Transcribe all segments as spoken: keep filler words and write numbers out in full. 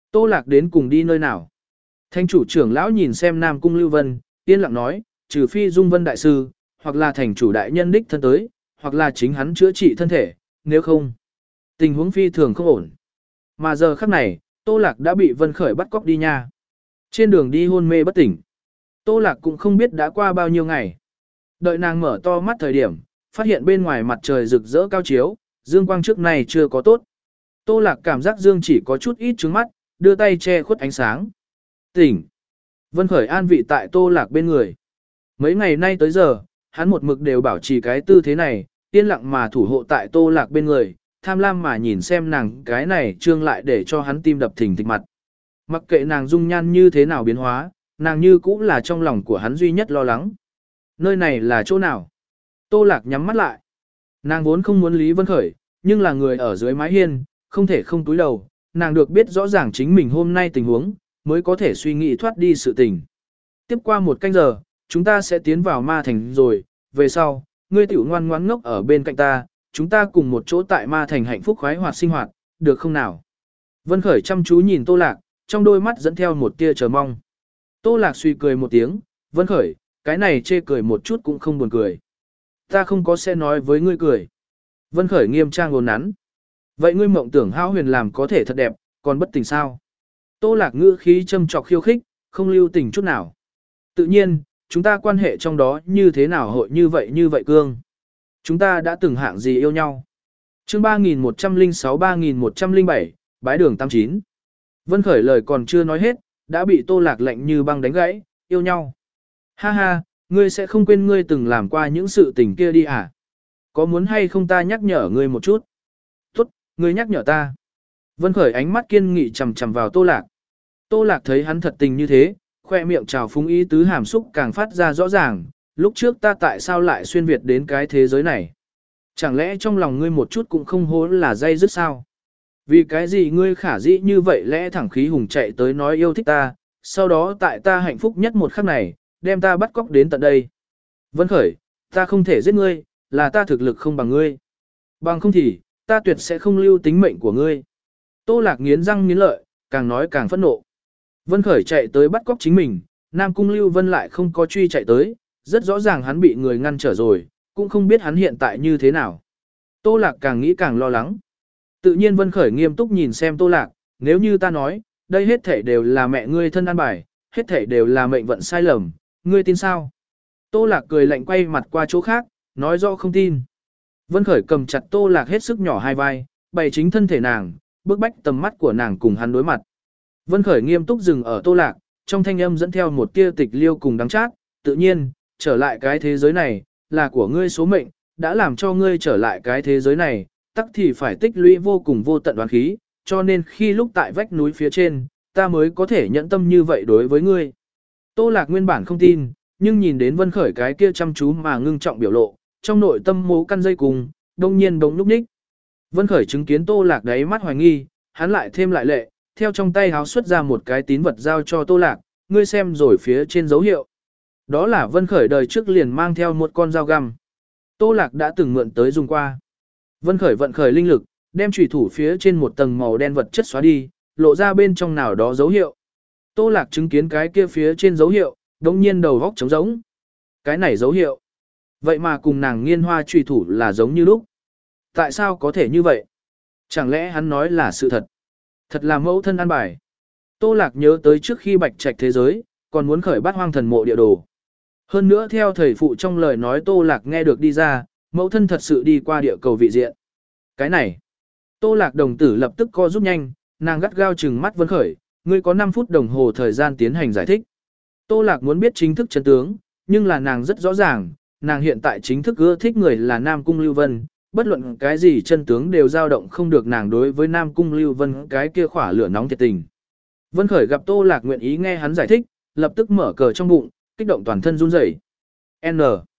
Tô Lạc đến cùng đi nơi nào? Thanh chủ trưởng lão nhìn xem Nam Cung Lưu Vân, yên lặng nói, trừ phi Dung Vân đại sư, hoặc là thành chủ đại nhân đích thân tới, hoặc là chính hắn chữa trị thân thể, nếu không, tình huống phi thường không ổn. Mà giờ khắc này, Tô Lạc đã bị Vân Khởi bắt cóc đi nha. Trên đường đi hôn mê bất tỉnh. Tô Lạc cũng không biết đã qua bao nhiêu ngày. Đợi nàng mở to mắt thời điểm, phát hiện bên ngoài mặt trời rực rỡ cao chiếu, dương quang trước này chưa có tốt. Tô Lạc cảm giác dương chỉ có chút ít trướng mắt, đưa tay che khuất ánh sáng. Tỉnh. Vân Khởi an vị tại Tô Lạc bên người. Mấy ngày nay tới giờ, hắn một mực đều bảo trì cái tư thế này, yên lặng mà thủ hộ tại Tô Lạc bên người, tham lam mà nhìn xem nàng cái này trương lại để cho hắn tim đập thình thịch mặt. Mặc kệ nàng dung nhan như thế nào biến hóa, nàng như cũng là trong lòng của hắn duy nhất lo lắng. Nơi này là chỗ nào? Tô Lạc nhắm mắt lại. Nàng vốn không muốn Lý Vân Khởi, nhưng là người ở dưới mái hiên, không thể không túi đầu, nàng được biết rõ ràng chính mình hôm nay tình huống, mới có thể suy nghĩ thoát đi sự tình. Tiếp qua một canh giờ, chúng ta sẽ tiến vào ma thành rồi, về sau, ngươi tiểu ngoan ngoãn ngốc ở bên cạnh ta, chúng ta cùng một chỗ tại ma thành hạnh phúc khoái hoạt sinh hoạt, được không nào? Vân Khởi chăm chú nhìn Tô Lạc, trong đôi mắt dẫn theo một tia chờ mong. Tô Lạc suy cười một tiếng, Vân Khởi, cái này chê cười một chút cũng không buồn cười. Ta không có sẽ nói với ngươi cười. Vân Khởi nghiêm trang ngôn nắn. Vậy ngươi mộng tưởng hão huyền làm có thể thật đẹp, còn bất tỉnh sao? Tô Lạc ngữ khí châm trọc khiêu khích, không lưu tình chút nào. Tự nhiên, chúng ta quan hệ trong đó như thế nào hội như vậy như vậy cương. Chúng ta đã từng hạng gì yêu nhau. chương ba nghìn một trăm lẻ sáu ba nghìn một trăm lẻ bảy, bái đường tám chín. Vân Khởi lời còn chưa nói hết, đã bị Tô Lạc lạnh như băng đánh gãy, yêu nhau. Ha ha, ngươi sẽ không quên ngươi từng làm qua những sự tình kia đi à? Có muốn hay không ta nhắc nhở ngươi một chút? Tốt, ngươi nhắc nhở ta. Vân Khởi ánh mắt kiên nghị chằm chằm vào Tô Lạc. Tô Lạc thấy hắn thật tình như thế, khoe miệng trào phúng ý tứ hàm xúc càng phát ra rõ ràng, lúc trước ta tại sao lại xuyên việt đến cái thế giới này? Chẳng lẽ trong lòng ngươi một chút cũng không hố là dây dứt sao? Vì cái gì ngươi khả dĩ như vậy lẽ thẳng khí hùng chạy tới nói yêu thích ta, sau đó tại ta hạnh phúc nhất một khắc này, đem ta bắt cóc đến tận đây. Vân Khởi, ta không thể giết ngươi, là ta thực lực không bằng ngươi. Bằng không thì, ta tuyệt sẽ không lưu tính mệnh của ngươi. Tô Lạc nghiến răng nghiến lợi, càng nói càng phẫn nộ. Vân Khởi chạy tới bắt cóc chính mình, Nam Cung Lưu Vân lại không có truy chạy tới, rất rõ ràng hắn bị người ngăn trở rồi, cũng không biết hắn hiện tại như thế nào. Tô Lạc càng nghĩ càng lo lắng. Tự nhiên Vân Khởi nghiêm túc nhìn xem Tô Lạc, nếu như ta nói, đây hết thảy đều là mẹ ngươi thân an bài, hết thảy đều là mệnh vận sai lầm, ngươi tin sao? Tô Lạc cười lạnh quay mặt qua chỗ khác, nói rõ không tin. Vân Khởi cầm chặt Tô Lạc hết sức nhỏ hai vai, bày chính thân thể nàng, bước bách tầm mắt của nàng cùng hắn đối mặt. Vân Khởi nghiêm túc dừng ở Tô Lạc, trong thanh âm dẫn theo một tia tịch liêu cùng đắng chát, tự nhiên, trở lại cái thế giới này, là của ngươi số mệnh, đã làm cho ngươi trở lại cái thế giới này, tắc thì phải tích lũy vô cùng vô tận đoán khí, cho nên khi lúc tại vách núi phía trên, ta mới có thể nhẫn tâm như vậy đối với ngươi. Tô Lạc nguyên bản không tin, nhưng nhìn đến Vân Khởi cái kia chăm chú mà ngưng trọng biểu lộ, trong nội tâm mố căn dây cùng, đông nhiên bỗng núp ních. Vân Khởi chứng kiến Tô Lạc đáy mắt hoài nghi, hắn lại thêm lại lệ, theo trong tay háo xuất ra một cái tín vật giao cho Tô Lạc, ngươi xem rồi phía trên dấu hiệu. Đó là Vân Khởi đời trước liền mang theo một con dao găm. Tô Lạc đã từng mượn tới dùng qua. Vân Khởi vận khởi linh lực, đem chủy thủ phía trên một tầng màu đen vật chất xóa đi, lộ ra bên trong nào đó dấu hiệu. Tô Lạc chứng kiến cái kia phía trên dấu hiệu, đống nhiên đầu góc trống rỗng. Cái này dấu hiệu. Vậy mà cùng nàng nghiên hoa chủy thủ là giống như lúc. Tại sao có thể như vậy? Chẳng lẽ hắn nói là sự thật? Thật là mẫu thân an bài. Tô Lạc nhớ tới trước khi bạch trạch thế giới, còn muốn khởi bát hoang thần mộ địa đồ. Hơn nữa theo thầy phụ trong lời nói Tô Lạc nghe được đi ra, mẫu thân thật sự đi qua địa cầu vị diện. Cái này. Tô Lạc đồng tử lập tức co rút nhanh, nàng gắt gao trừng mắt Vân Khởi, ngươi có năm phút đồng hồ thời gian tiến hành giải thích. Tô Lạc muốn biết chính thức chân tướng, nhưng là nàng rất rõ ràng, nàng hiện tại chính thức ưa thích người là Nam Cung Lưu Vân, bất luận cái gì chân tướng đều dao động không được nàng đối với Nam Cung Lưu Vân cái kia khỏa lửa nóng thiệt tình. Vân Khởi gặp Tô Lạc nguyện ý nghe hắn giải thích, lập tức mở cờ trong bụng, kích động toàn thân run rẩy. N.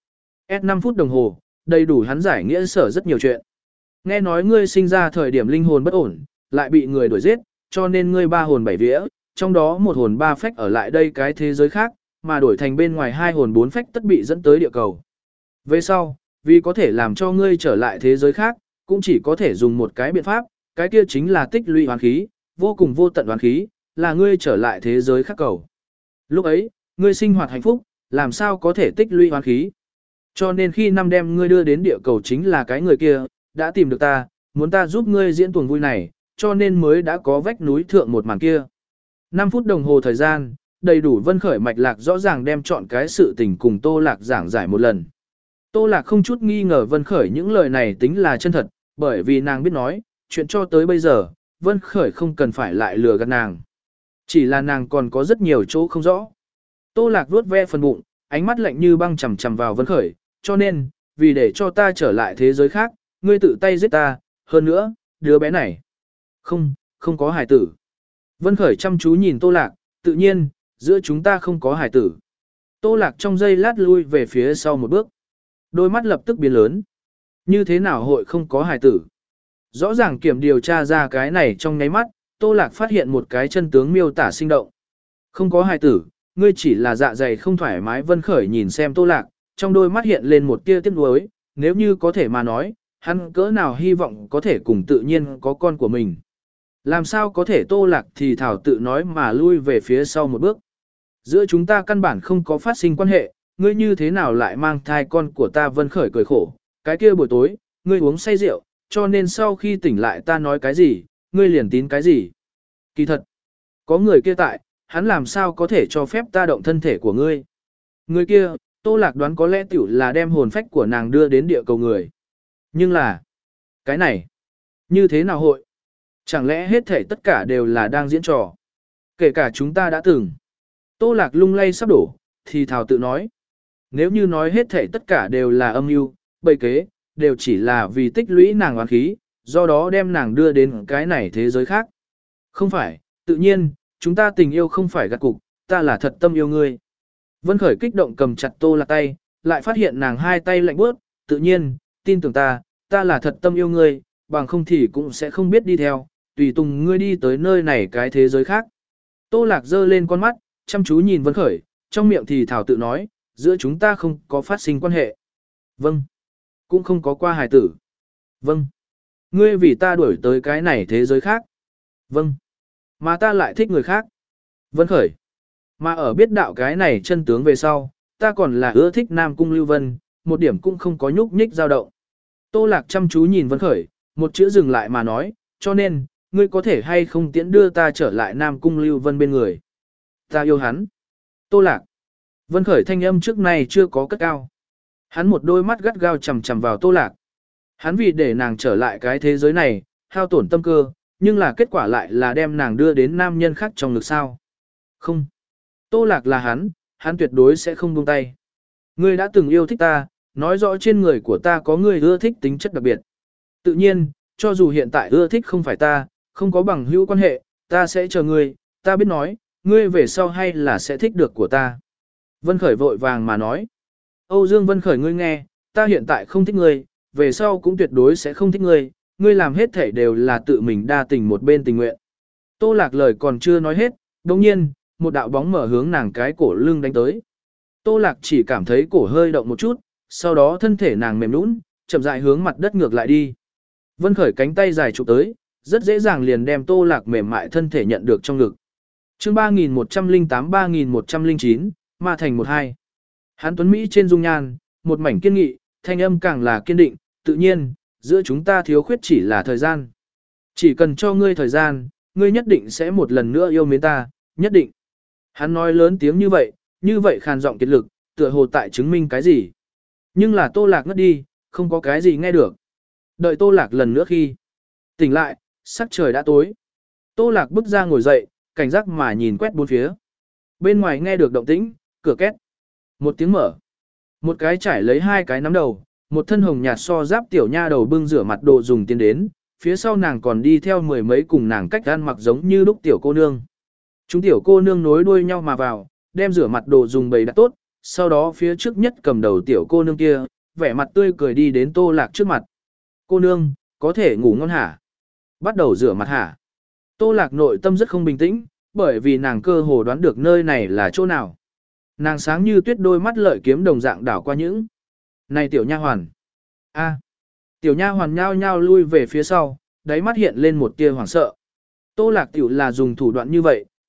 S năm phút đồng hồ, đầy đủ hắn giải nghĩa sở rất nhiều chuyện. Nghe nói ngươi sinh ra thời điểm linh hồn bất ổn, lại bị người đuổi giết, cho nên ngươi ba hồn bảy vía, trong đó một hồn ba phách ở lại đây cái thế giới khác, mà đổi thành bên ngoài hai hồn bốn phách tất bị dẫn tới địa cầu. Về sau, vì có thể làm cho ngươi trở lại thế giới khác, cũng chỉ có thể dùng một cái biện pháp, cái kia chính là tích lũy oán khí, vô cùng vô tận oán khí, là ngươi trở lại thế giới khác cầu. Lúc ấy, ngươi sinh hoạt hạnh phúc, làm sao có thể tích lũy hoán khí. Cho nên khi năm đem ngươi đưa đến địa cầu chính là cái người kia, đã tìm được ta, muốn ta giúp ngươi diễn tuồng vui này, cho nên mới đã có vách núi thượng một màn kia. năm phút đồng hồ thời gian, đầy đủ Vân Khởi mạch lạc rõ ràng đem chọn cái sự tình cùng Tô Lạc giảng giải một lần. Tô Lạc không chút nghi ngờ Vân Khởi những lời này tính là chân thật, bởi vì nàng biết nói, chuyện cho tới bây giờ, Vân Khởi không cần phải lại lừa gạt nàng. Chỉ là nàng còn có rất nhiều chỗ không rõ. Tô Lạc vuốt ve phần bụng, ánh mắt lạnh như băng chằm chằm vào Vân Khởi, cho nên, vì để cho ta trở lại thế giới khác, ngươi tự tay giết ta, hơn nữa, đứa bé này. Không, không có hài tử. Vân Khởi chăm chú nhìn Tô Lạc, tự nhiên, giữa chúng ta không có hài tử. Tô Lạc trong giây lát lui về phía sau một bước. Đôi mắt lập tức biến lớn. Như thế nào hội không có hài tử? Rõ ràng kiểm điều tra ra cái này trong nháy mắt, Tô Lạc phát hiện một cái chân tướng miêu tả sinh động. Không có hài tử, ngươi chỉ là dạ dày không thoải mái. Vân Khởi nhìn xem Tô Lạc, trong đôi mắt hiện lên một tia tiếc nuối, nếu như có thể mà nói, hắn cỡ nào hy vọng có thể cùng tự nhiên có con của mình. Làm sao có thể Tô Lạc thì thảo tự nói mà lui về phía sau một bước. Giữa chúng ta căn bản không có phát sinh quan hệ, ngươi như thế nào lại mang thai con của ta? Vân Khởi cười khổ, cái kia buổi tối, ngươi uống say rượu, cho nên sau khi tỉnh lại ta nói cái gì, ngươi liền tín cái gì. Kỳ thật, có người kia tại, hắn làm sao có thể cho phép ta động thân thể của ngươi. Người kia, Tô Lạc đoán có lẽ tiểu là đem hồn phách của nàng đưa đến địa cầu người. Nhưng là, cái này, như thế nào hội? Chẳng lẽ hết thể tất cả đều là đang diễn trò? Kể cả chúng ta đã từng. Tô Lạc lung lay sắp đổ, thì thào tự nói. Nếu như nói hết thể tất cả đều là âm mưu, bày kế, đều chỉ là vì tích lũy nàng oán khí, do đó đem nàng đưa đến cái này thế giới khác. Không phải, tự nhiên, chúng ta tình yêu không phải gạt cục, ta là thật tâm yêu ngươi. Vân Khởi kích động cầm chặt Tô Lạc tay, lại phát hiện nàng hai tay lạnh bước, tự nhiên, tin tưởng ta, ta là thật tâm yêu ngươi, bằng không thì cũng sẽ không biết đi theo, tùy tùng ngươi đi tới nơi này cái thế giới khác. Tô Lạc giơ lên con mắt, chăm chú nhìn Vân Khởi, trong miệng thì thảo tự nói, giữa chúng ta không có phát sinh quan hệ. Vâng. Cũng không có qua hài tử. Vâng. Ngươi vì ta đuổi tới cái này thế giới khác. Vâng. Mà ta lại thích người khác. Vân Khởi. Mà ở biết đạo cái này chân tướng về sau, ta còn là ưa thích Nam Cung Lưu Vân, một điểm cũng không có nhúc nhích dao động. Tô Lạc chăm chú nhìn Vân Khởi, một chữ dừng lại mà nói, cho nên, ngươi có thể hay không tiễn đưa ta trở lại Nam Cung Lưu Vân bên người. Ta yêu hắn. Tô Lạc. Vân Khởi thanh âm trước này chưa có cất cao. Hắn một đôi mắt gắt gao chằm chằm vào Tô Lạc. Hắn vì để nàng trở lại cái thế giới này, hao tổn tâm cơ, nhưng là kết quả lại là đem nàng đưa đến nam nhân khác trong ngực sao. Không. Tô Lạc là hắn, hắn tuyệt đối sẽ không buông tay. Ngươi đã từng yêu thích ta, nói rõ trên người của ta có người ưa thích tính chất đặc biệt. Tự nhiên, cho dù hiện tại ưa thích không phải ta, không có bằng hữu quan hệ, ta sẽ chờ ngươi, ta biết nói, ngươi về sau hay là sẽ thích được của ta. Vân Khởi vội vàng mà nói. Âu Dương Vân Khởi, ngươi nghe, ta hiện tại không thích ngươi, về sau cũng tuyệt đối sẽ không thích ngươi, ngươi làm hết thể đều là tự mình đa tình một bên tình nguyện. Tô Lạc lời còn chưa nói hết, đồng nhiên, một đạo bóng mở hướng nàng cái cổ lưng đánh tới. Tô Lạc chỉ cảm thấy cổ hơi động một chút, sau đó thân thể nàng mềm nũng, chậm rãi hướng mặt đất ngược lại đi. Vân Khởi cánh tay dài chụp tới, rất dễ dàng liền đem Tô Lạc mềm mại thân thể nhận được trong ngực. Chương ba nghìn một trăm lẻ tám ba nghìn một trăm lẻ chín, Ma Thành một hai. Hán tuấn Mỹ trên dung nhan, một mảnh kiên nghị, thanh âm càng là kiên định, tự nhiên, giữa chúng ta thiếu khuyết chỉ là thời gian. Chỉ cần cho ngươi thời gian, ngươi nhất định sẽ một lần nữa yêu mến ta, nhất định. Hắn nói lớn tiếng như vậy, như vậy khàn giọng kiệt lực, tựa hồ tại chứng minh cái gì. Nhưng là Tô Lạc ngất đi, không có cái gì nghe được. Đợi Tô Lạc lần nữa khi tỉnh lại, sắc trời đã tối. Tô Lạc bước ra ngồi dậy, cảnh giác mà nhìn quét bốn phía. Bên ngoài nghe được động tĩnh, cửa két. Một tiếng mở. Một cái trải lấy hai cái nắm đầu, một thân hồng nhạt so giáp tiểu nha đầu bưng rửa mặt đồ dùng tiến đến, phía sau nàng còn đi theo mười mấy cùng nàng cách ăn mặc giống như lúc tiểu cô nương. Chúng tiểu cô nương nối đuôi nhau mà vào, đem rửa mặt đồ dùng bày đặt tốt, sau đó phía trước nhất cầm đầu tiểu cô nương kia, vẻ mặt tươi cười đi đến Tô Lạc trước mặt. Cô nương, có thể ngủ ngon hả? Bắt đầu rửa mặt hả? Tô Lạc nội tâm rất không bình tĩnh, bởi vì nàng cơ hồ đoán được nơi này là chỗ nào. Nàng sáng như tuyết đôi mắt lợi kiếm đồng dạng đảo qua những. Này tiểu nha hoàn. A. Tiểu nha hoàn nhao nhao lui về phía sau, đáy mắt hiện lên một tia hoảng sợ. Tô Lạc tiểu là dùng thủ đoạn như vậy,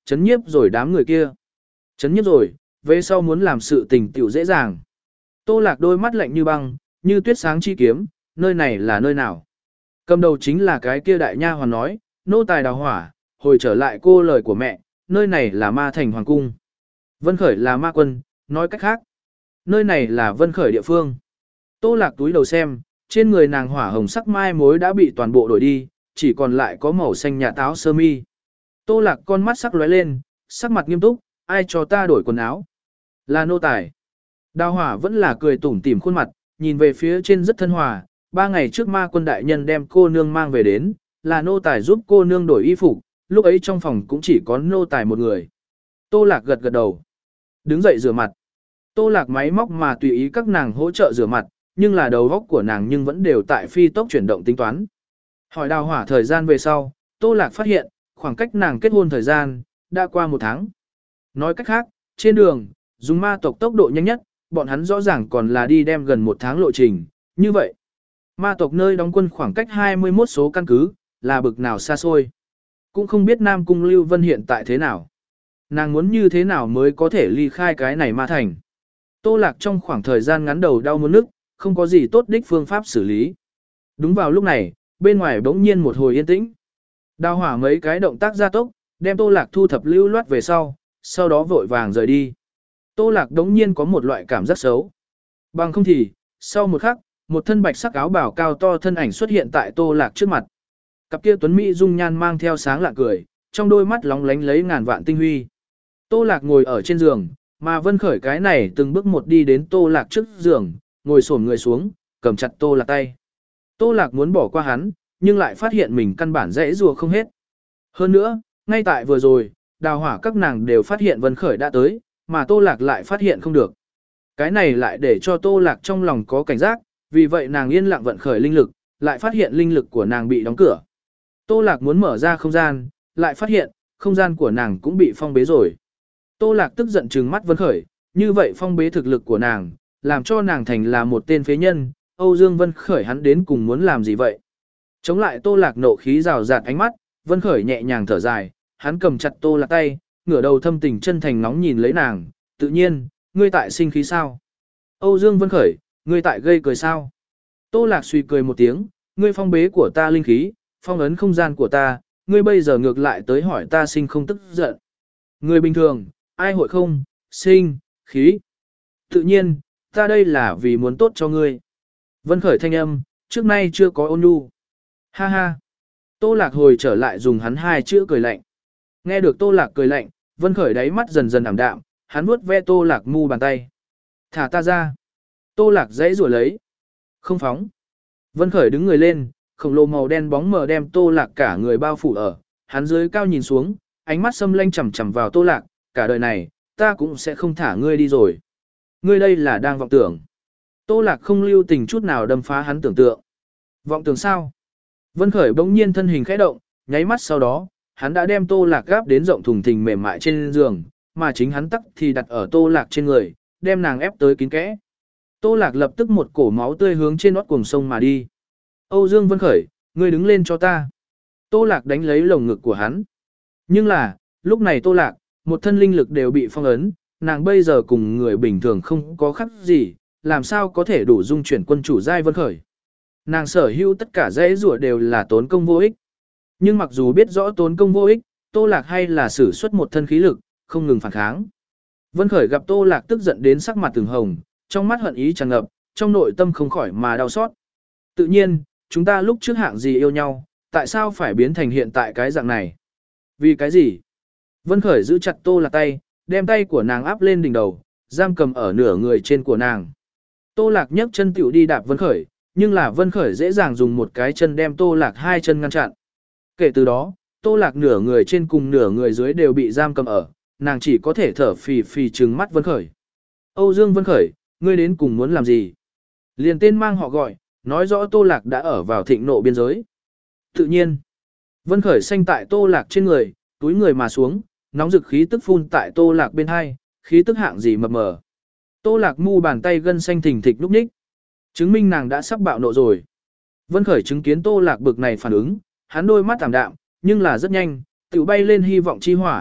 chấn nhiếp rồi đám người kia. Chấn nhiếp rồi, về sau muốn làm sự tình tiểu dễ dàng. Tô Lạc đôi mắt lạnh như băng, như tuyết sáng chi kiếm, nơi này là nơi nào? Cầm đầu chính là cái kia đại nha hoàn nói, nô tài đào hỏa, hồi trở lại cô lời của mẹ, nơi này là ma thành hoàng cung. Vân Khởi là ma quân, nói cách khác. Nơi này là Vân Khởi địa phương. Tô Lạc túi đầu xem, trên người nàng hỏa hồng sắc mai mối đã bị toàn bộ đổi đi, chỉ còn lại có màu xanh nhạt áo sơ mi. Tô Lạc con mắt sắc lóe lên, sắc mặt nghiêm túc, ai cho ta đổi quần áo? Là nô tài. Đào hỏa vẫn là cười tủm tỉm khuôn mặt, nhìn về phía trên rất thân hòa. Ba ngày trước ma quân đại nhân đem cô nương mang về đến, là nô tài giúp cô nương đổi y phục, lúc ấy trong phòng cũng chỉ có nô tài một người. Tô Lạc gật gật đầu. Đứng dậy rửa mặt. Tô Lạc máy móc mà tùy ý các nàng hỗ trợ rửa mặt, nhưng là đầu óc của nàng nhưng vẫn đều tại phi tốc chuyển động tính toán. Hỏi đào hỏa thời gian về sau, Tô Lạc phát hiện, khoảng cách nàng kết hôn thời gian, đã qua một tháng. Nói cách khác, trên đường, dùng ma tộc tốc độ nhanh nhất, bọn hắn rõ ràng còn là đi đem gần một tháng lộ trình, như vậy. Ma tộc nơi đóng quân khoảng cách hai mươi mốt số căn cứ, là bực nào xa xôi. Cũng không biết Nam Cung Lưu Vân hiện tại thế nào. Nàng muốn như thế nào mới có thể ly khai cái này ma thành. Tô Lạc trong khoảng thời gian ngắn đầu đau muốn nức, không có gì tốt đích phương pháp xử lý. Đúng vào lúc này, bên ngoài bỗng nhiên một hồi yên tĩnh. Đào hỏa mấy cái động tác gia tốc, đem Tô Lạc thu thập lưu loát về sau, sau đó vội vàng rời đi. Tô Lạc đống nhiên có một loại cảm giác xấu. Bằng không thì, sau một khắc, một thân bạch sắc áo bào cao to thân ảnh xuất hiện tại Tô Lạc trước mặt. Cặp kia tuấn mỹ dung nhan mang theo sáng lạ cười, trong đôi mắt lóng lánh lấy ngàn vạn tinh huy. Tô Lạc ngồi ở trên giường, mà Vân Khởi cái này từng bước một đi đến Tô Lạc trước giường, ngồi xổm người xuống, cầm chặt Tô Lạc tay. Tô Lạc muốn bỏ qua hắn, nhưng lại phát hiện mình căn bản dễ rùa không hết. Hơn nữa, ngay tại vừa rồi, đào hỏa các nàng đều phát hiện Vân Khởi đã tới, mà Tô Lạc lại phát hiện không được. Cái này lại để cho Tô Lạc trong lòng có cảnh giác, vì vậy nàng yên lặng vận khởi linh lực, lại phát hiện linh lực của nàng bị đóng cửa. Tô Lạc muốn mở ra không gian, lại phát hiện, không gian của nàng cũng bị phong bế rồi. Tô Lạc tức giận trừng mắt Vân Khởi, như vậy phong bế thực lực của nàng, làm cho nàng thành là một tên phế nhân, Âu Dương Vân Khởi hắn đến cùng muốn làm gì vậy? Chống lại Tô Lạc nộ khí rào rạt ánh mắt, Vân Khởi nhẹ nhàng thở dài, hắn cầm chặt Tô Lạc tay, ngửa đầu thâm tình chân thành nóng nhìn lấy nàng, tự nhiên, ngươi tại sinh khí sao? Âu Dương Vân Khởi, ngươi tại gây cười sao? Tô Lạc suy cười một tiếng, ngươi phong bế của ta linh khí, phong ấn không gian của ta, ngươi bây giờ ngược lại tới hỏi ta sinh không tức giận. Người bình thường, ai hội không, sinh, khí. Tự nhiên, ta đây là vì muốn tốt cho ngươi. Vân Khởi thanh âm, trước nay chưa có ôn nhu. Ha ha. Tô Lạc hồi trở lại dùng hắn hai chữ cười lạnh. Nghe được Tô Lạc cười lạnh, Vân Khởi đáy mắt dần dần ảm đạm, hắn vuốt ve Tô Lạc mu bàn tay. Thả ta ra. Tô Lạc dãy rủa lấy. Không phóng. Vân Khởi đứng người lên, khổng lồ màu đen bóng mờ đem Tô Lạc cả người bao phủ ở, hắn dưới cao nhìn xuống, ánh mắt xâm lanh chằm chằm vào Tô Lạc, cả đời này, ta cũng sẽ không thả ngươi đi rồi. Ngươi đây là đang vọng tưởng. Tô Lạc không lưu tình chút nào đâm phá hắn tưởng tượng. Vọng tưởng sao? Vân Khởi bỗng nhiên thân hình khẽ động, nháy mắt sau đó, hắn đã đem Tô Lạc gáp đến rộng thùng thình mềm mại trên giường, mà chính hắn tắc thì đặt ở Tô Lạc trên người, đem nàng ép tới kín kẽ. Tô Lạc lập tức một cổ máu tươi hướng trên nót cuồng sông mà đi. Âu Dương Vân Khởi, ngươi đứng lên cho ta. Tô Lạc đánh lấy lồng ngực của hắn. Nhưng là, lúc này Tô Lạc, một thân linh lực đều bị phong ấn, nàng bây giờ cùng người bình thường không có khác gì, làm sao có thể đủ dung chuyển quân chủ giai Vân Khởi. Nàng sở hữu tất cả dãy rủa đều là tốn công vô ích. Nhưng mặc dù biết rõ tốn công vô ích, Tô Lạc hay là sử xuất một thân khí lực, không ngừng phản kháng. Vân Khởi gặp Tô Lạc tức giận đến sắc mặt từng hồng, trong mắt hận ý tràn ngập, trong nội tâm không khỏi mà đau xót. Tự nhiên, chúng ta lúc trước hạng gì yêu nhau, tại sao phải biến thành hiện tại cái dạng này? Vì cái gì? Vân Khởi giữ chặt Tô Lạc tay, đem tay của nàng áp lên đỉnh đầu, giam cầm ở nửa người trên của nàng. Tô Lạc nhấc chân tiểu đi đạp Vân Khởi, nhưng là Vân Khởi dễ dàng dùng một cái chân đem Tô Lạc hai chân ngăn chặn. Kể từ đó, Tô Lạc nửa người trên cùng nửa người dưới đều bị giam cầm ở, nàng chỉ có thể thở phì phì trừng mắt Vân Khởi. Âu Dương Vân Khởi, ngươi đến cùng muốn làm gì? Liền tên mang họ gọi, nói rõ Tô Lạc đã ở vào thịnh nộ biên giới. Tự nhiên, Vân Khởi xanh tại Tô Lạc trên người, túi người mà xuống, nóng rực khí tức phun tại Tô Lạc bên hai, khí tức hạng gì mập mờ. Tô Lạc mu bàn tay gân xanh thình thịch lúc ních, chứng minh nàng đã sắp bạo nộ rồi. Vân Khởi chứng kiến Tô Lạc bực này phản ứng, hắn đôi mắt tạm đạm, nhưng là rất nhanh, tiểu bay lên hy vọng chi hỏa,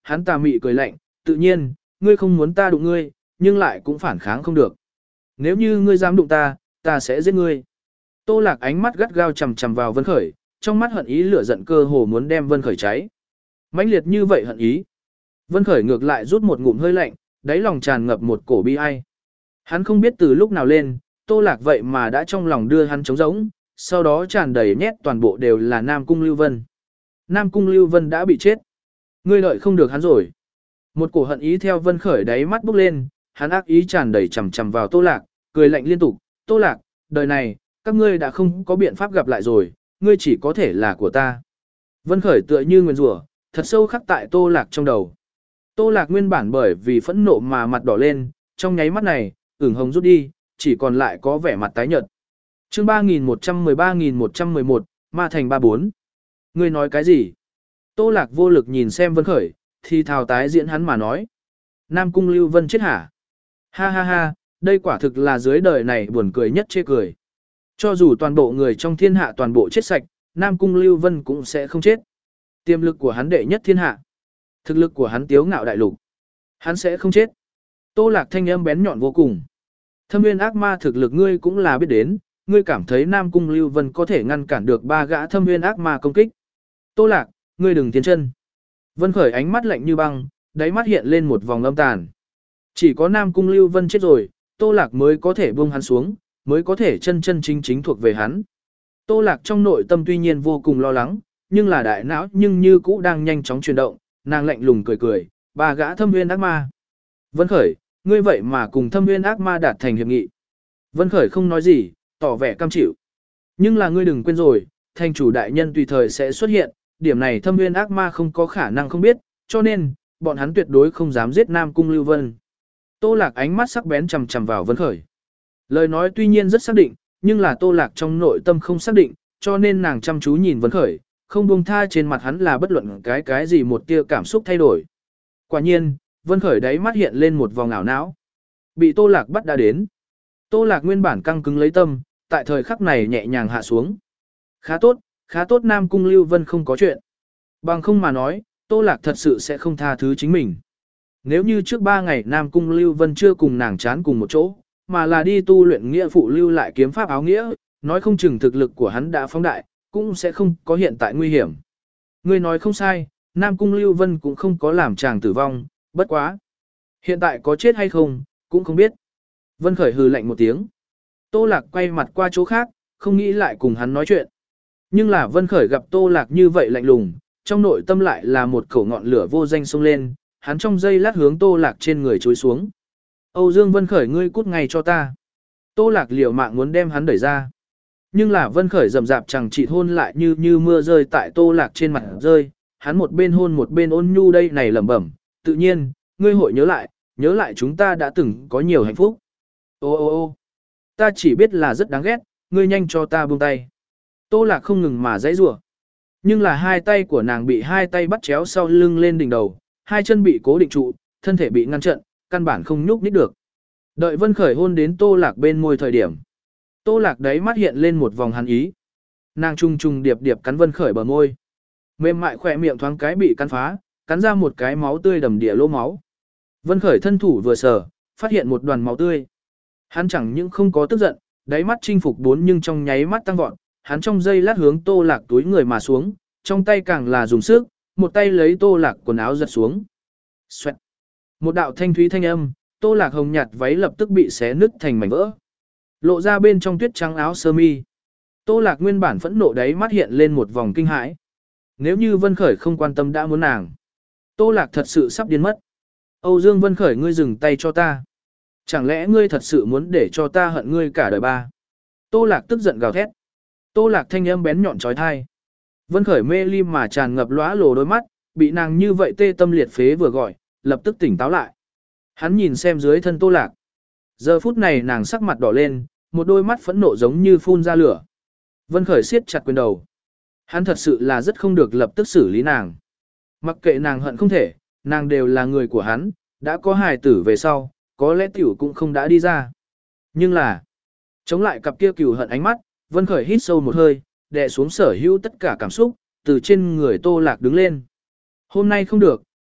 hắn tà mị cười lạnh, tự nhiên, ngươi không muốn ta đụng ngươi, nhưng lại cũng phản kháng không được. Nếu như ngươi dám đụng ta, ta sẽ giết ngươi. Tô Lạc ánh mắt gắt gao chằm chằm vào Vân Khởi, trong mắt hận ý lửa giận cơ hồ muốn đem Vân Khởi cháy. Mãnh liệt như vậy hận ý. Vân Khởi ngược lại rút một ngụm hơi lạnh, đáy lòng tràn ngập một cổ bi ai. Hắn không biết từ lúc nào lên, Tô Lạc vậy mà đã trong lòng đưa hắn trống rỗng, sau đó tràn đầy nhét toàn bộ đều là Nam Cung Lưu Vân. Nam Cung Lưu Vân đã bị chết. Ngươi đợi không được hắn rồi. Một cổ hận ý theo Vân Khởi đáy mắt bốc lên, hắn ác ý tràn đầy chằm chằm vào Tô Lạc, cười lạnh liên tục, Tô Lạc, đời này, các ngươi đã không có biện pháp gặp lại rồi, ngươi chỉ có thể là của ta. Vân Khởi tựa như nguyền rủa, thật sâu khắc tại Tô Lạc trong đầu. Tô Lạc nguyên bản bởi vì phẫn nộ mà mặt đỏ lên, trong nháy mắt này, ửng hồng rút đi, chỉ còn lại có vẻ mặt tái nhợt. Chương ba nghìn một trăm mười ba nghìn một trăm mười một, Ma Thành ba bốn. Ngươi nói cái gì? Tô Lạc vô lực nhìn xem Vân Khởi, thì thào tái diễn hắn mà nói. Nam Cung Lưu Vân chết hả? Ha ha ha, đây quả thực là dưới đời này buồn cười nhất chê cười. Cho dù toàn bộ người trong thiên hạ toàn bộ chết sạch, Nam Cung Lưu Vân cũng sẽ không chết. Tiềm lực của hắn đệ nhất thiên hạ. Thực lực của hắn tiếu ngạo đại lục. Hắn sẽ không chết. Tô Lạc thanh âm bén nhọn vô cùng. Thâm Nguyên ác ma thực lực ngươi cũng là biết đến, ngươi cảm thấy Nam Cung Lưu Vân có thể ngăn cản được ba gã Thâm Nguyên ác ma công kích. Tô Lạc, ngươi đừng tiến chân. Vân Khởi ánh mắt lạnh như băng, đáy mắt hiện lên một vòng âm tàn. Chỉ có Nam Cung Lưu Vân chết rồi, Tô Lạc mới có thể buông hắn xuống, mới có thể chân chân chính chính thuộc về hắn. Tô Lạc trong nội tâm tuy nhiên vô cùng lo lắng, nhưng là đại não nhưng như cũ đang nhanh chóng chuyển động, nàng lạnh lùng cười cười, ba gã Thâm Nguyên ác ma. Vân Khởi, ngươi vậy mà cùng Thâm Nguyên ác ma đạt thành hiệp nghị. Vân Khởi không nói gì, tỏ vẻ cam chịu. Nhưng là ngươi đừng quên rồi, thành chủ đại nhân tùy thời sẽ xuất hiện, điểm này Thâm Nguyên ác ma không có khả năng không biết, cho nên, bọn hắn tuyệt đối không dám giết Nam Cung Lưu Vân. Tô Lạc ánh mắt sắc bén chằm chằm vào Vân Khởi. Lời nói tuy nhiên rất xác định, nhưng là Tô Lạc trong nội tâm không xác định, cho nên nàng chăm chú nhìn Vân Khởi, không buông tha trên mặt hắn là bất luận cái cái gì một tia cảm xúc thay đổi. Quả nhiên, Vân Khởi đáy mắt hiện lên một vòng ảo não. Bị Tô Lạc bắt đã đến. Tô Lạc nguyên bản căng cứng lấy tâm, tại thời khắc này nhẹ nhàng hạ xuống. Khá tốt, khá tốt Nam Cung Lưu Vân không có chuyện. Bằng không mà nói, Tô Lạc thật sự sẽ không tha thứ chính mình. Nếu như trước ba ngày Nam Cung Lưu Vân chưa cùng nàng chán cùng một chỗ, mà là đi tu luyện nghĩa phụ lưu lại kiếm pháp áo nghĩa, nói không chừng thực lực của hắn đã phóng đại, cũng sẽ không có hiện tại nguy hiểm. Ngươi nói không sai, Nam Cung Lưu Vân cũng không có làm chàng tử vong, bất quá. Hiện tại có chết hay không, cũng không biết. Vân Khởi hừ lạnh một tiếng. Tô Lạc quay mặt qua chỗ khác, không nghĩ lại cùng hắn nói chuyện. Nhưng là Vân Khởi gặp Tô Lạc như vậy lạnh lùng, trong nội tâm lại là một khẩu ngọn lửa vô danh xông lên, hắn trong giây lát hướng Tô Lạc trên người chối xuống. Âu Dương Vân Khởi ngươi cút ngay cho ta. Tô Lạc liều mạng muốn đem hắn đẩy ra. Nhưng là Vân Khởi rầm rạp chẳng chỉ hôn lại như như mưa rơi tại Tô Lạc trên mặt rơi, hắn một bên hôn một bên ôn nhu đây này lẩm bẩm, tự nhiên, ngươi hội nhớ lại, nhớ lại chúng ta đã từng có nhiều hạnh phúc. Ô ô ô ta chỉ biết là rất đáng ghét, ngươi nhanh cho ta buông tay. Tô Lạc không ngừng mà giãy giụa. Nhưng là hai tay của nàng bị hai tay bắt chéo sau lưng lên đỉnh đầu, hai chân bị cố định trụ, thân thể bị ngăn chặn, căn bản không nhúc nhích được. Đợi Vân Khởi hôn đến Tô Lạc bên môi thời điểm. Tô Lạc đấy mắt hiện lên một vòng hàn ý. Nàng trung trung điệp điệp cắn Vân Khởi bờ môi. Mềm mại khỏe miệng thoáng cái bị cắn phá, cắn ra một cái máu tươi đầm địa lỗ máu. Vân Khởi thân thủ vừa sờ, phát hiện một đoàn máu tươi. Hắn chẳng những không có tức giận, đáy mắt chinh phục bốn nhưng trong nháy mắt tăng vọt, hắn trong giây lát hướng Tô Lạc túi người mà xuống, trong tay càng là dùng sức, một tay lấy Tô Lạc quần áo giật xuống. Xoẹt. Một đạo thanh thúy thanh âm, Tô Lạc hồng nhạt váy lập tức bị xé nứt thành mảnh vỡ. Lộ ra bên trong tuyết trắng áo sơ mi. Tô Lạc nguyên bản phẫn nộ đáy mắt hiện lên một vòng kinh hãi. Nếu như Vân Khởi không quan tâm đã muốn nàng, Tô Lạc thật sự sắp điên mất. Âu Dương Vân Khởi ngươi dừng tay cho ta. Chẳng lẽ ngươi thật sự muốn để cho ta hận ngươi cả đời ba? Tô Lạc tức giận gào thét. Tô Lạc thanh âm bén nhọn trói thai. Vân Khởi mê ly mà tràn ngập lóa lồ đôi mắt, bị nàng như vậy tê tâm liệt phế vừa gọi, lập tức tỉnh táo lại. Hắn nhìn xem dưới thân Tô Lạc. Giờ phút này nàng sắc mặt đỏ lên, một đôi mắt phẫn nộ giống như phun ra lửa. Vân Khởi siết chặt quyền đầu. Hắn thật sự là rất không được lập tức xử lý nàng. Mặc kệ nàng hận không thể, nàng đều là người của hắn, đã có hài tử về sau, có lẽ tiểu cũng không đã đi ra. Nhưng là, chống lại cặp kia cừu hận ánh mắt, Vân Khởi hít sâu một hơi, đè xuống sở hữu tất cả cảm xúc, từ trên người Tô Lạc đứng lên. Hôm nay không được,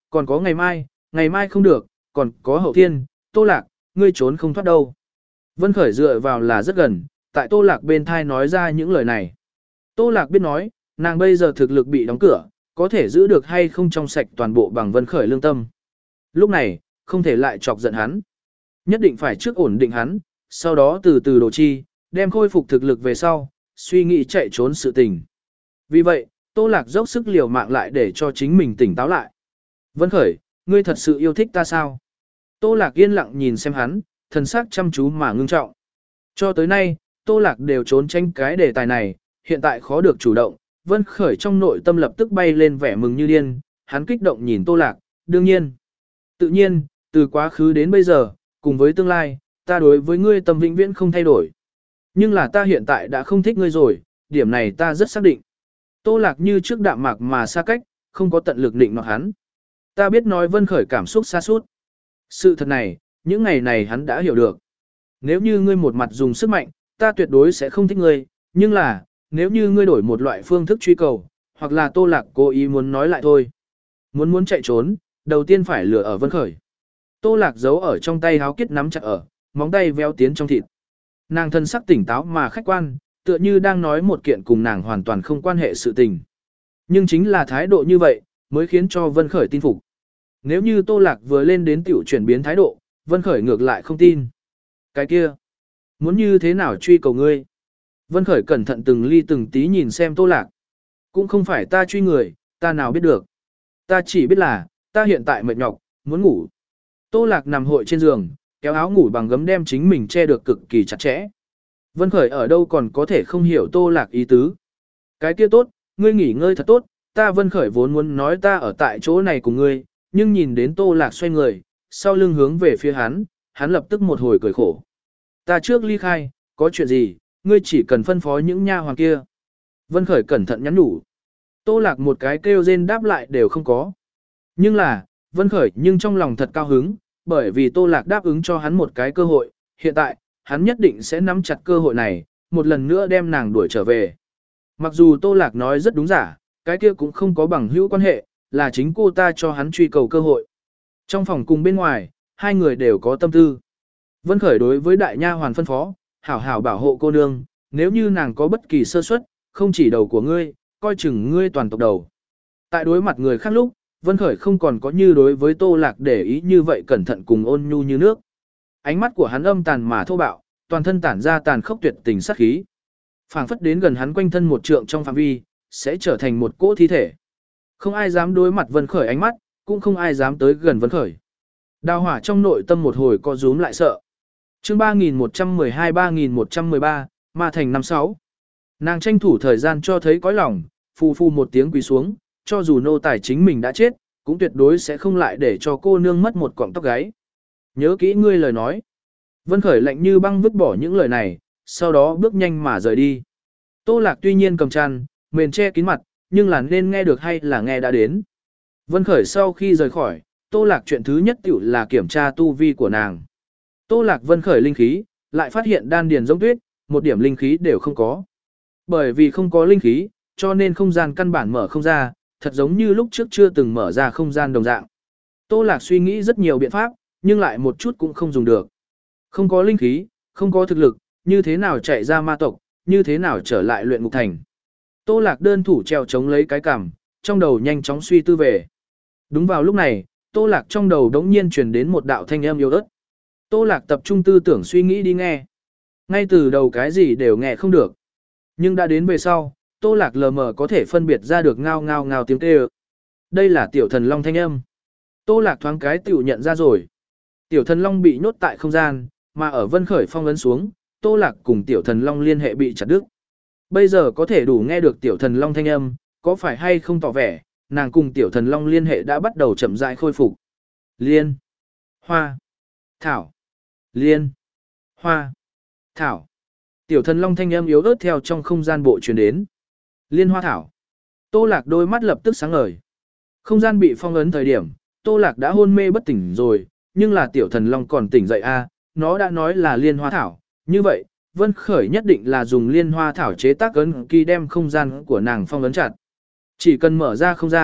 còn có ngày mai, ngày mai không được, còn có hậu thiên, Tô Lạc, ngươi trốn không thoát đâu. Vân Khởi dựa vào là rất gần, tại Tô Lạc bên thai nói ra những lời này. Tô Lạc biết nói, nàng bây giờ thực lực bị đóng cửa, có thể giữ được hay không trong sạch toàn bộ bằng Vân Khởi lương tâm. Lúc này, không thể lại chọc giận hắn. Nhất định phải trước ổn định hắn, sau đó từ từ đổ chi, đem khôi phục thực lực về sau, suy nghĩ chạy trốn sự tình. Vì vậy, Tô Lạc dốc sức liều mạng lại để cho chính mình tỉnh táo lại. Vân Khởi, ngươi thật sự yêu thích ta sao? Tô Lạc yên lặng nhìn xem hắn, thần sắc chăm chú mà ngưng trọng. Cho tới nay, Tô Lạc đều trốn tránh cái đề tài này, hiện tại khó được chủ động, Vân Khởi trong nội tâm lập tức bay lên vẻ mừng như điên, hắn kích động nhìn Tô Lạc, đương nhiên. Tự nhiên, từ quá khứ đến bây giờ, cùng với tương lai, ta đối với ngươi tâm vĩnh viễn không thay đổi. Nhưng là ta hiện tại đã không thích ngươi rồi, điểm này ta rất xác định. Tô Lạc như trước đạm mạc mà xa cách, không có tận lực định nọt hắn. Ta biết nói Vân Khởi cảm xúc xa suốt. Sự thật này, những ngày này hắn đã hiểu được. Nếu như ngươi một mặt dùng sức mạnh, ta tuyệt đối sẽ không thích ngươi, nhưng là, nếu như ngươi đổi một loại phương thức truy cầu, hoặc là Tô Lạc cố ý muốn nói lại thôi. Muốn muốn chạy trốn, đầu tiên phải lừa ở Vân Khởi. Tô Lạc giấu ở trong tay háo kết nắm chặt ở, móng tay véo tiến trong thịt. Nàng thân sắc tỉnh táo mà khách quan, tựa như đang nói một kiện cùng nàng hoàn toàn không quan hệ sự tình. Nhưng chính là thái độ như vậy, mới khiến cho Vân Khởi tin phục. Nếu như Tô Lạc vừa lên đến tiểu chuyển biến thái độ, Vân Khởi ngược lại không tin. Cái kia, muốn như thế nào truy cầu ngươi? Vân Khởi cẩn thận từng ly từng tí nhìn xem Tô Lạc. Cũng không phải ta truy người, ta nào biết được. Ta chỉ biết là, ta hiện tại mệt nhọc, muốn ngủ. Tô Lạc nằm hội trên giường, kéo áo ngủ bằng gấm đem chính mình che được cực kỳ chặt chẽ. Vân Khởi ở đâu còn có thể không hiểu Tô Lạc ý tứ. Cái kia tốt, ngươi nghỉ ngơi thật tốt, ta Vân Khởi vốn muốn nói ta ở tại chỗ này cùng ngươi, nhưng nhìn đến Tô Lạc xoay người, sau lưng hướng về phía hắn, hắn lập tức một hồi cười khổ. Ta trước ly khai, có chuyện gì, ngươi chỉ cần phân phó những nha hoàn kia. Vân Khởi cẩn thận nhắn nhủ. Tô Lạc một cái kêu rên đáp lại đều không có. Nhưng là, Vân Khởi nhưng trong lòng thật cao hứng, bởi vì Tô Lạc đáp ứng cho hắn một cái cơ hội, hiện tại, hắn nhất định sẽ nắm chặt cơ hội này, một lần nữa đem nàng đuổi trở về. Mặc dù Tô Lạc nói rất đúng giả, cái kia cũng không có bằng hữu quan hệ, là chính cô ta cho hắn truy cầu cơ hội. Trong phòng cùng bên ngoài, hai người đều có tâm tư. Vân Khởi đối với đại nha hoàn phân phó, hảo hảo bảo hộ cô nương, nếu như nàng có bất kỳ sơ suất, không chỉ đầu của ngươi, coi chừng ngươi toàn tộc đầu. Tại đối mặt người khác lúc, Vân Khởi không còn có như đối với Tô Lạc để ý như vậy cẩn thận cùng ôn nhu như nước. Ánh mắt của hắn âm tàn mà thô bạo, toàn thân tản ra tàn khốc tuyệt tình sát khí. Phảng phất đến gần hắn quanh thân một trượng trong phạm vi, sẽ trở thành một cỗ thi thể. Không ai dám đối mặt Vân Khởi ánh mắt, cũng không ai dám tới gần Vân Khởi. Đào hỏa trong nội tâm một hồi co rúm lại sợ. Chương ba nghìn một trăm mười hai ba nghìn một trăm mười ba, Ma Thành năm sáu. Nàng tranh thủ thời gian cho thấy cõi lòng, phù phù một tiếng quỳ xuống, cho dù nô tài chính mình đã chết, cũng tuyệt đối sẽ không lại để cho cô nương mất một cọng tóc gáy. Nhớ kỹ ngươi lời nói. Vân Khởi lạnh như băng vứt bỏ những lời này, sau đó bước nhanh mà rời đi. Tô Lạc tuy nhiên cầm chăn, mền che kín mặt, nhưng là nên nghe được hay là nghe đã đến. Vân Khởi sau khi rời khỏi, Tô Lạc chuyện thứ nhất tiểu là kiểm tra tu vi của nàng. Tô Lạc Vân Khởi linh khí, lại phát hiện đan điền giống tuyết, một điểm linh khí đều không có. Bởi vì không có linh khí, cho nên không gian căn bản mở không ra, thật giống như lúc trước chưa từng mở ra không gian đồng dạng. Tô Lạc suy nghĩ rất nhiều biện pháp, nhưng lại một chút cũng không dùng được. Không có linh khí, không có thực lực, như thế nào chạy ra ma tộc, như thế nào trở lại luyện ngục thành. Tô Lạc đơn thủ treo chống lấy cái cằm, trong đầu nhanh chóng suy tư về. Đúng vào lúc này, Tô Lạc trong đầu đống nhiên truyền đến một đạo thanh âm yếu ớt. Tô Lạc tập trung tư tưởng suy nghĩ đi nghe. Ngay từ đầu cái gì đều nghe không được. Nhưng đã đến về sau, Tô Lạc lờ mờ có thể phân biệt ra được ngao ngao ngao tiếng kêu. Đây là tiểu thần long thanh âm. Tô Lạc thoáng cái tiểu nhận ra rồi. Tiểu thần long bị nhốt tại không gian, mà ở Vân Khởi phong ấn xuống, Tô Lạc cùng tiểu thần long liên hệ bị chặt đứt. Bây giờ có thể đủ nghe được tiểu thần long thanh âm, có phải hay không tỏ vẻ, nàng cùng tiểu thần long liên hệ đã bắt đầu chậm rãi khôi phục. Liên, hoa, thảo, liên, hoa, thảo. Tiểu thần long thanh âm yếu ớt theo trong không gian bộ truyền đến. Liên hoa thảo. Tô Lạc đôi mắt lập tức sáng ngời. Không gian bị phong ấn thời điểm, Tô Lạc đã hôn mê bất tỉnh rồi, nhưng là tiểu thần long còn tỉnh dậy a, nó đã nói là liên hoa thảo. Như vậy, Vân Khởi nhất định là dùng liên hoa thảo chế tác ấn ký đem không gian của nàng phong ấn chặt. Chỉ cần mở ra không gian,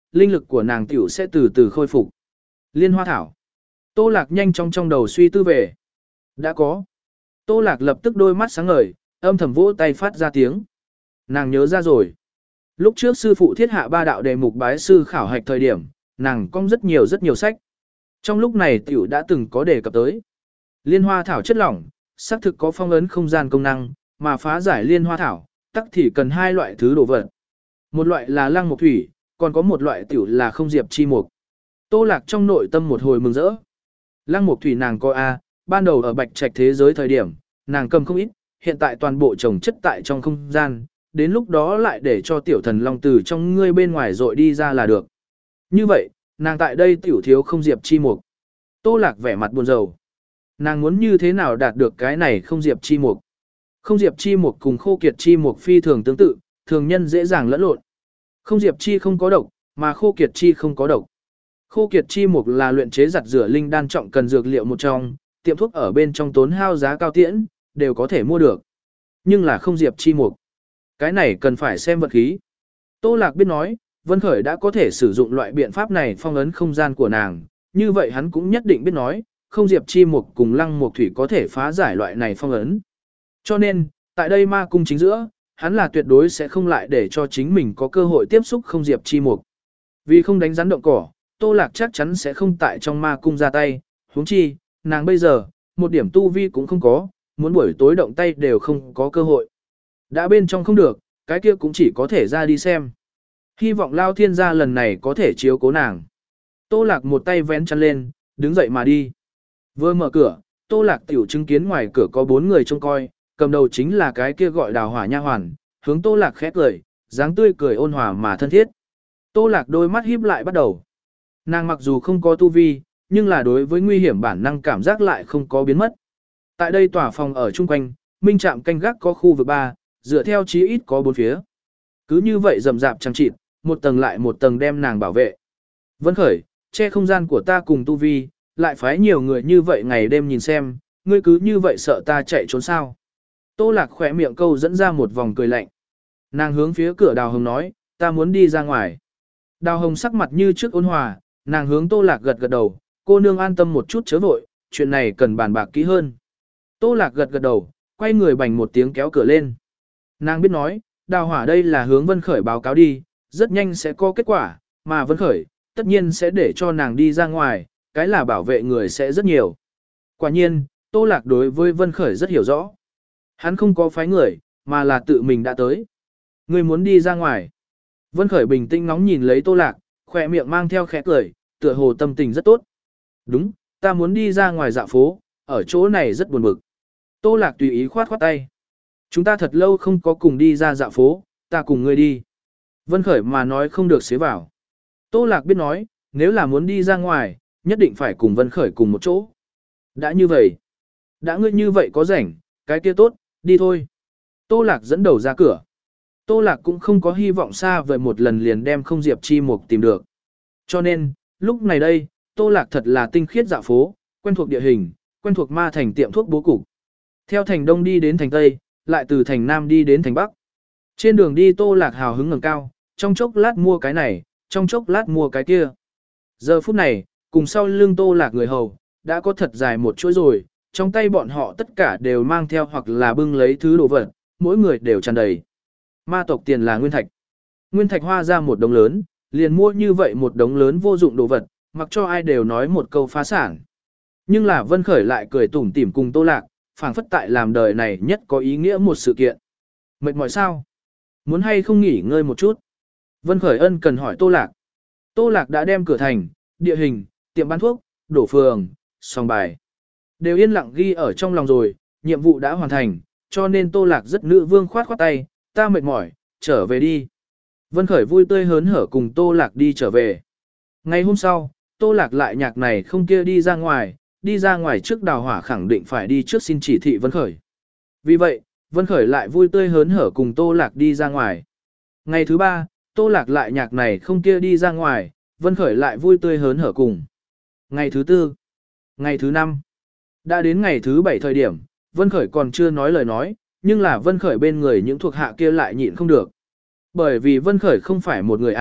linh lực của nàng tiểu sẽ từ từ khôi phục. Liên hoa thảo. Tô Lạc nhanh chóng trong đầu suy tư về. Đã có. Tô Lạc lập tức đôi mắt sáng ngời, âm thầm vỗ tay phát ra tiếng. Nàng nhớ ra rồi. Lúc trước sư phụ thiết hạ ba đạo đề mục bái sư khảo hạch thời điểm, nàng cong rất nhiều rất nhiều sách. Trong lúc này tiểu đã từng có đề cập tới. Liên hoa thảo chất lỏng, xác thực có phong ấn không gian công năng, mà phá giải liên hoa thảo, tắc thì cần hai loại thứ đồ vật. Một loại là lăng mục thủy, còn có một loại tiểu là không diệp chi mục. Tô Lạc trong nội tâm một hồi mừng rỡ. Lăng mục thủy nàng có A, ban đầu ở bạch trạch thế giới thời điểm, nàng cầm không ít, hiện tại toàn bộ trồng chất tại trong không gian, đến lúc đó lại để cho tiểu thần long từ trong ngươi bên ngoài dội đi ra là được. Như vậy, nàng tại đây tiểu thiếu không diệp chi mục. Tô Lạc vẻ mặt buồn rầu. Nàng muốn như thế nào đạt được cái này không diệp chi mục. Không diệp chi mục cùng khô kiệt chi mục phi thường tương tự, thường nhân dễ dàng lẫn lộn. Không diệp chi không có độc, mà khô kiệt chi không có độc. Khô kiệt chi mục là luyện chế giặt rửa linh đan trọng cần dược liệu một trong, tiệm thuốc ở bên trong tốn hao giá cao tiễn, đều có thể mua được. Nhưng là không diệp chi mục. Cái này cần phải xem vật khí. Tô Lạc biết nói, Vân Khởi đã có thể sử dụng loại biện pháp này phong ấn không gian của nàng, như vậy hắn cũng nhất định biết nói, không diệp chi mục cùng lăng mục thủy có thể phá giải loại này phong ấn. Cho nên, tại đây ma cung chính giữa, hắn là tuyệt đối sẽ không lại để cho chính mình có cơ hội tiếp xúc không diệp chi mục. Vì không đánh rắn động cỏ, Tô Lạc chắc chắn sẽ không tại trong ma cung ra tay, huống chi, nàng bây giờ, một điểm tu vi cũng không có, muốn buổi tối động tay đều không có cơ hội. Đã bên trong không được, cái kia cũng chỉ có thể ra đi xem. Hy vọng Lao Thiên gia lần này có thể chiếu cố nàng. Tô Lạc một tay vén chăn lên, đứng dậy mà đi. Vừa mở cửa, Tô Lạc tiểu chứng kiến ngoài cửa có bốn người trông coi, cầm đầu chính là cái kia gọi Đào Hỏa nha hoàn, hướng Tô Lạc khẽ cười, dáng tươi cười ôn hòa mà thân thiết. Tô Lạc đôi mắt híp lại bắt đầu. Nàng mặc dù không có tu vi, nhưng là đối với nguy hiểm bản năng cảm giác lại không có biến mất. Tại đây tòa phòng ở chung quanh, minh trạm canh gác có khu vực ba, dựa theo chí ít có bốn phía. Cứ như vậy rầm rạp chẳng chịt, một tầng lại một tầng đem nàng bảo vệ. Vân Khởi, che không gian của ta cùng tu vi, lại phái nhiều người như vậy ngày đêm nhìn xem, ngươi cứ như vậy sợ ta chạy trốn sao. Tô Lạc khỏe miệng câu dẫn ra một vòng cười lạnh. Nàng hướng phía cửa Đào Hồng nói, ta muốn đi ra ngoài. Đào Hồng sắc mặt như trước ôn hòa, nàng hướng Tô Lạc gật gật đầu, cô nương an tâm một chút chớ vội, chuyện này cần bàn bạc kỹ hơn. Tô Lạc gật gật đầu, quay người bành một tiếng kéo cửa lên. Nàng biết nói, Đào Hỏa đây là hướng Vân Khởi báo cáo đi, rất nhanh sẽ có kết quả, mà Vân Khởi, tất nhiên sẽ để cho nàng đi ra ngoài, cái là bảo vệ người sẽ rất nhiều. Quả nhiên, Tô Lạc đối với Vân Khởi rất hiểu rõ. Hắn không có phái người, mà là tự mình đã tới. Người muốn đi ra ngoài. Vân Khởi bình tĩnh ngóng nhìn lấy Tô Lạc, khỏe miệng mang theo khẽ cười, tựa hồ tâm tình rất tốt. Đúng, ta muốn đi ra ngoài dạo phố, ở chỗ này rất buồn bực. Tô Lạc tùy ý khoát khoát tay. Chúng ta thật lâu không có cùng đi ra dạo phố, ta cùng ngươi đi. Vân Khởi mà nói không được xế vào. Tô Lạc biết nói, nếu là muốn đi ra ngoài, nhất định phải cùng Vân Khởi cùng một chỗ. Đã như vậy, đã ngươi như vậy có rảnh, cái kia tốt, đi thôi. Tô Lạc dẫn đầu ra cửa. Tô Lạc cũng không có hy vọng xa vời một lần liền đem không diệp chi mục tìm được. Cho nên, lúc này đây, Tô Lạc thật là tinh khiết dạo phố, quen thuộc địa hình, quen thuộc ma thành tiệm thuốc bố cục. Theo thành Đông đi đến thành Tây, lại từ thành Nam đi đến thành Bắc. Trên đường đi Tô Lạc hào hứng ngẩng cao, trong chốc lát mua cái này, trong chốc lát mua cái kia. Giờ phút này, cùng sau lưng Tô Lạc người hầu, đã có thật dài một chuỗi rồi, trong tay bọn họ tất cả đều mang theo hoặc là bưng lấy thứ đồ vật, mỗi người đều tràn đầy. Ma tộc tiền là nguyên thạch. Nguyên thạch hoa ra một đống lớn, liền mua như vậy một đống lớn vô dụng đồ vật, mặc cho ai đều nói một câu phá sản. Nhưng là Vân Khởi lại cười tủm tỉm cùng Tô Lạc, phảng phất tại làm đời này nhất có ý nghĩa một sự kiện. Mệt mỏi sao? Muốn hay không nghỉ ngơi một chút? Vân Khởi ân cần hỏi Tô Lạc. Tô Lạc đã đem cửa thành, địa hình, tiệm bán thuốc, đổ phường, sòng bài. Đều yên lặng ghi ở trong lòng rồi, nhiệm vụ đã hoàn thành, cho nên Tô Lạc rất nữ vương khoát khoát tay, ta mệt mỏi, trở về đi. Vân Khởi vui tươi hớn hở cùng Tô Lạc đi trở về. Ngày hôm sau, Tô Lạc lại nhạc này không kia đi ra ngoài, đi ra ngoài trước Đào Hỏa khẳng định phải đi trước xin chỉ thị Vân Khởi. Vì vậy, Vân Khởi lại vui tươi hớn hở cùng Tô Lạc đi ra ngoài. Ngày thứ ba, Tô Lạc lại nhạc này không kia đi ra ngoài, Vân Khởi lại vui tươi hớn hở cùng. Ngày thứ tư, ngày thứ năm, đã đến ngày thứ bảy thời điểm, Vân Khởi còn chưa nói lời nói, nhưng là Vân Khởi bên người những thuộc hạ kia lại nhịn không được. Bởi vì Vân Khởi không phải một người A,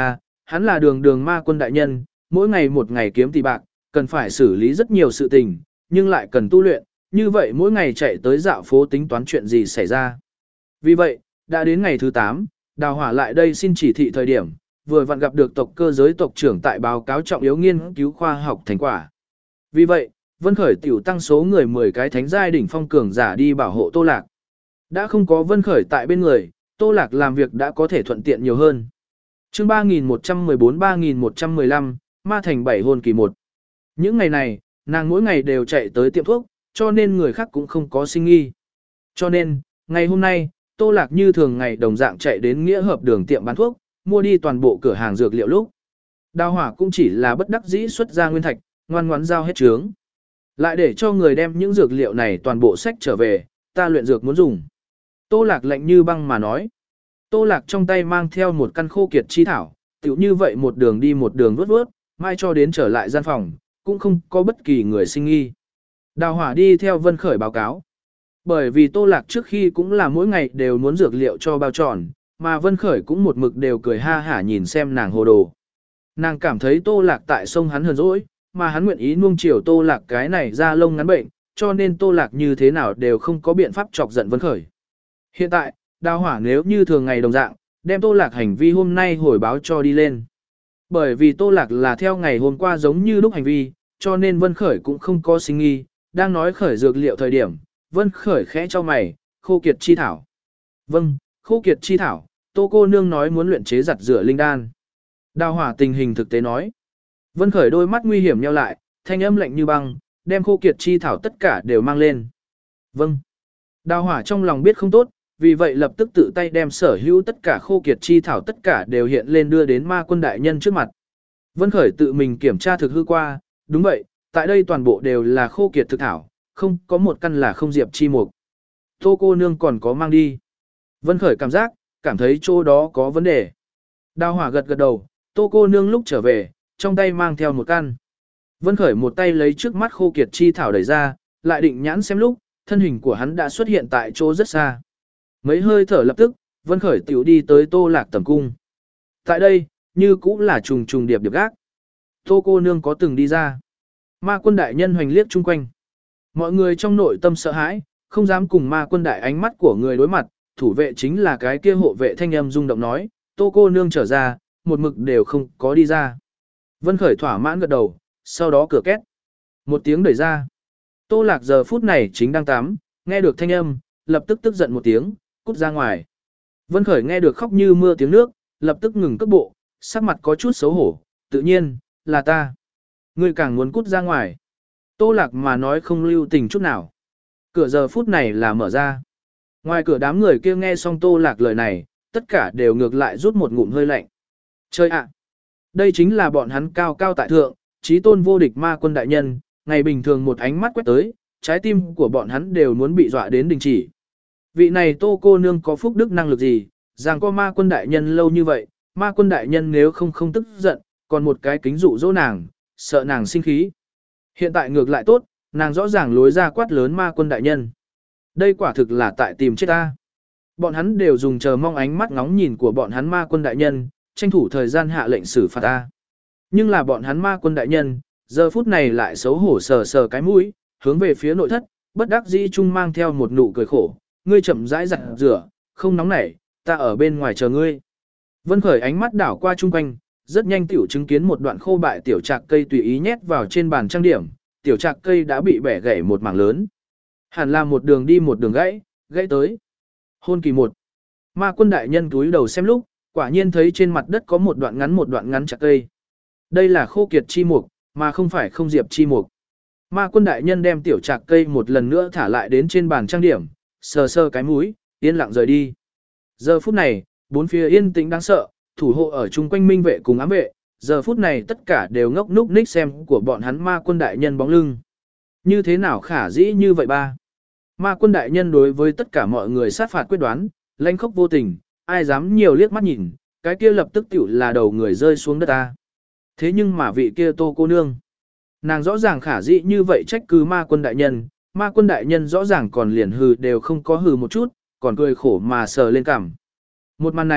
hắn là đường đường ma quân đại nhân, mỗi ngày một ngày kiếm tỷ bạc, cần phải xử lý rất nhiều sự tình, nhưng lại cần tu luyện, như vậy mỗi ngày chạy tới dạo phố tính toán chuyện gì xảy ra. Vì vậy, đã đến ngày thứ tám, Đào Hỏa lại đây xin chỉ thị thời điểm, vừa vặn gặp được tộc cơ giới tộc trưởng tại báo cáo trọng yếu nghiên cứu khoa học thành quả. Vì vậy, Vân Khởi tiểu tăng số người mười cái thánh giai đỉnh phong cường giả đi bảo hộ Tô Lạc. Đã không có Vân Khởi tại bên người, Tô Lạc làm việc đã có thể thuận tiện nhiều hơn. Chương ba nghìn một trăm mười bốn ba nghìn một trăm mười lăm, Ma Thành bảy hôn kỳ một. Những ngày này, nàng mỗi ngày đều chạy tới tiệm thuốc, cho nên người khác cũng không có sinh nghi. Cho nên, ngày hôm nay, Tô Lạc như thường ngày đồng dạng chạy đến nghĩa hợp đường tiệm bán thuốc, mua đi toàn bộ cửa hàng dược liệu lúc. Đào Hỏa cũng chỉ là bất đắc dĩ xuất ra nguyên thạch, ngoan ngoãn giao hết trướng. Lại để cho người đem những dược liệu này toàn bộ sách trở về, ta luyện dược muốn dùng. Tô Lạc lạnh như băng mà nói. Tô Lạc trong tay mang theo một căn khô kiệt chi thảo, tiểu như vậy một đường đi một đường vớt vớt, mai cho đến trở lại gian phòng, cũng không có bất kỳ người sinh nghi. Đào Hỏa đi theo Vân Khởi báo cáo. Bởi vì Tô Lạc trước khi cũng là mỗi ngày đều muốn dược liệu cho bao tròn, mà Vân Khởi cũng một mực đều cười ha hả nhìn xem nàng hồ đồ. Nàng cảm thấy Tô Lạc tại sông hắn hờn dỗi, mà hắn nguyện ý nuông chiều Tô Lạc cái này ra lông ngắn bệnh, cho nên Tô Lạc như thế nào đều không có biện pháp chọc giận Vân Khởi. Hiện tại, Đào Hỏa nếu như thường ngày đồng dạng, đem Tô Lạc hành vi hôm nay hồi báo cho đi lên. Bởi vì Tô Lạc là theo ngày hôm qua giống như lúc hành vi, cho nên Vân Khởi cũng không có sinh nghi, đang nói khởi dược liệu thời điểm, Vân Khởi khẽ cho mày, khô kiệt chi thảo. Vâng, khô kiệt chi thảo, Tô cô nương nói muốn luyện chế giặt rửa linh đan. Đào Hỏa tình hình thực tế nói. Vân Khởi đôi mắt nguy hiểm nheo lại, thanh âm lạnh như băng, đem khô kiệt chi thảo tất cả đều mang lên. Vâng. Đào Hỏa trong lòng biết không tốt, vì vậy lập tức tự tay đem sở hữu tất cả khô kiệt chi thảo tất cả đều hiện lên đưa đến ma quân đại nhân trước mặt. Vân Khởi tự mình kiểm tra thực hư qua, đúng vậy, tại đây toàn bộ đều là khô kiệt thực thảo, không có một căn là không diệp chi mục. Tô cô nương còn có mang đi. Vân Khởi cảm giác, cảm thấy chỗ đó có vấn đề. Đào Hỏa gật gật đầu, Tô cô nương lúc trở về, trong tay mang theo một căn. Vân Khởi một tay lấy trước mắt khô kiệt chi thảo đẩy ra, lại định nhãn xem lúc, thân hình của hắn đã xuất hiện tại chỗ rất xa. Mấy hơi thở lập tức, Vân Khởi tiểu đi tới Tô Lạc tầm cung. Tại đây, như cũng là trùng trùng điệp điệp gác. Tô cô nương có từng đi ra. Ma quân đại nhân hoành liếc chung quanh. Mọi người trong nội tâm sợ hãi, không dám cùng ma quân đại ánh mắt của người đối mặt, thủ vệ chính là cái kia hộ vệ thanh âm rung động nói, Tô cô nương trở ra, một mực đều không có đi ra. Vân Khởi thỏa mãn gật đầu, sau đó cửa két. Một tiếng đẩy ra. Tô Lạc giờ phút này chính đang tắm, nghe được thanh âm, lập tức tức giận một tiếng, cút ra ngoài. Vân Khởi nghe được khóc như mưa tiếng nước, lập tức ngừng cước bộ, sắc mặt có chút xấu hổ, tự nhiên, là ta. Ngươi càng muốn cút ra ngoài. Tô Lạc mà nói không lưu tình chút nào. Cửa giờ phút này là mở ra. Ngoài cửa đám người kia nghe xong Tô Lạc lời này, tất cả đều ngược lại rút một ngụm hơi lạnh. Chơi ạ! Đây chính là bọn hắn cao cao tại thượng, chí tôn vô địch ma quân đại nhân, ngày bình thường một ánh mắt quét tới, trái tim của bọn hắn đều muốn bị dọa đến đình chỉ. Vị này Tô cô nương có phúc đức năng lực gì, rằng có ma quân đại nhân lâu như vậy, ma quân đại nhân nếu không không tức giận, còn một cái kính dụ dỗ nàng, sợ nàng sinh khí. Hiện tại ngược lại tốt, nàng rõ ràng lối ra quát lớn ma quân đại nhân. Đây quả thực là tại tìm chết ta. Bọn hắn đều dùng chờ mong ánh mắt ngóng nhìn của bọn hắn ma quân đại nhân, tranh thủ thời gian hạ lệnh xử phạt ta. Nhưng là bọn hắn ma quân đại nhân, giờ phút này lại xấu hổ sờ sờ cái mũi, hướng về phía nội thất, bất đắc dĩ chung mang theo một nụ cười khổ, ngươi chậm rãi giặt rửa, không nóng nảy, ta ở bên ngoài chờ ngươi. Vân Khởi ánh mắt đảo qua chung quanh, rất nhanh tiểu chứng kiến một đoạn khô bại tiểu trạc cây tùy ý nhét vào trên bàn trang điểm, tiểu trạc cây đã bị bẻ gãy một mảng lớn. Hẳn là một đường đi một đường gãy, gãy tới. Hôn kỳ một. Ma quân đại nhân túi đầu xem lúc, quả nhiên thấy trên mặt đất có một đoạn ngắn một đoạn ngắn trạc cây. Đây là khô kiệt chi mục, mà không phải không diệp chi mục. Ma quân đại nhân đem tiểu trạc cây một lần nữa thả lại đến trên bàn trang điểm, sờ sờ cái mũi, yên lặng rời đi. Giờ phút này, bốn phía yên tĩnh đáng sợ, thủ hộ ở chung quanh minh vệ cùng ám vệ, giờ phút này tất cả đều ngốc núc ních xem của bọn hắn ma quân đại nhân bóng lưng. Như thế nào khả dĩ như vậy ba? Ma quân đại nhân đối với tất cả mọi người sát phạt quyết đoán, lãnh khốc vô tình, ai dám nhiều liếc mắt nhìn, cái kia lập tức tiểu là đầu người rơi xuống đất ta. Thế nhưng mà vị kia Tô cô nương, nàng rõ ràng khả dĩ như vậy trách cứ ma quân đại nhân, ma quân đại nhân rõ ràng còn liền hừ đều không có hừ một chút, còn cười khổ mà sờ lên cằm. Một màn này,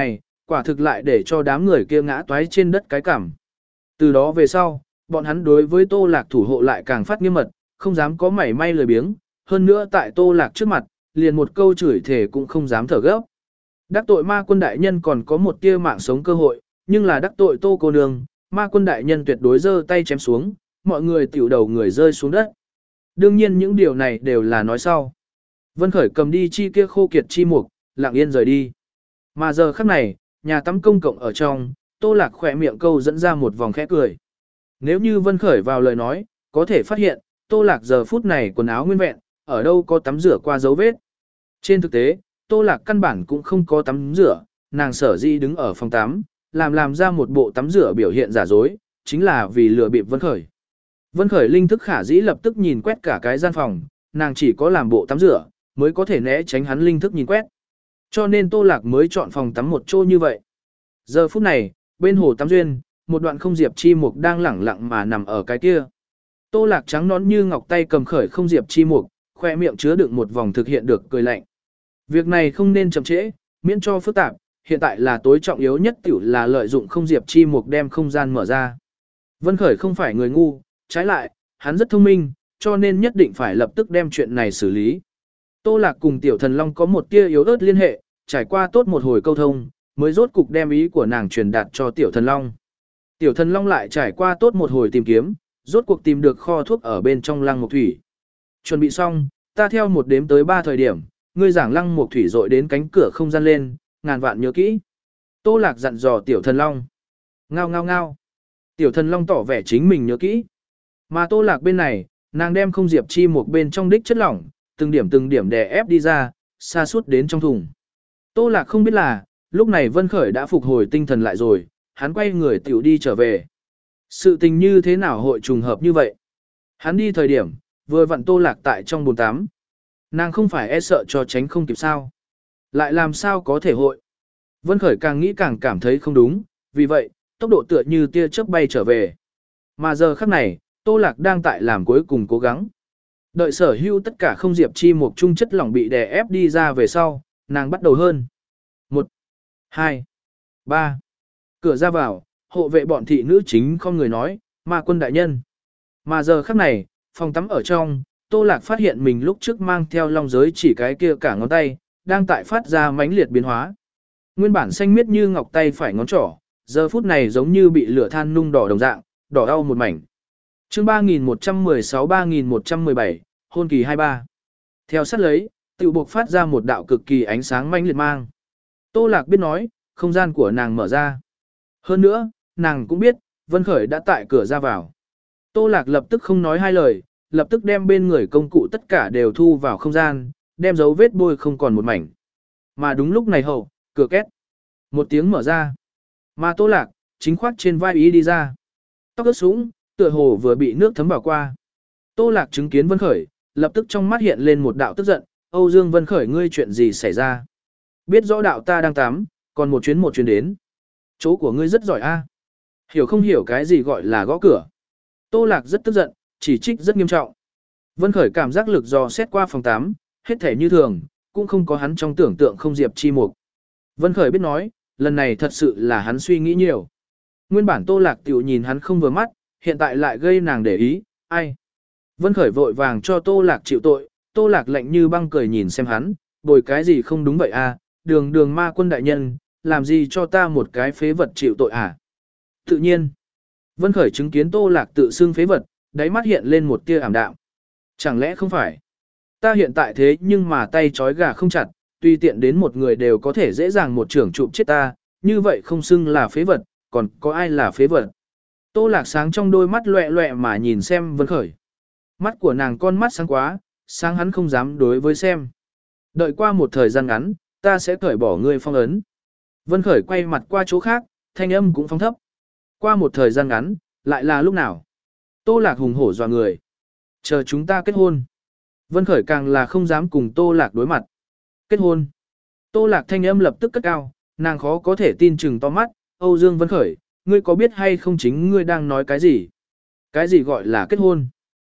Quả thực lại để cho đám người kia ngã toái trên đất cái cảm. Từ đó về sau, bọn hắn đối với Tô Lạc thủ hộ lại càng phát nghiêm mật, không dám có mảy may lười biếng, hơn nữa tại Tô Lạc trước mặt, liền một câu chửi thề cũng không dám thở gấp. Đắc tội ma quân đại nhân còn có một tia mạng sống cơ hội, nhưng là đắc tội Tô cô nương, ma quân đại nhân tuyệt đối giơ tay chém xuống, mọi người tiểu đầu người rơi xuống đất. Đương nhiên những điều này đều là nói sau. Vân Khởi cầm đi chi kia khô kiệt chi mục, lặng yên rời đi. Mà giờ khắc này, nhà tắm công cộng ở trong, Tô Lạc khỏe miệng câu dẫn ra một vòng khẽ cười. Nếu như Vân Khởi vào lời nói, có thể phát hiện, Tô Lạc giờ phút này quần áo nguyên vẹn, ở đâu có tắm rửa qua dấu vết. Trên thực tế, Tô Lạc căn bản cũng không có tắm rửa, nàng sở di đứng ở phòng tắm, làm làm ra một bộ tắm rửa biểu hiện giả dối, chính là vì lừa bịp Vân Khởi. Vân Khởi linh thức khả dĩ lập tức nhìn quét cả cái gian phòng, nàng chỉ có làm bộ tắm rửa, mới có thể né tránh hắn linh thức nhìn quét. Cho nên Tô Lạc mới chọn phòng tắm một chỗ như vậy. Giờ phút này, bên hồ tắm duyên, một đoạn không diệp chi mục đang lẳng lặng mà nằm ở cái kia. Tô Lạc trắng nón như ngọc tay cầm khởi không diệp chi mục, khoe miệng chứa đựng một vòng thực hiện được cười lạnh. Việc này không nên chậm trễ, miễn cho phức tạp, hiện tại là tối trọng yếu nhất tiểu là lợi dụng không diệp chi mục đem không gian mở ra. Vân Khởi không phải người ngu, trái lại, hắn rất thông minh, cho nên nhất định phải lập tức đem chuyện này xử lý. Tô Lạc cùng Tiểu Thần Long có một tia yếu ớt liên hệ, trải qua tốt một hồi câu thông, mới rốt cục đem ý của nàng truyền đạt cho Tiểu Thần Long. Tiểu Thần Long lại trải qua tốt một hồi tìm kiếm, rốt cuộc tìm được kho thuốc ở bên trong lăng mục thủy. Chuẩn bị xong, ta theo một đếm tới ba thời điểm, ngươi giảng lăng mục thủy dội đến cánh cửa không gian lên, ngàn vạn nhớ kỹ. Tô Lạc dặn dò Tiểu Thần Long. Ngao ngao ngao. Tiểu Thần Long tỏ vẻ chính mình nhớ kỹ. Mà Tô Lạc bên này, nàng đem không diệp chi một bên trong đích chất lỏng, từng điểm từng điểm đè ép đi ra, xa suốt đến trong thùng. Tô Lạc không biết là, lúc này Vân Khởi đã phục hồi tinh thần lại rồi, hắn quay người tiểu đi trở về. Sự tình như thế nào hội trùng hợp như vậy? Hắn đi thời điểm, vừa vặn Tô Lạc tại trong bồn tắm. Nàng không phải e sợ cho tránh không kịp sao? Lại làm sao có thể hội? Vân Khởi càng nghĩ càng cảm thấy không đúng, vì vậy, tốc độ tựa như tia chớp bay trở về. Mà giờ khắc này, Tô Lạc đang tại làm cuối cùng cố gắng. Đợi sở hữu tất cả không diệp chi một chung chất lỏng bị đè ép đi ra về sau, nàng bắt đầu hơn. Một, hai, ba. Cửa ra vào, hộ vệ bọn thị nữ chính không người nói, ma quân đại nhân. Mà giờ khắc này, phòng tắm ở trong, Tô Lạc phát hiện mình lúc trước mang theo long giới chỉ cái kia cả ngón tay, đang tại phát ra mãnh liệt biến hóa. Nguyên bản xanh miết như ngọc tay phải ngón trỏ, giờ phút này giống như bị lửa than nung đỏ đồng dạng, đỏ đau một mảnh. Chương ba nghìn một trăm mười sáu ba nghìn một trăm mười bảy, hôn kỳ hai mươi ba. Theo sát lấy, tiểu buộc phát ra một đạo cực kỳ ánh sáng mãnh liệt mang. Tô Lạc biết nói, không gian của nàng mở ra. Hơn nữa, nàng cũng biết, Vân Khởi đã tại cửa ra vào. Tô Lạc lập tức không nói hai lời, lập tức đem bên người công cụ tất cả đều thu vào không gian, đem dấu vết bôi không còn một mảnh. Mà đúng lúc này hậu, cửa két. Một tiếng mở ra. Mà Tô Lạc, chính khoác trên vai ý đi ra. Tóc ướt sũng, tựa hồ vừa bị nước thấm vào qua. Tô Lạc chứng kiến Vân Khởi, lập tức trong mắt hiện lên một đạo tức giận, Âu Dương Vân Khởi ngươi chuyện gì xảy ra? Biết rõ đạo ta đang tắm, còn một chuyến một chuyến đến. Chỗ của ngươi rất giỏi a. Hiểu không hiểu cái gì gọi là gõ cửa. Tô Lạc rất tức giận, chỉ trích rất nghiêm trọng. Vân Khởi cảm giác lực dò xét qua phòng tắm, hết thể như thường, cũng không có hắn trong tưởng tượng không diệp chi mục. Vân Khởi biết nói, lần này thật sự là hắn suy nghĩ nhiều. Nguyên bản Tô Lạc tiểu nhìn hắn không vừa mắt, hiện tại lại gây nàng để ý, ai. Vân Khởi vội vàng cho Tô Lạc chịu tội, Tô Lạc lạnh như băng cười nhìn xem hắn, bồi cái gì không đúng vậy à, đường đường ma quân đại nhân, làm gì cho ta một cái phế vật chịu tội à. Tự nhiên, Vân Khởi chứng kiến Tô Lạc tự xưng phế vật, đáy mắt hiện lên một tia ảm đạm. Chẳng lẽ không phải? Ta hiện tại thế nhưng mà tay trói gà không chặt, tùy tiện đến một người đều có thể dễ dàng một trưởng chụp chết ta, như vậy không xưng là phế vật, còn có ai là phế vật? Tô Lạc sáng trong đôi mắt loẹ loẹ mà nhìn xem Vân Khởi. Mắt của nàng con mắt sáng quá, sáng hắn không dám đối với xem. Đợi qua một thời gian ngắn, ta sẽ cởi bỏ ngươi phong ấn. Vân Khởi quay mặt qua chỗ khác, thanh âm cũng phóng thấp. Qua một thời gian ngắn, lại là lúc nào? Tô Lạc hùng hổ dọa người. Chờ chúng ta kết hôn. Vân Khởi càng là không dám cùng Tô Lạc đối mặt. Kết hôn. Tô Lạc thanh âm lập tức cất cao, nàng khó có thể tin chừng to mắt. Âu Dương Vân Khởi, ngươi có biết hay không chính ngươi đang nói cái gì? Cái gì gọi là kết hôn?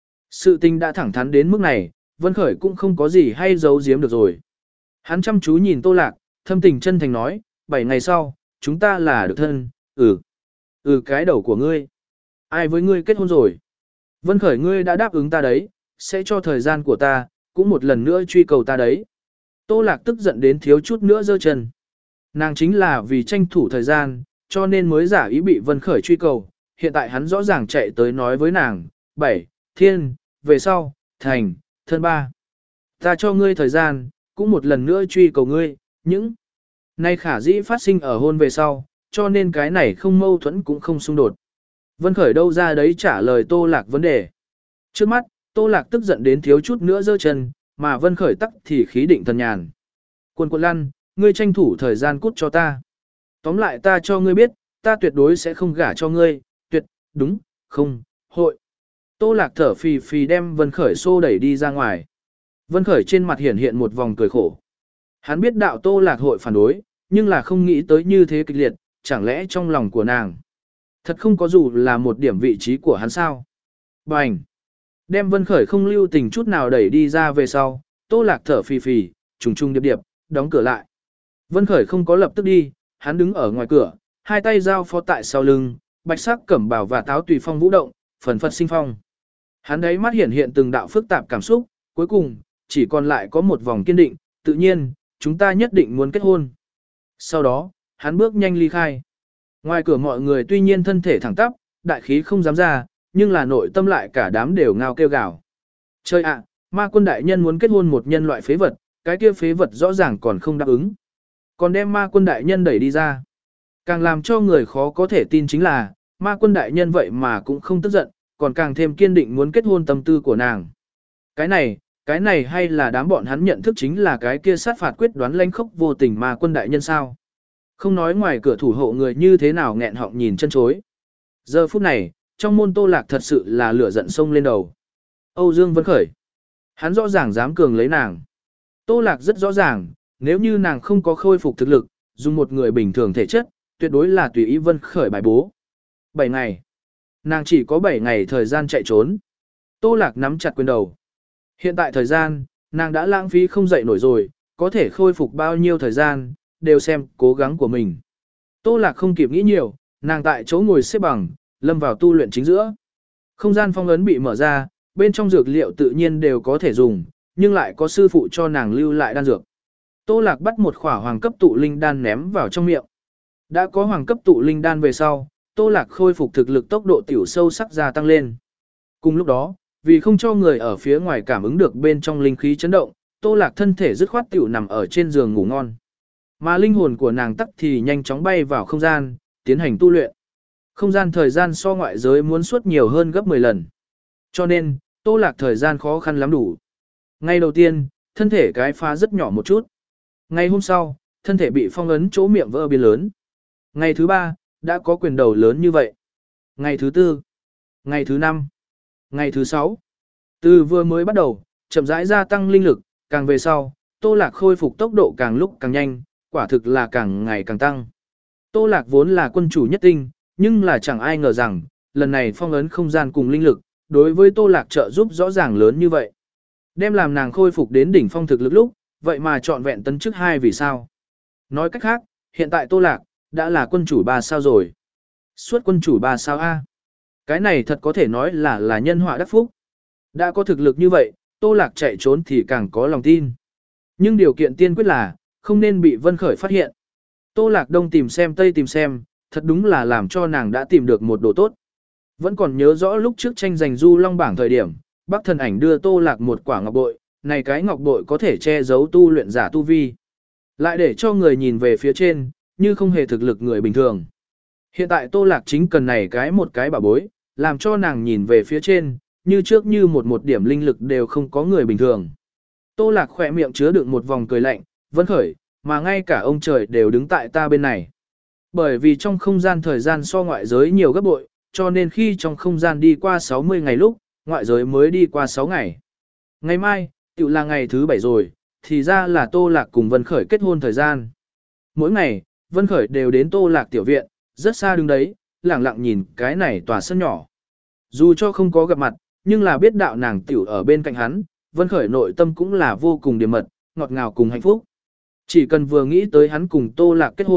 Sự tình đã thẳng thắn đến mức này, Vân Khởi cũng không có gì hay giấu giếm được rồi. Hắn chăm chú nhìn Tô Lạc, thâm tình chân thành nói, bảy ngày sau, chúng ta là được thân, ừ. Ừ cái đầu của ngươi. Ai với ngươi kết hôn rồi? Vân Khởi ngươi đã đáp ứng ta đấy, sẽ cho thời gian của ta, cũng một lần nữa truy cầu ta đấy. Tô Lạc tức giận đến thiếu chút nữa giơ chân. Nàng chính là vì tranh thủ thời gian, cho nên mới giả ý bị Vân Khởi truy cầu. Hiện tại hắn rõ ràng chạy tới nói với nàng, bảy, thiên, về sau, thành, thân ba. Ta cho ngươi thời gian, cũng một lần nữa truy cầu ngươi, những nay khả dĩ phát sinh ở hôn về sau, cho nên cái này không mâu thuẫn cũng không xung đột. Vân Khởi đâu ra đấy trả lời Tô Lạc vấn đề. Trước mắt, Tô Lạc tức giận đến thiếu chút nữa giơ chân, mà Vân Khởi tắc thì khí định thần nhàn. Quân quân lăn, ngươi tranh thủ thời gian cút cho ta. Tóm lại ta cho ngươi biết, ta tuyệt đối sẽ không gả cho ngươi, tuyệt, đúng, không, hội. Tô Lạc thở phì phì đem Vân Khởi xô đẩy đi ra ngoài. Vân Khởi trên mặt hiện hiện một vòng cười khổ. Hắn biết đạo Tô Lạc hội phản đối, nhưng là không nghĩ tới như thế kịch liệt, chẳng lẽ trong lòng của nàng. Thật không có dù là một điểm vị trí của hắn sao. Bành! Đem Vân Khởi không lưu tình chút nào đẩy đi ra về sau, Tô Lạc thở phì phì, trùng trùng điệp điệp, đóng cửa lại. Vân Khởi không có lập tức đi, hắn đứng ở ngoài cửa, hai tay giao phó tại sau lưng, bạch sắc cẩm bào và táo tùy phong vũ động, phần phật sinh phong. Hắn đấy mắt hiện hiện từng đạo phức tạp cảm xúc, cuối cùng, chỉ còn lại có một vòng kiên định, tự nhiên, chúng ta nhất định muốn kết hôn. Sau đó, hắn bước nhanh ly khai. Ngoài cửa mọi người tuy nhiên thân thể thẳng tắp, đại khí không dám ra, nhưng là nội tâm lại cả đám đều ngao kêu gào. Trời ạ, ma quân đại nhân muốn kết hôn một nhân loại phế vật, cái kia phế vật rõ ràng còn không đáp ứng. Còn đem ma quân đại nhân đẩy đi ra. Càng làm cho người khó có thể tin chính là, ma quân đại nhân vậy mà cũng không tức giận, còn càng thêm kiên định muốn kết hôn tâm tư của nàng. Cái này, cái này hay là đám bọn hắn nhận thức chính là cái kia sát phạt quyết đoán lãnh khốc vô tình ma quân đại nhân sao? Không nói ngoài cửa thủ hộ người như thế nào nghẹn họng nhìn chân chối. Giờ phút này, trong môn Tô Lạc thật sự là lửa giận sông lên đầu. Âu Dương Vân Khởi. Hắn rõ ràng dám cường lấy nàng. Tô Lạc rất rõ ràng, nếu như nàng không có khôi phục thực lực, dùng một người bình thường thể chất, tuyệt đối là tùy ý Vân Khởi bài bố. bảy ngày. Nàng chỉ có bảy ngày thời gian chạy trốn. Tô Lạc nắm chặt quyền đầu. Hiện tại thời gian, nàng đã lãng phí không dậy nổi rồi, có thể khôi phục bao nhiêu thời gian, đều xem cố gắng của mình. Tô Lạc không kịp nghĩ nhiều, nàng tại chỗ ngồi xếp bằng, lâm vào tu luyện chính giữa. Không gian phong ấn bị mở ra, bên trong dược liệu tự nhiên đều có thể dùng, nhưng lại có sư phụ cho nàng lưu lại đan dược. Tô Lạc bắt một khỏa hoàng cấp tụ linh đan ném vào trong miệng. Đã có hoàng cấp tụ linh đan về sau, Tô Lạc khôi phục thực lực tốc độ tiểu sâu sắc gia tăng lên. Cùng lúc đó, vì không cho người ở phía ngoài cảm ứng được bên trong linh khí chấn động, Tô Lạc thân thể dứt khoát tiểu nằm ở trên giường ngủ ngon. Mà linh hồn của nàng tắc thì nhanh chóng bay vào không gian, tiến hành tu luyện. Không gian thời gian so ngoại giới muốn suốt nhiều hơn gấp mười lần. Cho nên, Tô Lạc thời gian khó khăn lắm đủ. Ngày đầu tiên, thân thể cái phá rất nhỏ một chút. Ngày hôm sau, thân thể bị phong ấn chỗ miệng vỡ biến lớn. Ngày thứ ba, đã có quyền đầu lớn như vậy. Ngày thứ tư, ngày thứ năm, ngày thứ sáu. Từ vừa mới bắt đầu, chậm rãi gia tăng linh lực, càng về sau, Tô Lạc khôi phục tốc độ càng lúc càng nhanh, quả thực là càng ngày càng tăng. Tô Lạc vốn là quân chủ nhất tinh, nhưng là chẳng ai ngờ rằng, lần này phong ấn không gian cùng linh lực, đối với Tô Lạc trợ giúp rõ ràng lớn như vậy. Đem làm nàng khôi phục đến đỉnh phong thực lực lúc, vậy mà trọn vẹn tấn chức hai vì sao. Nói cách khác, hiện tại Tô Lạc, đã là quân chủ ba sao rồi. Suốt quân chủ ba sao A. Cái này thật có thể nói là là nhân họa đắc phúc. Đã có thực lực như vậy, Tô Lạc chạy trốn thì càng có lòng tin. Nhưng điều kiện tiên quyết là, không nên bị Vân Khởi phát hiện. Tô Lạc đông tìm xem tây tìm xem, thật đúng là làm cho nàng đã tìm được một đồ tốt. Vẫn còn nhớ rõ lúc trước tranh giành du long bảng thời điểm, Bắc Thần Ảnh đưa Tô Lạc một quả ngọc bội, này cái ngọc bội có thể che giấu tu luyện giả tu vi. Lại để cho người nhìn về phía trên, như không hề thực lực người bình thường. Hiện tại Tô Lạc chính cần này cái một cái bảo bối, làm cho nàng nhìn về phía trên, như trước như một một điểm linh lực đều không có người bình thường. Tô Lạc khỏe miệng chứa đựng một vòng cười lạnh, Vân Khởi, mà ngay cả ông trời đều đứng tại ta bên này. Bởi vì trong không gian thời gian so ngoại giới nhiều gấp bội, cho nên khi trong không gian đi qua sáu mươi ngày lúc, ngoại giới mới đi qua sáu ngày. Ngày mai, tự là ngày thứ bảy rồi, thì ra là Tô Lạc cùng Vân Khởi kết hôn thời gian. Mỗi ngày, Vân Khởi đều đến Tô Lạc tiểu viện, rất xa đứng đấy, lặng lặng nhìn cái này tòa sân nhỏ. Dù cho không có gặp mặt, nhưng là biết đạo nàng tiểu ở bên cạnh hắn, Vân Khởi nội tâm cũng là vô cùng điềm mật, ngọt ngào cùng hạnh phúc. Chỉ cần vừa nghĩ tới hắn cùng Tô Lạc kết hôn,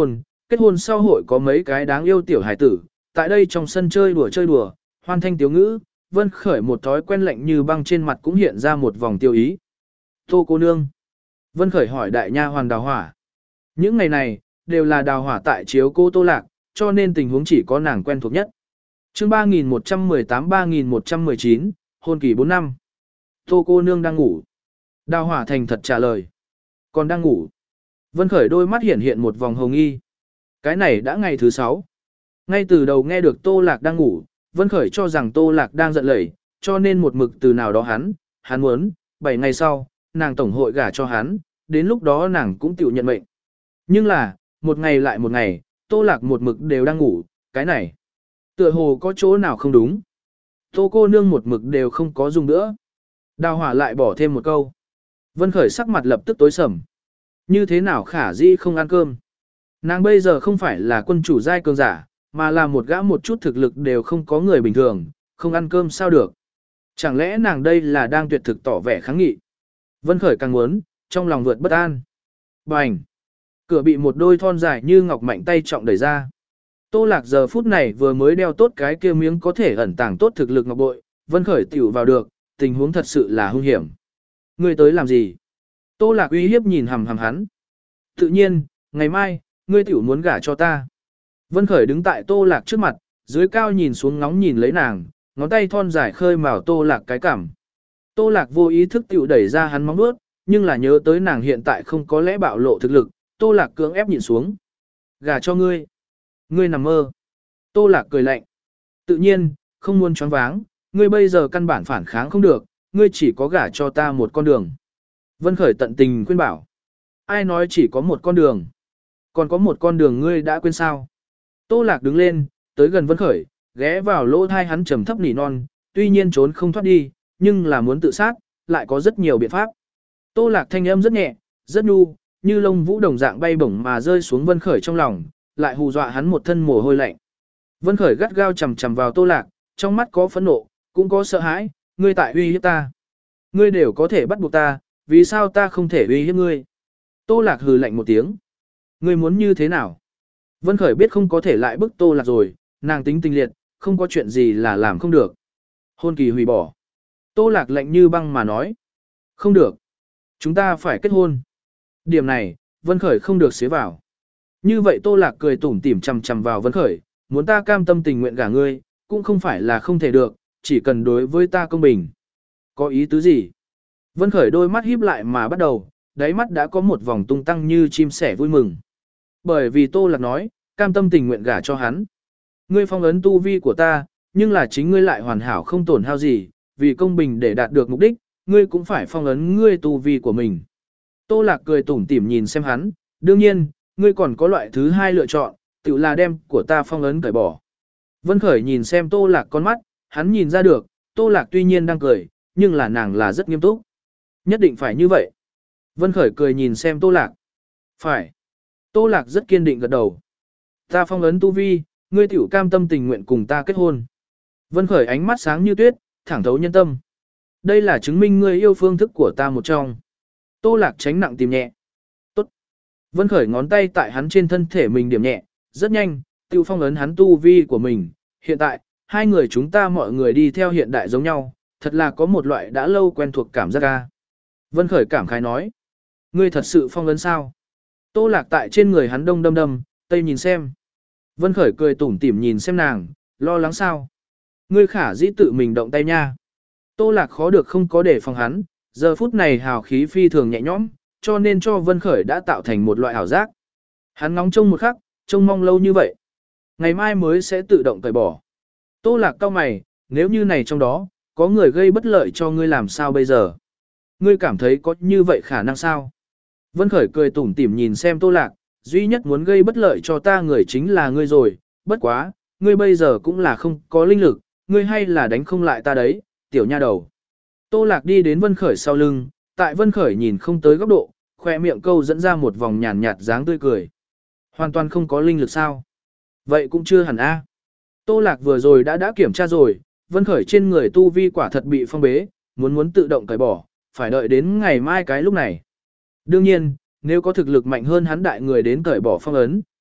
kết hôn sau hội có mấy cái đáng yêu tiểu hải tử, tại đây trong sân chơi đùa chơi đùa, hoan thanh tiếu ngữ, Vân Khởi một thói quen lạnh như băng trên mặt cũng hiện ra một vòng tiêu ý. Tô cô nương. Vân Khởi hỏi đại nha hoàn Đào Hỏa. Những ngày này, đều là Đào Hỏa tại chiếu cô Tô Lạc, cho nên tình huống chỉ có nàng quen thuộc nhất. chương ba nghìn một trăm mười tám ba nghìn một trăm mười chín, hôn kỳ bốn năm. Tô cô nương đang ngủ. Đào Hỏa thành thật trả lời. Còn đang ngủ. Vân Khởi đôi mắt hiện hiện một vòng hồng nghi. Cái này đã ngày thứ sáu. Ngay từ đầu nghe được Tô Lạc đang ngủ, Vân Khởi cho rằng Tô Lạc đang giận lẩy, cho nên một mực từ nào đó hắn, hắn muốn, bảy ngày sau, nàng tổng hội gả cho hắn, đến lúc đó nàng cũng tự nhận mệnh. Nhưng là, một ngày lại một ngày, Tô Lạc một mực đều đang ngủ, cái này. Tựa hồ có chỗ nào không đúng. Tô cô nương một mực đều không có dùng nữa. Đào Hỏa lại bỏ thêm một câu. Vân Khởi sắc mặt lập tức tối sầm. Như thế nào khả dĩ không ăn cơm? Nàng bây giờ không phải là quân chủ giai cường giả, mà là một gã một chút thực lực đều không có người bình thường, không ăn cơm sao được. Chẳng lẽ nàng đây là đang tuyệt thực tỏ vẻ kháng nghị? Vân Khởi càng muốn, trong lòng vượt bất an. Bành! Cửa bị một đôi thon dài như ngọc mạnh tay trọng đẩy ra. Tô Lạc giờ phút này vừa mới đeo tốt cái kia miếng có thể ẩn tàng tốt thực lực ngọc bội, Vân Khởi tiểu vào được, tình huống thật sự là hung hiểm. Ngươi tới làm gì? Tô Lạc uy hiếp nhìn hằm hằm hắn. Tự nhiên, ngày mai, ngươi tiểu muốn gả cho ta. Vân Khởi đứng tại Tô Lạc trước mặt, dưới cao nhìn xuống ngóng nhìn lấy nàng, ngón tay thon dài khơi mào Tô Lạc cái cằm. Tô Lạc vô ý thức tiểu đẩy ra hắn móng vuốt, nhưng là nhớ tới nàng hiện tại không có lẽ bạo lộ thực lực, Tô Lạc cưỡng ép nhịn xuống. Gả cho ngươi. Ngươi nằm mơ. Tô Lạc cười lạnh. Tự nhiên, không muốn choáng váng, ngươi bây giờ căn bản phản kháng không được, ngươi chỉ có gả cho ta một con đường. Vân Khởi tận tình khuyên bảo. Ai nói chỉ có một con đường? Còn có một con đường ngươi đã quên sao? Tô Lạc đứng lên, tới gần Vân Khởi, ghé vào lỗ thai hắn trầm thấp nỉ non, tuy nhiên trốn không thoát đi, nhưng là muốn tự sát, lại có rất nhiều biện pháp. Tô Lạc thanh âm rất nhẹ, rất nhu, như lông vũ đồng dạng bay bổng mà rơi xuống Vân Khởi trong lòng, lại hù dọa hắn một thân mồ hôi lạnh. Vân Khởi gắt gao chầm chầm vào Tô Lạc, trong mắt có phẫn nộ, cũng có sợ hãi, ngươi tại uy hiếp ta. Ngươi đều có thể bắt buộc ta, vì sao ta không thể uy hiếp ngươi? Tô Lạc hừ lạnh một tiếng. Ngươi muốn như thế nào? Vân Khởi biết không có thể lại bức Tô Lạc rồi, nàng tính tình liệt, không có chuyện gì là làm không được. Hôn kỳ hủy bỏ. Tô Lạc lạnh như băng mà nói. Không được. Chúng ta phải kết hôn. Điểm này, Vân Khởi không được xế vào. Như vậy Tô Lạc cười tủm tỉm chằm chằm vào Vân Khởi, muốn ta cam tâm tình nguyện gả ngươi, cũng không phải là không thể được, chỉ cần đối với ta công bình. Có ý tứ gì? Vân Khởi đôi mắt híp lại mà bắt đầu, đáy mắt đã có một vòng tung tăng như chim sẻ vui mừng. Bởi vì Tô Lạc nói, cam tâm tình nguyện gả cho hắn. Ngươi phong ấn tu vi của ta, nhưng là chính ngươi lại hoàn hảo không tổn hao gì, vì công bình để đạt được mục đích, ngươi cũng phải phong ấn ngươi tu vi của mình. Tô Lạc cười tủm tỉm nhìn xem hắn, đương nhiên, ngươi còn có loại thứ hai lựa chọn, tự là đem của ta phong ấn cởi bỏ. Vân Khởi nhìn xem Tô Lạc con mắt, hắn nhìn ra được, Tô Lạc tuy nhiên đang cười, nhưng là nàng là rất nghiêm túc. Nhất định phải như vậy. Vân Khởi cười nhìn xem Tô Lạc. Phải. Tô Lạc rất kiên định gật đầu. Ta phong ấn tu vi, ngươi tiểu cam tâm tình nguyện cùng ta kết hôn. Vân Khởi ánh mắt sáng như tuyết, thẳng thấu nhân tâm. Đây là chứng minh ngươi yêu phương thức của ta một trong. Tô Lạc tránh nặng tìm nhẹ. Tốt. Vân Khởi ngón tay tại hắn trên thân thể mình điểm nhẹ, rất nhanh, tiêu phong ấn hắn tu vi của mình. Hiện tại, hai người chúng ta mọi người đi theo hiện đại giống nhau, thật là có một loại đã lâu quen thuộc cảm giác ca. Vân Khởi cảm khái nói. Ngươi thật sự phong ấn sao? Tô Lạc tại trên người hắn đông đâm đâm, tây nhìn xem. Vân Khởi cười tủm tỉm nhìn xem nàng, lo lắng sao? Ngươi khả dĩ tự mình động tay nha. Tô Lạc khó được không có để phòng hắn, giờ phút này hào khí phi thường nhẹ nhõm, cho nên cho Vân Khởi đã tạo thành một loại ảo giác. Hắn ngóng trông một khắc, trông mong lâu như vậy. Ngày mai mới sẽ tự động cởi bỏ. Tô Lạc cau mày, nếu như này trong đó, có người gây bất lợi cho ngươi làm sao bây giờ? Ngươi cảm thấy có như vậy khả năng sao? Vân Khởi cười tủm tỉm nhìn xem Tô Lạc, duy nhất muốn gây bất lợi cho ta người chính là ngươi rồi, bất quá, ngươi bây giờ cũng là không có linh lực, ngươi hay là đánh không lại ta đấy, tiểu nha đầu. Tô Lạc đi đến Vân Khởi sau lưng, tại Vân Khởi nhìn không tới góc độ, khoe miệng câu dẫn ra một vòng nhàn nhạt dáng tươi cười. Hoàn toàn không có linh lực sao? Vậy cũng chưa hẳn a. Tô Lạc vừa rồi đã đã kiểm tra rồi, Vân Khởi trên người tu vi quả thật bị phong bế, muốn muốn tự động cởi bỏ, phải đợi đến ngày mai cái lúc này. Đương nhiên, nếu có thực lực mạnh hơn hắn đại người đến cởi bỏ phong ấn,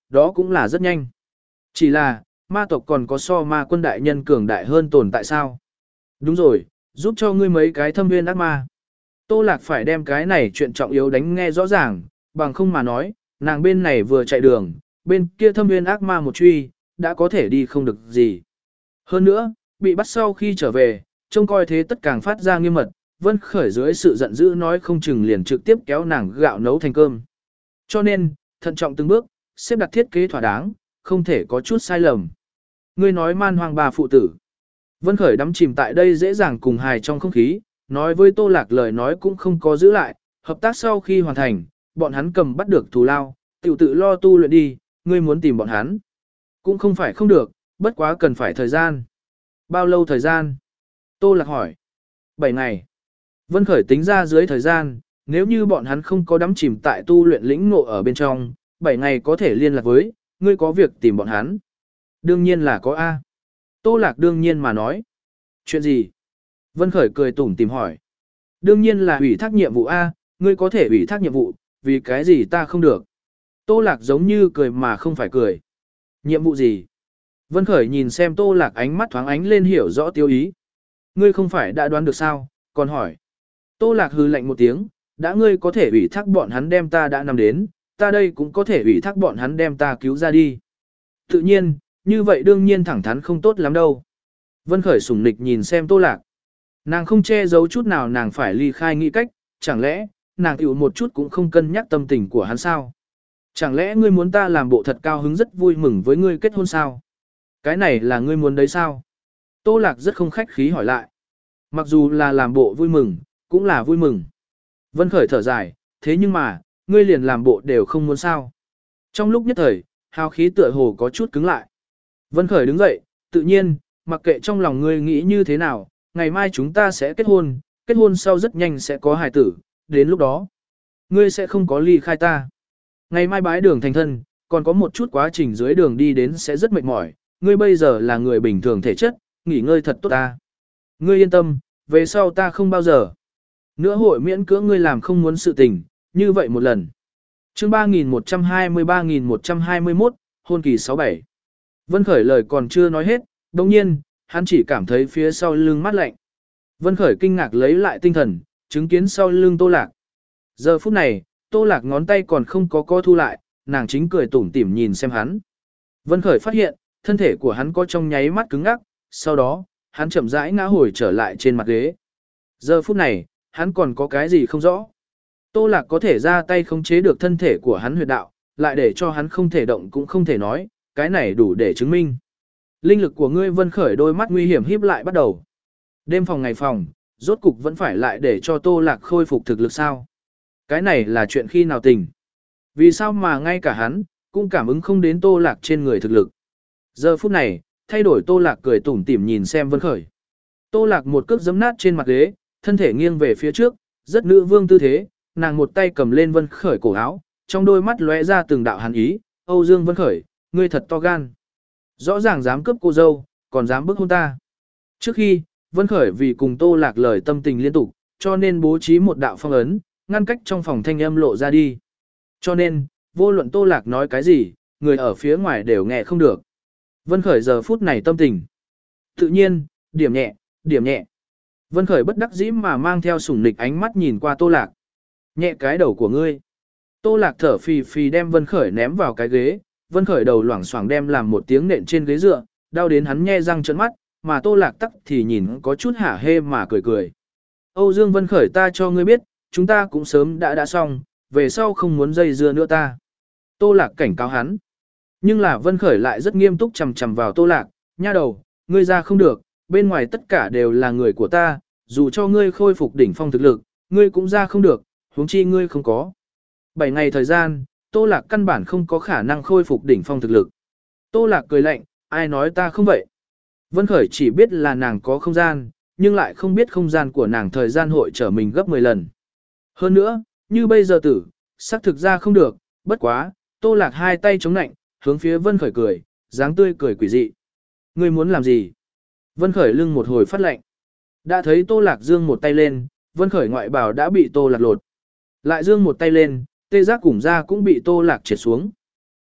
đó cũng là rất nhanh. Chỉ là, ma tộc còn có so ma quân đại nhân cường đại hơn tồn tại sao? Đúng rồi, giúp cho ngươi mấy cái thâm viên ác ma. Tô Lạc phải đem cái này chuyện trọng yếu đánh nghe rõ ràng, bằng không mà nói, nàng bên này vừa chạy đường, bên kia thâm viên ác ma một truy, đã có thể đi không được gì. Hơn nữa, bị bắt sau khi trở về, trông coi thế tất càng phát ra nghiêm mật, Vân Khởi dưới sự giận dữ nói không chừng liền trực tiếp kéo nàng gạo nấu thành cơm. Cho nên, thận trọng từng bước, xếp đặt thiết kế thỏa đáng, không thể có chút sai lầm. Ngươi nói man hoang bà phụ tử. Vân Khởi đắm chìm tại đây dễ dàng cùng hài trong không khí, nói với Tô Lạc lời nói cũng không có giữ lại, hợp tác sau khi hoàn thành, bọn hắn cầm bắt được thù lao, tiểu tự lo tu luyện đi, ngươi muốn tìm bọn hắn. Cũng không phải không được, bất quá cần phải thời gian. Bao lâu thời gian? Tô Lạc hỏi. bảy ngày. Vân Khởi tính ra dưới thời gian, nếu như bọn hắn không có đắm chìm tại tu luyện lĩnh ngộ ở bên trong, bảy ngày có thể liên lạc với, ngươi có việc tìm bọn hắn. Đương nhiên là có A. Tô Lạc đương nhiên mà nói. Chuyện gì? Vân Khởi cười tủm tìm hỏi. Đương nhiên là ủy thác nhiệm vụ A, ngươi có thể ủy thác nhiệm vụ, vì cái gì ta không được. Tô Lạc giống như cười mà không phải cười. Nhiệm vụ gì? Vân Khởi nhìn xem Tô Lạc ánh mắt thoáng ánh lên hiểu rõ tiêu ý. Ngươi không phải đã đoán được sao, còn hỏi. Tô Lạc hừ lạnh một tiếng, đã ngươi có thể ủy thác bọn hắn đem ta đã nằm đến, ta đây cũng có thể ủy thác bọn hắn đem ta cứu ra đi. Tự nhiên, như vậy đương nhiên thẳng thắn không tốt lắm đâu. Vân Khởi sủng nịch nhìn xem Tô Lạc. Nàng không che giấu chút nào nàng phải ly khai nghĩ cách, chẳng lẽ, nàng tiểu một chút cũng không cân nhắc tâm tình của hắn sao? Chẳng lẽ ngươi muốn ta làm bộ thật cao hứng rất vui mừng với ngươi kết hôn sao? Cái này là ngươi muốn đấy sao? Tô Lạc rất không khách khí hỏi lại. Mặc dù là làm bộ vui mừng, cũng là vui mừng. Vân Khởi thở dài, thế nhưng mà, ngươi liền làm bộ đều không muốn sao. Trong lúc nhất thời, hào khí tựa hồ có chút cứng lại. Vân Khởi đứng dậy, tự nhiên, mặc kệ trong lòng ngươi nghĩ như thế nào, ngày mai chúng ta sẽ kết hôn, kết hôn sau rất nhanh sẽ có hài tử, đến lúc đó, ngươi sẽ không có ly khai ta. Ngày mai bái đường thành thân, còn có một chút quá trình dưới đường đi đến sẽ rất mệt mỏi, ngươi bây giờ là người bình thường thể chất, nghỉ ngơi thật tốt ta. Ngươi yên tâm, về sau ta không bao giờ nữa hội miễn cưỡng ngươi làm không muốn sự tình, như vậy một lần. Chương ba nghìn một trăm hai mươi ba nghìn một trăm hai mươi mốt, hôn kỳ sáu bảy. Vân Khởi lời còn chưa nói hết, đồng nhiên, hắn chỉ cảm thấy phía sau lưng mát lạnh. Vân Khởi kinh ngạc lấy lại tinh thần, chứng kiến sau lưng Tô Lạc. Giờ phút này, Tô Lạc ngón tay còn không có co thu lại, nàng chính cười tủm tỉm nhìn xem hắn. Vân Khởi phát hiện, thân thể của hắn có trong nháy mắt cứng ngắc, sau đó, hắn chậm rãi ngã hồi trở lại trên mặt ghế. Giờ phút này, hắn còn có cái gì không rõ. Tô Lạc có thể ra tay khống chế được thân thể của hắn huyệt đạo, lại để cho hắn không thể động cũng không thể nói, cái này đủ để chứng minh. Linh lực của ngươi. Vân Khởi đôi mắt nguy hiểm híp lại bắt đầu. Đêm phòng ngày phòng, rốt cục vẫn phải lại để cho Tô Lạc khôi phục thực lực sao. Cái này là chuyện khi nào tình. Vì sao mà ngay cả hắn, cũng cảm ứng không đến Tô Lạc trên người thực lực. Giờ phút này, thay đổi Tô Lạc cười tủm tỉm nhìn xem Vân Khởi. Tô Lạc một cước giẫm nát trên mặt ghế, thân thể nghiêng về phía trước, rất nữ vương tư thế, nàng một tay cầm lên Vân Khởi cổ áo, trong đôi mắt lóe ra từng đạo hàn ý, Âu Dương Vân Khởi, ngươi thật to gan. Rõ ràng dám cướp cô dâu, còn dám bức hôn ta. Trước khi, Vân Khởi vì cùng Tô Lạc lời tâm tình liên tục, cho nên bố trí một đạo phong ấn, ngăn cách trong phòng thanh âm lộ ra đi. Cho nên, vô luận Tô Lạc nói cái gì, người ở phía ngoài đều nghe không được. Vân Khởi giờ phút này tâm tình. Tự nhiên, điểm nhẹ, điểm nhẹ. Vân Khởi bất đắc dĩ mà mang theo sủng nịch ánh mắt nhìn qua Tô Lạc. Nhẹ cái đầu của ngươi. Tô Lạc thở phì phì đem Vân Khởi ném vào cái ghế, Vân Khởi đầu loảng xoảng đem làm một tiếng nện trên ghế dựa, đau đến hắn nhe răng trợn mắt, mà Tô Lạc tắc thì nhìn có chút hả hê mà cười cười. Âu Dương Vân Khởi, ta cho ngươi biết, chúng ta cũng sớm đã đã xong, về sau không muốn dây dưa nữa ta. Tô Lạc cảnh cáo hắn. Nhưng là Vân Khởi lại rất nghiêm túc chằm chằm vào Tô Lạc, nha đầu, ngươi ra không được, bên ngoài tất cả đều là người của ta, dù cho ngươi khôi phục đỉnh phong thực lực, ngươi cũng ra không được, huống chi ngươi không có. Bảy ngày thời gian, Tô Lạc căn bản không có khả năng khôi phục đỉnh phong thực lực. Tô Lạc cười lạnh, ai nói ta không vậy? Vân Khởi chỉ biết là nàng có không gian, nhưng lại không biết không gian của nàng thời gian hội trở mình gấp mười lần. Hơn nữa, như bây giờ tử, xác thực ra không được, bất quá, Tô Lạc hai tay chống nạnh, hướng phía Vân Khởi cười, dáng tươi cười quỷ dị. Ngươi muốn làm gì? Vân Khởi lưng một hồi phát lạnh. Đã thấy Tô Lạc dương một tay lên, Vân Khởi ngoại bào đã bị Tô Lạc lột. Lại dương một tay lên, tê giác cùng da cũng bị Tô Lạc triệt xuống.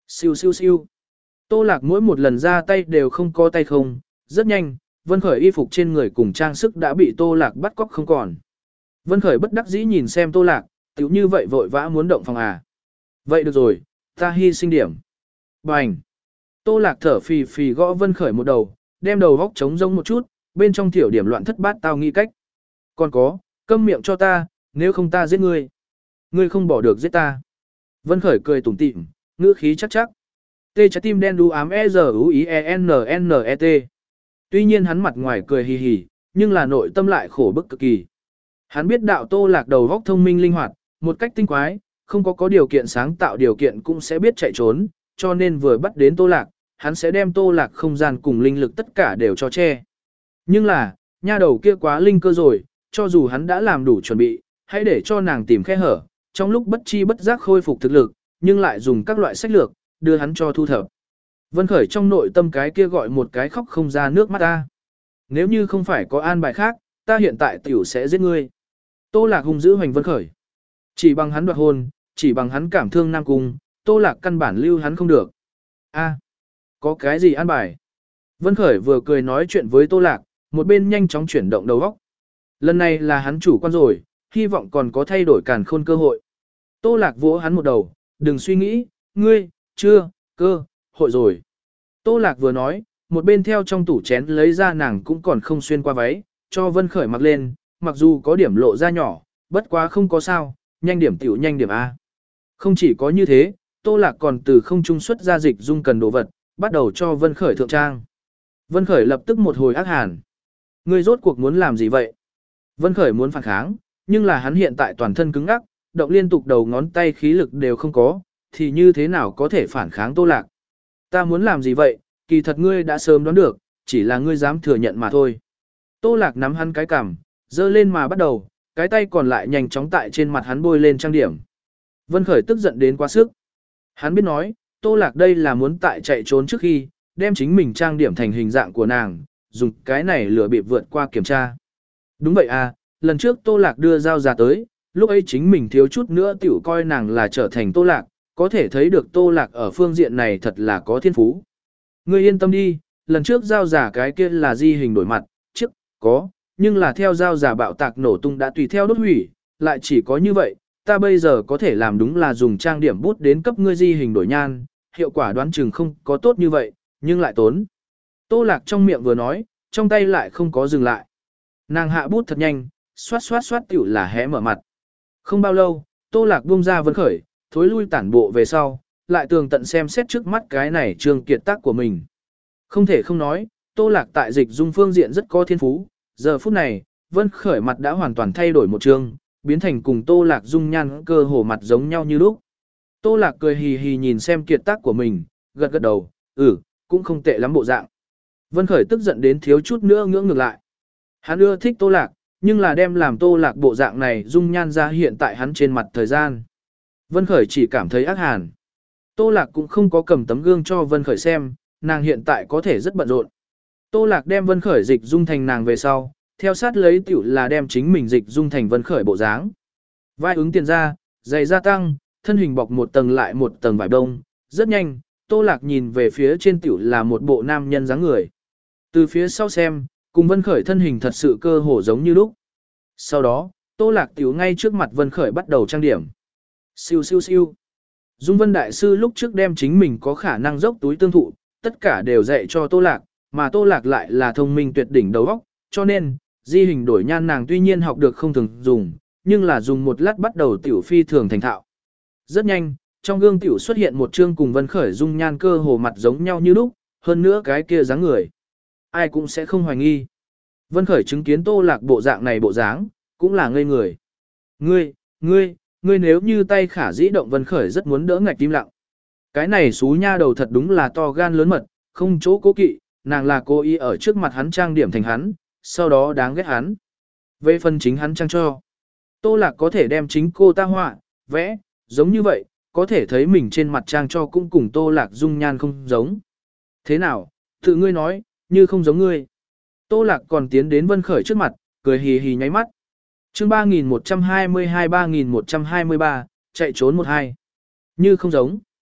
Siêu siêu siêu. Tô Lạc mỗi một lần ra tay đều không có tay không, rất nhanh, Vân Khởi y phục trên người cùng trang sức đã bị Tô Lạc bắt cóc không còn. Vân Khởi bất đắc dĩ nhìn xem Tô Lạc, tiểu như vậy vội vã muốn động phòng à. Vậy được rồi, ta hy sinh điểm. Bành. Tô Lạc thở phì phì gõ Vân Khởi một đầu, đem đầu góc trống rỗng một chút, bên trong tiểu điểm loạn thất bát tao nghĩ cách. Còn có, câm miệng cho ta, nếu không ta giết ngươi. Ngươi không bỏ được giết ta. Vân Khởi cười tủm tỉm, ngữ khí chắc chắc. Tê trái tim đen đu ám e r u i e n n e t. Tuy nhiên hắn mặt ngoài cười hì hì, nhưng là nội tâm lại khổ bức cực kỳ. Hắn biết đạo Tô Lạc đầu góc thông minh linh hoạt, một cách tinh quái, không có có điều kiện sáng tạo điều kiện cũng sẽ biết chạy trốn, cho nên vừa bắt đến Tô Lạc, hắn sẽ đem Tô Lạc không gian cùng linh lực tất cả đều cho che. Nhưng là, nha đầu kia quá linh cơ rồi, cho dù hắn đã làm đủ chuẩn bị, hãy để cho nàng tìm khe hở, trong lúc bất chi bất giác khôi phục thực lực, nhưng lại dùng các loại sách lược, đưa hắn cho thu thập. Vân Khởi trong nội tâm cái kia gọi một cái khóc không ra nước mắt ta. Nếu như không phải có an bài khác, ta hiện tại tiểu sẽ giết ngươi. Tô Lạc hung dữ hoành Vân Khởi. Chỉ bằng hắn đoạt hôn, chỉ bằng hắn cảm thương Nam Cung, Tô Lạc căn bản lưu hắn không được. A, có cái gì an bài? Vân Khởi vừa cười nói chuyện với Tô Lạc, một bên nhanh chóng chuyển động đầu óc. Lần này là hắn chủ quan rồi, hy vọng còn có thay đổi càn khôn cơ hội. Tô Lạc vỗ hắn một đầu, đừng suy nghĩ, ngươi, chưa, cơ, hội rồi. Tô Lạc vừa nói, một bên theo trong tủ chén lấy ra nàng cũng còn không xuyên qua váy, cho Vân Khởi mặc lên, mặc dù có điểm lộ ra nhỏ, bất quá không có sao, nhanh điểm tiểu nhanh điểm A. Không chỉ có như thế, Tô Lạc còn từ không trung xuất ra dịch dung cần đồ vật, bắt đầu cho Vân Khởi thượng trang. Vân Khởi lập tức một hồi ác hàn. Ngươi rốt cuộc muốn làm gì vậy? Vân Khởi muốn phản kháng, nhưng là hắn hiện tại toàn thân cứng ngắc, động liên tục đầu ngón tay khí lực đều không có, thì như thế nào có thể phản kháng Tô Lạc? Ta muốn làm gì vậy? Kỳ thật ngươi đã sớm đoán được, chỉ là ngươi dám thừa nhận mà thôi. Tô Lạc nắm hắn cái cằm, giơ lên mà bắt đầu, cái tay còn lại nhanh chóng tại trên mặt hắn bôi lên trang điểm. Vân Khởi tức giận đến quá sức. Hắn biết nói, Tô Lạc đây là muốn tại chạy trốn trước khi, đem chính mình trang điểm thành hình dạng của nàng, dùng cái này lừa bịp vượt qua kiểm tra. Đúng vậy à, lần trước Tô Lạc đưa dao ra tới, lúc ấy chính mình thiếu chút nữa tiểu coi nàng là trở thành Tô Lạc, có thể thấy được Tô Lạc ở phương diện này thật là có thiên phú. Ngươi yên tâm đi, lần trước dao giả cái kia là di hình đổi mặt, trước, có, nhưng là theo dao giả bạo tạc nổ tung đã tùy theo đốt hủy, lại chỉ có như vậy, ta bây giờ có thể làm đúng là dùng trang điểm bút đến cấp ngươi di hình đổi nhan, hiệu quả đoán chừng không có tốt như vậy, nhưng lại tốn. Tô Lạc trong miệng vừa nói, trong tay lại không có dừng lại. Nàng hạ bút thật nhanh, xoát xoát xoát tiểu là hé mở mặt. Không bao lâu, Tô Lạc buông ra Vân Khởi, thối lui tản bộ về sau, lại tường tận xem xét trước mắt cái này trường kiệt tác của mình. Không thể không nói, Tô Lạc tại dịch dung phương diện rất có thiên phú, giờ phút này, Vân Khởi mặt đã hoàn toàn thay đổi một trường, biến thành cùng Tô Lạc dung nhan cơ hồ mặt giống nhau như lúc. Tô Lạc cười hì hì nhìn xem kiệt tác của mình, gật gật đầu, ừ, cũng không tệ lắm bộ dạng. Vân Khởi tức giận đến thiếu chút nữa ngưỡng ngược lại. Hắn ưa thích Tô Lạc, nhưng là đem làm Tô Lạc bộ dạng này dung nhan ra hiện tại hắn trên mặt thời gian. Vân Khởi chỉ cảm thấy ác hàn. Tô Lạc cũng không có cầm tấm gương cho Vân Khởi xem, nàng hiện tại có thể rất bận rộn. Tô Lạc đem Vân Khởi dịch dung thành nàng về sau, theo sát lấy tiểu là đem chính mình dịch dung thành Vân Khởi bộ dáng. Vai ứng tiền ra, giày gia tăng, thân hình bọc một tầng lại một tầng vải đông, rất nhanh, Tô Lạc nhìn về phía trên tiểu là một bộ nam nhân dáng người. Từ phía sau xem, cùng Vân Khởi thân hình thật sự cơ hồ giống như lúc. Sau đó, Tô Lạc tiểu ngay trước mặt Vân Khởi bắt đầu trang điểm. Siêu siêu siêu. Dung Vân Đại Sư lúc trước đem chính mình có khả năng dốc túi tương thụ, tất cả đều dạy cho Tô Lạc, mà Tô Lạc lại là thông minh tuyệt đỉnh đầu óc, cho nên, di hình đổi nhan nàng tuy nhiên học được không thường dùng, nhưng là dùng một lát bắt đầu tiểu phi thường thành thạo. Rất nhanh, trong gương tiểu xuất hiện một chương cùng Vân Khởi dung nhan cơ hồ mặt giống nhau như lúc, hơn nữa cái kia dáng người. Ai cũng sẽ không hoài nghi. Vân Khởi chứng kiến Tô Lạc bộ dạng này bộ dáng, cũng là ngây người. Ngươi, ngươi, ngươi nếu như tay khả dĩ động Vân Khởi rất muốn đỡ ngạch tim lặng. Cái này xú nha đầu thật đúng là to gan lớn mật, không chỗ cố kỵ, nàng là cố ý ở trước mặt hắn trang điểm thành hắn, sau đó đáng ghét hắn. Về phần chính hắn trang cho. Tô Lạc có thể đem chính cô ta họa, vẽ, giống như vậy, có thể thấy mình trên mặt trang cho cũng cùng Tô Lạc dung nhan không giống. Thế nào, tự ngươi nói, như không giống ngươi. Tô Lạc còn tiến đến Vân Khởi trước mặt, cười hì hì nháy mắt. Chương ba nghìn một trăm hai mươi hai ba nghìn một trăm hai mươi ba, chạy trốn một hai. Như không giống.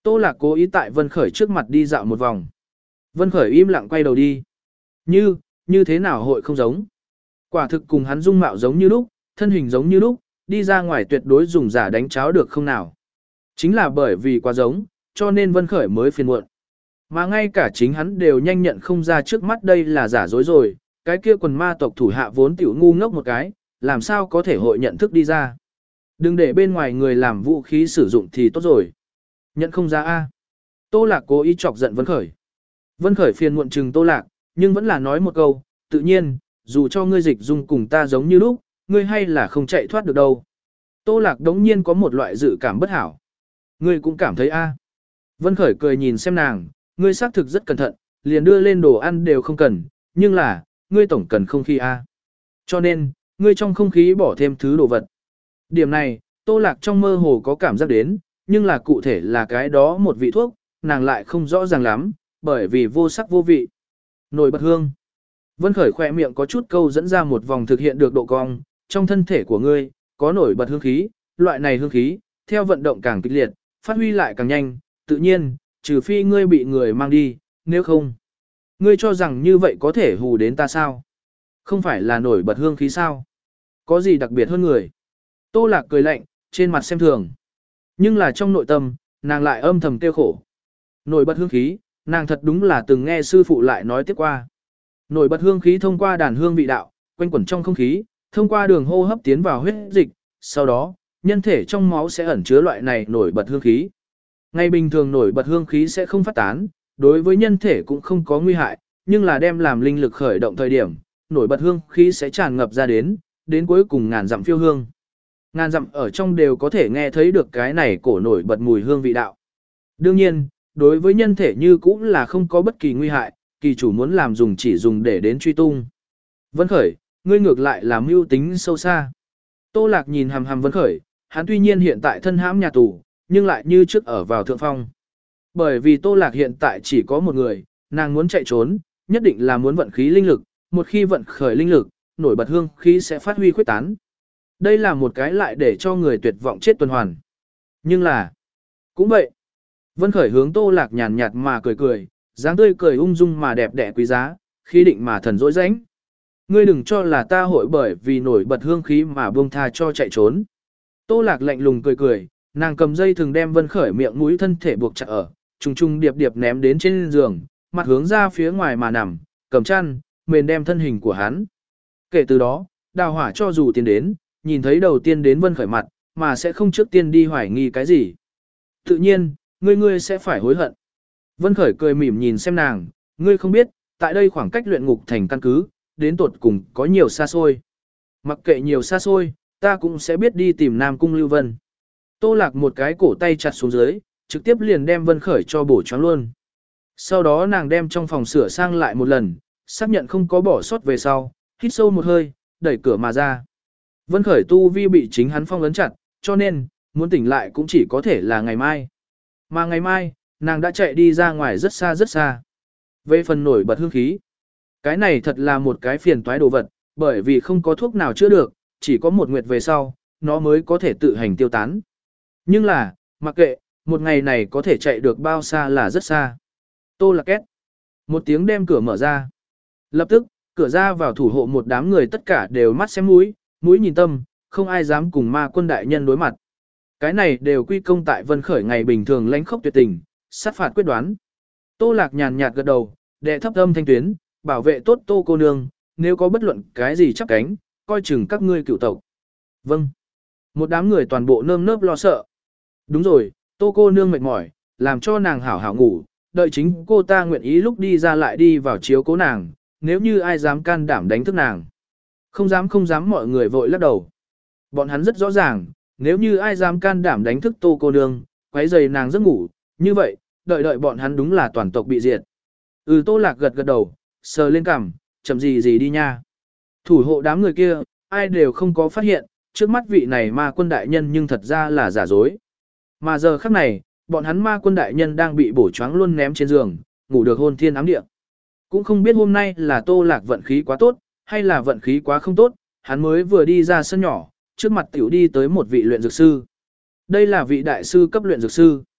Tô Lạc cố ý tại Vân Khởi trước mặt đi dạo một vòng. Vân Khởi im lặng quay đầu đi. Như, như thế nào hội không giống? Quả thực cùng hắn dung mạo giống như lúc, thân hình giống như lúc, đi ra ngoài tuyệt đối dùng giả đánh cháo được không nào. Chính là bởi vì quá giống, cho nên Vân Khởi mới phiền muộn. Mà ngay cả chính hắn đều nhanh nhận không ra trước mắt đây là giả dối rồi, cái kia quần ma tộc thủ hạ vốn tiểu ngu ngốc một cái, làm sao có thể hội nhận thức đi ra. Đừng để bên ngoài người làm vũ khí sử dụng thì tốt rồi. Nhận không ra a. Tô Lạc cố ý chọc giận Vân Khởi. Vân Khởi phiền muộn chừng Tô Lạc, nhưng vẫn là nói một câu, tự nhiên, dù cho ngươi dịch dung cùng ta giống như lúc, ngươi hay là không chạy thoát được đâu. Tô Lạc đống nhiên có một loại dự cảm bất hảo. Ngươi cũng cảm thấy a. Vân Khởi cười nhìn xem nàng, ngươi xác thực rất cẩn thận, liền đưa lên đồ ăn đều không cần, nhưng là, ngươi tổng cần không khí a. Cho nên, ngươi trong không khí bỏ thêm thứ đồ vật. Điểm này, Tô Lạc trong mơ hồ có cảm giác đến, nhưng là cụ thể là cái đó một vị thuốc, nàng lại không rõ ràng lắm, bởi vì vô sắc vô vị. Nổi bật hương. Vân Khởi khỏe miệng có chút câu dẫn ra một vòng thực hiện được độ cong, trong thân thể của ngươi, có nổi bật hương khí, loại này hương khí, theo vận động càng kịch liệt, phát huy lại càng nhanh, tự nhiên, trừ phi ngươi bị người mang đi, nếu không. Ngươi cho rằng như vậy có thể hù đến ta sao? Không phải là nổi bật hương khí sao? Có gì đặc biệt hơn người? Tô Lạc cười lạnh, trên mặt xem thường. Nhưng là trong nội tâm, nàng lại âm thầm tiêu khổ. Nổi bật hương khí, nàng thật đúng là từng nghe sư phụ lại nói tiếp qua. Nổi bật hương khí thông qua đàn hương vị đạo, quanh quẩn trong không khí, thông qua đường hô hấp tiến vào huyết dịch, sau đó, nhân thể trong máu sẽ ẩn chứa loại này nổi bật hương khí. Ngày bình thường nổi bật hương khí sẽ không phát tán, đối với nhân thể cũng không có nguy hại, nhưng là đem làm linh lực khởi động thời điểm, nổi bật hương khí sẽ tràn ngập ra đến, đến cuối cùng ngàn dặm phiêu hương. Ngàn dặm ở trong đều có thể nghe thấy được cái này cổ nổi bật mùi hương vị đạo. Đương nhiên, đối với nhân thể như cũng là không có bất kỳ nguy hại, kỳ chủ muốn làm dùng chỉ dùng để đến truy tung. Vân Khởi, ngươi ngược lại là mưu tính sâu xa. Tô Lạc nhìn hằm hằm Vân Khởi, hắn tuy nhiên hiện tại thân hãm nhà tù, nhưng lại như trước ở vào thượng phong. Bởi vì Tô Lạc hiện tại chỉ có một người, nàng muốn chạy trốn, nhất định là muốn vận khí linh lực, một khi vận khởi linh lực, nổi bật hương khí sẽ phát huy khuếch tán. Đây là một cái lại để cho người tuyệt vọng chết tuần hoàn. Nhưng là, cũng vậy. Vân Khởi hướng Tô Lạc nhàn nhạt mà cười cười, dáng tươi cười ung dung mà đẹp đẽ quý giá, khi định mà thần dỗi rãnh. Ngươi đừng cho là ta hội bởi vì nổi bật hương khí mà buông tha cho chạy trốn. Tô Lạc lạnh lùng cười cười, nàng cầm dây thường đem Vân Khởi miệng mũi thân thể buộc chặt ở, trùng trùng điệp điệp ném đến trên giường, mặt hướng ra phía ngoài mà nằm, cầm chăn, mền đem thân hình của hắn. Kể từ đó, đào hỏa cho dù tiến đến, nhìn thấy đầu tiên đến Vân Khởi mặt, mà sẽ không trước tiên đi hoài nghi cái gì. Tự nhiên, ngươi ngươi sẽ phải hối hận. Vân Khởi cười mỉm nhìn xem nàng, ngươi không biết, tại đây khoảng cách luyện ngục thành căn cứ, đến tột cùng có nhiều xa xôi. Mặc kệ nhiều xa xôi, ta cũng sẽ biết đi tìm Nam Cung Lưu Vân. Tô Lạc một cái cổ tay chặt xuống dưới, trực tiếp liền đem Vân Khởi cho bổ choáng luôn. Sau đó nàng đem trong phòng sửa sang lại một lần, xác nhận không có bỏ sót về sau, hít sâu một hơi, đẩy cửa mà ra. Vân Khởi tu vi bị chính hắn phong ấn chặt, cho nên, muốn tỉnh lại cũng chỉ có thể là ngày mai. Mà ngày mai, nàng đã chạy đi ra ngoài rất xa rất xa. Về phần nổi bật hương khí, cái này thật là một cái phiền toái đồ vật, bởi vì không có thuốc nào chữa được, chỉ có một nguyệt về sau, nó mới có thể tự hành tiêu tán. Nhưng là, mặc kệ, một ngày này có thể chạy được bao xa là rất xa. Tô Lạc két. Một tiếng đem cửa mở ra. Lập tức, cửa ra vào thủ hộ một đám người tất cả đều mắt xem mũi, mũi nhìn tâm, không ai dám cùng ma quân đại nhân đối mặt. Cái này đều quy công tại Vân Khởi ngày bình thường lãnh khốc tuyệt tình, sát phạt quyết đoán. Tô Lạc nhàn nhạt gật đầu, đệ thấp âm thanh tuyến, bảo vệ tốt Tô cô nương, nếu có bất luận cái gì chắp cánh, coi chừng các ngươi cựu tộc. Vâng. Một đám người toàn bộ nơm nớp lo sợ. Đúng rồi, Tô cô nương mệt mỏi, làm cho nàng hảo hảo ngủ, đợi chính cô ta nguyện ý lúc đi ra lại đi vào chiếu cố nàng, nếu như ai dám can đảm đánh thức nàng. Không dám không dám mọi người vội lắc đầu. Bọn hắn rất rõ ràng, nếu như ai dám can đảm đánh thức Tô cô nương, quấy rầy nàng giấc ngủ, như vậy, đợi đợi bọn hắn đúng là toàn tộc bị diệt. Ừ Tô Lạc gật gật đầu, sờ lên cằm, chậm gì gì đi nha. Thủ hộ đám người kia, ai đều không có phát hiện, trước mắt vị này ma quân đại nhân nhưng thật ra là giả dối. Mà giờ khắc này, bọn hắn ma quân đại nhân đang bị bổ choáng luôn ném trên giường, ngủ được hôn thiên ám địa. Cũng không biết hôm nay là Tô Lạc vận khí quá tốt, hay là vận khí quá không tốt, hắn mới vừa đi ra sân nhỏ, trước mặt tiểu đi tới một vị luyện dược sư. Đây là vị đại sư cấp luyện dược sư.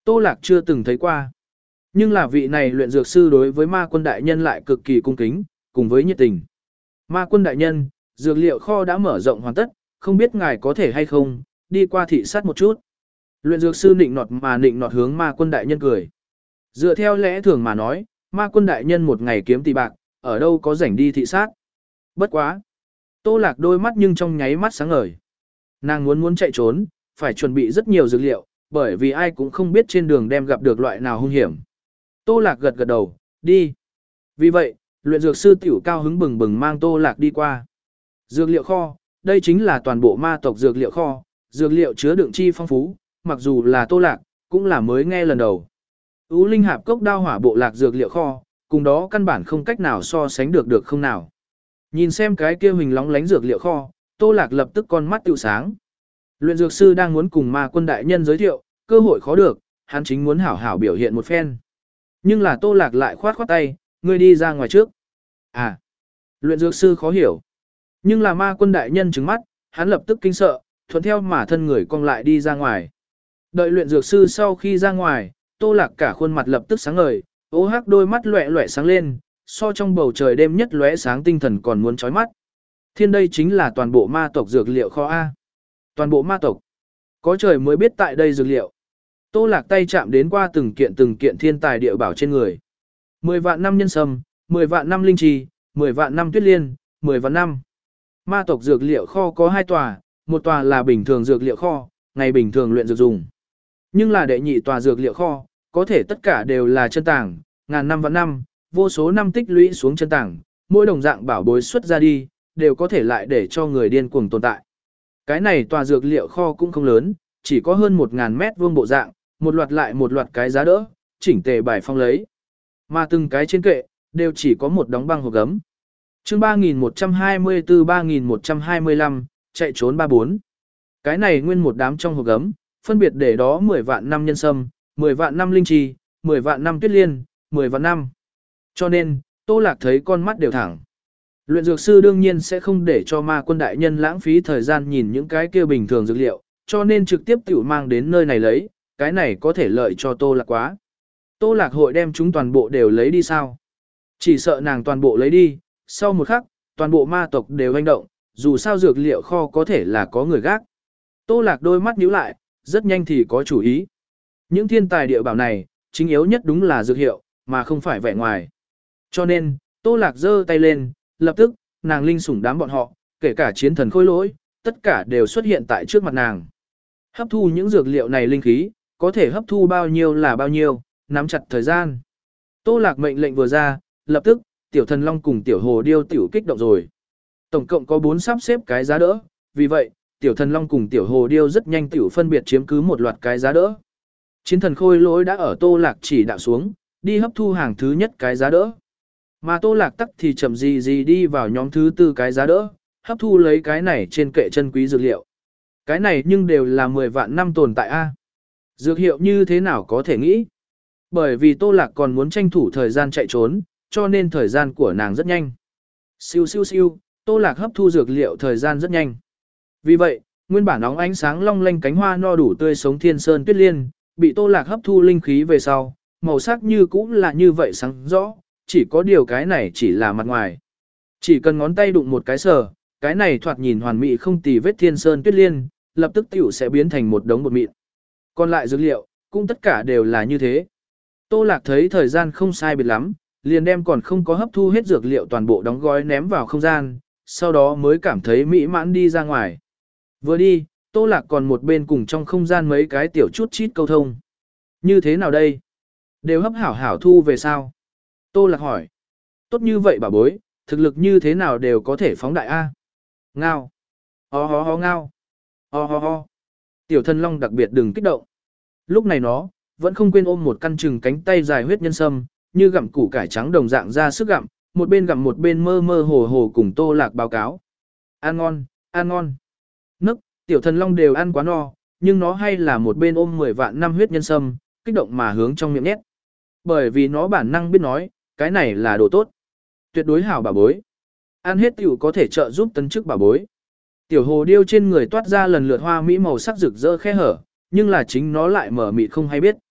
Tô Lạc chưa từng thấy qua. Nhưng là vị này luyện dược sư đối với ma quân đại nhân lại cực kỳ cung kính, cùng với nhiệt tình. Ma quân đại nhân, dược liệu kho đã mở rộng hoàn tất, không biết ngài có thể hay không, đi qua thị sát một chút. Luyện dược sư nịnh nọt mà nịnh nọt hướng ma quân đại nhân cười. Dựa theo lẽ thường mà nói, ma quân đại nhân một ngày kiếm tỷ bạc, ở đâu có rảnh đi thị sát. Bất quá. Tô Lạc đôi mắt nhưng trong nháy mắt sáng ngời. Nàng muốn muốn chạy trốn, phải chuẩn bị rất nhiều dược liệu, bởi vì ai cũng không biết trên đường đem gặp được loại nào hung hiểm. Tô Lạc gật gật đầu, đi. Vì vậy, luyện dược sư tiểu cao hứng bừng bừng mang Tô Lạc đi qua. Dược liệu kho, đây chính là toàn bộ ma tộc dược liệu kho, dược liệu chứa đựng chi phong phú, mặc dù là Tô Lạc, cũng là mới nghe lần đầu. Ú Linh Hạp Cốc đao hỏa bộ lạc dược liệu kho, cùng đó căn bản không cách nào so sánh được được không nào. Nhìn xem cái kia hình lóng lánh dược liệu kho, Tô Lạc lập tức con mắt tựu sáng. Luyện dược sư đang muốn cùng ma quân đại nhân giới thiệu, cơ hội khó được, hắn chính muốn hảo hảo biểu hiện một phen. Nhưng là Tô Lạc lại khoát khoát tay, ngươi đi ra ngoài trước. À, luyện dược sư khó hiểu. Nhưng là ma quân đại nhân trừng mắt, hắn lập tức kinh sợ, thuận theo mà thân người cong lại đi ra ngoài. Đợi luyện dược sư sau khi ra ngoài, Tô Lạc cả khuôn mặt lập tức sáng ngời, ố hắc đôi mắt loẻ loẻ sáng lên, so trong bầu trời đêm nhất lóe sáng tinh thần còn muốn chói mắt. Thiên đây chính là toàn bộ ma tộc dược liệu kho A. Toàn bộ ma tộc. Có trời mới biết tại đây dược liệu. Tô Lạc tay chạm đến qua từng kiện từng kiện thiên tài địa bảo trên người. mười vạn năm nhân sâm, mười vạn năm linh trì, mười vạn năm tuyết liên, mười vạn năm. Ma tộc dược liệu kho có hai tòa, một tòa là bình thường dược liệu kho, ngày bình thường luyện dược dùng. Nhưng là đệ nhị tòa dược liệu kho, có thể tất cả đều là chân tảng, ngàn năm vạn năm, vô số năm tích lũy xuống chân tảng, mỗi đồng dạng bảo bối xuất ra đi, đều có thể lại để cho người điên cuồng tồn tại. Cái này tòa dược liệu kho cũng không lớn, chỉ có hơn một ngàn mét vuông bộ dạng, một loạt lại một loạt cái giá đỡ, chỉnh tề bài phong lấy. Mà từng cái trên kệ, đều chỉ có một đóng băng hộp gấm. chương ba nghìn một trăm hai mươi tư ba nghìn một trăm hai mươi lăm, chạy trốn ba bốn. Cái này nguyên một đám trong hộp gấm, phân biệt để đó mười vạn năm nhân sâm, mười vạn năm linh trì, mười vạn năm tuyết liên, mười vạn năm. Cho nên, Tô Lạc thấy con mắt đều thẳng. Luyện dược sư đương nhiên sẽ không để cho ma quân đại nhân lãng phí thời gian nhìn những cái kia bình thường dược liệu, cho nên trực tiếp tiểu mang đến nơi này lấy, cái này có thể lợi cho Tô Lạc quá. Tô Lạc hội đem chúng toàn bộ đều lấy đi sao? Chỉ sợ nàng toàn bộ lấy đi, sau một khắc, toàn bộ ma tộc đều hành động, dù sao dược liệu kho có thể là có người gác. Tô Lạc đôi mắt nhíu lại, rất nhanh thì có chủ ý. Những thiên tài địa bảo này, chính yếu nhất đúng là dược hiệu, mà không phải vẻ ngoài. Cho nên, Tô Lạc giơ tay lên, lập tức, nàng linh sủng đám bọn họ, kể cả chiến thần khôi lỗi, tất cả đều xuất hiện tại trước mặt nàng. Hấp thu những dược liệu này linh khí, có thể hấp thu bao nhiêu là bao nhiêu, nắm chặt thời gian. Tô Lạc mệnh lệnh vừa ra, lập tức, tiểu thần long cùng tiểu hồ điêu tiểu kích động rồi. Tổng cộng có bốn sắp xếp cái giá đỡ, vì vậy, tiểu thần long cùng tiểu hồ điêu rất nhanh tiểu phân biệt chiếm cứ một loạt cái giá đỡ. Chiến thần khôi lỗi đã ở Tô Lạc chỉ đạo xuống, đi hấp thu hàng thứ nhất cái giá đỡ. Mà Tô Lạc tắc thì chậm gì gì đi vào nhóm thứ tư cái giá đỡ, hấp thu lấy cái này trên kệ chân quý dược liệu. Cái này nhưng đều là mười vạn năm tồn tại A. Dược hiệu như thế nào có thể nghĩ? Bởi vì Tô Lạc còn muốn tranh thủ thời gian chạy trốn, cho nên thời gian của nàng rất nhanh. Siêu siêu siêu, Tô Lạc hấp thu dược liệu thời gian rất nhanh. Vì vậy, nguyên bản óng ánh sáng long lanh cánh hoa no đủ tươi sống thiên sơn tuyết liên, bị Tô Lạc hấp thu linh khí về sau, màu sắc như cũng là như vậy sáng rõ, chỉ có điều cái này chỉ là mặt ngoài. Chỉ cần ngón tay đụng một cái sờ, cái này thoạt nhìn hoàn mỹ không tì vết thiên sơn tuyết liên, lập tức tiểu sẽ biến thành một đống bột mịn. Còn lại dược liệu, cũng tất cả đều là như thế. Tô Lạc thấy thời gian không sai biệt lắm, liền đem còn không có hấp thu hết dược liệu toàn bộ đóng gói ném vào không gian, sau đó mới cảm thấy mỹ mãn đi ra ngoài. Vừa đi, Tô Lạc còn một bên cùng trong không gian mấy cái tiểu chút chít câu thông. Như thế nào đây? Đều hấp hảo hảo thu về sao? Tô Lạc hỏi. Tốt như vậy bà bối, thực lực như thế nào đều có thể phóng đại A. Ngao. Ho ho ho ngao. Ho ho ho. Tiểu thần long đặc biệt đừng kích động. Lúc này nó, vẫn không quên ôm một căn chừng cánh tay dài huyết nhân sâm, như gặm củ cải trắng đồng dạng ra sức gặm, một bên gặm một bên mơ mơ hồ hồ cùng Tô Lạc báo cáo. Ăn ngon, ăn ngon. Nức, tiểu thần long đều ăn quá no, nhưng nó hay là một bên ôm mười vạn năm huyết nhân sâm, kích động mà hướng trong miệng nhét. Bởi vì nó bản năng biết nói, cái này là đồ tốt. Tuyệt đối hảo bà bối. Ăn hết tiểu có thể trợ giúp tấn chức bà bối. Tiểu hồ điêu trên người toát ra lần lượt hoa mỹ màu sắc rực rỡ khe hở, nhưng là chính nó lại mở mịt không hay biết.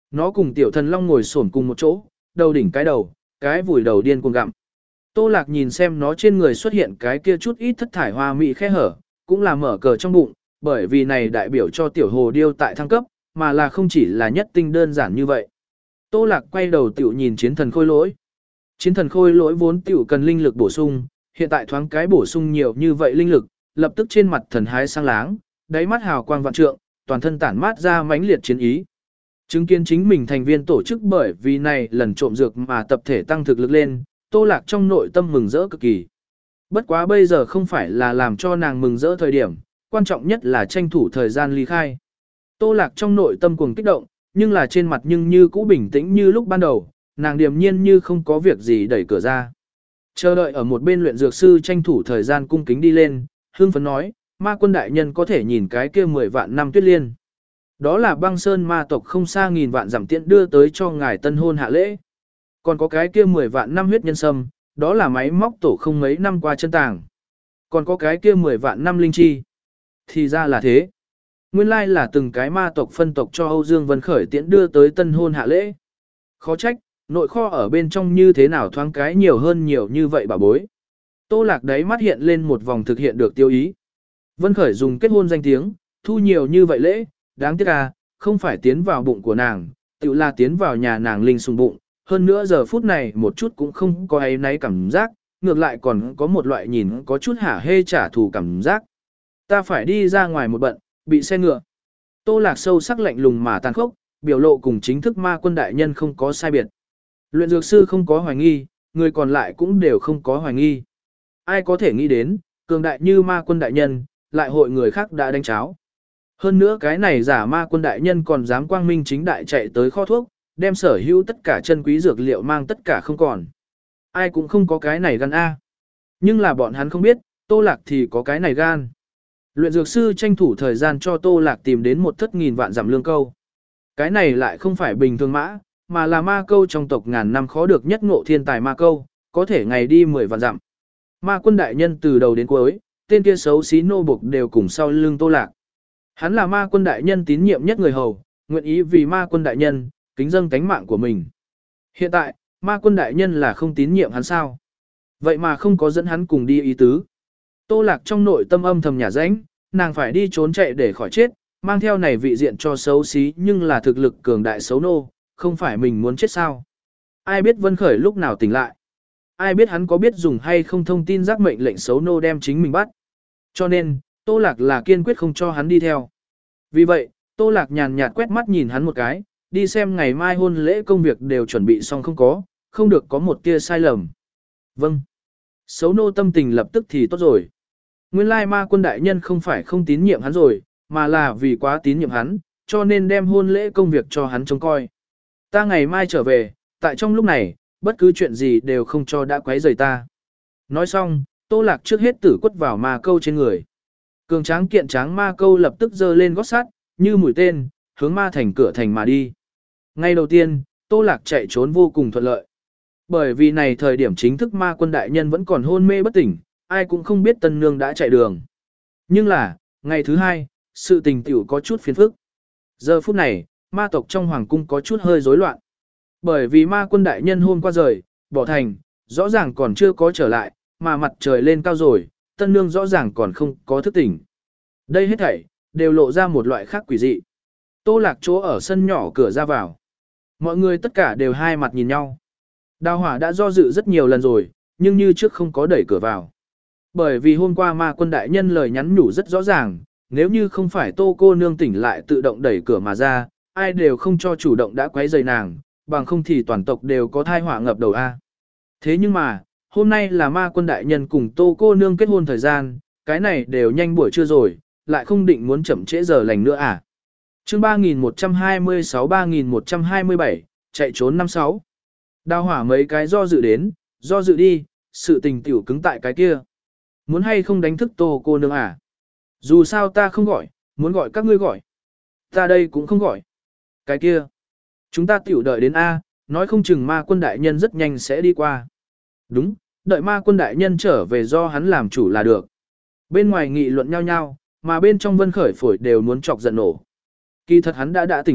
Nó cùng tiểu thần long ngồi xổm cùng một chỗ, đầu đỉnh cái đầu, cái vùi đầu điên cuồng gặm. Tô Lạc nhìn xem nó trên người xuất hiện cái kia chút ít thất thải hoa mỹ khe hở, cũng là mở cờ trong bụng, bởi vì này đại biểu cho tiểu hồ điêu tại thăng cấp, mà là không chỉ là nhất tinh đơn giản như vậy. Tô Lạc quay đầu tiểu nhìn chiến thần khôi lỗi. Chiến thần khôi lỗi vốn tiểu cần linh lực bổ sung, hiện tại thoáng cái bổ sung nhiều như vậy linh lực, lập tức trên mặt thần hái sáng láng, đáy mắt hào quang vạn trượng, toàn thân tản mát ra mãnh liệt chiến ý. Chứng kiến chính mình thành viên tổ chức bởi vì này lần trộm dược mà tập thể tăng thực lực lên, Tô Lạc trong nội tâm mừng rỡ cực kỳ. Bất quá bây giờ không phải là làm cho nàng mừng rỡ thời điểm, quan trọng nhất là tranh thủ thời gian ly khai. Tô Lạc trong nội tâm cuồng kích động, nhưng là trên mặt nhưng như cũ bình tĩnh như lúc ban đầu, nàng điềm nhiên như không có việc gì đẩy cửa ra. Chờ đợi ở một bên luyện dược sư tranh thủ thời gian cung kính đi lên, hương phấn nói, ma quân đại nhân có thể nhìn cái kia mười vạn năm tuyết liên. Đó là băng sơn ma tộc không xa nghìn vạn giảm tiện đưa tới cho ngài tân hôn hạ lễ. Còn có cái kia mười vạn năm huyết nhân sâm, đó là máy móc tổ không mấy năm qua chân tàng. Còn có cái kia mười vạn năm linh chi. Thì ra là thế. Nguyên lai là từng cái ma tộc phân tộc cho Âu Dương Vân Khởi tiễn đưa tới tân hôn hạ lễ. Khó trách, nội kho ở bên trong như thế nào thoáng cái nhiều hơn nhiều như vậy bà bối. Tô Lạc đấy mắt hiện lên một vòng thực hiện được tiêu ý. Vân Khởi dùng kết hôn danh tiếng, thu nhiều như vậy lễ, đáng tiếc à, không phải tiến vào bụng của nàng, tự là tiến vào nhà nàng linh sùng bụng. Hơn nữa giờ phút này một chút cũng không có ấy náy cảm giác, ngược lại còn có một loại nhìn có chút hả hê trả thù cảm giác. Ta phải đi ra ngoài một bận, bị xe ngựa. Tô Lạc sâu sắc lạnh lùng mà tàn khốc, biểu lộ cùng chính thức ma quân đại nhân không có sai biệt. Luyện dược sư không có hoài nghi, người còn lại cũng đều không có hoài nghi. Ai có thể nghĩ đến, cường đại như ma quân đại nhân, lại hội người khác đã đánh cháo. Hơn nữa cái này giả ma quân đại nhân còn dám quang minh chính đại chạy tới kho thuốc, đem sở hữu tất cả chân quý dược liệu mang tất cả không còn. Ai cũng không có cái này gan A. Nhưng là bọn hắn không biết, Tô Lạc thì có cái này gan. Luyện dược sư tranh thủ thời gian cho Tô Lạc tìm đến một thất nghìn vạn giảm lương câu. Cái này lại không phải bình thường mã, mà là ma câu trong tộc ngàn năm khó được nhất ngộ thiên tài ma câu, có thể ngày đi mười vạn dặm. Ma quân đại nhân từ đầu đến cuối, tên kia xấu xí nô buộc đều cùng sau lưng Tô Lạc. Hắn là ma quân đại nhân tín nhiệm nhất người hầu, nguyện ý vì ma quân đại nhân, kính dâng tánh mạng của mình. Hiện tại, ma quân đại nhân là không tín nhiệm hắn sao? Vậy mà không có dẫn hắn cùng đi ý tứ. Tô Lạc trong nội tâm âm thầm nhà rãnh, nàng phải đi trốn chạy để khỏi chết, mang theo này vị diện cho xấu xí nhưng là thực lực cường đại xấu nô, không phải mình muốn chết sao? Ai biết Vân Khởi lúc nào tỉnh lại? Ai biết hắn có biết dùng hay không thông tin giác mệnh lệnh xấu nô đem chính mình bắt? Cho nên, Tô Lạc là kiên quyết không cho hắn đi theo. Vì vậy, Tô Lạc nhàn nhạt quét mắt nhìn hắn một cái, đi xem ngày mai hôn lễ công việc đều chuẩn bị xong không có, không được có một tia sai lầm. Vâng. Xấu nô tâm tình lập tức thì tốt rồi. Nguyên lai ma quân đại nhân không phải không tín nhiệm hắn rồi, mà là vì quá tín nhiệm hắn, cho nên đem hôn lễ công việc cho hắn trông coi. Ta ngày mai trở về, tại trong lúc này, bất cứ chuyện gì đều không cho đã quấy rầy ta. Nói xong, Tô Lạc trước hết tử quất vào ma câu trên người. Cường tráng kiện tráng ma câu lập tức giơ lên gót sắt, như mũi tên, hướng ma thành cửa thành mà đi. Ngay đầu tiên, Tô Lạc chạy trốn vô cùng thuận lợi. Bởi vì này thời điểm chính thức ma quân đại nhân vẫn còn hôn mê bất tỉnh, ai cũng không biết tân nương đã chạy đường. Nhưng là, ngày thứ hai, sự tình tiểu có chút phiền phức. Giờ phút này, ma tộc trong hoàng cung có chút hơi rối loạn. Bởi vì ma quân đại nhân hôm qua rời, bỏ thành, rõ ràng còn chưa có trở lại, mà mặt trời lên cao rồi, tân nương rõ ràng còn không có thức tỉnh. Đây hết thảy, đều lộ ra một loại khác quỷ dị. Tô Lạc chỗ ở sân nhỏ cửa ra vào. Mọi người tất cả đều hai mặt nhìn nhau. Đào hỏa đã do dự rất nhiều lần rồi, nhưng như trước không có đẩy cửa vào. Bởi vì hôm qua ma quân đại nhân lời nhắn nhủ rất rõ ràng, nếu như không phải Tô cô nương tỉnh lại tự động đẩy cửa mà ra, ai đều không cho chủ động đã quấy rầy nàng, bằng không thì toàn tộc đều có thai họa ngập đầu a. Thế nhưng mà, hôm nay là ma quân đại nhân cùng Tô cô nương kết hôn thời gian, cái này đều nhanh buổi trưa rồi, lại không định muốn chậm trễ giờ lành nữa à. Chương ba nghìn một trăm hai mươi sáu ba nghìn một trăm hai mươi bảy, chạy trốn năm sáu. Đào hỏa mấy cái do dự đến, do dự đi, sự tình tiểu cứng tại cái kia. Muốn hay không đánh thức Tô cô nương à? Dù sao ta không gọi, muốn gọi các ngươi gọi. Ta đây cũng không gọi. Cái kia. Chúng ta tiểu đợi đến A, nói không chừng ma quân đại nhân rất nhanh sẽ đi qua. Đúng, đợi ma quân đại nhân trở về do hắn làm chủ là được. Bên ngoài nghị luận nhau nhau, mà bên trong Vân Khởi phổi đều muốn chọc giận nổ. Kỳ thật hắn đã đã tỉnh lại,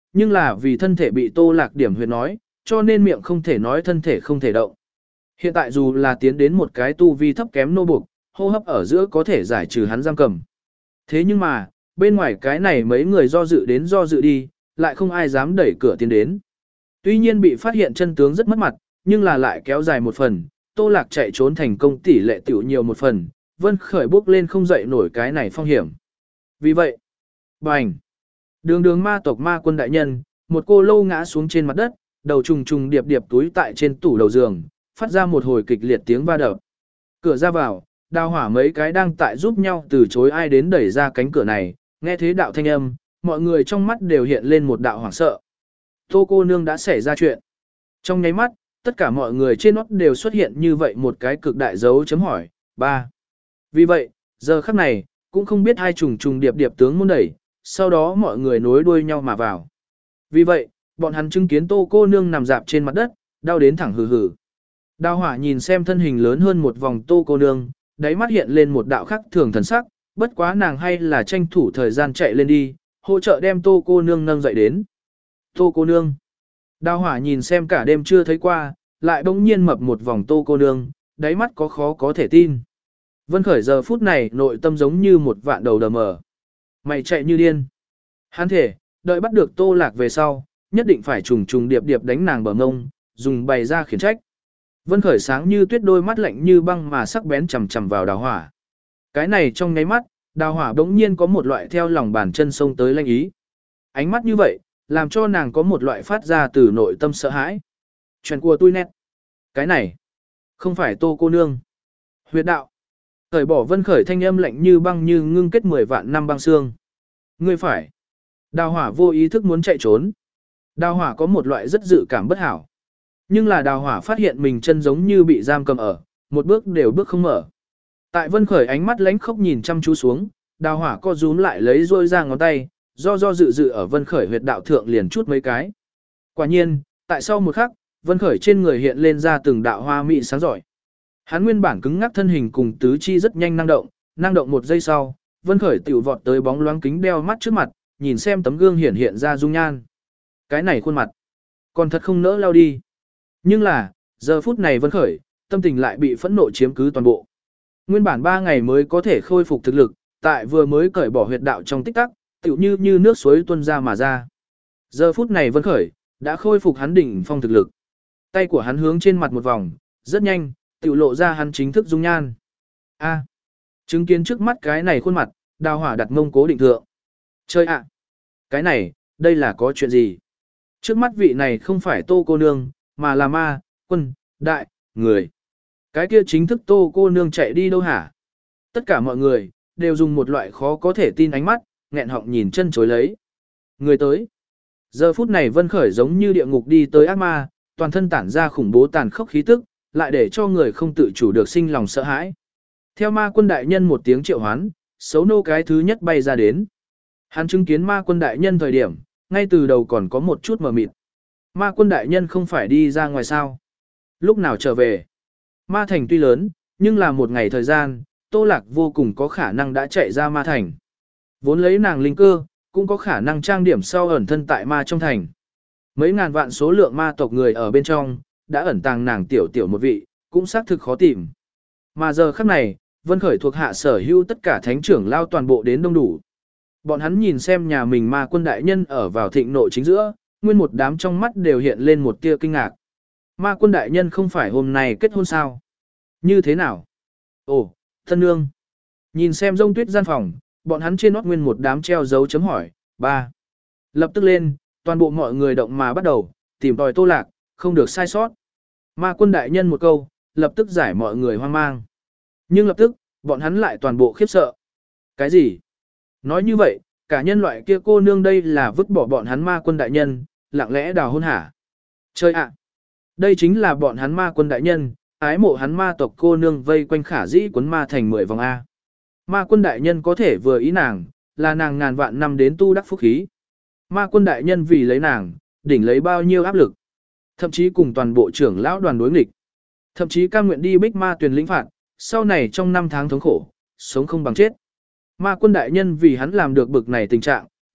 nhưng là vì thân thể bị Tô Lạc điểm huyệt nói, cho nên miệng không thể nói, thân thể không thể động. Hiện tại dù là tiến đến một cái tu vi thấp kém nô buộc, hô hấp ở giữa có thể giải trừ hắn giam cầm. Thế nhưng mà, bên ngoài cái này mấy người do dự đến do dự đi, lại không ai dám đẩy cửa tiến đến. Tuy nhiên bị phát hiện chân tướng rất mất mặt, nhưng là lại kéo dài một phần, Tô Lạc chạy trốn thành công tỷ lệ tiểu nhiều một phần, Vân Khởi bước lên không dậy nổi cái này phong hiểm. Vì vậy, bành, đường đường ma tộc ma quân đại nhân, một cô lâu ngã xuống trên mặt đất, đầu trùng trùng điệp điệp túi tại trên tủ đầu giường, phát ra một hồi kịch liệt tiếng va đập. Cửa ra vào, Đào Hỏa mấy cái đang tại giúp nhau từ chối ai đến đẩy ra cánh cửa này, nghe thế đạo thanh âm, mọi người trong mắt đều hiện lên một đạo hoảng sợ. Tô cô nương đã xảy ra chuyện. Trong nháy mắt, tất cả mọi người trên nót đều xuất hiện như vậy một cái cực đại dấu chấm hỏi. Ba. Vì vậy, giờ khắc này, cũng không biết hai trùng trùng điệp điệp tướng môn đẩy, sau đó mọi người nối đuôi nhau mà vào. Vì vậy, bọn hắn chứng kiến Tô cô nương nằm dạp trên mặt đất, đau đến thẳng hừ hừ. Đào Hỏa nhìn xem thân hình lớn hơn một vòng Tô cô nương, đáy mắt hiện lên một đạo khắc thường thần sắc, bất quá nàng hay là tranh thủ thời gian chạy lên đi, hỗ trợ đem Tô cô nương nâng dậy đến. Tô cô nương. Đào Hỏa nhìn xem cả đêm chưa thấy qua, lại bỗng nhiên mập một vòng Tô cô nương, đáy mắt có khó có thể tin. Vân Khởi giờ phút này nội tâm giống như một vạn đầu đờ mờ. Mày chạy như điên. Hắn thể, đợi bắt được Tô Lạc về sau, nhất định phải trùng trùng điệp điệp đánh nàng bờ ngông, dùng bày ra khiển trách. Vân Khởi sáng như tuyết, đôi mắt lạnh như băng mà sắc bén chằm chằm vào Đào Hỏa. Cái này trong nháy mắt, Đào Hỏa bỗng nhiên có một loại theo lòng bàn chân sông tới lanh ý. Ánh mắt như vậy, làm cho nàng có một loại phát ra từ nội tâm sợ hãi. Chuyện của tôi nét. Cái này, không phải Tô cô nương. Huyệt đạo. Khởi bỏ Vân Khởi thanh âm lạnh như băng như ngưng kết mười vạn năm băng xương. Ngươi phải. Đào Hỏa vô ý thức muốn chạy trốn. Đào Hỏa có một loại rất dự cảm bất hảo. Nhưng là Đào Hỏa phát hiện mình chân giống như bị giam cầm ở, một bước đều bước không mở. Tại Vân Khởi ánh mắt lánh khốc nhìn chăm chú xuống, Đào Hỏa co rúm lại lấy rôi ra ngón tay, do do dự dự ở Vân Khởi huyệt đạo thượng liền chút mấy cái. Quả nhiên, tại sau một khắc, Vân Khởi trên người hiện lên ra từng đạo hoa mỹ sáng giỏi. Hắn nguyên bản cứng ngắc thân hình cùng tứ chi rất nhanh năng động, năng động một giây sau, Vân Khởi tiểu vọt tới bóng loáng kính đeo mắt trước mặt, nhìn xem tấm gương hiển hiện ra dung nhan. Cái này khuôn mặt, còn thật không nỡ lao đi. Nhưng là, giờ phút này Vân Khởi, tâm tình lại bị phẫn nộ chiếm cứ toàn bộ. Nguyên bản ba ngày mới có thể khôi phục thực lực, tại vừa mới cởi bỏ huyệt đạo trong tích tắc, tựu như như nước suối tuôn ra mà ra. Giờ phút này Vân Khởi, đã khôi phục hắn đỉnh phong thực lực. Tay của hắn hướng trên mặt một vòng, rất nhanh, tựu lộ ra hắn chính thức dung nhan. A, chứng kiến trước mắt cái này khuôn mặt, Đào Hỏa đặt mông cố định thượng. Chơi ạ, cái này, đây là có chuyện gì? Trước mắt vị này không phải Tô cô nương, mà là ma, quân, đại, người. Cái kia chính thức Tô cô nương chạy đi đâu hả? Tất cả mọi người, đều dùng một loại khó có thể tin ánh mắt, nghẹn họng nhìn chân chối lấy. Người tới. Giờ phút này Vân Khởi giống như địa ngục đi tới ác ma, toàn thân tản ra khủng bố tàn khốc khí tức, lại để cho người không tự chủ được sinh lòng sợ hãi. Theo ma quân đại nhân một tiếng triệu hoán, xấu nô cái thứ nhất bay ra đến. Hắn chứng kiến ma quân đại nhân thời điểm, ngay từ đầu còn có một chút mờ mịt. Ma quân đại nhân không phải đi ra ngoài sao? Lúc nào trở về? Ma thành tuy lớn, nhưng là một ngày thời gian, Tô Lạc vô cùng có khả năng đã chạy ra ma thành. Vốn lấy nàng linh cơ, cũng có khả năng trang điểm sau ẩn thân tại ma trong thành. Mấy ngàn vạn số lượng ma tộc người ở bên trong, đã ẩn tàng nàng tiểu tiểu một vị, cũng xác thực khó tìm. Mà giờ khắc này, Vân Khởi thuộc hạ sở hữu tất cả thánh trưởng lao toàn bộ đến đông đủ. Bọn hắn nhìn xem nhà mình ma quân đại nhân ở vào thịnh nộ chính giữa, nguyên một đám trong mắt đều hiện lên một tia kinh ngạc. Ma quân đại nhân không phải hôm nay kết hôn sao? Như thế nào? Ồ, thân nương. Nhìn xem rông tuyết gian phòng, bọn hắn trên nót nguyên một đám treo dấu chấm hỏi. Ba. Lập tức lên, toàn bộ mọi người động mà bắt đầu, tìm tòi Tô Lạc, không được sai sót. Ma quân đại nhân một câu, lập tức giải mọi người hoang mang. Nhưng lập tức, bọn hắn lại toàn bộ khiếp sợ. Cái gì? Nói như vậy, cả nhân loại kia cô nương đây là vứt bỏ bọn hắn ma quân đại nhân, lặng lẽ đào hôn hả? Chơi ạ! Đây chính là bọn hắn ma quân đại nhân, ái mộ hắn ma tộc cô nương vây quanh khả dĩ quấn ma thành mười vòng A. Ma quân đại nhân có thể vừa ý nàng, là nàng ngàn vạn năm đến tu đắc phúc khí. Ma quân đại nhân vì lấy nàng, đỉnh lấy bao nhiêu áp lực. Thậm chí cùng toàn bộ trưởng lão đoàn đối nghịch. Thậm chí cam nguyện đi bích ma tuyển lĩnh phạt, sau này trong năm tháng thống khổ, sống không bằng chết. Ma quân đại nhân vì hắn làm được bực này tình trạng,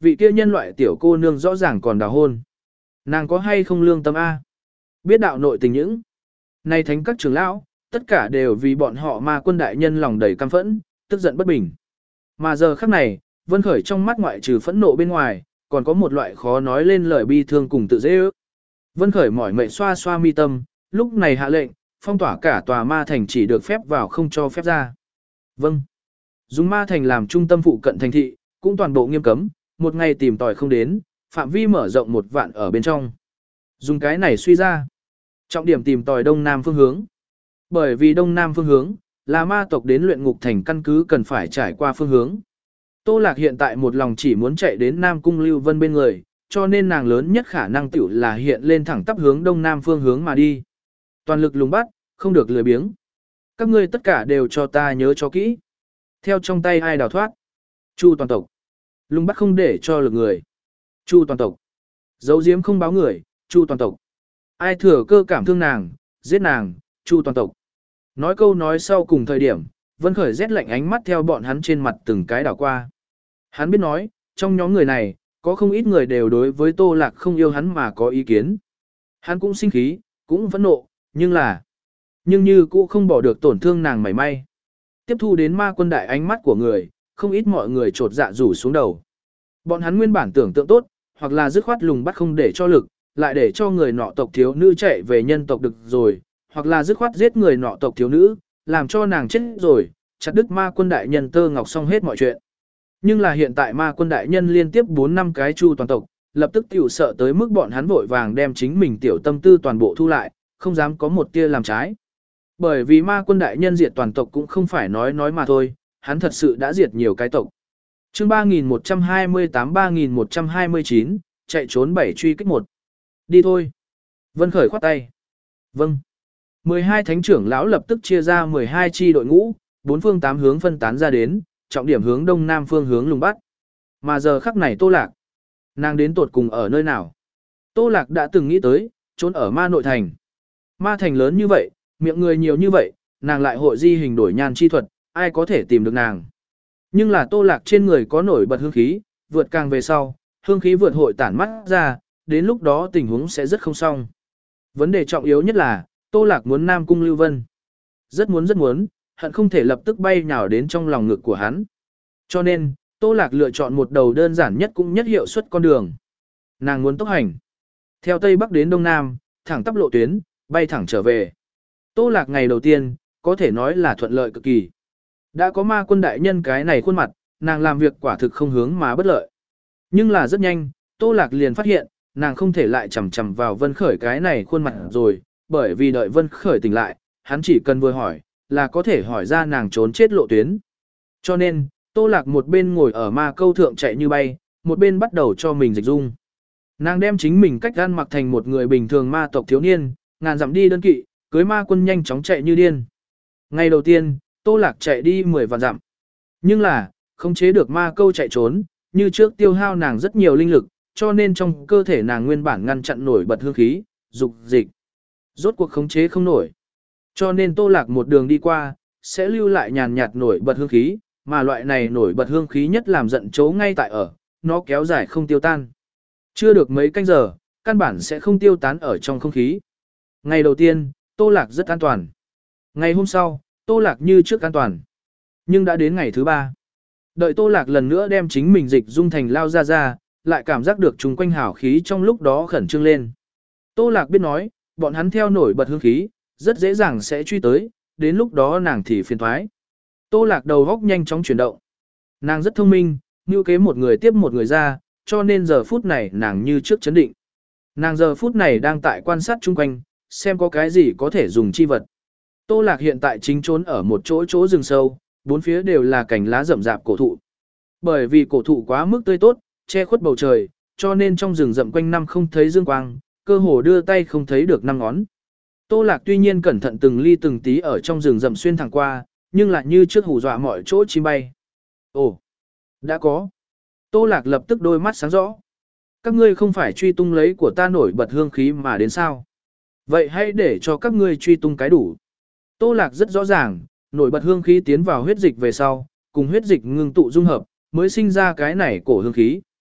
vị kia nhân loại tiểu cô nương rõ ràng còn đào hôn. Nàng có hay không lương tâm A? Biết đạo nội tình những. Này thánh các trưởng lão, tất cả đều vì bọn họ ma quân đại nhân lòng đầy căm phẫn, tức giận bất bình. Mà giờ khắc này, Vân Khởi trong mắt ngoại trừ phẫn nộ bên ngoài, còn có một loại khó nói lên lời bi thương cùng tự dễ ước. Vân Khởi mỏi mệt xoa xoa mi tâm, lúc này hạ lệnh, phong tỏa cả tòa ma thành chỉ được phép vào không cho phép ra. Vâng. Dùng ma thành làm trung tâm phụ cận thành thị, cũng toàn bộ nghiêm cấm, một ngày tìm tòi không đến, phạm vi mở rộng một vạn ở bên trong. Dùng cái này suy ra. Trọng điểm tìm tòi đông nam phương hướng. Bởi vì đông nam phương hướng, là ma tộc đến luyện ngục thành căn cứ cần phải trải qua phương hướng. Tô Lạc hiện tại một lòng chỉ muốn chạy đến Nam Cung Lưu Vân bên người, cho nên nàng lớn nhất khả năng tiểu là hiện lên thẳng tắp hướng đông nam phương hướng mà đi. Toàn lực lùng bắt, không được lười biếng. Các ngươi tất cả đều cho ta nhớ cho kỹ. Theo trong tay ai đào thoát. Chu toàn tộc. Lùng bắt không để cho lực người. Chu toàn tộc. Giấu giếm không báo người. Chu toàn tộc. Ai thừa cơ cảm thương nàng, giết nàng. Chu toàn tộc. Nói câu nói sau cùng thời điểm, Vân Khởi rét lạnh ánh mắt theo bọn hắn trên mặt từng cái đảo qua. Hắn biết nói, trong nhóm người này, có không ít người đều đối với Tô Lạc không yêu hắn mà có ý kiến. Hắn cũng sinh khí, cũng phẫn nộ, nhưng là... Nhưng như cũ không bỏ được tổn thương nàng mảy may. Tiếp thu đến ma quân đại ánh mắt của người, không ít mọi người trột dạ rủ xuống đầu. Bọn hắn nguyên bản tưởng tượng tốt, hoặc là dứt khoát lùng bắt không để cho lực, lại để cho người nọ tộc thiếu nữ chạy về nhân tộc được rồi, hoặc là dứt khoát giết người nọ tộc thiếu nữ, làm cho nàng chết rồi, chặt đứt ma quân đại nhân tơ ngọc xong hết mọi chuyện. Nhưng là hiện tại ma quân đại nhân liên tiếp bốn năm cái chu toàn tộc, lập tức tiểu sợ tới mức bọn hắn vội vàng đem chính mình tiểu tâm tư toàn bộ thu lại, không dám có một tia làm trái. Bởi vì ma quân đại nhân diệt toàn tộc cũng không phải nói nói mà thôi, hắn thật sự đã diệt nhiều cái tộc. Chương ba nghìn một trăm hai mươi tám ba nghìn một trăm hai mươi chín, chạy trốn bảy truy kích một. Đi thôi. Vân Khởi khoát tay. Vâng. mười hai thánh trưởng lão lập tức chia ra mười hai chi đội ngũ, bốn phương tám hướng phân tán ra đến, trọng điểm hướng đông nam phương hướng lùng bắt. Mà giờ khắc này Tô Lạc, nàng đến tột cùng ở nơi nào? Tô Lạc đã từng nghĩ tới, trốn ở ma nội thành. Ma thành lớn như vậy, miệng người nhiều như vậy, nàng lại hội di hình đổi nhan chi thuật, ai có thể tìm được nàng. Nhưng là Tô Lạc trên người có nổi bật hương khí, vượt càng về sau, hương khí vượt hội tản mắt ra, đến lúc đó tình huống sẽ rất không xong. Vấn đề trọng yếu nhất là, Tô Lạc muốn Nam Cung Lưu Vân. Rất muốn rất muốn, hận không thể lập tức bay nhào đến trong lòng ngực của hắn. Cho nên, Tô Lạc lựa chọn một đầu đơn giản nhất cũng nhất hiệu suất con đường. Nàng muốn tốc hành. Theo Tây Bắc đến Đông Nam, thẳng tắp lộ tuyến, bay thẳng trở về. Tô Lạc ngày đầu tiên, có thể nói là thuận lợi cực kỳ. Đã có ma quân đại nhân cái này khuôn mặt, nàng làm việc quả thực không hướng mà bất lợi. Nhưng là rất nhanh, Tô Lạc liền phát hiện, nàng không thể lại chầm chầm vào Vân Khởi cái này khuôn mặt rồi, bởi vì đợi Vân Khởi tỉnh lại, hắn chỉ cần vừa hỏi, là có thể hỏi ra nàng trốn chết lộ tuyến. Cho nên, Tô Lạc một bên ngồi ở ma câu thượng chạy như bay, một bên bắt đầu cho mình dịch dung. Nàng đem chính mình cách ăn mặc thành một người bình thường ma tộc thiếu niên, ngàn dặm đi đơn kỵ, cưới ma quân nhanh chóng chạy như điên. Ngày đầu tiên, Tô Lạc chạy đi mười vạn dặm. Nhưng là, không chế được ma câu chạy trốn, như trước tiêu hao nàng rất nhiều linh lực, cho nên trong cơ thể nàng nguyên bản ngăn chặn nổi bật hương khí, dục dịch. Rốt cuộc khống chế không nổi. Cho nên Tô Lạc một đường đi qua, sẽ lưu lại nhàn nhạt nổi bật hương khí, mà loại này nổi bật hương khí nhất làm giận chấu ngay tại ở, nó kéo dài không tiêu tan. Chưa được mấy canh giờ, căn bản sẽ không tiêu tán ở trong không khí. Ngày đầu tiên, Tô Lạc rất an toàn. Ngày hôm sau, Tô Lạc như trước an toàn. Nhưng đã đến ngày thứ ba. Đợi Tô Lạc lần nữa đem chính mình dịch dung thành lao ra ra, lại cảm giác được chung quanh hào khí trong lúc đó khẩn trương lên. Tô Lạc biết nói, bọn hắn theo nổi bật hương khí, rất dễ dàng sẽ truy tới, đến lúc đó nàng thì phiền thoái. Tô Lạc đầu góc nhanh chóng chuyển động. Nàng rất thông minh, như kế một người tiếp một người ra, cho nên giờ phút này nàng như trước chấn định. Nàng giờ phút này đang tại quan sát chung quanh, xem có cái gì có thể dùng chi vật. Tô Lạc hiện tại chính trốn ở một chỗ chỗ rừng sâu, bốn phía đều là cành lá rậm rạp cổ thụ. Bởi vì cổ thụ quá mức tươi tốt, che khuất bầu trời, cho nên trong rừng rậm quanh năm không thấy dương quang, cơ hồ đưa tay không thấy được năm ngón. Tô Lạc tuy nhiên cẩn thận từng ly từng tí ở trong rừng rậm xuyên thẳng qua, nhưng lại như trước hù dọa mọi chỗ chim bay. Ồ, đã có. Tô Lạc lập tức đôi mắt sáng rõ. Các ngươi không phải truy tung lấy của ta nổi bật hương khí mà đến sao? Vậy hãy để cho các ngươi truy tung cái đủ. Tô Lạc rất rõ ràng, nổi bật hương khí tiến vào huyết dịch về sau, cùng huyết dịch ngưng tụ dung hợp, mới sinh ra cái này cổ hương khí.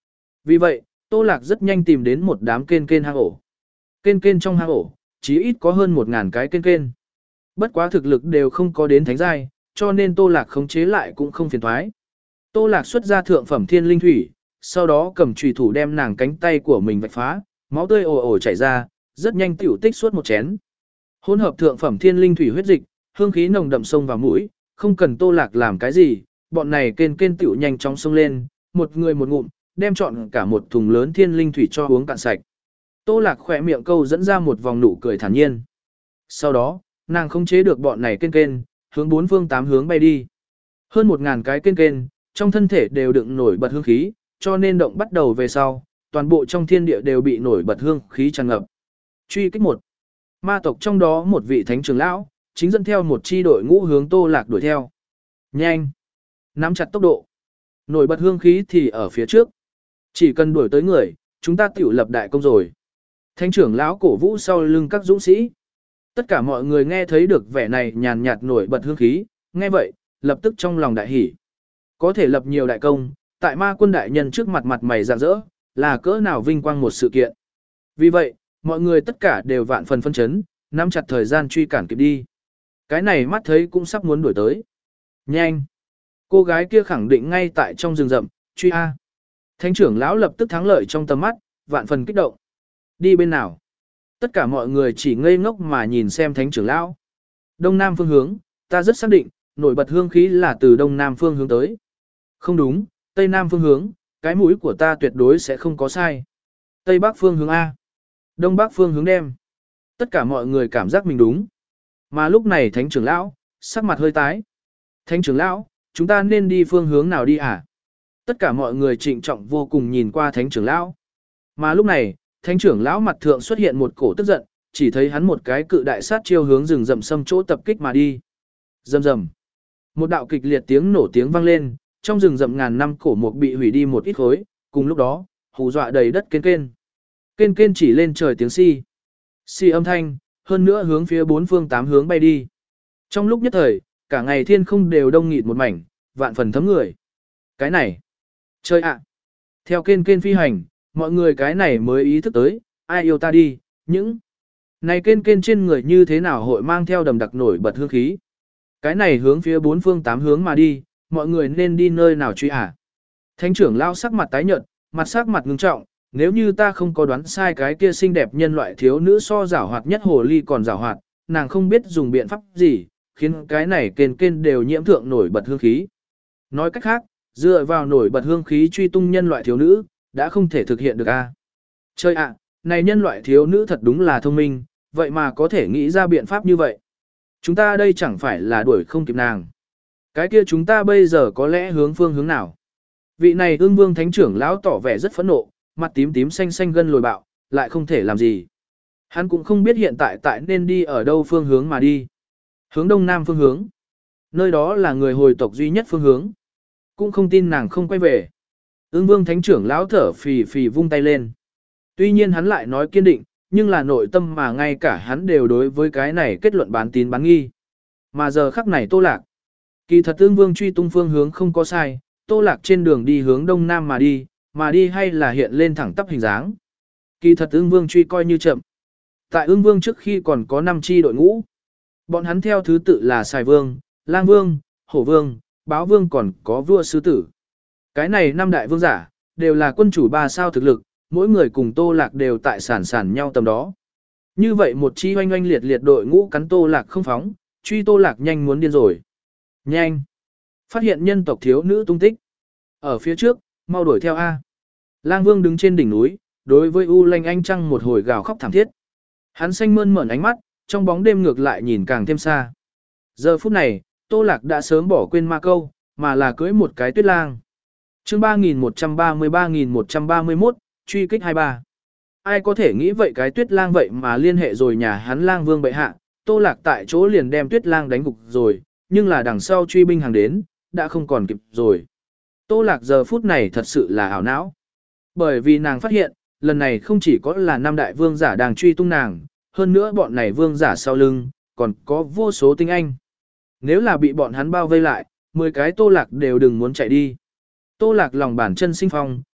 Vì vậy, Tô Lạc rất nhanh tìm đến một đám kên kên hang ổ. Kên kên trong hang ổ, chí ít có hơn một ngàn cái kên kên. Bất quá thực lực đều không có đến thánh giai, cho nên Tô Lạc khống chế lại cũng không phiền toái. Tô Lạc xuất ra thượng phẩm thiên linh thủy, sau đó cầm chùy thủ đem nàng cánh tay của mình vạch phá, máu tươi ồ ồ chảy ra, rất nhanh tiểu tích suốt một chén. Hỗn hợp thượng phẩm thiên linh thủy huyết dịch, hương khí nồng đậm sông vào mũi, không cần Tô Lạc làm cái gì, bọn này kên kên tiểu nhanh chóng xông lên, một người một ngụm, đem trọn cả một thùng lớn thiên linh thủy cho uống cạn sạch. Tô Lạc khỏe miệng câu dẫn ra một vòng nụ cười thản nhiên. Sau đó, nàng không chế được bọn này kên kên, hướng bốn phương tám hướng bay đi. Hơn một ngàn cái kên kên, trong thân thể đều đựng nổi bật hương khí, cho nên động bắt đầu về sau, toàn bộ trong thiên địa đều bị nổi bật hương khí tràn ngập. Truy kích một. Ma tộc trong đó một vị thánh trưởng lão, chính dẫn theo một chi đội ngũ hướng Tô Lạc đuổi theo. Nhanh! Nắm chặt tốc độ. Nổi bật hương khí thì ở phía trước. Chỉ cần đuổi tới người, chúng ta tiểu lập đại công rồi. Thánh trưởng lão cổ vũ sau lưng các dũng sĩ. Tất cả mọi người nghe thấy được vẻ này nhàn nhạt nổi bật hương khí, nghe vậy, lập tức trong lòng đại hỉ. Có thể lập nhiều đại công, tại ma quân đại nhân trước mặt mặt mày rạng rỡ, là cỡ nào vinh quang một sự kiện. Vì vậy, mọi người tất cả đều vạn phần phân chấn, nắm chặt thời gian truy cản kịp đi. Cái này mắt thấy cũng sắp muốn đuổi tới. Nhanh! Cô gái kia khẳng định ngay tại trong rừng rậm, truy A. Thánh trưởng lão lập tức thắng lợi trong tầm mắt, vạn phần kích động. Đi bên nào? Tất cả mọi người chỉ ngây ngốc mà nhìn xem thánh trưởng lão. Đông nam phương hướng, ta rất xác định, nổi bật hương khí là từ đông nam phương hướng tới. Không đúng, tây nam phương hướng, cái mũi của ta tuyệt đối sẽ không có sai. Tây bắc phương hướng A. Đông bắc phương hướng đem. Tất cả mọi người cảm giác mình đúng. Mà lúc này thánh trưởng lão, sắc mặt hơi tái. Thánh trưởng lão, chúng ta nên đi phương hướng nào đi à? Tất cả mọi người trịnh trọng vô cùng nhìn qua thánh trưởng lão. Mà lúc này, thánh trưởng lão mặt thượng xuất hiện một cổ tức giận, chỉ thấy hắn một cái cự đại sát chiêu hướng rừng rậm xâm chỗ tập kích mà đi. Rầm rầm. Một đạo kịch liệt tiếng nổ tiếng vang lên, trong rừng rậm ngàn năm cổ mục bị hủy đi một ít khối, cùng lúc đó, hù dọa đầy đất kên kên. Kên kên chỉ lên trời tiếng si. Si âm thanh, hơn nữa hướng phía bốn phương tám hướng bay đi. Trong lúc nhất thời, cả ngày thiên không đều đông nghịt một mảnh, vạn phần thấm người. Cái này, chơi ạ. Theo kên kên phi hành, mọi người cái này mới ý thức tới, ai yêu ta đi, những này kên kên trên người như thế nào hội mang theo đầm đặc nổi bật hương khí. Cái này hướng phía bốn phương tám hướng mà đi, mọi người nên đi nơi nào truy à. Thánh trưởng lao sắc mặt tái nhợt, mặt sắc mặt ngưng trọng, nếu như ta không có đoán sai cái kia xinh đẹp nhân loại thiếu nữ so giảo hoạt nhất hồ ly còn giảo hoạt, nàng không biết dùng biện pháp gì, khiến cái này kên kên đều nhiễm thượng nổi bật hương khí. Nói cách khác, dựa vào nổi bật hương khí truy tung nhân loại thiếu nữ, đã không thể thực hiện được a. Chơi ạ, này nhân loại thiếu nữ thật đúng là thông minh, vậy mà có thể nghĩ ra biện pháp như vậy. Chúng ta đây chẳng phải là đuổi không kịp nàng. Cái kia chúng ta bây giờ có lẽ hướng phương hướng nào? Vị này ương vương thánh trưởng lão tỏ vẻ rất phẫn nộ, mặt tím tím xanh xanh gân lồi bạo, lại không thể làm gì. Hắn cũng không biết hiện tại tại nên đi ở đâu phương hướng mà đi. Hướng đông nam phương hướng. Nơi đó là người hồi tộc duy nhất phương hướng. Cũng không tin nàng không quay về. Ưng vương thánh trưởng lão thở phì phì vung tay lên. Tuy nhiên hắn lại nói kiên định, nhưng là nội tâm mà ngay cả hắn đều đối với cái này kết luận bán tín bán nghi. Mà giờ khắc này Tô Lạc. Kỳ thật ưng vương truy tung phương hướng không có sai, Tô Lạc trên đường đi hướng đông nam mà đi, mà đi hay là hiện lên thẳng tắp hình dáng. Kỳ thật ưng vương truy coi như chậm. Tại ưng vương trước khi còn có năm chi đội ngũ. Bọn hắn theo thứ tự là Sài Vương, Lang Vương, Hổ Vương, Báo Vương còn có vua sư tử. Cái này năm đại vương giả, đều là quân chủ ba sao thực lực, mỗi người cùng Tô Lạc đều tại sản sản nhau tầm đó. Như vậy một chi oanh oanh liệt liệt đội ngũ cắn Tô Lạc không phóng, truy Tô Lạc nhanh muốn điên rồi. Nhanh! Phát hiện nhân tộc thiếu nữ tung tích. Ở phía trước, mau đuổi theo A. Lang Vương đứng trên đỉnh núi, đối với U Lanh Anh Trăng một hồi gào khóc thảm thiết. Hắn xanh mơn mởn ánh mắt, trong bóng đêm ngược lại nhìn càng thêm xa. Giờ phút này, Tô Lạc đã sớm bỏ quên ma câu, mà là cưới một cái tuyết lang. chương ba nghìn một trăm ba mươi ba nghìn một trăm ba mươi mốt, truy kích hai mươi ba. Ai có thể nghĩ vậy cái tuyết lang vậy mà liên hệ rồi nhà hắn Lang Vương bệ hạ, Tô Lạc tại chỗ liền đem tuyết lang đánh gục rồi, nhưng là đằng sau truy binh hàng đến, đã không còn kịp rồi. Tô Lạc giờ phút này thật sự là ảo não. Bởi vì nàng phát hiện, lần này không chỉ có là năm đại vương giả đang truy tung nàng, hơn nữa bọn này vương giả sau lưng, còn có vô số tinh anh. Nếu là bị bọn hắn bao vây lại, mười cái Tô Lạc đều đừng muốn chạy đi. Tô Lạc lòng bàn chân sinh phong,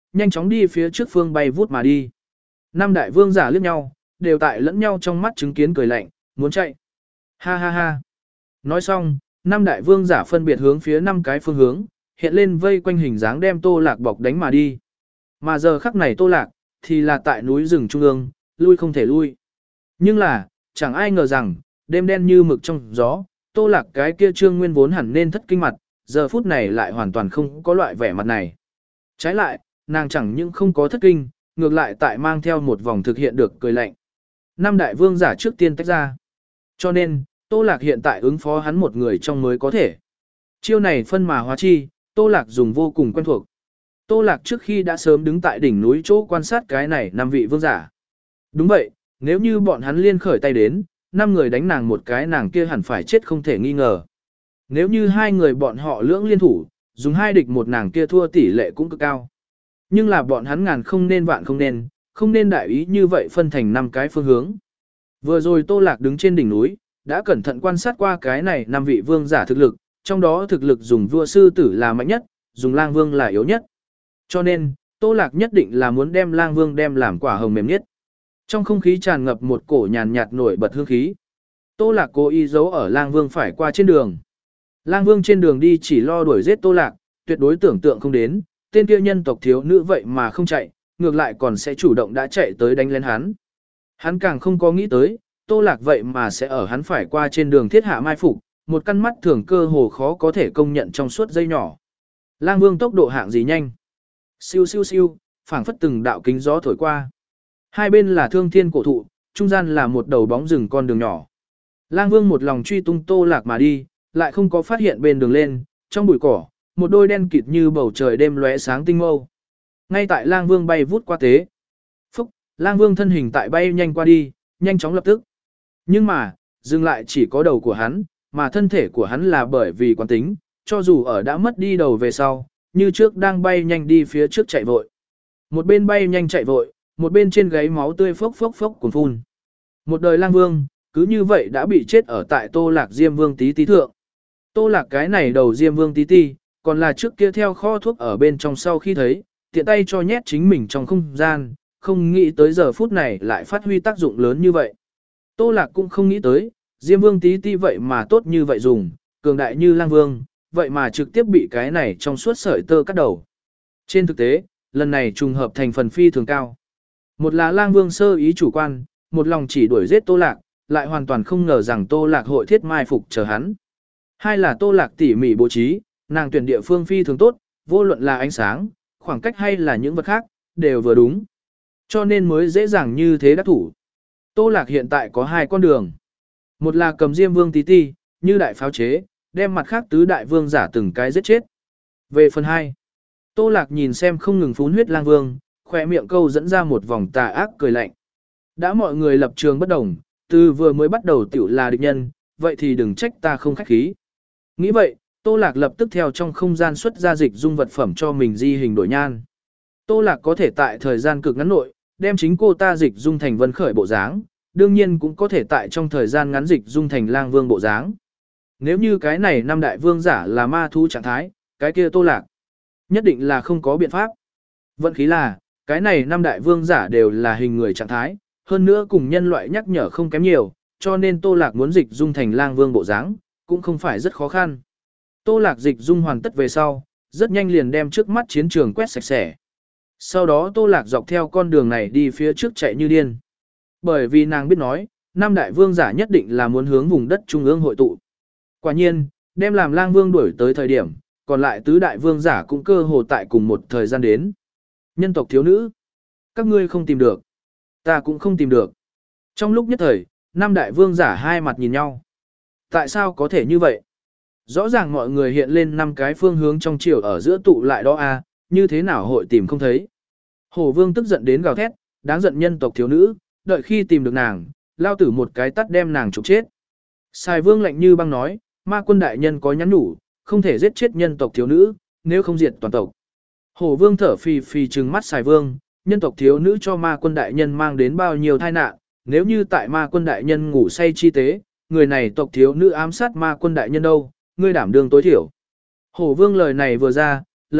nhanh chóng đi phía trước phương bay vút mà đi. Năm đại vương giả liếc nhau, đều tại lẫn nhau trong mắt chứng kiến cười lạnh, muốn chạy. Ha ha ha. Nói xong, năm đại vương giả phân biệt hướng phía năm cái phương hướng, hiện lên vây quanh hình dáng đem Tô Lạc bọc đánh mà đi. Mà giờ khắc này Tô Lạc, thì là tại núi rừng trung ương, lui không thể lui. Nhưng là, chẳng ai ngờ rằng, đêm đen như mực trong gió, Tô Lạc cái kia trương nguyên vốn hẳn nên thất kinh mặt, giờ phút này lại hoàn toàn không có loại vẻ mặt này. Trái lại, nàng chẳng những không có thất kinh, ngược lại tại mang theo một vòng thực hiện được cười lạnh. Năm đại vương giả trước tiên tách ra. Cho nên, Tô Lạc hiện tại ứng phó hắn một người trong mới có thể. Chiêu này phân mà hóa chi, Tô Lạc dùng vô cùng quen thuộc. Tô Lạc trước khi đã sớm đứng tại đỉnh núi chỗ quan sát cái này năm vị vương giả. Đúng vậy, nếu như bọn hắn liên khởi tay đến, năm người đánh nàng một cái nàng kia hẳn phải chết không thể nghi ngờ. Nếu như hai người bọn họ lưỡng liên thủ, dùng hai địch một nàng kia thua tỷ lệ cũng cực cao. Nhưng là bọn hắn ngàn không nên vạn không nên, không nên đại ý như vậy phân thành năm cái phương hướng. Vừa rồi Tô Lạc đứng trên đỉnh núi, đã cẩn thận quan sát qua cái này năm vị vương giả thực lực, trong đó thực lực dùng vua sư tử là mạnh nhất, dùng lang vương là yếu nhất. Cho nên, Tô Lạc nhất định là muốn đem lang vương đem làm quả hồng mềm nhất. Trong không khí tràn ngập một cổ nhàn nhạt nổi bật hương khí. Tô Lạc cố ý giấu ở lang vương phải qua trên đường. Lang vương trên đường đi chỉ lo đuổi giết Tô Lạc, tuyệt đối tưởng tượng không đến, tên kia nhân tộc thiếu nữ vậy mà không chạy, ngược lại còn sẽ chủ động đã chạy tới đánh lên hắn. Hắn càng không có nghĩ tới, Tô Lạc vậy mà sẽ ở hắn phải qua trên đường thiết hạ mai phục, một căn mắt thường cơ hồ khó có thể công nhận trong suốt dây nhỏ. Lang vương tốc độ hạng gì nhanh. Siêu siêu siêu, phảng phất từng đạo kính gió thổi qua. Hai bên là thương thiên cổ thụ, trung gian là một đầu bóng rừng con đường nhỏ. Lang vương một lòng truy tung Tô Lạc mà đi, lại không có phát hiện bên đường lên, trong bụi cỏ, một đôi đen kịt như bầu trời đêm lóe sáng tinh mâu. Ngay tại Lang vương bay vút qua tế. Phúc, Lang vương thân hình tại bay nhanh qua đi, nhanh chóng lập tức. Nhưng mà, dừng lại chỉ có đầu của hắn, mà thân thể của hắn là bởi vì quán tính, cho dù ở đã mất đi đầu về sau, như trước đang bay nhanh đi phía trước chạy vội. Một bên bay nhanh chạy vội, một bên trên gáy máu tươi phốc phốc phốc cuồn phun. Một đời lang vương, cứ như vậy đã bị chết ở tại Tô Lạc Diêm Vương tí tí thượng. Tô Lạc cái này đầu Diêm Vương tí tí, còn là trước kia theo kho thuốc ở bên trong sau khi thấy, tiện tay cho nhét chính mình trong không gian, không nghĩ tới giờ phút này lại phát huy tác dụng lớn như vậy. Tô Lạc cũng không nghĩ tới, Diêm Vương tí tí vậy mà tốt như vậy dùng, cường đại như lang vương, vậy mà trực tiếp bị cái này trong suốt sợi tơ cắt đầu. Trên thực tế, lần này trùng hợp thành phần phi thường cao. Một là lang vương sơ ý chủ quan, một lòng chỉ đuổi giết Tô Lạc, lại hoàn toàn không ngờ rằng Tô Lạc hội thiết mai phục chờ hắn. Hai là Tô Lạc tỉ mỉ bố trí, nàng tuyển địa phương phi thường tốt, vô luận là ánh sáng, khoảng cách hay là những vật khác, đều vừa đúng. Cho nên mới dễ dàng như thế đắc thủ. Tô Lạc hiện tại có hai con đường. Một là cầm Diêm Vương tí ti, như đại pháo chế, đem mặt khác tứ đại vương giả từng cái giết chết. Về phần hai, Tô Lạc nhìn xem không ngừng phún huyết lang vương, khỏe miệng câu dẫn ra một vòng tà ác cười lạnh. Đã mọi người lập trường bất đồng, từ vừa mới bắt đầu tiểu là địch nhân, vậy thì đừng trách ta không khách khí. Nghĩ vậy, Tô Lạc lập tức theo trong không gian xuất ra dịch dung vật phẩm cho mình di hình đổi nhan. Tô Lạc có thể tại thời gian cực ngắn nội, đem chính cô ta dịch dung thành vân khởi bộ dáng, đương nhiên cũng có thể tại trong thời gian ngắn dịch dung thành lang vương bộ dáng. Nếu như cái này năm đại vương giả là ma thú trạng thái, cái kia Tô Lạc nhất định là không có biện pháp. Vận khí là, cái này năm đại vương giả đều là hình người trạng thái, hơn nữa cùng nhân loại nhắc nhở không kém nhiều, cho nên Tô Lạc muốn dịch dung thành lang vương bộ dáng, cũng không phải rất khó khăn. Tô Lạc dịch dung hoàn tất về sau, rất nhanh liền đem trước mắt chiến trường quét sạch sẽ. Sau đó Tô Lạc dọc theo con đường này đi phía trước chạy như điên. Bởi vì nàng biết nói, năm đại vương giả nhất định là muốn hướng vùng đất trung ương hội tụ. Quả nhiên, đem làm lang vương đuổi tới thời điểm, còn lại tứ đại vương giả cũng cơ hồ tại cùng một thời gian đến. Nhân tộc thiếu nữ, các ngươi không tìm được, ta cũng không tìm được. Trong lúc nhất thời, năm đại vương giả hai mặt nhìn nhau. Tại sao có thể như vậy? Rõ ràng mọi người hiện lên năm cái phương hướng trong chiều ở giữa tụ lại đó a, như thế nào hội tìm không thấy? Hổ vương tức giận đến gào thét, đáng giận nhân tộc thiếu nữ, đợi khi tìm được nàng, lao tử một cái tắt đem nàng trục chết. Sài vương lạnh như băng nói, ma quân đại nhân có nhắn nhủ, không thể giết chết nhân tộc thiếu nữ, nếu không diệt toàn tộc. Hổ vương thở phì phì trừng mắt Sài vương, nhân tộc thiếu nữ cho ma quân đại nhân mang đến bao nhiêu tai nạn, nếu như tại ma quân đại nhân ngủ say chi tế, người này tộc thiếu nữ ám sát ma quân đại nhân đâu, ngươi đảm đương tối thiểu. Hổ vương lời này vừa ra, lập tức,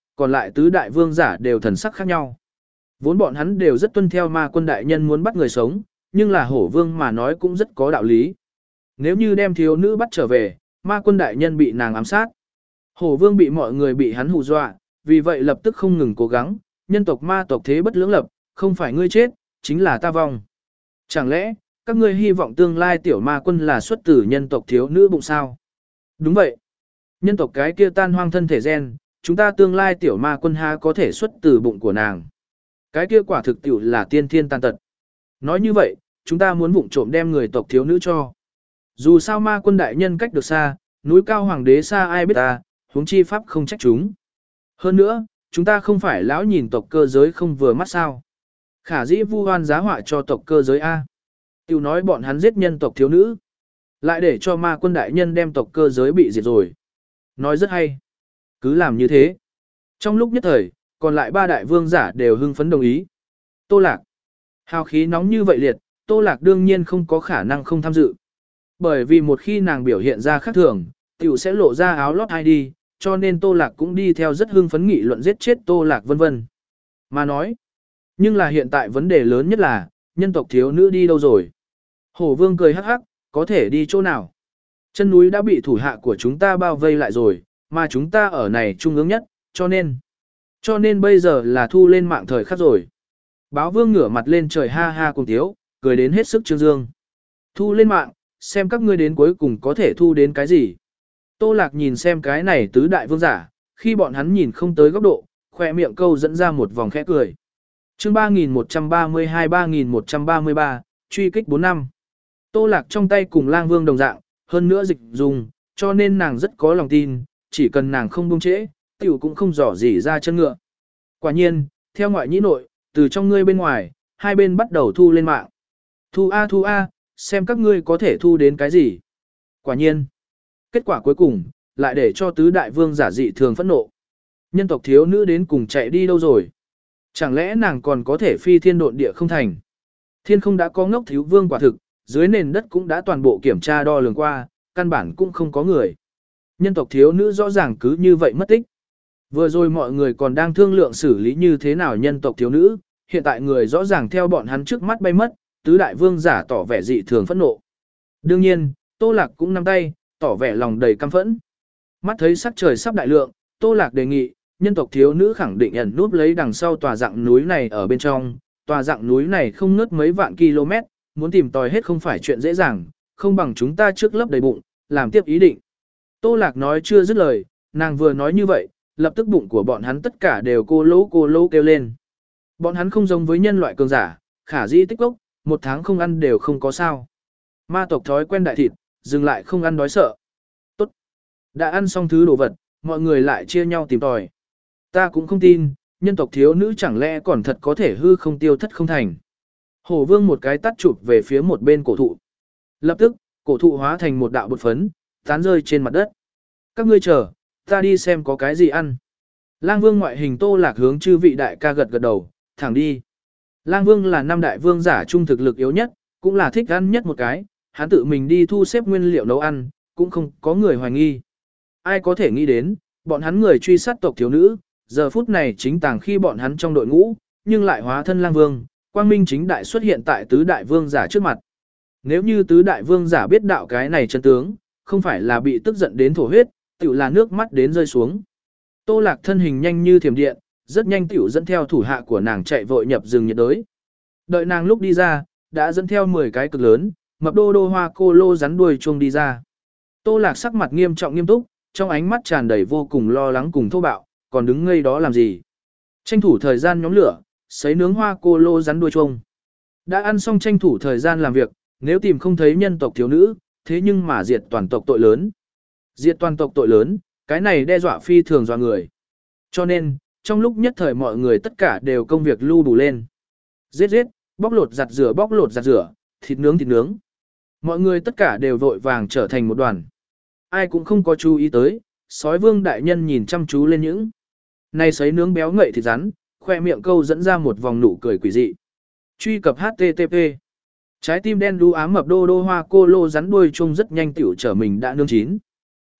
còn lại tứ đại vương giả đều thần sắc khác nhau. Vốn bọn hắn đều rất tuân theo ma quân đại nhân muốn bắt người sống, nhưng là hổ vương mà nói cũng rất có đạo lý. Nếu như đem thiếu nữ bắt trở về, ma quân đại nhân bị nàng ám sát. Hổ vương bị mọi người bị hắn hù dọa, vì vậy lập tức không ngừng cố gắng, nhân tộc ma tộc thế bất lưỡng lập, không phải ngươi chết, chính là ta vong. Chẳng lẽ, các ngươi hy vọng tương lai tiểu ma quân là xuất tử nhân tộc thiếu nữ bụng sao? Đúng vậy. Nhân tộc cái kia tan hoang thân thể gen, chúng ta tương lai tiểu ma quân ha có thể xuất từ bụng của nàng. Cái kia quả thực tiểu là tiên thiên tàn tật. Nói như vậy, chúng ta muốn vụng trộm đem người tộc thiếu nữ cho. Dù sao ma quân đại nhân cách được xa, núi cao hoàng đế xa ai biết ta, huống chi pháp không trách chúng. Hơn nữa, chúng ta không phải lão nhìn tộc cơ giới không vừa mắt sao. Khả dĩ vu oan giá họa cho tộc cơ giới A. Tiểu nói bọn hắn giết nhân tộc thiếu nữ. Lại để cho ma quân đại nhân đem tộc cơ giới bị diệt rồi. Nói rất hay. Cứ làm như thế. Trong lúc nhất thời, còn lại ba đại vương giả đều hưng phấn đồng ý. Tô Lạc. Hào khí nóng như vậy liệt, Tô Lạc đương nhiên không có khả năng không tham dự. Bởi vì một khi nàng biểu hiện ra khác thường, tiểu sẽ lộ ra áo lót ai đi, cho nên Tô Lạc cũng đi theo rất hưng phấn nghị luận giết chết Tô Lạc vân vân. Mà nói, nhưng là hiện tại vấn đề lớn nhất là, nhân tộc thiếu nữ đi đâu rồi? Hổ vương cười hắc hắc, có thể đi chỗ nào? Chân núi đã bị thủ hạ của chúng ta bao vây lại rồi, mà chúng ta ở này trung ương nhất, cho nên, cho nên bây giờ là thu lên mạng thời khắc rồi. Báo vương ngửa mặt lên trời ha ha cùng tiếu, cười đến hết sức trương dương. Thu lên mạng, xem các ngươi đến cuối cùng có thể thu đến cái gì. Tô Lạc nhìn xem cái này tứ đại vương giả, khi bọn hắn nhìn không tới góc độ, khoe miệng câu dẫn ra một vòng khẽ cười. chương ba nghìn một trăm ba mươi hai ba nghìn một trăm ba mươi ba, truy kích bốn năm. Tô Lạc trong tay cùng lang vương đồng dạng, hơn nữa dịch dùng, cho nên nàng rất có lòng tin, chỉ cần nàng không buông trễ, tiểu cũng không dò gì ra chân ngựa. Quả nhiên, theo ngoại nhĩ nội, từ trong ngươi bên ngoài, hai bên bắt đầu thu lên mạng. Thu a thu a, xem các ngươi có thể thu đến cái gì. Quả nhiên, kết quả cuối cùng, lại để cho tứ đại vương giả dị thường phẫn nộ. Nhân tộc thiếu nữ đến cùng chạy đi đâu rồi? Chẳng lẽ nàng còn có thể phi thiên độn địa không thành? Thiên không đã có ngốc thiếu vương quả thực, dưới nền đất cũng đã toàn bộ kiểm tra đo lường qua, căn bản cũng không có người. Nhân tộc thiếu nữ rõ ràng cứ như vậy mất tích. Vừa rồi mọi người còn đang thương lượng xử lý như thế nào nhân tộc thiếu nữ, hiện tại người rõ ràng theo bọn hắn trước mắt bay mất, tứ đại vương giả tỏ vẻ dị thường phẫn nộ. Đương nhiên, Tô Lạc cũng nắm tay, tỏ vẻ lòng đầy căm phẫn. Mắt thấy sắc trời sắp đại lượng, Tô Lạc đề nghị, nhân tộc thiếu nữ khẳng định ẩn núp lấy đằng sau tòa dạng núi này ở bên trong, tòa dạng núi này không ngớt mấy vạn km, muốn tìm tòi hết không phải chuyện dễ dàng, không bằng chúng ta trước lấp đầy bụng, làm tiếp ý định. Tô Lạc nói chưa dứt lời, nàng vừa nói như vậy, lập tức bụng của bọn hắn tất cả đều cô lỗ cô lỗ kêu lên. Bọn hắn không giống với nhân loại cường giả, khả dĩ tích cốc, một tháng không ăn đều không có sao. Ma tộc thói quen đại thịt, dừng lại không ăn đói sợ. Tốt. Đã ăn xong thứ đồ vật, mọi người lại chia nhau tìm tòi. Ta cũng không tin, nhân tộc thiếu nữ chẳng lẽ còn thật có thể hư không tiêu thất không thành. Hổ vương một cái tắt chụp về phía một bên cổ thụ. Lập tức, cổ thụ hóa thành một đạo bột phấn, tán rơi trên mặt đất. Các ngươi chờ, ta đi xem có cái gì ăn. Lang vương ngoại hình Tô Lạc hướng chư vị đại ca gật gật đầu, thẳng đi. Lang vương là năm đại vương giả trung thực lực yếu nhất, cũng là thích ăn nhất một cái, hắn tự mình đi thu xếp nguyên liệu nấu ăn, cũng không có người hoài nghi. Ai có thể nghĩ đến, bọn hắn người truy sát tộc thiếu nữ, giờ phút này chính tàng khi bọn hắn trong đội ngũ, nhưng lại hóa thân lang vương, quang minh chính đại xuất hiện tại tứ đại vương giả trước mặt. Nếu như tứ đại vương giả biết đạo cái này chân tướng, không phải là bị tức giận đến thổ huyết, tiểu là nước mắt đến rơi xuống. Tô Lạc thân hình nhanh như thiểm điện, rất nhanh tiểu dẫn theo thủ hạ của nàng chạy vội nhập rừng nhiệt đới. Đợi nàng lúc đi ra, đã dẫn theo mười cái cực lớn, mập đô đô hoa cô lô rắn đuôi chuông đi ra. Tô Lạc sắc mặt nghiêm trọng nghiêm túc, trong ánh mắt tràn đầy vô cùng lo lắng cùng thô bạo, còn đứng ngây đó làm gì? Tranh thủ thời gian nhóm lửa, sấy nướng hoa cô lô rắn đuôi chuông. Đã ăn xong tranh thủ thời gian làm việc, nếu tìm không thấy nhân tộc thiếu nữ, thế nhưng mà diệt toàn tộc tội lớn. Diệt toàn tộc tội lớn, cái này đe dọa phi thường dọa người. Cho nên, trong lúc nhất thời mọi người tất cả đều công việc lưu đủ lên. Giết giết, bóc lột giặt rửa bóc lột giặt rửa, thịt nướng thịt nướng. Mọi người tất cả đều vội vàng trở thành một đoàn. Ai cũng không có chú ý tới, sói vương đại nhân nhìn chăm chú lên những này sấy nướng béo ngậy thịt rắn, khoe miệng câu dẫn ra một vòng nụ cười quỷ dị. Truy cập hát tê tê pê. Trái tim đen đu ám mập đô đô hoa cô lô rắn đuôi chung rất nhanh tiểu trở mình đã nướng chín.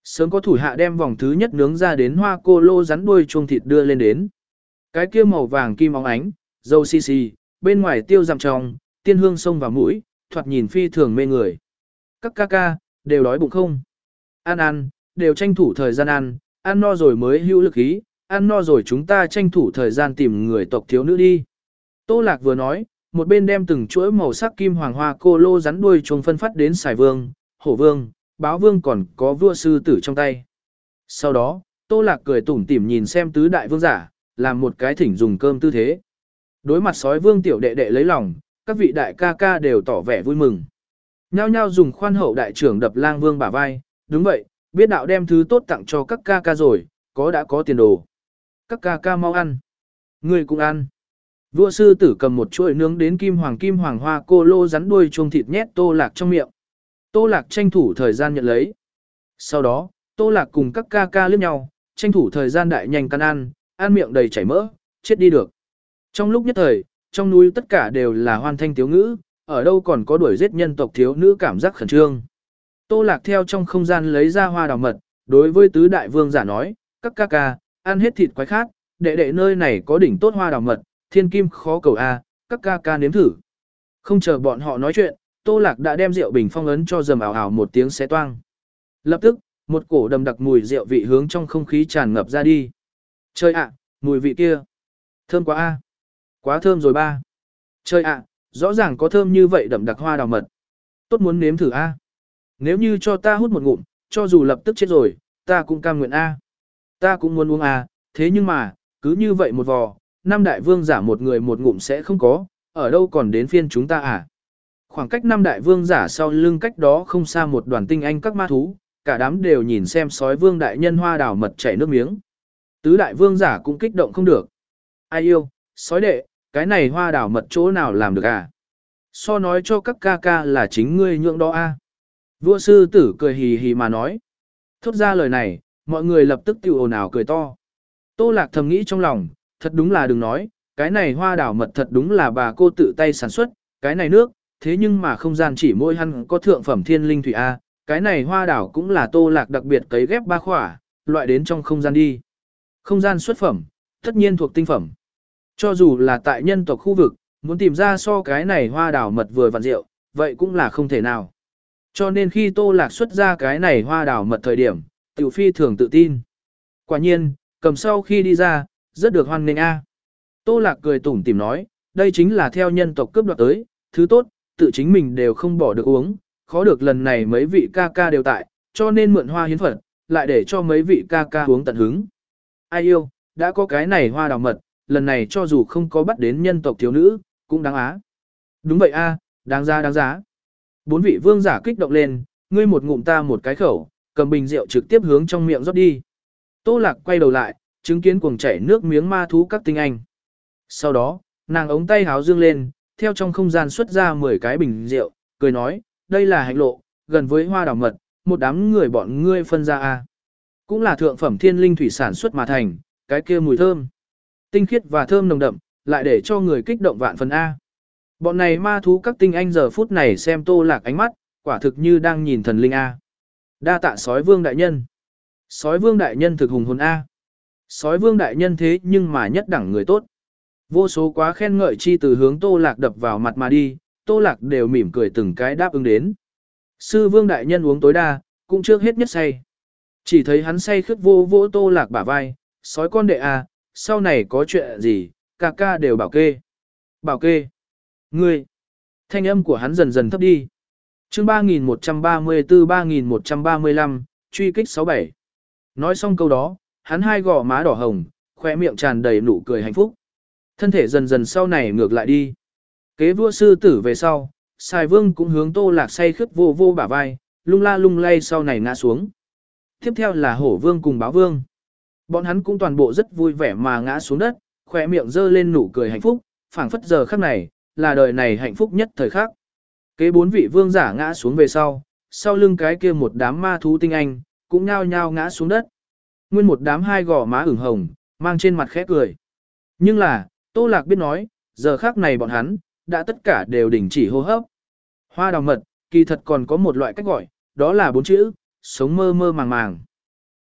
Sớm có thủ hạ đem vòng thứ nhất nướng ra đến hoa cô lô rắn đuôi chuông thịt đưa lên đến. Cái kia màu vàng kim óng ánh, dầu xì xì, bên ngoài tiêu dặm trong, tiên hương sông vào mũi, thoạt nhìn phi thường mê người. Các ca ca, đều đói bụng không? Ăn ăn, đều tranh thủ thời gian ăn, ăn no rồi mới hữu lực ý, ăn no rồi chúng ta tranh thủ thời gian tìm người tộc thiếu nữ đi. Tô Lạc vừa nói, một bên đem từng chuỗi màu sắc kim hoàng hoa cô lô rắn đuôi chuông phân phát đến Sài Vương, Hổ Vương, Báo Vương còn có vua sư tử trong tay. Sau đó, Tô Lạc cười tủm tỉm nhìn xem tứ đại vương giả, làm một cái thỉnh dùng cơm tư thế. Đối mặt sói vương tiểu đệ đệ lấy lòng, các vị đại ca ca đều tỏ vẻ vui mừng. Nhao nhao dùng khoan hậu đại trưởng đập lang vương bả vai, đúng vậy, biết đạo đem thứ tốt tặng cho các ca ca rồi, có đã có tiền đồ. Các ca ca mau ăn. Người cũng ăn. Vua sư tử cầm một chuỗi nướng đến kim hoàng kim hoàng hoa cô lô rắn đuôi chuông thịt nhét Tô Lạc trong miệng. Tô Lạc tranh thủ thời gian nhận lấy. Sau đó, Tô Lạc cùng các ca ca liếc nhau, tranh thủ thời gian đại nhanh căn ăn, ăn miệng đầy chảy mỡ, chết đi được. Trong lúc nhất thời, trong núi tất cả đều là hoan thanh tiếu ngữ, ở đâu còn có đuổi giết nhân tộc thiếu nữ cảm giác khẩn trương. Tô Lạc theo trong không gian lấy ra hoa đào mật, đối với tứ đại vương giả nói, các ca ca, ăn hết thịt quái khác, đệ đệ nơi này có đỉnh tốt hoa đào mật, thiên kim khó cầu a, các ca ca nếm thử. Không chờ bọn họ nói chuyện, Tô Lạc đã đem rượu bình phong ấn cho dầm ảo ảo một tiếng xé toang. Lập tức, một cổ đầm đặc mùi rượu vị hướng trong không khí tràn ngập ra đi. Trời ạ, mùi vị kia, thơm quá a. Quá thơm rồi ba. Trời ạ, rõ ràng có thơm như vậy đậm đặc hoa đào mật. Tốt muốn nếm thử a. Nếu như cho ta hút một ngụm, cho dù lập tức chết rồi, ta cũng cam nguyện a. Ta cũng muốn uống a, thế nhưng mà, cứ như vậy một vò, năm đại vương giả một người một ngụm sẽ không có, ở đâu còn đến phiên chúng ta à? Khoảng cách năm đại vương giả sau lưng cách đó không xa một đoàn tinh anh các ma thú, cả đám đều nhìn xem sói vương đại nhân hoa đào mật chảy nước miếng. Tứ đại vương giả cũng kích động không được. Ai yêu, sói đệ, cái này hoa đào mật chỗ nào làm được à? So nói cho các ca ca là chính ngươi nhượng đó a. Vua sư tử cười hì hì mà nói. Thốt ra lời này, mọi người lập tức tiêu ồn ào cười to. Tô Lạc thầm nghĩ trong lòng, thật đúng là đừng nói, cái này hoa đào mật thật đúng là bà cô tự tay sản xuất, cái này nước, thế nhưng mà không gian chỉ môi hắn có thượng phẩm thiên linh thủy A, cái này hoa đào cũng là Tô Lạc đặc biệt cấy ghép ba khỏa, loại đến trong không gian đi. Không gian xuất phẩm, tất nhiên thuộc tinh phẩm. Cho dù là tại nhân tộc khu vực, muốn tìm ra so cái này hoa đào mật vừa vặn rượu, vậy cũng là không thể nào. Cho nên khi Tô Lạc xuất ra cái này hoa đào mật thời điểm, Tiểu Phi thường tự tin. Quả nhiên, cầm sau khi đi ra, rất được hoan nghênh a. Tô Lạc cười tủm tỉm nói, đây chính là theo nhân tộc cướp đoạt tới, thứ tốt, tự chính mình đều không bỏ được uống, khó được lần này mấy vị ca ca đều tại, cho nên mượn hoa hiến phật, lại để cho mấy vị ca ca uống tận hứng. Ai yêu, đã có cái này hoa đào mật, lần này cho dù không có bắt đến nhân tộc thiếu nữ, cũng đáng á. Đúng vậy a, đáng giá đáng giá. Bốn vị vương giả kích động lên, ngươi một ngụm ta một cái khẩu, cầm bình rượu trực tiếp hướng trong miệng rót đi. Tô Lạc quay đầu lại, chứng kiến cuồng chảy nước miếng ma thú các tinh anh. Sau đó, nàng ống tay háo dương lên, theo trong không gian xuất ra mười cái bình rượu, cười nói, đây là hạnh lộ, gần với hoa đào mật, một đám người bọn ngươi phân ra a. Cũng là thượng phẩm thiên linh thủy sản xuất mà thành, cái kia mùi thơm. Tinh khiết và thơm nồng đậm, lại để cho người kích động vạn phần a. Bọn này ma thú các tinh anh giờ phút này xem Tô Lạc ánh mắt, quả thực như đang nhìn thần linh a. Đa tạ sói vương đại nhân. Sói vương đại nhân thực hùng hồn a. Sói vương đại nhân thế nhưng mà nhất đẳng người tốt. Vô số quá khen ngợi chi từ hướng Tô Lạc đập vào mặt mà đi, Tô Lạc đều mỉm cười từng cái đáp ứng đến. Sư vương đại nhân uống tối đa, cũng trước hết nhất say. Chỉ thấy hắn say khướt vô vỗ Tô Lạc bả vai, sói con đệ à, sau này có chuyện gì, ca ca đều bảo kê. Bảo kê. Ngươi. Thanh âm của hắn dần dần thấp đi. chương ba nghìn một trăm ba mươi tư ba nghìn một trăm ba mươi lăm, truy kích sáu bảy. Nói xong câu đó, hắn hai gò má đỏ hồng, khoe miệng tràn đầy nụ cười hạnh phúc. Thân thể dần dần sau này ngược lại đi. Kế vua sư tử về sau, Sài Vương cũng hướng Tô Lạc say khướt vô vô bả vai, lung la lung lay sau này ngã xuống. Tiếp theo là Hổ Vương cùng Báo Vương. Bọn hắn cũng toàn bộ rất vui vẻ mà ngã xuống đất, khoe miệng giơ lên nụ cười hạnh phúc, phảng phất giờ khắc này, là đời này hạnh phúc nhất thời khắc. Kế bốn vị vương giả ngã xuống về sau, sau lưng cái kia một đám ma thú tinh anh, cũng nhao nhao ngã xuống đất. Nguyên một đám hai gò má ửng hồng, mang trên mặt khẽ cười. Nhưng là, Tô Lạc biết nói, giờ khắc này bọn hắn, đã tất cả đều đình chỉ hô hấp. Hoa đào mật, kỳ thật còn có một loại cách gọi, đó là bốn chữ, sống mơ mơ màng màng.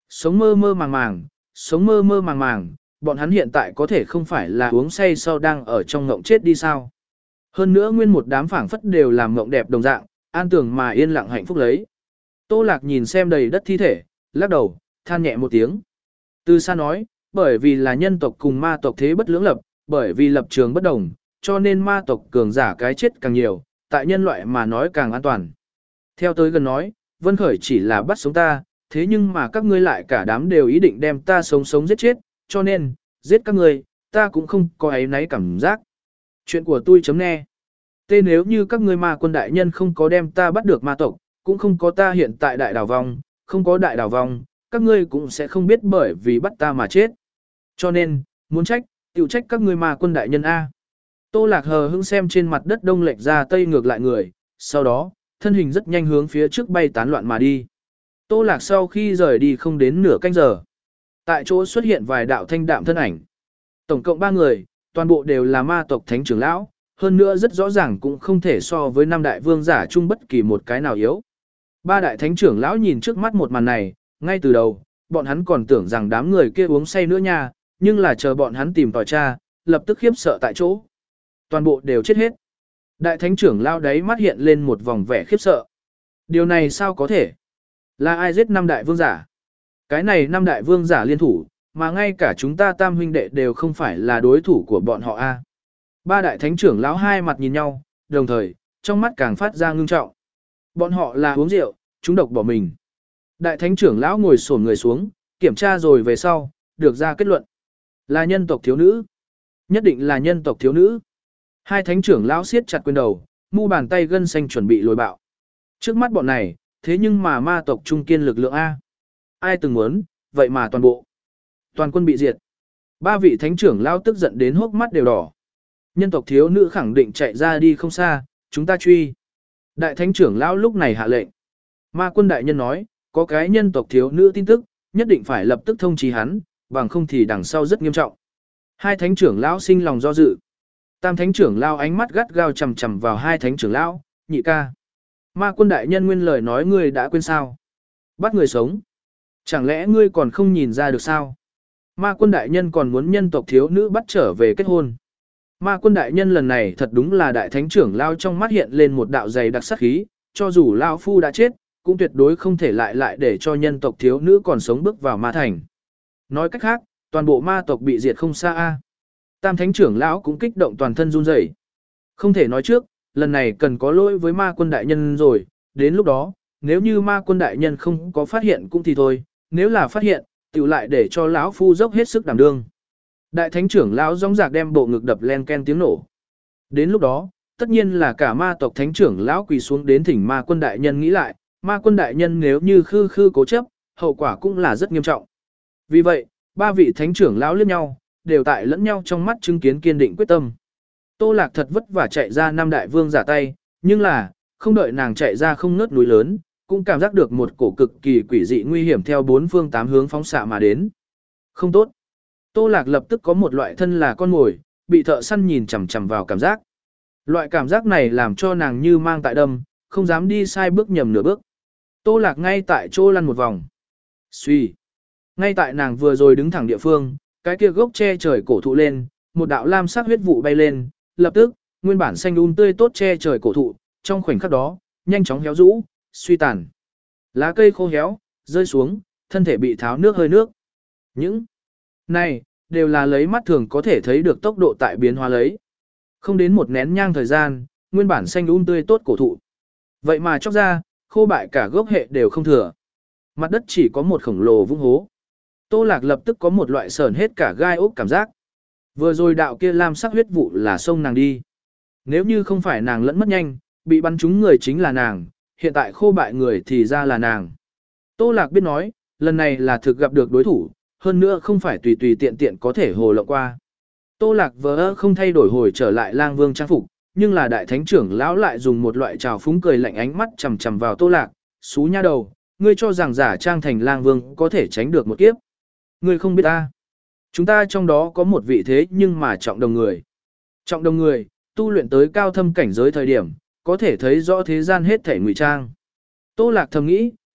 Sống mơ mơ màng màng, sống mơ mơ màng màng, bọn hắn hiện tại có thể không phải là uống say sau đang ở trong ngộng chết đi sao. Hơn nữa nguyên một đám phảng phất đều làm ngộng đẹp đồng dạng, an tường mà yên lặng hạnh phúc lấy. Tô Lạc nhìn xem đầy đất thi thể, lắc đầu, than nhẹ một tiếng. Từ xa nói, bởi vì là nhân tộc cùng ma tộc thế bất lưỡng lập, bởi vì lập trường bất đồng, cho nên ma tộc cường giả cái chết càng nhiều, tại nhân loại mà nói càng an toàn. Theo tới gần nói, Vân Khởi chỉ là bắt sống ta, thế nhưng mà các ngươi lại cả đám đều ý định đem ta sống sống giết chết, cho nên, giết các ngươi, ta cũng không có ấy náy cảm giác. Chuyện của tôi chấm nghe. Tê nếu như các ngươi ma quân đại nhân không có đem ta bắt được ma tộc, cũng không có ta hiện tại đại đảo vong, không có đại đảo vong, các ngươi cũng sẽ không biết bởi vì bắt ta mà chết. Cho nên, muốn trách, tiểu trách các ngươi ma quân đại nhân A. Tô Lạc hờ hững xem trên mặt đất đông lệch ra tây ngược lại người, sau đó, thân hình rất nhanh hướng phía trước bay tán loạn mà đi. Tô Lạc sau khi rời đi không đến nửa canh giờ. Tại chỗ xuất hiện vài đạo thanh đạm thân ảnh. Tổng cộng ba người, toàn bộ đều là ma tộc thánh trưởng lão, hơn nữa rất rõ ràng cũng không thể so với năm đại vương giả chung bất kỳ một cái nào yếu. Ba đại thánh trưởng lão nhìn trước mắt một màn này, ngay từ đầu, bọn hắn còn tưởng rằng đám người kia uống say nữa nha, nhưng là chờ bọn hắn tìm tòi tra, lập tức khiếp sợ tại chỗ. Toàn bộ đều chết hết. Đại thánh trưởng lão đấy mắt hiện lên một vòng vẻ khiếp sợ. Điều này sao có thể? Là ai giết năm đại vương giả? Cái này năm đại vương giả liên thủ, mà ngay cả chúng ta tam huynh đệ đều không phải là đối thủ của bọn họ a. Ba đại thánh trưởng lão hai mặt nhìn nhau, đồng thời, trong mắt càng phát ra ngưng trọng. Bọn họ là uống rượu, chúng độc bỏ mình. Đại thánh trưởng lão ngồi xổm người xuống, kiểm tra rồi về sau, được ra kết luận. Là nhân tộc thiếu nữ. Nhất định là nhân tộc thiếu nữ. Hai thánh trưởng lão siết chặt quyền đầu, mu bàn tay gân xanh chuẩn bị lồi bạo. Trước mắt bọn này, thế nhưng mà ma tộc trung kiên lực lượng A. Ai từng muốn, vậy mà toàn bộ. Toàn quân bị diệt. Ba vị thánh trưởng lão tức giận đến hốc mắt đều đỏ. Nhân tộc thiếu nữ khẳng định chạy ra đi không xa, chúng ta truy. Đại thánh trưởng lão lúc này hạ lệnh. Ma quân đại nhân nói, có cái nhân tộc thiếu nữ tin tức, nhất định phải lập tức thông chí hắn, bằng không thì đằng sau rất nghiêm trọng. Hai thánh trưởng lão sinh lòng do dự. Tam thánh trưởng lão ánh mắt gắt gao chằm chằm vào hai thánh trưởng lão, nhị ca. Ma quân đại nhân nguyên lời nói ngươi đã quên sao? Bắt người sống. Chẳng lẽ ngươi còn không nhìn ra được sao? Ma quân đại nhân còn muốn nhân tộc thiếu nữ bắt trở về kết hôn. Ma quân đại nhân lần này thật đúng là đại thánh trưởng lao trong mắt hiện lên một đạo dày đặc sát khí, cho dù lao phu đã chết, cũng tuyệt đối không thể lại lại để cho nhân tộc thiếu nữ còn sống bước vào ma thành. Nói cách khác, toàn bộ ma tộc bị diệt không xa a. Tam thánh trưởng lão cũng kích động toàn thân run rẩy. Không thể nói trước, lần này cần có lỗi với ma quân đại nhân rồi, đến lúc đó, nếu như ma quân đại nhân không có phát hiện cũng thì thôi, nếu là phát hiện, tự lại để cho lão phu dốc hết sức đảm đương. Đại thánh trưởng lão rõng rạc đem bộ ngực đập len ken tiếng nổ. Đến lúc đó, tất nhiên là cả ma tộc thánh trưởng lão quỳ xuống đến thỉnh ma quân đại nhân nghĩ lại, ma quân đại nhân nếu như khư khư cố chấp, hậu quả cũng là rất nghiêm trọng. Vì vậy, ba vị thánh trưởng lão liếc nhau, đều tại lẫn nhau trong mắt chứng kiến kiên định quyết tâm. Tô Lạc thật vất vả chạy ra năm đại vương giả tay, nhưng là, không đợi nàng chạy ra không ngớt núi lớn, cũng cảm giác được một cổ cực kỳ quỷ dị nguy hiểm theo bốn phương tám hướng phóng xạ mà đến. Không tốt. Tô Lạc lập tức có một loại thân là con mồi, bị thợ săn nhìn chằm chằm vào cảm giác. Loại cảm giác này làm cho nàng như mang tại đâm, không dám đi sai bước nhầm nửa bước. Tô Lạc ngay tại chỗ lăn một vòng. Xuy. Ngay tại nàng vừa rồi đứng thẳng địa phương, cái kia gốc che trời cổ thụ lên, một đạo lam sắc huyết vụ bay lên, lập tức, nguyên bản xanh um tươi tốt che trời cổ thụ, trong khoảnh khắc đó, nhanh chóng héo rũ, suy tàn. Lá cây khô héo, rơi xuống, thân thể bị tháo nước hơi nước. Những này, đều là lấy mắt thường có thể thấy được tốc độ tại biến hóa lấy. Không đến một nén nhang thời gian, nguyên bản xanh um tươi tốt cổ thụ. Vậy mà chóc ra, khô bại cả gốc hệ đều không thừa. Mặt đất chỉ có một khổng lồ vũng hố. Tô Lạc lập tức có một loại sờn hết cả gai ốc cảm giác. Vừa rồi đạo kia lam sắc huyết vụ là xông nàng đi. Nếu như không phải nàng lẫn mất nhanh, bị bắn trúng người chính là nàng, hiện tại khô bại người thì ra là nàng. Tô Lạc biết nói, lần này là thực gặp được đối thủ, hơn nữa không phải tùy tùy tiện tiện có thể hồ lộng qua. Tô Lạc vờ không thay đổi hồi trở lại lang vương trang phục, nhưng là đại thánh trưởng lão lại dùng một loại trào phúng cười lạnh ánh mắt chằm chằm vào Tô Lạc, xú nha đầu, ngươi cho rằng giả trang thành lang vương có thể tránh được một kiếp. Ngươi không biết ta. Chúng ta trong đó có một vị thế nhưng mà trọng đồng người. Trọng đồng người, tu luyện tới cao thâm cảnh giới thời điểm, có thể thấy rõ thế gian hết thể ngụy trang. Tô Lạc thầm nghĩ,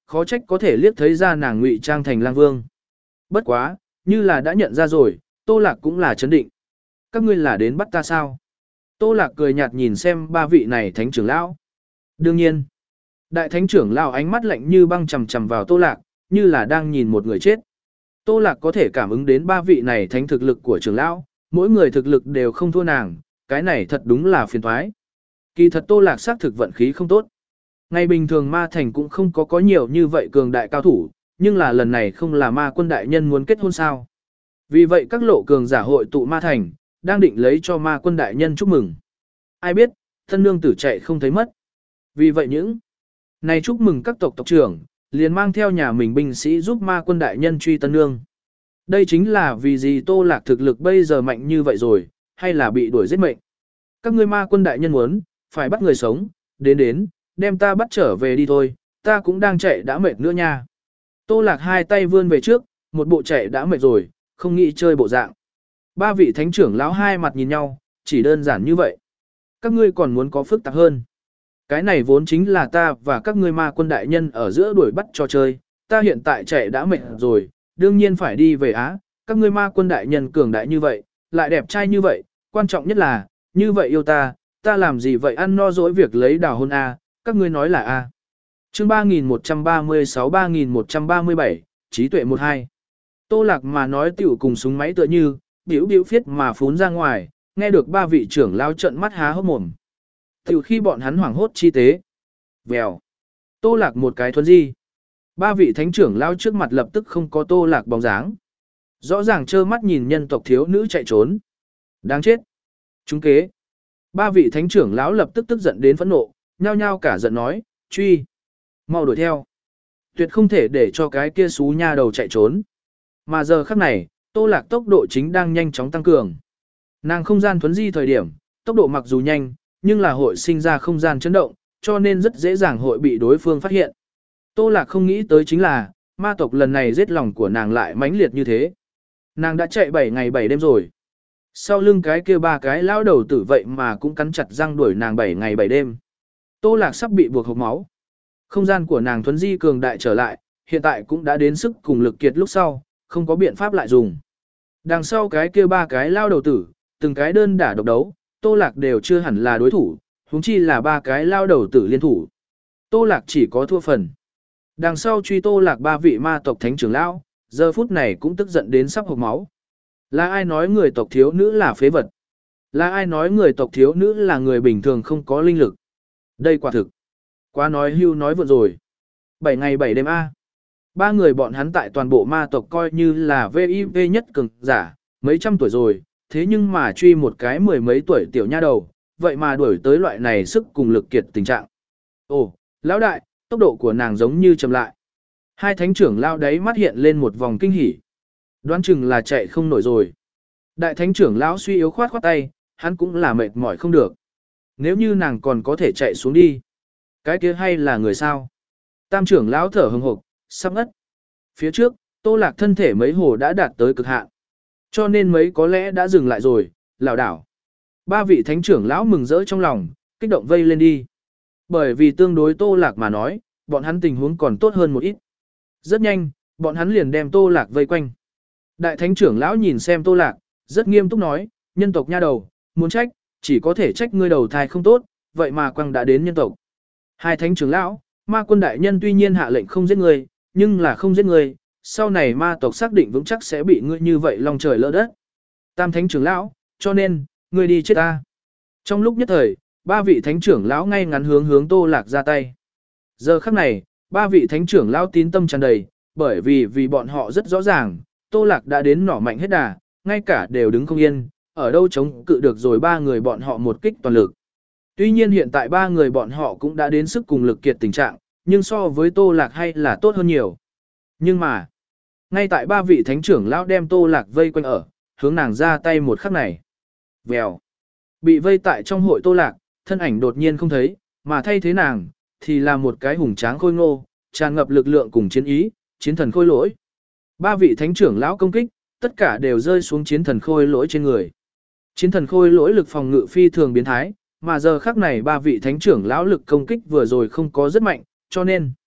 khó trách có thể liếc thấy ra nàng ngụy trang thành lang vương. Bất quá, như là đã nhận ra rồi, Tô Lạc cũng là chấn định. Các ngươi là đến bắt ta sao? Tô Lạc cười nhạt nhìn xem ba vị này thánh trưởng lão. Đương nhiên, đại thánh trưởng lão ánh mắt lạnh như băng chằm chằm vào Tô Lạc, như là đang nhìn một người chết. Tô Lạc có thể cảm ứng đến ba vị này thánh thực lực của trưởng lão, mỗi người thực lực đều không thua nàng, cái này thật đúng là phiền toái. Kỳ thật Tô Lạc xác thực vận khí không tốt. Ngày bình thường ma thành cũng không có có nhiều như vậy cường đại cao thủ, nhưng là lần này không là ma quân đại nhân muốn kết hôn sao. Vì vậy các lộ cường giả hội tụ ma thành, đang định lấy cho ma quân đại nhân chúc mừng. Ai biết, thân nương tử chạy không thấy mất. Vì vậy những này chúc mừng các tộc tộc trưởng, liền mang theo nhà mình binh sĩ giúp ma quân đại nhân truy tân nương. Đây chính là vì gì Tô Lạc thực lực bây giờ mạnh như vậy rồi, hay là bị đuổi giết mệnh. Các ngươi ma quân đại nhân muốn, phải bắt người sống, đến đến, đem ta bắt trở về đi thôi, ta cũng đang chạy đã mệt nữa nha. Tô Lạc hai tay vươn về trước, một bộ chạy đã mệt rồi, không nghĩ chơi bộ dạng. Ba vị thánh trưởng lão hai mặt nhìn nhau, chỉ đơn giản như vậy. Các ngươi còn muốn có phức tạp hơn. Cái này vốn chính là ta và các ngươi ma quân đại nhân ở giữa đuổi bắt trò chơi, ta hiện tại chạy đã mệt rồi, đương nhiên phải đi về Á, các ngươi ma quân đại nhân cường đại như vậy, lại đẹp trai như vậy, quan trọng nhất là, như vậy yêu ta, ta làm gì vậy ăn no dỗi việc lấy đào hôn A, các ngươi nói là A. Chương ba nghìn một trăm ba mươi sáu ba nghìn một trăm ba mươi bảy, trí tuệ một hai. Tô Lạc mà nói tiểu cùng súng máy tựa như, biểu biểu phiết mà phún ra ngoài, nghe được ba vị trưởng lao trận mắt há hốc mồm. Tiểu khi bọn hắn hoảng hốt chi tế. Vèo. Tô Lạc một cái thuần di. Ba vị thánh trưởng lao trước mặt lập tức không có Tô Lạc bóng dáng. Rõ ràng trơ mắt nhìn nhân tộc thiếu nữ chạy trốn. Đáng chết. Chúng kế. Ba vị thánh trưởng lão lập tức tức giận đến phẫn nộ, nhao nhao cả giận nói, truy. Mau đuổi theo. Tuyệt không thể để cho cái kia xú nha đầu chạy trốn. Mà giờ khắc này, Tô Lạc tốc độ chính đang nhanh chóng tăng cường. Nàng không gian thuấn di thời điểm, tốc độ mặc dù nhanh, nhưng là hội sinh ra không gian chấn động, cho nên rất dễ dàng hội bị đối phương phát hiện. Tô Lạc không nghĩ tới chính là, ma tộc lần này giết lòng của nàng lại mãnh liệt như thế. Nàng đã chạy bảy ngày bảy đêm rồi. Sau lưng cái kia ba cái lão đầu tử vậy mà cũng cắn chặt răng đuổi nàng bảy ngày bảy đêm. Tô Lạc sắp bị buộc hộc máu. Không gian của nàng thuấn di cường đại trở lại, hiện tại cũng đã đến sức cùng lực kiệt lúc sau, không có biện pháp lại dùng. Đằng sau cái kia ba cái lao đầu tử, từng cái đơn đả độc đấu, Tô Lạc đều chưa hẳn là đối thủ, huống chi là ba cái lao đầu tử liên thủ. Tô Lạc chỉ có thua phần. Đằng sau truy Tô Lạc ba vị ma tộc thánh trưởng lão, giờ phút này cũng tức giận đến sắp hộc máu. Là ai nói người tộc thiếu nữ là phế vật? Là ai nói người tộc thiếu nữ là người bình thường không có linh lực? Đây quả thực. Quá nói hưu nói vượt rồi. Bảy ngày bảy đêm A. Ba người bọn hắn tại toàn bộ ma tộc coi như là vê i vê nhất cường giả, mấy trăm tuổi rồi, thế nhưng mà truy một cái mười mấy tuổi tiểu nha đầu, vậy mà đuổi tới loại này sức cùng lực kiệt tình trạng. Ồ, lão đại, tốc độ của nàng giống như chậm lại. Hai thánh trưởng lao đáy mắt hiện lên một vòng kinh hỉ. Đoán chừng là chạy không nổi rồi. Đại thánh trưởng lão suy yếu khoát khoát tay, hắn cũng là mệt mỏi không được. Nếu như nàng còn có thể chạy xuống đi, cái kia hay là người sao? Tam trưởng lão thở hừng hực, sắp ngất. Phía trước, Tô Lạc thân thể mấy hồ đã đạt tới cực hạn, cho nên mấy có lẽ đã dừng lại rồi, lảo đảo. Ba vị thánh trưởng lão mừng rỡ trong lòng, kích động vây lên đi. Bởi vì tương đối Tô Lạc mà nói, bọn hắn tình huống còn tốt hơn một ít. Rất nhanh, bọn hắn liền đem Tô Lạc vây quanh. Đại thánh trưởng lão nhìn xem Tô Lạc, rất nghiêm túc nói, nhân tộc nha đầu, muốn trách, chỉ có thể trách ngươi đầu thai không tốt, vậy mà quăng đã đến nhân tộc. Hai thánh trưởng lão, ma quân đại nhân tuy nhiên hạ lệnh không giết ngươi, nhưng là không giết ngươi, sau này ma tộc xác định vững chắc sẽ bị ngươi như vậy long trời lỡ đất. Tam thánh trưởng lão, cho nên, ngươi đi chết ta. Trong lúc nhất thời, ba vị thánh trưởng lão ngay ngắn hướng hướng Tô Lạc ra tay. Giờ khắc này, ba vị thánh trưởng lão tín tâm tràn đầy, bởi vì vì bọn họ rất rõ ràng, Tô Lạc đã đến nỏ mạnh hết đà, ngay cả đều đứng không yên, ở đâu chống cự được rồi ba người bọn họ một kích toàn lực. Tuy nhiên hiện tại ba người bọn họ cũng đã đến sức cùng lực kiệt tình trạng, nhưng so với Tô Lạc hay là tốt hơn nhiều. Nhưng mà, ngay tại ba vị thánh trưởng lão đem Tô Lạc vây quanh ở, hướng nàng ra tay một khắc này. Vèo. Bị vây tại trong hội Tô Lạc, thân ảnh đột nhiên không thấy, mà thay thế nàng, thì là một cái hùng tráng khôi ngô, tràn ngập lực lượng cùng chiến ý, chiến thần khôi lỗi. Ba vị thánh trưởng lão công kích, tất cả đều rơi xuống chiến thần khôi lỗi trên người. Chiến thần khôi lỗi lực phòng ngự phi thường biến thái, mà giờ khắc này ba vị thánh trưởng lão lực công kích vừa rồi không có rất mạnh, cho nên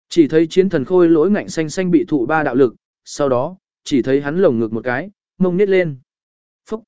Chỉ thấy chiến thần khôi lỗi ngạnh xanh xanh bị thụ ba đạo lực, sau đó, chỉ thấy hắn lồng ngực một cái, mông nít lên. Phúc!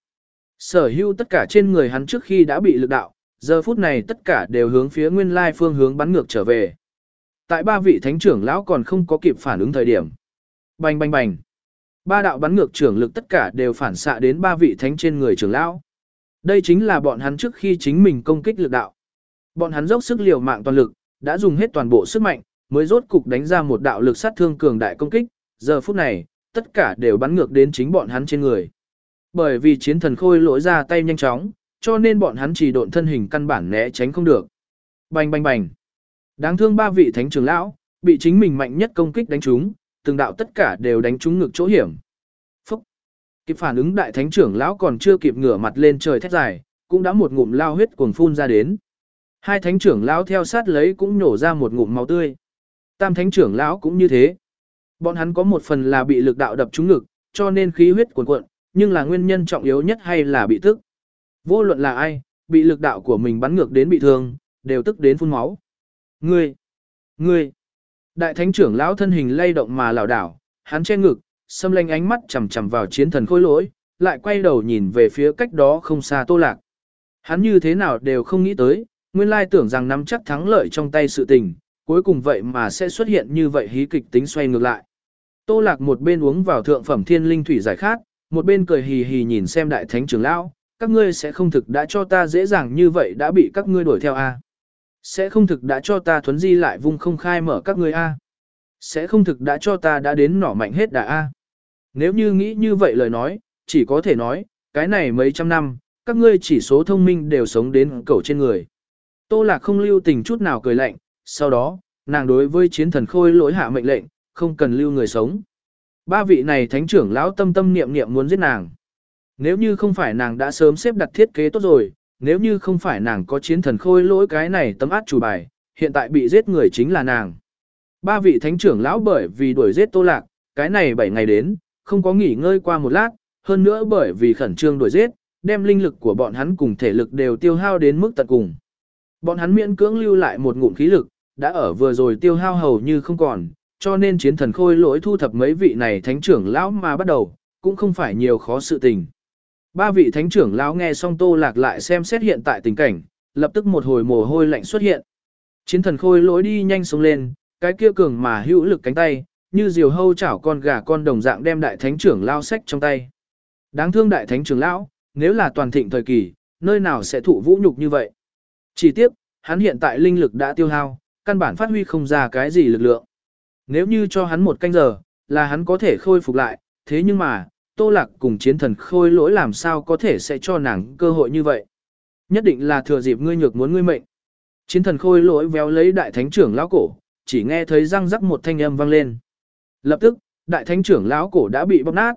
Sở hữu tất cả trên người hắn trước khi đã bị lực đạo, giờ phút này tất cả đều hướng phía nguyên lai phương hướng bắn ngược trở về. Tại ba vị thánh trưởng lão còn không có kịp phản ứng thời điểm. Bành bành bành! Ba đạo bắn ngược trưởng lực tất cả đều phản xạ đến ba vị thánh trên người trưởng lão. Đây chính là bọn hắn trước khi chính mình công kích lực đạo. Bọn hắn dốc sức liều mạng toàn lực, đã dùng hết toàn bộ sức mạnh, mới rốt cục đánh ra một đạo lực sát thương cường đại công kích, giờ phút này, tất cả đều bắn ngược đến chính bọn hắn trên người. Bởi vì chiến thần khôi lỗi ra tay nhanh chóng, cho nên bọn hắn chỉ độn thân hình căn bản né tránh không được. Bành bành bành. Đáng thương ba vị thánh trưởng lão, bị chính mình mạnh nhất công kích đánh trúng, từng đạo tất cả đều đánh trúng ngực chỗ hiểm. Phúc. Kịp phản ứng đại thánh trưởng lão còn chưa kịp ngửa mặt lên trời thét dài, cũng đã một ngụm lao huyết cuồng phun ra đến. Hai thánh trưởng lão theo sát lấy cũng nổ ra một ngụm máu tươi. Tam thánh trưởng lão cũng như thế. Bọn hắn có một phần là bị lực đạo đập trúng ngực, cho nên khí huyết cuồn cuộn, nhưng là nguyên nhân trọng yếu nhất hay là bị tức. Vô luận là ai, bị lực đạo của mình bắn ngược đến bị thương, đều tức đến phun máu. Ngươi! Ngươi! Đại thánh trưởng lão thân hình lay động mà lảo đảo, hắn che ngực, xâm lanh ánh mắt chằm chằm vào chiến thần khôi lỗi, lại quay đầu nhìn về phía cách đó không xa Tô Lạc. Hắn như thế nào đều không nghĩ tới, nguyên lai tưởng rằng nắm chắc thắng lợi trong tay sự tình, cuối cùng vậy mà sẽ xuất hiện như vậy hí kịch tính xoay ngược lại. Tô Lạc một bên uống vào thượng phẩm thiên linh thủy giải khát, một bên cười hì hì nhìn xem đại thánh trưởng lão, các ngươi sẽ không thực đã cho ta dễ dàng như vậy đã bị các ngươi đuổi theo a? Sẽ không thực đã cho ta thuấn di lại vung không khai mở các ngươi a? Sẽ không thực đã cho ta đã đến nỏ mạnh hết đà a? Nếu như nghĩ như vậy lời nói, chỉ có thể nói, cái này mấy trăm năm, các ngươi chỉ số thông minh đều sống đến cẩu trên người. Tô Lạc không lưu tình chút nào cười lạnh, sau đó, nàng đối với chiến thần khôi lỗi hạ mệnh lệnh, không cần lưu người sống. Ba vị này thánh trưởng lão tâm tâm niệm niệm muốn giết nàng. Nếu như không phải nàng đã sớm xếp đặt thiết kế tốt rồi, nếu như không phải nàng có chiến thần khôi lỗi cái này tấm át chủ bài, hiện tại bị giết người chính là nàng. Ba vị thánh trưởng lão bởi vì đuổi giết Tô Lạc, cái này bảy ngày đến, không có nghỉ ngơi qua một lát, hơn nữa bởi vì khẩn trương đuổi giết, đem linh lực của bọn hắn cùng thể lực đều tiêu hao đến mức tận cùng. Bọn hắn miễn cưỡng lưu lại một ngụm khí lực, đã ở vừa rồi tiêu hao hầu như không còn, cho nên chiến thần khôi lỗi thu thập mấy vị này thánh trưởng lão mà bắt đầu, cũng không phải nhiều khó sự tình. Ba vị thánh trưởng lão nghe xong Tô Lạc lại xem xét hiện tại tình cảnh, lập tức một hồi mồ hôi lạnh xuất hiện. Chiến thần khôi lỗi đi nhanh xuống lên, cái kia cường mà hữu lực cánh tay, như diều hâu chảo con gà con đồng dạng đem đại thánh trưởng lão xách trong tay. Đáng thương đại thánh trưởng lão, nếu là toàn thịnh thời kỳ, nơi nào sẽ thụ vũ nhục như vậy. Chỉ tiếc, hắn hiện tại linh lực đã tiêu hao, căn bản phát huy không ra cái gì lực lượng. Nếu như cho hắn một canh giờ, là hắn có thể khôi phục lại, thế nhưng mà, Tô Lạc cùng chiến thần khôi lỗi làm sao có thể sẽ cho nàng cơ hội như vậy. Nhất định là thừa dịp ngươi nhược muốn ngươi mệnh. Chiến thần khôi lỗi véo lấy đại thánh trưởng lão cổ, chỉ nghe thấy răng rắc một thanh âm vang lên. Lập tức, đại thánh trưởng lão cổ đã bị bóp nát.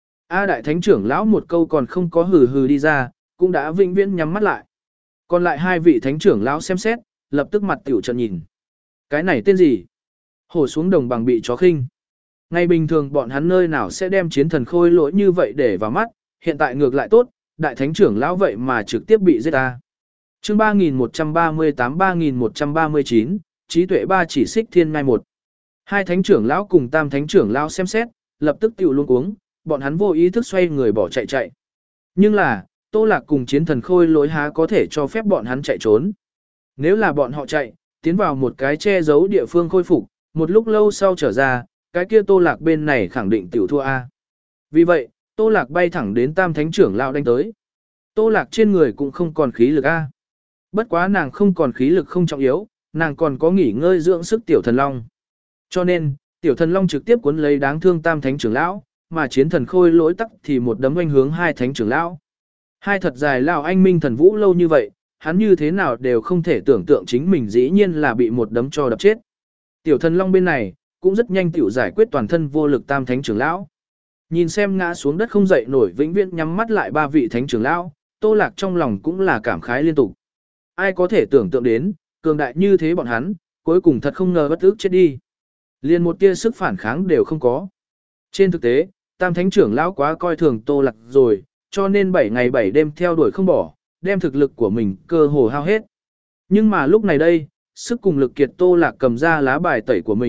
A đại thánh trưởng lão một câu còn không có hừ hừ đi ra, cũng đã vĩnh viễn nhắm mắt lại. Còn lại hai vị thánh trưởng lão xem xét, lập tức mặt tiểu trận nhìn. Cái này tên gì? Hổ xuống đồng bằng bị chó khinh. Ngày bình thường bọn hắn nơi nào sẽ đem chiến thần khôi lỗi như vậy để vào mắt, hiện tại ngược lại tốt, đại thánh trưởng lão vậy mà trực tiếp bị giết ta. Chương ba nghìn một trăm ba mươi tám ba nghìn một trăm ba mươi chín, trí tuệ ba chỉ xích thiên ngai một. Hai thánh trưởng lão cùng tam thánh trưởng lão xem xét, lập tức tiểu luôn cuống, bọn hắn vô ý thức xoay người bỏ chạy chạy. Nhưng là, Tô Lạc cùng chiến thần khôi lỗi há có thể cho phép bọn hắn chạy trốn. Nếu là bọn họ chạy, tiến vào một cái che giấu địa phương khôi phục, một lúc lâu sau trở ra, cái kia Tô Lạc bên này khẳng định tiểu thua A. Vì vậy, Tô Lạc bay thẳng đến tam thánh trưởng lão đánh tới. Tô Lạc trên người cũng không còn khí lực A. Bất quá nàng không còn khí lực không trọng yếu, nàng còn có nghỉ ngơi dưỡng sức tiểu thần long. Cho nên, tiểu thần long trực tiếp cuốn lấy đáng thương tam thánh trưởng lão, mà chiến thần khôi lỗi tắc thì một đấm oanh hướng hai thánh trưởng lão. Hai thật dài lão anh minh thần vũ lâu như vậy, hắn như thế nào đều không thể tưởng tượng chính mình dĩ nhiên là bị một đấm cho đập chết. Tiểu thần long bên này, cũng rất nhanh tiểu giải quyết toàn thân vô lực tam thánh trưởng lão. Nhìn xem ngã xuống đất không dậy nổi vĩnh viễn nhắm mắt lại ba vị thánh trưởng lão, Tô Lạc trong lòng cũng là cảm khái liên tục. Ai có thể tưởng tượng đến, cường đại như thế bọn hắn, cuối cùng thật không ngờ bất ức chết đi. Liền một tia sức phản kháng đều không có. Trên thực tế, tam thánh trưởng lão quá coi thường Tô Lạc rồi, cho nên bảy ngày bảy đêm theo đuổi không bỏ, đem thực lực của mình cơ hồ hao hết. Nhưng mà lúc này đây, sức cùng lực kiệt Tô Lạc cầm ra lá bài tẩy của mình,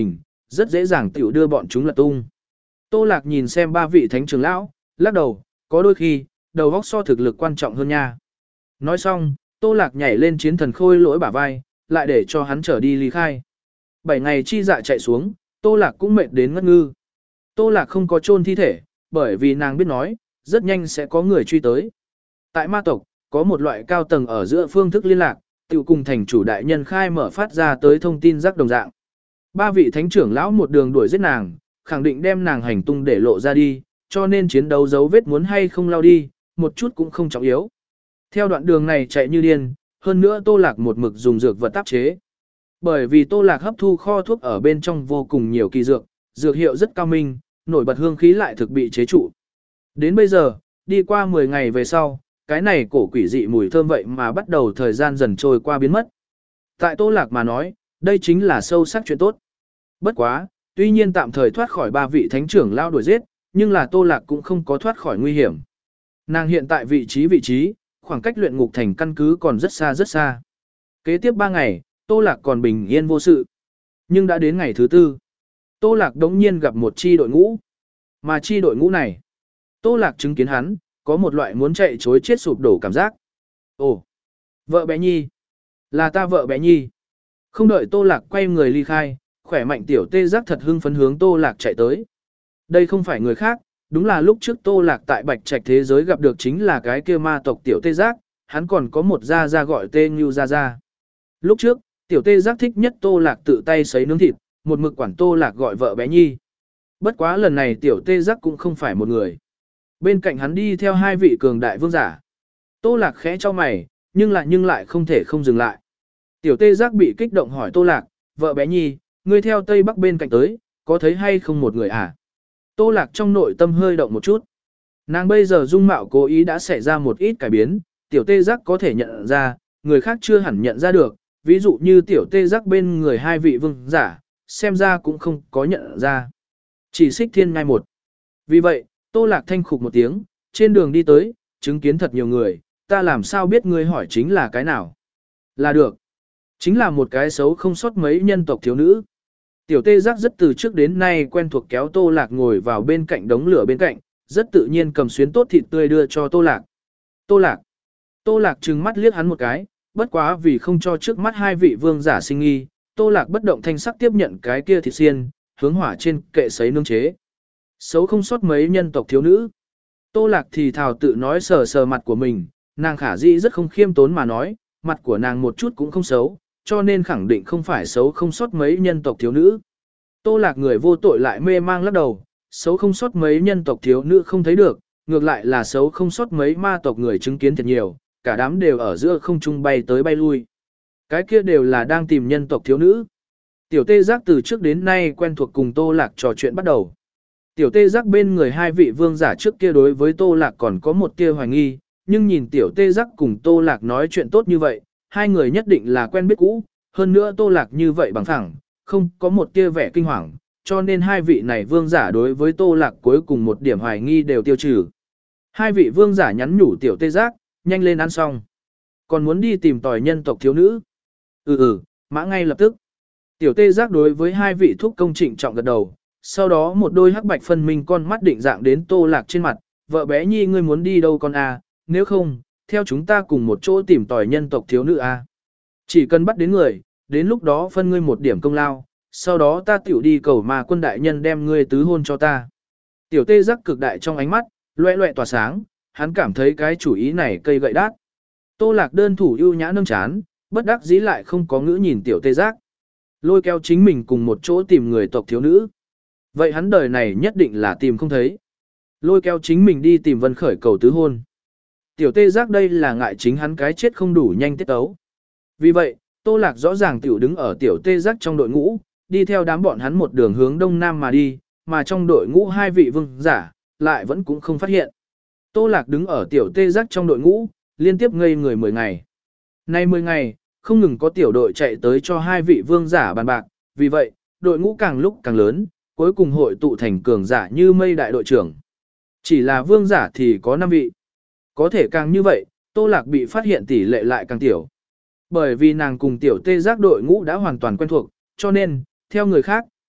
rất dễ dàng tiểu đưa bọn chúng lật tung. Tô Lạc nhìn xem ba vị thánh trưởng lão, lắc đầu, có đôi khi, đầu óc so thực lực quan trọng hơn nha. Nói xong, Tô Lạc nhảy lên chiến thần khôi lỗi bả vai, lại để cho hắn trở đi ly khai. Bảy ngày chi dạ chạy xuống, Tô Lạc cũng mệt đến ngất ngư. Tô Lạc không có chôn thi thể, bởi vì nàng biết nói, rất nhanh sẽ có người truy tới. Tại ma tộc, có một loại cao tầng ở giữa phương thức liên lạc, tự cùng thành chủ đại nhân khai mở phát ra tới thông tin rắc đồng dạng. Ba vị thánh trưởng lão một đường đuổi giết nàng, khẳng định đem nàng hành tung để lộ ra đi, cho nên chiến đấu dấu vết muốn hay không lao đi, một chút cũng không trọng yếu. Theo đoạn đường này chạy như điên, hơn nữa Tô Lạc một mực dùng dược vật tác chế. Bởi vì Tô Lạc hấp thu kho thuốc ở bên trong vô cùng nhiều kỳ dược, dược hiệu rất cao minh, nổi bật hương khí lại thực bị chế trụ. Đến bây giờ, đi qua mười ngày về sau, cái này cổ quỷ dị mùi thơm vậy mà bắt đầu thời gian dần trôi qua biến mất. Tại Tô Lạc mà nói, đây chính là sâu sắc chuyện tốt. Bất quá, tuy nhiên tạm thời thoát khỏi ba vị thánh trưởng lao đuổi giết, nhưng là Tô Lạc cũng không có thoát khỏi nguy hiểm. Nàng hiện tại vị trí vị trí, khoảng cách luyện ngục thành căn cứ còn rất xa rất xa. Kế tiếp ba ngày, Tô Lạc còn bình yên vô sự. Nhưng đã đến ngày thứ tư, Tô Lạc đống nhiên gặp một chi đội ngũ. Mà chi đội ngũ này, Tô Lạc chứng kiến hắn, có một loại muốn chạy chối chết sụp đổ cảm giác. Ồ, vợ bé Nhi, là ta vợ bé Nhi. Không đợi Tô Lạc quay người ly khai, khỏe mạnh tiểu tê giác thật hưng phấn hướng Tô Lạc chạy tới. Đây không phải người khác, đúng là lúc trước Tô Lạc tại Bạch Trạch thế giới gặp được chính là cái kia ma tộc tiểu tê giác, hắn còn có một gia gia gọi tê Ngưu gia gia. Lúc trước, tiểu tê giác thích nhất Tô Lạc tự tay sấy nướng thịt, một mực quản Tô Lạc gọi vợ bé Nhi. Bất quá lần này tiểu tê giác cũng không phải một người. Bên cạnh hắn đi theo hai vị cường đại vương giả. Tô Lạc khẽ cho mày, nhưng lại nhưng lại không thể không dừng lại. Tiểu tê giác bị kích động hỏi Tô Lạc, vợ bé Nhi, ngươi theo Tây Bắc bên cạnh tới, có thấy hay không một người à? Tô Lạc trong nội tâm hơi động một chút. Nàng bây giờ dung mạo cố ý đã xảy ra một ít cải biến, tiểu tê giác có thể nhận ra, người khác chưa hẳn nhận ra được, ví dụ như tiểu tê giác bên người hai vị vương giả, xem ra cũng không có nhận ra. Chỉ xích thiên ngai một. Vì vậy, Tô Lạc thanh khục một tiếng, trên đường đi tới, chứng kiến thật nhiều người, ta làm sao biết ngươi hỏi chính là cái nào? Là được. Chính là một cái xấu không sót mấy nhân tộc thiếu nữ. Tiểu tê giác rất từ trước đến nay quen thuộc kéo Tô Lạc ngồi vào bên cạnh đống lửa bên cạnh, rất tự nhiên cầm xuyến tốt thịt tươi đưa cho Tô Lạc. Tô Lạc. Tô Lạc trừng mắt liếc hắn một cái, bất quá vì không cho trước mắt hai vị vương giả sinh nghi, Tô Lạc bất động thanh sắc tiếp nhận cái kia thịt xiên, hướng hỏa trên kệ sấy nướng chế. Xấu không sót mấy nhân tộc thiếu nữ. Tô Lạc thì thào tự nói sờ sờ mặt của mình, nàng khả dĩ rất không khiêm tốn mà nói, mặt của nàng một chút cũng không xấu, cho nên khẳng định không phải xấu không sót mấy nhân tộc thiếu nữ. Tô Lạc người vô tội lại mê mang lắc đầu, xấu không sót mấy nhân tộc thiếu nữ không thấy được, ngược lại là xấu không sót mấy ma tộc người chứng kiến thật nhiều, cả đám đều ở giữa không trung bay tới bay lui. Cái kia đều là đang tìm nhân tộc thiếu nữ. Tiểu tê giác từ trước đến nay quen thuộc cùng Tô Lạc trò chuyện bắt đầu. Tiểu tê giác bên người hai vị vương giả trước kia đối với Tô Lạc còn có một tia hoài nghi, nhưng nhìn tiểu tê giác cùng Tô Lạc nói chuyện tốt như vậy, hai người nhất định là quen biết cũ, hơn nữa Tô Lạc như vậy bằng thẳng, không có một tia vẻ kinh hoàng, cho nên hai vị này vương giả đối với Tô Lạc cuối cùng một điểm hoài nghi đều tiêu trừ. Hai vị vương giả nhắn nhủ tiểu tê giác, nhanh lên ăn xong. Còn muốn đi tìm tòi nhân tộc thiếu nữ. Ừ ừ, mã ngay lập tức. Tiểu tê giác đối với hai vị thúc công trịnh trọng gật đầu, sau đó một đôi hắc bạch phân minh con mắt định dạng đến Tô Lạc trên mặt, vợ bé Nhi ngươi muốn đi đâu con à, nếu không, theo chúng ta cùng một chỗ tìm tòi nhân tộc thiếu nữ à. Chỉ cần bắt đến người, đến lúc đó phân ngươi một điểm công lao, sau đó ta tiểu đi cầu mà quân đại nhân đem ngươi tứ hôn cho ta. Tiểu tê giác cực đại trong ánh mắt, loẹ loẹ tỏa sáng, hắn cảm thấy cái chủ ý này cây gậy đát. Tô Lạc đơn thủ ưu nhã nâng chán, bất đắc dĩ lại không có ngữ nhìn tiểu tê giác. Lôi kéo chính mình cùng một chỗ tìm người tộc thiếu nữ. Vậy hắn đời này nhất định là tìm không thấy. Lôi kéo chính mình đi tìm Vân Khởi cầu tứ hôn. Tiểu tê giác đây là ngại chính hắn cái chết không đủ nhanh tiết ấu. Vì vậy, Tô Lạc rõ ràng tiểu đứng ở tiểu tê giác trong đội ngũ, đi theo đám bọn hắn một đường hướng đông nam mà đi, mà trong đội ngũ hai vị vương giả, lại vẫn cũng không phát hiện. Tô Lạc đứng ở tiểu tê giác trong đội ngũ, liên tiếp ngây người mười ngày. Nay mười ngày, không ngừng có tiểu đội chạy tới cho hai vị vương giả bàn bạc, vì vậy, đội ngũ càng lúc càng lớn, cuối cùng hội tụ thành cường giả như mây đại đội trưởng. Chỉ là vương giả thì có năm vị. Có thể càng như vậy, Tô Lạc bị phát hiện tỷ lệ lại càng tiểu. Bởi vì nàng cùng tiểu tê giác đội ngũ đã hoàn toàn quen thuộc, cho nên, theo người khác,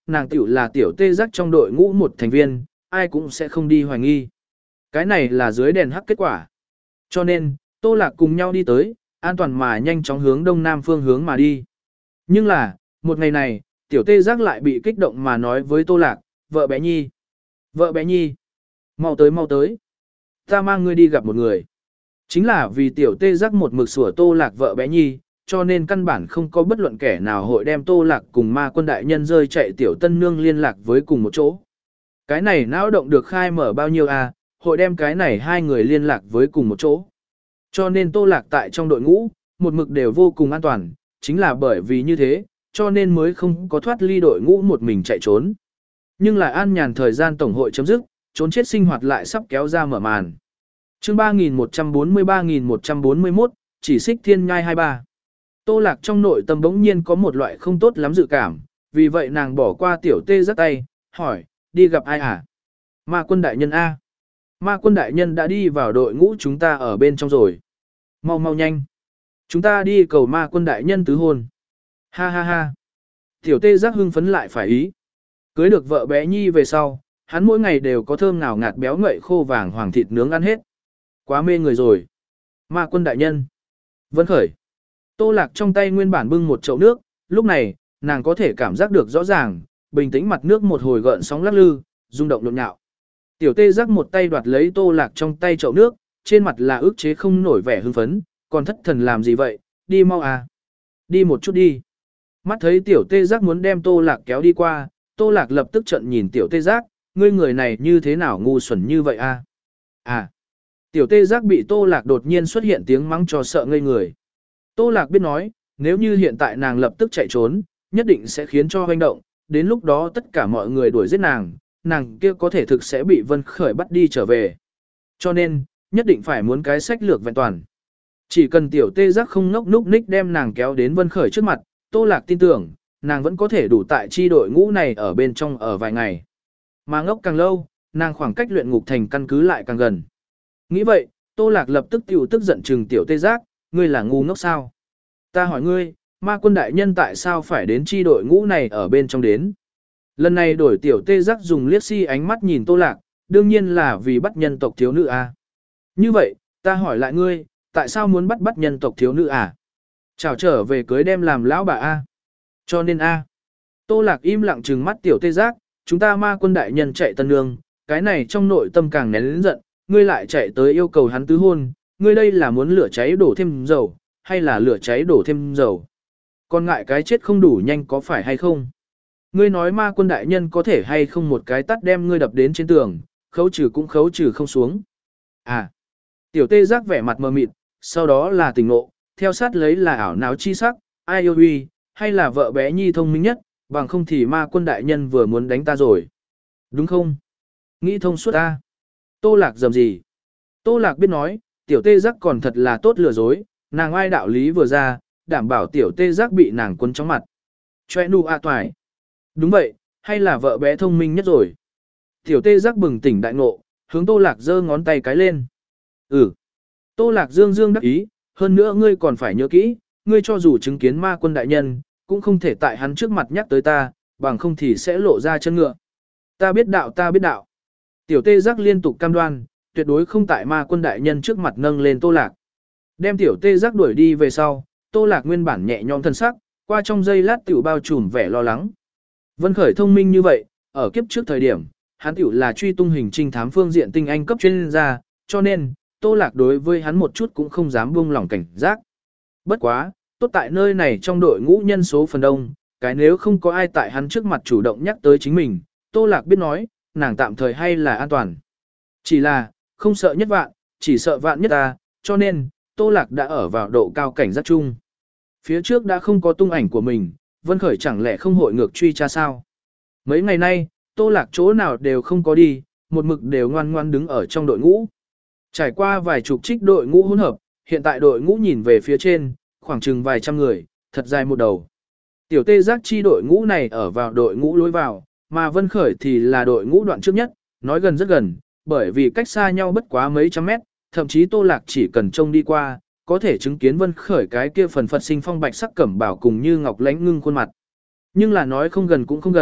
nàng tiểu là tiểu tê giác trong đội ngũ một thành viên, ai cũng sẽ không đi hoài nghi. Cái này là dưới đèn hắc kết quả. Cho nên, Tô Lạc cùng nhau đi tới, an toàn mà nhanh chóng hướng đông nam phương hướng mà đi. Nhưng là, một ngày này, tiểu tê giác lại bị kích động mà nói với Tô Lạc, vợ bé Nhi. Vợ bé Nhi. Mau tới mau tới. Ta mang ngươi đi gặp một người. Chính là vì tiểu tê giác một mực sủa Tô Lạc vợ bé Nhi, cho nên căn bản không có bất luận kẻ nào hội đem Tô Lạc cùng ma quân đại nhân rơi chạy tiểu tân nương liên lạc với cùng một chỗ. Cái này não động được khai mở bao nhiêu à, hội đem cái này hai người liên lạc với cùng một chỗ. Cho nên Tô Lạc tại trong đội ngũ, một mực đều vô cùng an toàn, chính là bởi vì như thế, cho nên mới không có thoát ly đội ngũ một mình chạy trốn. Nhưng lại an nhàn thời gian tổng hội chấm dứt, trốn chết sinh hoạt lại sắp kéo ra mở màn. Chương ba nghìn một trăm bốn mươi ba nghìn một trăm bốn mươi mốt, chỉ xích thiên nhai hai mươi ba. Tô Lạc trong nội tâm bỗng nhiên có một loại không tốt lắm dự cảm, vì vậy nàng bỏ qua tiểu tê giắt tay, hỏi, đi gặp ai à? Ma quân đại nhân A. Ma quân đại nhân đã đi vào đội ngũ chúng ta ở bên trong rồi. Mau mau nhanh. Chúng ta đi cầu ma quân đại nhân tứ hôn. Ha ha ha. Tiểu tê giác hưng phấn lại phải ý. Cưới được vợ bé Nhi về sau, hắn mỗi ngày đều có thơm ngào ngạt béo ngậy khô vàng hoàng thịt nướng ăn hết. Quá mê người rồi. Ma quân đại nhân. Vân khởi. Tô Lạc trong tay nguyên bản bưng một chậu nước, lúc này, nàng có thể cảm giác được rõ ràng, bình tĩnh mặt nước một hồi gợn sóng lắc lư, rung động nhộn nhạo. Tiểu tê giác một tay đoạt lấy Tô Lạc trong tay chậu nước, trên mặt là ức chế không nổi vẻ hưng phấn, còn thất thần làm gì vậy, đi mau à. Đi một chút đi. Mắt thấy tiểu tê giác muốn đem Tô Lạc kéo đi qua, Tô Lạc lập tức trận nhìn tiểu tê giác, ngươi người này như thế nào ngu xuẩn như vậy à? À. Tiểu tê giác bị Tô Lạc đột nhiên xuất hiện tiếng mắng cho sợ ngây người. Tô Lạc biết nói, nếu như hiện tại nàng lập tức chạy trốn, nhất định sẽ khiến cho hoành động, đến lúc đó tất cả mọi người đuổi giết nàng, nàng kia có thể thực sẽ bị Vân Khởi bắt đi trở về. Cho nên, nhất định phải muốn cái sách lược vẹn toàn. Chỉ cần tiểu tê giác không ngốc núc ních đem nàng kéo đến Vân Khởi trước mặt, Tô Lạc tin tưởng, nàng vẫn có thể đủ tại chi đội ngũ này ở bên trong ở vài ngày. Mà ngốc càng lâu, nàng khoảng cách luyện ngục thành căn cứ lại càng gần. Nghĩ vậy, Tô Lạc lập tức tiểu tức giận trừng tiểu tê giác, ngươi là ngu ngốc sao? Ta hỏi ngươi, ma quân đại nhân tại sao phải đến chi đội ngũ này ở bên trong đến? Lần này đổi tiểu tê giác dùng liếc si ánh mắt nhìn Tô Lạc, đương nhiên là vì bắt nhân tộc thiếu nữ à? Như vậy, ta hỏi lại ngươi, tại sao muốn bắt bắt nhân tộc thiếu nữ à? Chào trở về cưới đem làm lão bà a. Cho nên a. Tô Lạc im lặng trừng mắt tiểu tê giác, chúng ta ma quân đại nhân chạy tân nương, cái này trong nội tâm càng nén lớn giận, ngươi lại chạy tới yêu cầu hắn tứ hôn, ngươi đây là muốn lửa cháy đổ thêm dầu, hay là lửa cháy đổ thêm dầu? Còn ngại cái chết không đủ nhanh có phải hay không? Ngươi nói ma quân đại nhân có thể hay không một cái tắt đem ngươi đập đến trên tường, khấu trừ cũng khấu trừ không xuống. À. Tiểu tê giác vẻ mặt mờ mịt, sau đó là tỉnh ngộ, theo sát lấy là ảo não chi sắc, ai yêu uy, hay là vợ bé Nhi thông minh nhất, bằng không thì ma quân đại nhân vừa muốn đánh ta rồi. Đúng không? Nghĩ thông suốt ta. Tô Lạc dầm gì? Tô Lạc biết nói, tiểu tê giác còn thật là tốt lừa dối, nàng ai đạo lý vừa ra, đảm bảo tiểu tê giác bị nàng quấn trong mặt. Choe nu a toài. Đúng vậy, hay là vợ bé thông minh nhất rồi. Tiểu tê giác bừng tỉnh đại ngộ, hướng Tô Lạc giơ ngón tay cái lên. Ừ. Tô Lạc dương dương đắc ý, hơn nữa ngươi còn phải nhớ kỹ, ngươi cho dù chứng kiến ma quân đại nhân, cũng không thể tại hắn trước mặt nhắc tới ta, bằng không thì sẽ lộ ra chân ngựa. Ta biết đạo ta biết đạo. Tiểu tê giác liên tục cam đoan, tuyệt đối không tại ma quân đại nhân trước mặt nâng lên Tô Lạc. Đem tiểu tê giác đuổi đi về sau, Tô Lạc nguyên bản nhẹ nhõm thân sắc, qua trong giây lát tiểu bao trùm vẻ lo lắng. Vân Khởi thông minh như vậy, ở kiếp trước thời điểm, hắn tiểu là truy tung hình trinh thám phương diện tinh anh cấp chuyên gia, cho nên, Tô Lạc đối với hắn một chút cũng không dám buông lỏng cảnh giác. Bất quá, tốt tại nơi này trong đội ngũ nhân số phần đông, cái nếu không có ai tại hắn trước mặt chủ động nhắc tới chính mình, Tô Lạc biết nói, nàng tạm thời hay là an toàn. Chỉ là, không sợ nhất vạn, chỉ sợ vạn nhất ta, cho nên, Tô Lạc đã ở vào độ cao cảnh giác chung. Phía trước đã không có tung ảnh của mình, Vân Khởi chẳng lẽ không hội ngược truy tra sao? Mấy ngày nay, Tô Lạc chỗ nào đều không có đi, một mực đều ngoan ngoan đứng ở trong đội ngũ. Trải qua vài chục trích đội ngũ hỗn hợp, hiện tại đội ngũ nhìn về phía trên, khoảng chừng vài trăm người, thật dài một đầu. Tiểu tê giác chi đội ngũ này ở vào đội ngũ lối vào, mà Vân Khởi thì là đội ngũ đoạn trước nhất, nói gần rất gần, bởi vì cách xa nhau bất quá mấy trăm mét, thậm chí Tô Lạc chỉ cần trông đi qua, có thể chứng kiến Vân Khởi cái kia phần phật sinh phong bạch sắc cẩm bảo cùng như ngọc lãnh ngưng khuôn mặt. Nhưng là nói không gần cũng không gần,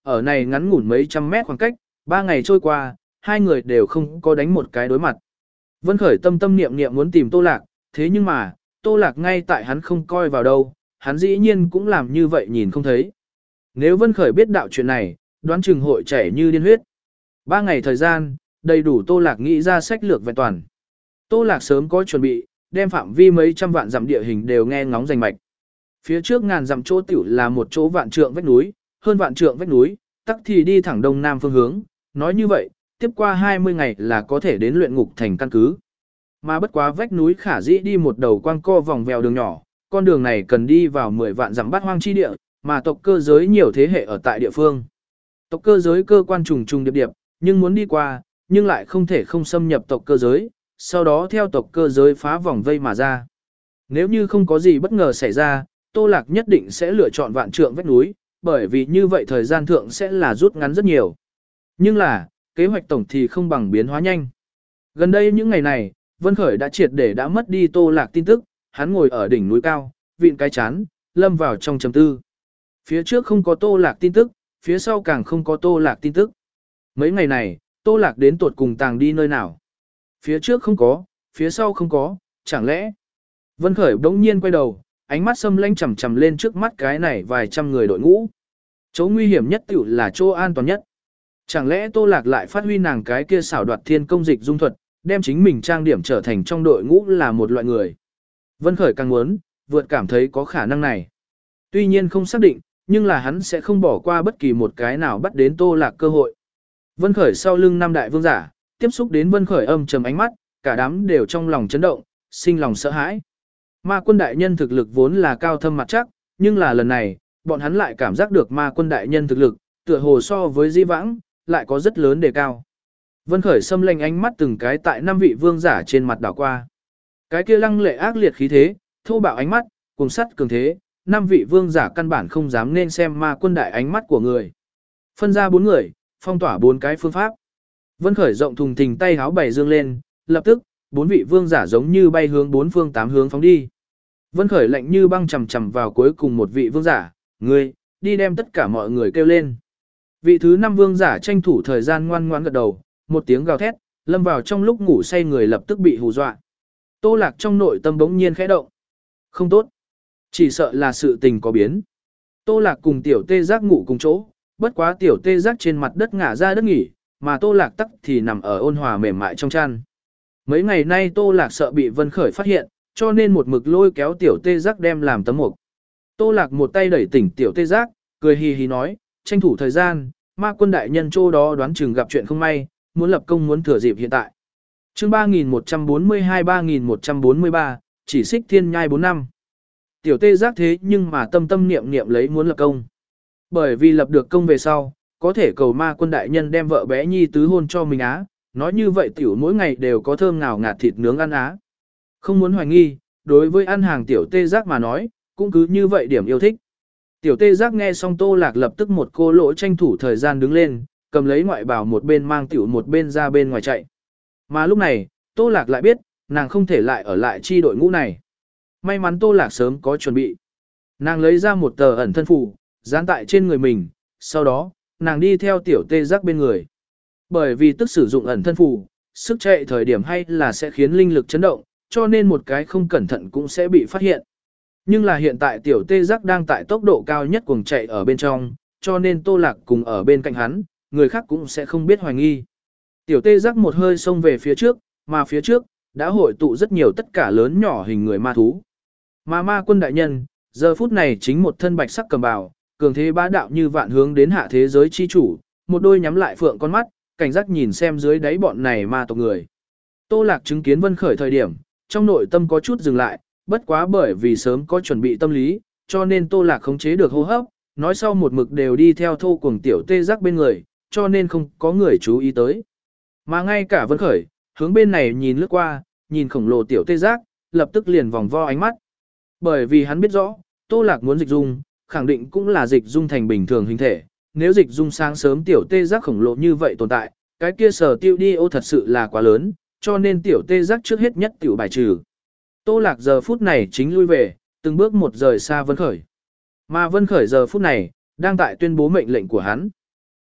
ở này ngắn ngủn mấy trăm mét khoảng cách, ba ngày trôi qua, hai người đều không có đánh một cái đối mặt. Vân Khởi tâm tâm niệm niệm muốn tìm Tô Lạc, thế nhưng mà, Tô Lạc ngay tại hắn không coi vào đâu, hắn dĩ nhiên cũng làm như vậy nhìn không thấy. Nếu Vân Khởi biết đạo chuyện này, đoán chừng hội chảy như điên huyết. Ba ngày thời gian, đầy đủ Tô Lạc nghĩ ra sách lược vẹn toàn. Tô Lạc sớm có chuẩn bị, đem phạm vi mấy trăm vạn dặm địa hình đều nghe ngóng rành mạch. Phía trước ngàn dặm chỗ tiểu là một chỗ vạn trượng vách núi, hơn vạn trượng vách núi, tắc thì đi thẳng đông nam phương hướng. Nói như vậy, tiếp qua hai mươi ngày là có thể đến luyện ngục thành căn cứ. Mà bất quá vách núi khả dĩ đi một đầu quang co vòng vèo đường nhỏ, con đường này cần đi vào mười vạn dặm bát hoang chi địa, mà tộc cơ giới nhiều thế hệ ở tại địa phương. Tộc cơ giới cơ quan trùng trùng điệp điệp, nhưng muốn đi qua, nhưng lại không thể không xâm nhập tộc cơ giới, sau đó theo tộc cơ giới phá vòng vây mà ra. Nếu như không có gì bất ngờ xảy ra, Tô Lạc nhất định sẽ lựa chọn vạn trượng vách núi, bởi vì như vậy thời gian thượng sẽ là rút ngắn rất nhiều. Nhưng là, kế hoạch tổng thì không bằng biến hóa nhanh. Gần đây những ngày này, Vân Khởi đã triệt để đã mất đi Tô Lạc tin tức, hắn ngồi ở đỉnh núi cao, vịn cái chán, lâm vào trong trầm tư. Phía trước không có Tô Lạc tin tức, phía sau càng không có Tô Lạc tin tức. Mấy ngày này, Tô Lạc đến tuột cùng tàng đi nơi nào? Phía trước không có, phía sau không có, chẳng lẽ? Vân Khởi bỗng nhiên quay đầu, ánh mắt xâm lanh chằm chằm lên trước mắt cái này vài trăm người đội ngũ. Chỗ nguy hiểm nhất tiểu là chỗ an toàn nhất. Chẳng lẽ Tô Lạc lại phát huy nàng cái kia xảo đoạt thiên công dịch dung thuật, đem chính mình trang điểm trở thành trong đội ngũ là một loại người. Vân Khởi càng muốn, vượt cảm thấy có khả năng này. Tuy nhiên không xác định, nhưng là hắn sẽ không bỏ qua bất kỳ một cái nào bắt đến Tô Lạc cơ hội. Vân Khởi sau lưng năm đại vương giả, tiếp xúc đến Vân Khởi âm trầm ánh mắt, cả đám đều trong lòng chấn động, sinh lòng sợ hãi. Ma quân đại nhân thực lực vốn là cao thâm mặt chắc, nhưng là lần này, bọn hắn lại cảm giác được ma quân đại nhân thực lực, tựa hồ so với di vãng, lại có rất lớn đề cao. Vân Khởi xâm lanh ánh mắt từng cái tại năm vị vương giả trên mặt đảo qua. Cái kia lăng lệ ác liệt khí thế, thô bạo ánh mắt, cùng sắt cường thế, năm vị vương giả căn bản không dám nên xem ma quân đại ánh mắt của người. Phân ra bốn người, phong tỏa bốn cái phương pháp. Vân Khởi rộng thùng thình tay háo bảy dương lên, lập tức, bốn vị vương giả giống như bay hướng bốn phương tám hướng phóng đi. Vân Khởi lạnh như băng chầm chầm vào cuối cùng một vị vương giả, ngươi, đi đem tất cả mọi người kêu lên. Vị thứ năm vương giả tranh thủ thời gian ngoan ngoãn gật đầu, một tiếng gào thét, lâm vào trong lúc ngủ say người lập tức bị hù dọa. Tô Lạc trong nội tâm bỗng nhiên khẽ động. Không tốt. Chỉ sợ là sự tình có biến. Tô Lạc cùng tiểu tê giác ngủ cùng chỗ, bất quá tiểu tê giác trên mặt đất ngả ra đất nghỉ, mà Tô Lạc tắc thì nằm ở ôn hòa mềm mại trong chăn. Mấy ngày nay Tô Lạc sợ bị Vân Khởi phát hiện, cho nên một mực lôi kéo tiểu tê giác đem làm tấm mục. Tô Lạc một tay đẩy tỉnh tiểu tê giác, cười hì hì nói, tranh thủ thời gian, ma quân đại nhân chỗ đó đoán chừng gặp chuyện không may, muốn lập công muốn thừa dịp hiện tại. Chương ba nghìn một trăm bốn mươi hai ba nghìn một trăm bốn mươi ba, chỉ xích thiên nhai bốn năm. Tiểu tê giác thế nhưng mà tâm tâm niệm niệm lấy muốn lập công. Bởi vì lập được công về sau, có thể cầu ma quân đại nhân đem vợ bé nhi tứ hôn cho mình á, nói như vậy tiểu mỗi ngày đều có thơm ngào ngạt thịt nướng ăn á. Không muốn hoài nghi, đối với ăn hàng tiểu tê giác mà nói, cũng cứ như vậy điểm yêu thích. Tiểu tê giác nghe xong Tô Lạc lập tức một cô lỗ tranh thủ thời gian đứng lên, cầm lấy ngoại bào một bên mang tiểu một bên ra bên ngoài chạy. Mà lúc này, Tô Lạc lại biết, nàng không thể lại ở lại chi đội ngũ này. May mắn Tô Lạc sớm có chuẩn bị. Nàng lấy ra một tờ ẩn thân phù, dán tại trên người mình, sau đó, nàng đi theo tiểu tê giác bên người. Bởi vì tức sử dụng ẩn thân phù, sức chạy thời điểm hay là sẽ khiến linh lực chấn động, cho nên một cái không cẩn thận cũng sẽ bị phát hiện. Nhưng là hiện tại tiểu tê giác đang tại tốc độ cao nhất cuồng chạy ở bên trong, cho nên Tô Lạc cùng ở bên cạnh hắn, người khác cũng sẽ không biết hoài nghi. Tiểu tê giác một hơi xông về phía trước, mà phía trước, đã hội tụ rất nhiều tất cả lớn nhỏ hình người ma thú. Mà ma quân đại nhân, giờ phút này chính một thân bạch sắc cầm bào, cường thế bá đạo như vạn hướng đến hạ thế giới chi chủ, một đôi nhắm lại phượng con mắt, cảnh giác nhìn xem dưới đáy bọn này ma tộc người. Tô Lạc chứng kiến Vân Khởi thời điểm, trong nội tâm có chút dừng lại, bất quá bởi vì sớm có chuẩn bị tâm lý, cho nên Tô Lạc khống chế được hô hấp, nói sau một mực đều đi theo thô cuồng tiểu tê giác bên người, cho nên không có người chú ý tới. Mà ngay cả Vân Khởi, hướng bên này nhìn lướt qua, nhìn khổng lồ tiểu tê giác, lập tức liền vòng vo ánh mắt. Bởi vì hắn biết rõ, Tô Lạc muốn dịch dung, khẳng định cũng là dịch dung thành bình thường hình thể. Nếu dịch dung sáng sớm tiểu tê giác khổng lồ như vậy tồn tại, cái kia sở tiêu đi ô thật sự là quá lớn, cho nên tiểu tê giác trước hết nhất tiểu bài trừ. Tô Lạc giờ phút này chính lui về, từng bước một rời xa Vân Khởi. Mà Vân Khởi giờ phút này, đang tại tuyên bố mệnh lệnh của hắn.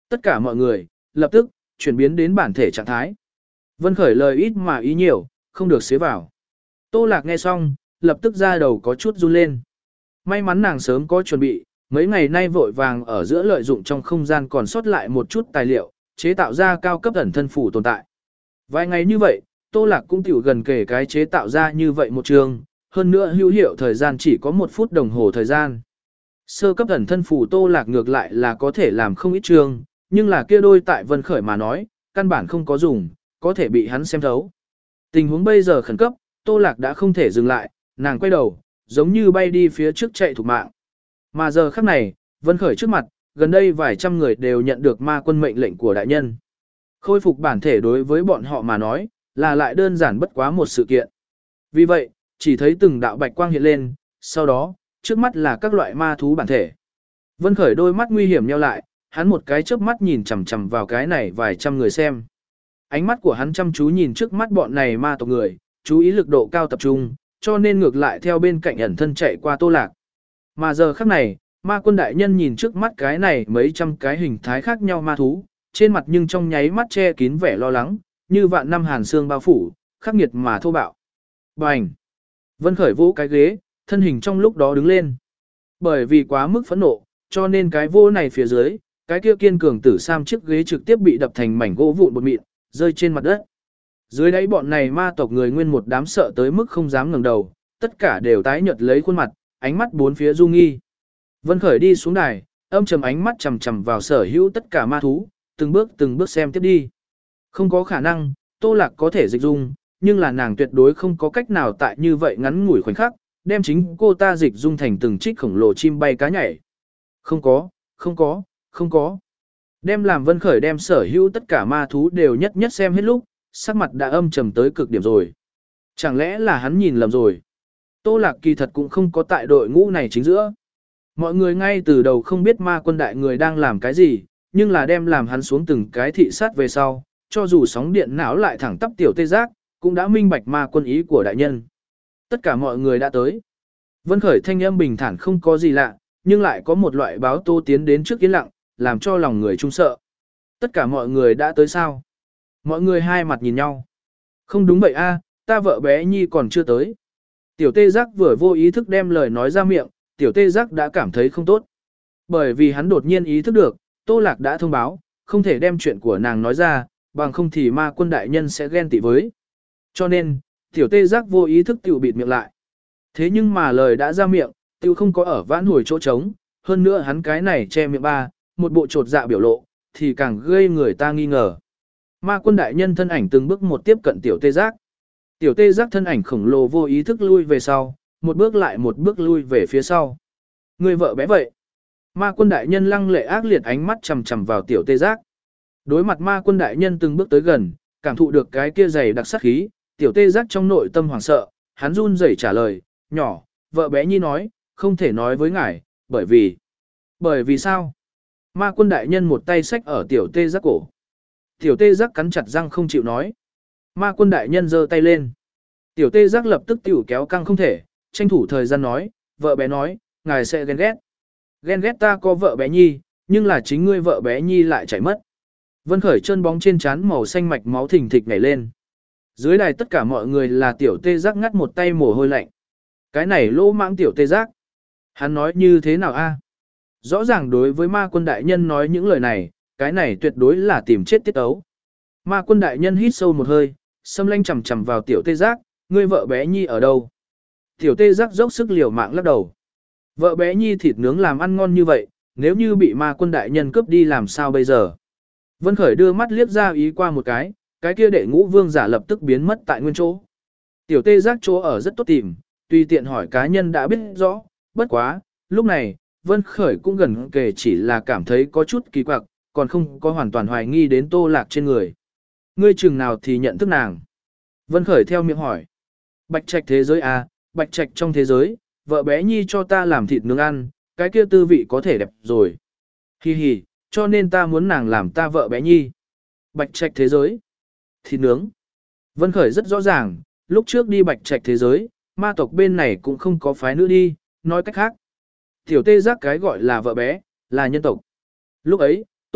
Tất cả mọi người, lập tức, chuyển biến đến bản thể trạng thái. Vân Khởi lời ít mà ý nhiều, không được xế vào. Tô Lạc nghe xong, lập tức ra đầu có chút run lên. May mắn nàng sớm có chuẩn bị, mấy ngày nay vội vàng ở giữa lợi dụng trong không gian còn sót lại một chút tài liệu, chế tạo ra cao cấp ẩn thân phủ tồn tại. Vài ngày như vậy, Tô Lạc cũng tiểu gần kể cái chế tạo ra như vậy một trường, hơn nữa hữu hiệu thời gian chỉ có một phút đồng hồ thời gian. Sơ cấp ẩn thân phủ Tô Lạc ngược lại là có thể làm không ít trường, nhưng là kia đôi tại Vân Khởi mà nói, căn bản không có dùng, có thể bị hắn xem thấu. Tình huống bây giờ khẩn cấp, Tô Lạc đã không thể dừng lại, nàng quay đầu, giống như bay đi phía trước chạy thục mạng. Mà giờ khắc này, Vân Khởi trước mặt, gần đây vài trăm người đều nhận được ma quân mệnh lệnh của đại nhân. Khôi phục bản thể đối với bọn họ mà nói, là lại đơn giản bất quá một sự kiện. Vì vậy, chỉ thấy từng đạo bạch quang hiện lên, sau đó, trước mắt là các loại ma thú bản thể. Vân Khởi đôi mắt nguy hiểm nheo lại, hắn một cái chớp mắt nhìn chằm chằm vào cái này vài trăm người xem. Ánh mắt của hắn chăm chú nhìn trước mắt bọn này ma tộc người, chú ý lực độ cao tập trung, cho nên ngược lại theo bên cạnh ẩn thân chạy qua Tô Lạc. Mà giờ khắc này, ma quân đại nhân nhìn trước mắt cái này mấy trăm cái hình thái khác nhau ma thú, trên mặt nhưng trong nháy mắt che kín vẻ lo lắng, như vạn năm hàn xương bao phủ, khắc nghiệt mà thô bạo. Bành! Vân Khởi vỗ cái ghế, thân hình trong lúc đó đứng lên. Bởi vì quá mức phẫn nộ, cho nên cái vô này phía dưới, cái kia kiên cường tử sam chiếc ghế trực tiếp bị đập thành mảnh gỗ vụn bột mịn, rơi trên mặt đất. Dưới đáy bọn này ma tộc người nguyên một đám sợ tới mức không dám ngẩng đầu, tất cả đều tái nhợt lấy khuôn mặt, ánh mắt bốn phía du nghi. Vân Khởi đi xuống đài, âm trầm ánh mắt chằm chằm vào sở hữu tất cả ma thú, từng bước từng bước xem tiếp đi. Không có khả năng, Tô Lạc có thể dịch dung, nhưng là nàng tuyệt đối không có cách nào tại như vậy ngắn ngủi khoảnh khắc, đem chính cô ta dịch dung thành từng trích khổng lồ chim bay cá nhảy. Không có, không có, không có. Đem làm Vân Khởi đem sở hữu tất cả ma thú đều nhất nhất xem hết lúc, sắc mặt đã âm trầm tới cực điểm rồi. Chẳng lẽ là hắn nhìn lầm rồi? Tô Lạc kỳ thật cũng không có tại đội ngũ này chính giữa. Mọi người ngay từ đầu không biết ma quân đại người đang làm cái gì, nhưng là đem làm hắn xuống từng cái thị sát về sau, cho dù sóng điện não lại thẳng tắp tiểu tê giác, cũng đã minh bạch ma quân ý của đại nhân. Tất cả mọi người đã tới. Vân Khởi thanh âm bình thản không có gì lạ, nhưng lại có một loại báo tô tiến đến trước yên lặng, làm cho lòng người trung sợ. Tất cả mọi người đã tới sao? Mọi người hai mặt nhìn nhau. Không đúng vậy a, ta vợ bé Nhi còn chưa tới. Tiểu tê giác vừa vô ý thức đem lời nói ra miệng, tiểu tê giác đã cảm thấy không tốt. Bởi vì hắn đột nhiên ý thức được, Tô Lạc đã thông báo, không thể đem chuyện của nàng nói ra, bằng không thì ma quân đại nhân sẽ ghen tị với. Cho nên, tiểu tê giác vô ý thức tiểu bịt miệng lại. Thế nhưng mà lời đã ra miệng, tiểu không có ở vãn hồi chỗ trống, hơn nữa hắn cái này che miệng ba, một bộ trột dạ biểu lộ, thì càng gây người ta nghi ngờ. Ma quân đại nhân thân ảnh từng bước một tiếp cận tiểu tê giác. Tiểu tê giác thân ảnh khổng lồ vô ý thức lui về sau, một bước lại một bước lui về phía sau. Người vợ bé vậy. Ma quân đại nhân lăng lệ ác liệt ánh mắt chằm chằm vào tiểu tê giác. Đối mặt ma quân đại nhân từng bước tới gần, cảm thụ được cái kia dày đặc sát khí, tiểu tê giác trong nội tâm hoảng sợ, hắn run rẩy trả lời, nhỏ, vợ bé Nhi nói, không thể nói với ngài, bởi vì... Bởi vì sao? Ma quân đại nhân một tay xách ở tiểu tê giác cổ. Tiểu tê giác cắn chặt răng không chịu nói. Ma quân đại nhân giơ tay lên. Tiểu tê giác lập tức tiểu kéo căng không thể, tranh thủ thời gian nói, vợ bé nói, ngài sẽ ghen ghét. Ghen ghét ta có vợ bé Nhi, nhưng là chính ngươi vợ bé Nhi lại chạy mất. Vân Khởi chân bóng trên trán màu xanh mạch máu thình thịch nhảy lên. Dưới đài tất cả mọi người là tiểu tê giác ngắt một tay mồ hôi lạnh. Cái này lỗ mãng tiểu tê giác. Hắn nói như thế nào a? Rõ ràng đối với ma quân đại nhân nói những lời này, cái này tuyệt đối là tìm chết tiết ấu. Ma quân đại nhân hít sâu một hơi, xâm lanh chầm chầm vào tiểu tê giác, ngươi vợ bé Nhi ở đâu? Tiểu tê giác dốc sức liều mạng lắc đầu. Vợ bé Nhi thịt nướng làm ăn ngon như vậy, nếu như bị ma quân đại nhân cướp đi làm sao bây giờ? Vân Khởi đưa mắt liếc ra ý qua một cái, cái kia đệ ngũ vương giả lập tức biến mất tại nguyên chỗ. Tiểu tê giác chỗ ở rất tốt tìm, tùy tiện hỏi cá nhân đã biết rõ, bất quá, lúc này, Vân Khởi cũng gần kề chỉ là cảm thấy có chút kỳ quặc, còn không có hoàn toàn hoài nghi đến Tô Lạc trên người. Ngươi chừng nào thì nhận thức nàng? Vân Khởi theo miệng hỏi. Bạch Trạch thế giới à, Bạch Trạch trong thế giới, vợ bé Nhi cho ta làm thịt nướng ăn, cái kia tư vị có thể đẹp rồi. Hi hi, cho nên ta muốn nàng làm ta vợ bé Nhi. Bạch Trạch thế giới. Thịt nướng. Vân Khởi rất rõ ràng, lúc trước đi Bạch Trạch thế giới, ma tộc bên này cũng không có phái nữ đi, nói cách khác. Tiểu tê giác cái gọi là vợ bé, là nhân tộc. Lúc ấy, Tô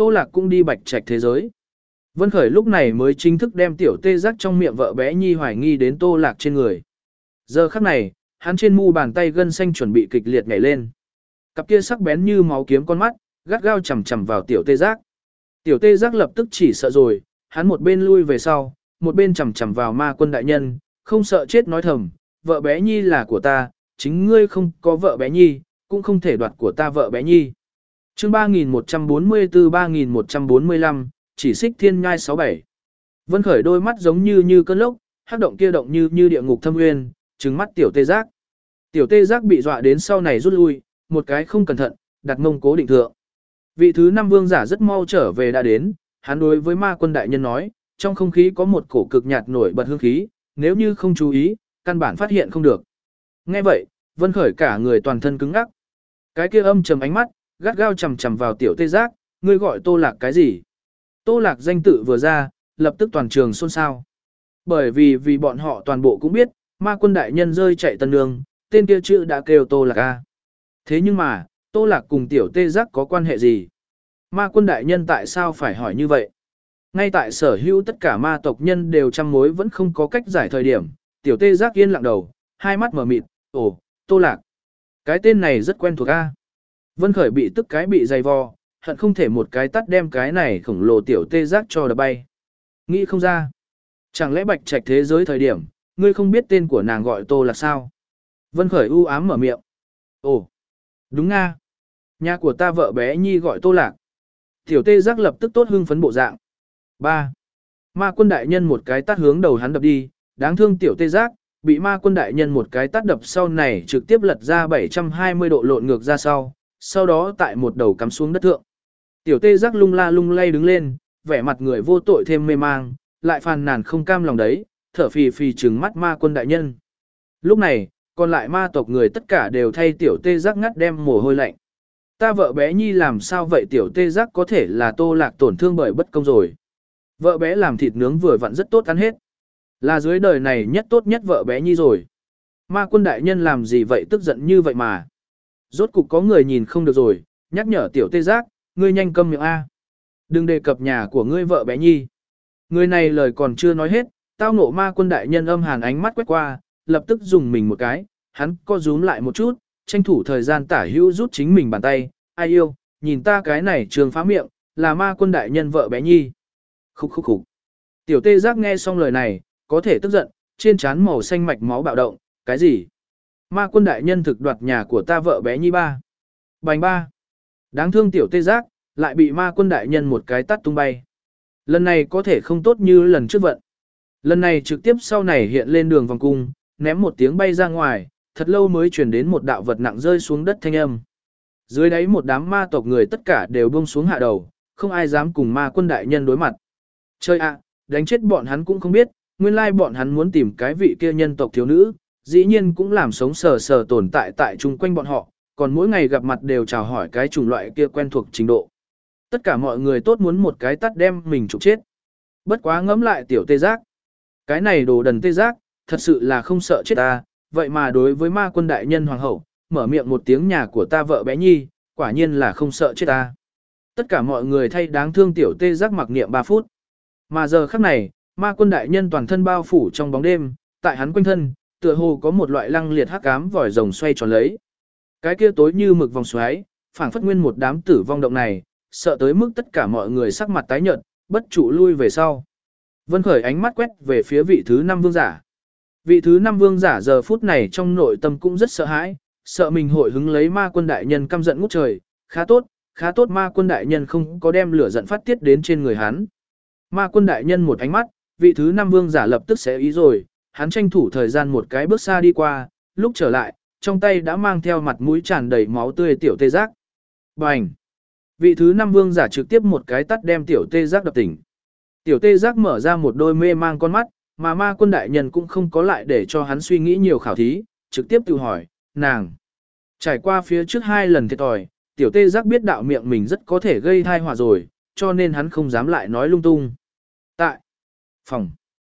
Tô Lạc cũng đi bạch trạch thế giới. Vân Khởi lúc này mới chính thức đem tiểu tê giác trong miệng vợ bé Nhi hoài nghi đến Tô Lạc trên người. Giờ khắc này, hắn trên mu bàn tay gân xanh chuẩn bị kịch liệt nhảy lên. Cặp kia sắc bén như máu kiếm con mắt, gắt gao chầm chầm vào tiểu tê giác. Tiểu tê giác lập tức chỉ sợ rồi, hắn một bên lui về sau, một bên chầm chầm vào ma quân đại nhân, không sợ chết nói thầm, vợ bé Nhi là của ta, chính ngươi không có vợ bé Nhi, cũng không thể đoạt của ta vợ bé Nhi. Chương ba nghìn một trăm bốn mươi tư ba nghìn một trăm bốn mươi lăm, chỉ xích thiên nhai sáu bảy. Vân Khởi đôi mắt giống như như cơn lốc, hắc động kia động như như địa ngục thâm nguyên, trừng mắt tiểu tê giác. Tiểu tê giác bị dọa đến sau này rút lui, một cái không cẩn thận, đặt mông cố định thượng. Vị thứ năm vương giả rất mau trở về đã đến, hắn đối với ma quân đại nhân nói, trong không khí có một cổ cực nhạt nổi bật hương khí, nếu như không chú ý, căn bản phát hiện không được. Nghe vậy, Vân Khởi cả người toàn thân cứng ngắc. Cái kia âm trầm ánh mắt, gắt gao chầm chầm vào tiểu tê giác, ngươi gọi Tô Lạc cái gì? Tô Lạc danh tự vừa ra, lập tức toàn trường xôn xao. Bởi vì vì bọn họ toàn bộ cũng biết, ma quân đại nhân rơi chạy tân nương, tên kia chữ đã kêu Tô Lạc A. Thế nhưng mà, Tô Lạc cùng tiểu tê giác có quan hệ gì? Ma quân đại nhân tại sao phải hỏi như vậy? Ngay tại sở hữu tất cả ma tộc nhân đều trăm mối vẫn không có cách giải thời điểm, tiểu tê giác yên lặng đầu, hai mắt mở mịt, ồ, Tô Lạc. Cái tên này rất quen thuộc A. Vân Khởi bị tức cái bị dày vò, hận không thể một cái tắt đem cái này khổng lồ tiểu tê giác cho đập bay. Nghĩ không ra. Chẳng lẽ bạch trạch thế giới thời điểm, ngươi không biết tên của nàng gọi Tô Lạc sao? Vân Khởi u ám mở miệng. Ồ, đúng nga. Nhà của ta vợ bé Nhi gọi Tô Lạc. Tiểu tê giác lập tức tốt hưng phấn bộ dạng. ba. Ma quân đại nhân một cái tát hướng đầu hắn đập đi, đáng thương tiểu tê giác, bị ma quân đại nhân một cái tát đập sau này trực tiếp lật ra bảy trăm hai mươi độ lộn ngược ra sau, sau đó tại một đầu cắm xuống đất thượng. Tiểu tê giác lung la lung lay đứng lên, vẻ mặt người vô tội thêm mê mang, lại phàn nàn không cam lòng đấy, thở phì phì trừng mắt ma quân đại nhân. Lúc này, còn lại ma tộc người tất cả đều thay tiểu tê giác ngắt đem mồ hôi lạnh. Ta vợ bé Nhi làm sao vậy tiểu tê giác có thể là Tô Lạc tổn thương bởi bất công rồi. Vợ bé làm thịt nướng vừa vặn rất tốt ăn hết. Là dưới đời này nhất tốt nhất vợ bé Nhi rồi. Ma quân đại nhân làm gì vậy tức giận như vậy mà. Rốt cục có người nhìn không được rồi, nhắc nhở tiểu tê giác, ngươi nhanh câm miệng A. Đừng đề cập nhà của ngươi vợ bé Nhi. Người này lời còn chưa nói hết, tao ngộ ma quân đại nhân âm hàn ánh mắt quét qua, lập tức dùng mình một cái, hắn co rúm lại một chút, tranh thủ thời gian tả hữu rút chính mình bàn tay, ai yêu, nhìn ta cái này trường phá miệng, là ma quân đại nhân vợ bé Nhi. Khúc khúc khúc. Tiểu tê giác nghe xong lời này, có thể tức giận, trên trán màu xanh mạch máu bạo động, cái gì? Ma quân đại nhân thực đoạt nhà của ta vợ bé Nhi ba. Bành ba. Đáng thương tiểu tê giác, lại bị ma quân đại nhân một cái tắt tung bay. Lần này có thể không tốt như lần trước vận. Lần này trực tiếp sau này hiện lên đường vòng cung, ném một tiếng bay ra ngoài, thật lâu mới chuyển đến một đạo vật nặng rơi xuống đất thanh âm. Dưới đáy một đám ma tộc người tất cả đều buông xuống hạ đầu, không ai dám cùng ma quân đại nhân đối mặt. Chơi ạ, đánh chết bọn hắn cũng không biết, nguyên lai bọn hắn muốn tìm cái vị kia nhân tộc thiếu nữ, dĩ nhiên cũng làm sống sờ sờ tồn tại tại chung quanh bọn họ, còn mỗi ngày gặp mặt đều chào hỏi cái chủng loại kia quen thuộc trình độ. Tất cả mọi người tốt muốn một cái tắt đem mình trục chết. Bất quá ngẫm lại tiểu tê giác. Cái này đồ đần tê giác, thật sự là không sợ chết ta, vậy mà đối với ma quân đại nhân hoàng hậu, mở miệng một tiếng nhà của ta vợ bé Nhi, quả nhiên là không sợ chết ta. Tất cả mọi người thay đáng thương tiểu tê giác mặc niệm ba phút. Mà giờ khắc này, ma quân đại nhân toàn thân bao phủ trong bóng đêm, tại hắn quanh thân, tựa hồ có một loại lăng liệt hắc ám vòi rồng xoay tròn lấy. Cái kia tối như mực vòng xoáy, phảng phất nguyên một đám tử vong động này, sợ tới mức tất cả mọi người sắc mặt tái nhợt, bất trụ lui về sau. Vân Khởi ánh mắt quét về phía vị thứ năm vương giả. Vị thứ năm vương giả giờ phút này trong nội tâm cũng rất sợ hãi, sợ mình hội hứng lấy ma quân đại nhân căm giận ngút trời, khá tốt, khá tốt ma quân đại nhân không có đem lửa giận phát tiết đến trên người hắn. Ma quân đại nhân một ánh mắt, vị thứ năm vương giả lập tức sẽ ý rồi, hắn tranh thủ thời gian một cái bước xa đi qua, lúc trở lại, trong tay đã mang theo mặt mũi tràn đầy máu tươi tiểu tê giác. Bành! Vị thứ năm vương giả trực tiếp một cái tắt đem tiểu tê giác đập tỉnh. Tiểu tê giác mở ra một đôi mê mang con mắt, mà ma quân đại nhân cũng không có lại để cho hắn suy nghĩ nhiều khảo thí, trực tiếp tự hỏi, nàng. Trải qua phía trước hai lần thiệt thòi, tiểu tê giác biết đạo miệng mình rất có thể gây thai họa rồi, cho nên hắn không dám lại nói lung tung. Tại phòng,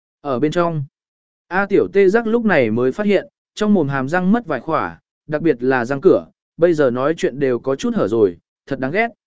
ở bên trong, A tiểu tê giác lúc này mới phát hiện, trong mồm hàm răng mất vài khỏa, đặc biệt là răng cửa, bây giờ nói chuyện đều có chút hở rồi, thật đáng ghét.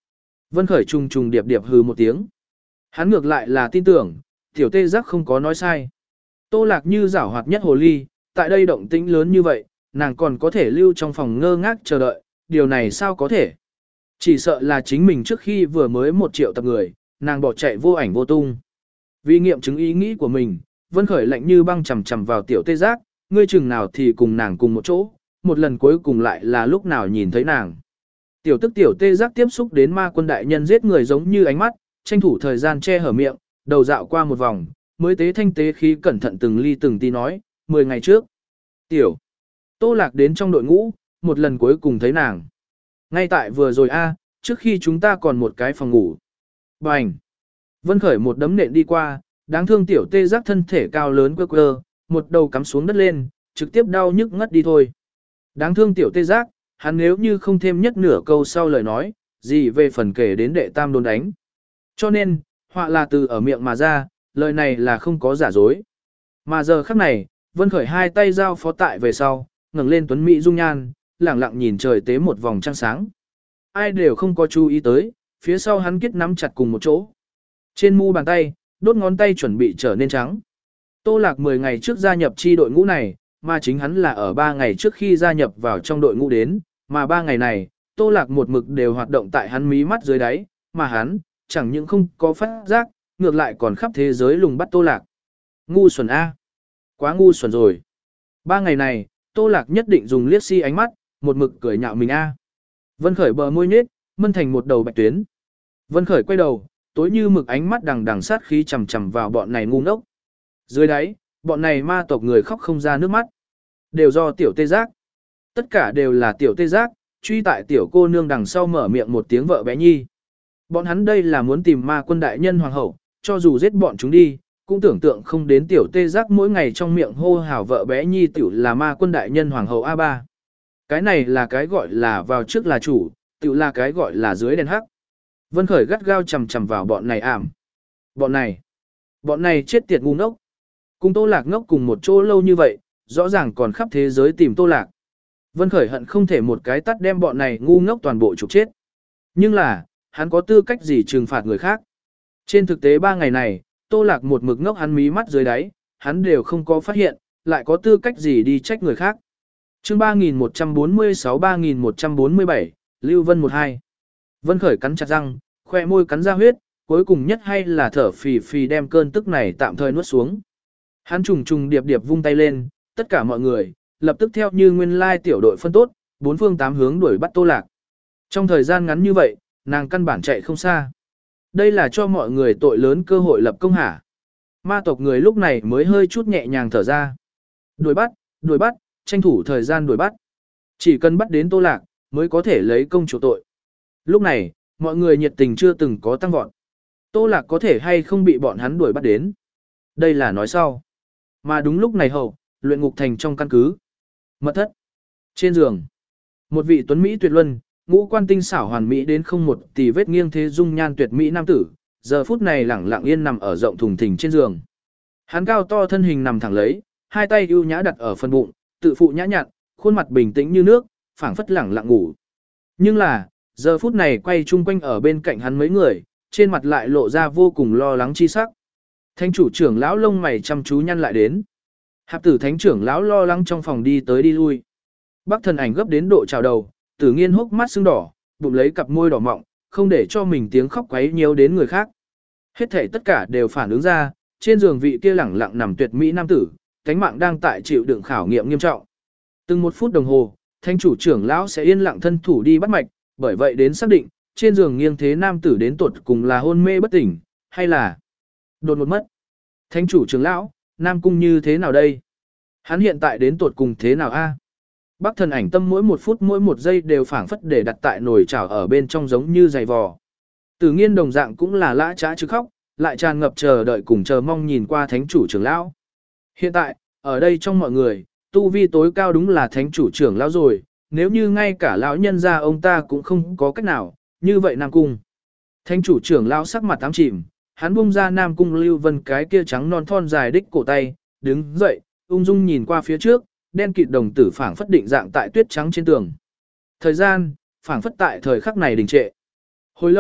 Vân Khởi trùng trùng điệp điệp hừ một tiếng. Hắn ngược lại là tin tưởng, tiểu tê giác không có nói sai. Tô Lạc Như giảo hoạt nhất hồ ly, tại đây động tĩnh lớn như vậy, nàng còn có thể lưu trong phòng ngơ ngác chờ đợi, điều này sao có thể? Chỉ sợ là chính mình trước khi vừa mới một triệu tập người, nàng bỏ chạy vô ảnh vô tung. Vì nghiệm chứng ý nghĩ của mình, Vân Khởi lạnh như băng chầm chầm vào tiểu tê giác, ngươi chừng nào thì cùng nàng cùng một chỗ, một lần cuối cùng lại là lúc nào nhìn thấy nàng. Tiểu tức tiểu tê giác tiếp xúc đến ma quân đại nhân giết người giống như ánh mắt, tranh thủ thời gian che hở miệng, đầu dạo qua một vòng, mới tế thanh tế khí cẩn thận từng ly từng tí nói, mười ngày trước. Tiểu Tô Lạc đến trong đội ngũ, một lần cuối cùng thấy nàng. Ngay tại vừa rồi a, trước khi chúng ta còn một cái phòng ngủ. Bành! Vân Khởi một đấm nện đi qua, đáng thương tiểu tê giác thân thể cao lớn quơ quơ, một đầu cắm xuống đất lên, trực tiếp đau nhức ngất đi thôi. Đáng thương tiểu tê giác, hắn nếu như không thêm nhất nửa câu sau lời nói, gì về phần kể đến đệ tam đồn đánh. Cho nên, họa là từ ở miệng mà ra, lời này là không có giả dối. Mà giờ khắc này, Vân Khởi hai tay giao phó tại về sau, ngẩng lên tuấn mỹ dung nhan, lẳng lặng nhìn trời tế một vòng trăng sáng. Ai đều không có chú ý tới, phía sau hắn kết nắm chặt cùng một chỗ. Trên mu bàn tay, đốt ngón tay chuẩn bị trở nên trắng. Tô Lạc mười ngày trước gia nhập chi đội ngũ này, mà chính hắn là ở ba ngày trước khi gia nhập vào trong đội ngũ đến, mà ba ngày này, Tô Lạc một mực đều hoạt động tại hắn mí mắt dưới đáy, mà hắn, chẳng những không có phát giác, ngược lại còn khắp thế giới lùng bắt Tô Lạc. Ngu xuẩn A. Quá ngu xuẩn rồi. Ba ngày này, Tô Lạc nhất định dùng liếc si ánh mắt, một mực cười nhạo mình A. Vân Khởi bờ môi nhếch, mân thành một đầu bạch tuyến. Vân Khởi quay đầu, tối như mực ánh mắt đằng đằng sát khí chằm chằm vào bọn này ngu ngốc. Dưới đáy, bọn này ma tộc người khóc không ra nước mắt. Đều do tiểu tê giác. Tất cả đều là tiểu tê giác, truy tại tiểu cô nương đằng sau mở miệng một tiếng vợ bé nhi. Bọn hắn đây là muốn tìm ma quân đại nhân hoàng hậu, cho dù giết bọn chúng đi, cũng tưởng tượng không đến tiểu tê giác mỗi ngày trong miệng hô hào vợ bé nhi tiểu là ma quân đại nhân hoàng hậu a ba. Cái này là cái gọi là vào trước là chủ, tiểu là cái gọi là dưới đèn hắc. Vân Khởi gắt gao chầm chầm vào bọn này ảm. Bọn này, bọn này chết tiệt ngu ngốc. Cùng Tô Lạc ngốc cùng một chỗ lâu như vậy, rõ ràng còn khắp thế giới tìm Tô Lạc. Vân Khởi hận không thể một cái tắt đem bọn này ngu ngốc toàn bộ trục chết. Nhưng là, hắn có tư cách gì trừng phạt người khác. Trên thực tế ba ngày này, Tô Lạc một mực ngốc hắn mí mắt dưới đáy, hắn đều không có phát hiện, lại có tư cách gì đi trách người khác. Chương ba nghìn một trăm bốn mươi sáu ba nghìn một trăm bốn mươi bảy, Lưu Vân một hai. Vân Khởi cắn chặt răng, khoe môi cắn ra huyết, cuối cùng nhất hay là thở phì phì đem cơn tức này tạm thời nuốt xuống. Hắn trùng trùng điệp điệp vung tay lên, tất cả mọi người, lập tức theo như nguyên lai tiểu đội phân tốt, bốn phương tám hướng đuổi bắt Tô Lạc. Trong thời gian ngắn như vậy, nàng căn bản chạy không xa. Đây là cho mọi người tội lớn cơ hội lập công hả. Ma tộc người lúc này mới hơi chút nhẹ nhàng thở ra. Đuổi bắt, đuổi bắt, tranh thủ thời gian đuổi bắt. Chỉ cần bắt đến Tô Lạc, mới có thể lấy công chủ tội. Lúc này, mọi người nhiệt tình chưa từng có tăng vọt. Tô Lạc có thể hay không bị bọn hắn đuổi bắt đến. Đây là nói sau. Mà đúng lúc này hậu, luyện ngục thành trong căn cứ. Mật thất. Trên giường. Một vị tuấn Mỹ tuyệt luân, ngũ quan tinh xảo hoàn mỹ đến không một tì vết nghiêng thế dung nhan tuyệt mỹ nam tử, giờ phút này lẳng lặng yên nằm ở rộng thùng thình trên giường. Hắn cao to thân hình nằm thẳng lấy, hai tay ưu nhã đặt ở phần bụng, tự phụ nhã nhặn, khuôn mặt bình tĩnh như nước, phảng phất lẳng lặng ngủ. Nhưng là, giờ phút này quay chung quanh ở bên cạnh hắn mấy người, trên mặt lại lộ ra vô cùng lo lắng chi sắc. Thánh chủ trưởng lão lông mày chăm chú nhăn lại đến. Hạp tử thánh trưởng lão lo lắng trong phòng đi tới đi lui. Bắc thần ảnh gấp đến độ trào đầu, Tử Nghiên hốc mắt sưng đỏ, bụng lấy cặp môi đỏ mọng, không để cho mình tiếng khóc quấy nhiễu đến người khác. Hết thảy tất cả đều phản ứng ra, trên giường vị kia lẳng lặng nằm tuyệt mỹ nam tử, cánh mạng đang tại chịu đựng khảo nghiệm nghiêm trọng. Từng một phút đồng hồ, thánh chủ trưởng lão sẽ yên lặng thân thủ đi bắt mạch, bởi vậy đến xác định, trên giường nghiêng thế nam tử đến tuột cùng là hôn mê bất tỉnh, hay là đột ngột mất. Thánh chủ trưởng lão, Nam Cung như thế nào đây? Hắn hiện tại đến tuột cùng thế nào a? Bắc thần ảnh tâm mỗi một phút mỗi một giây đều phảng phất để đặt tại nồi chảo ở bên trong giống như giày vò. Tử Nghiên đồng dạng cũng là lã trá chứ khóc, lại tràn ngập chờ đợi cùng chờ mong nhìn qua thánh chủ trưởng lão. Hiện tại, ở đây trong mọi người, tu vi tối cao đúng là thánh chủ trưởng lão rồi, nếu như ngay cả lão nhân gia ông ta cũng không có cách nào, như vậy Nam Cung. Thánh chủ trưởng lão sắc mặt tám chìm, hắn bung ra Nam Cung Lưu Vân cái kia trắng non thon dài đích cổ tay, đứng dậy, ung dung nhìn qua phía trước, đen kịt đồng tử phảng phất định dạng tại tuyết trắng trên tường. Thời gian, phảng phất tại thời khắc này đình trệ. Hồi lâu,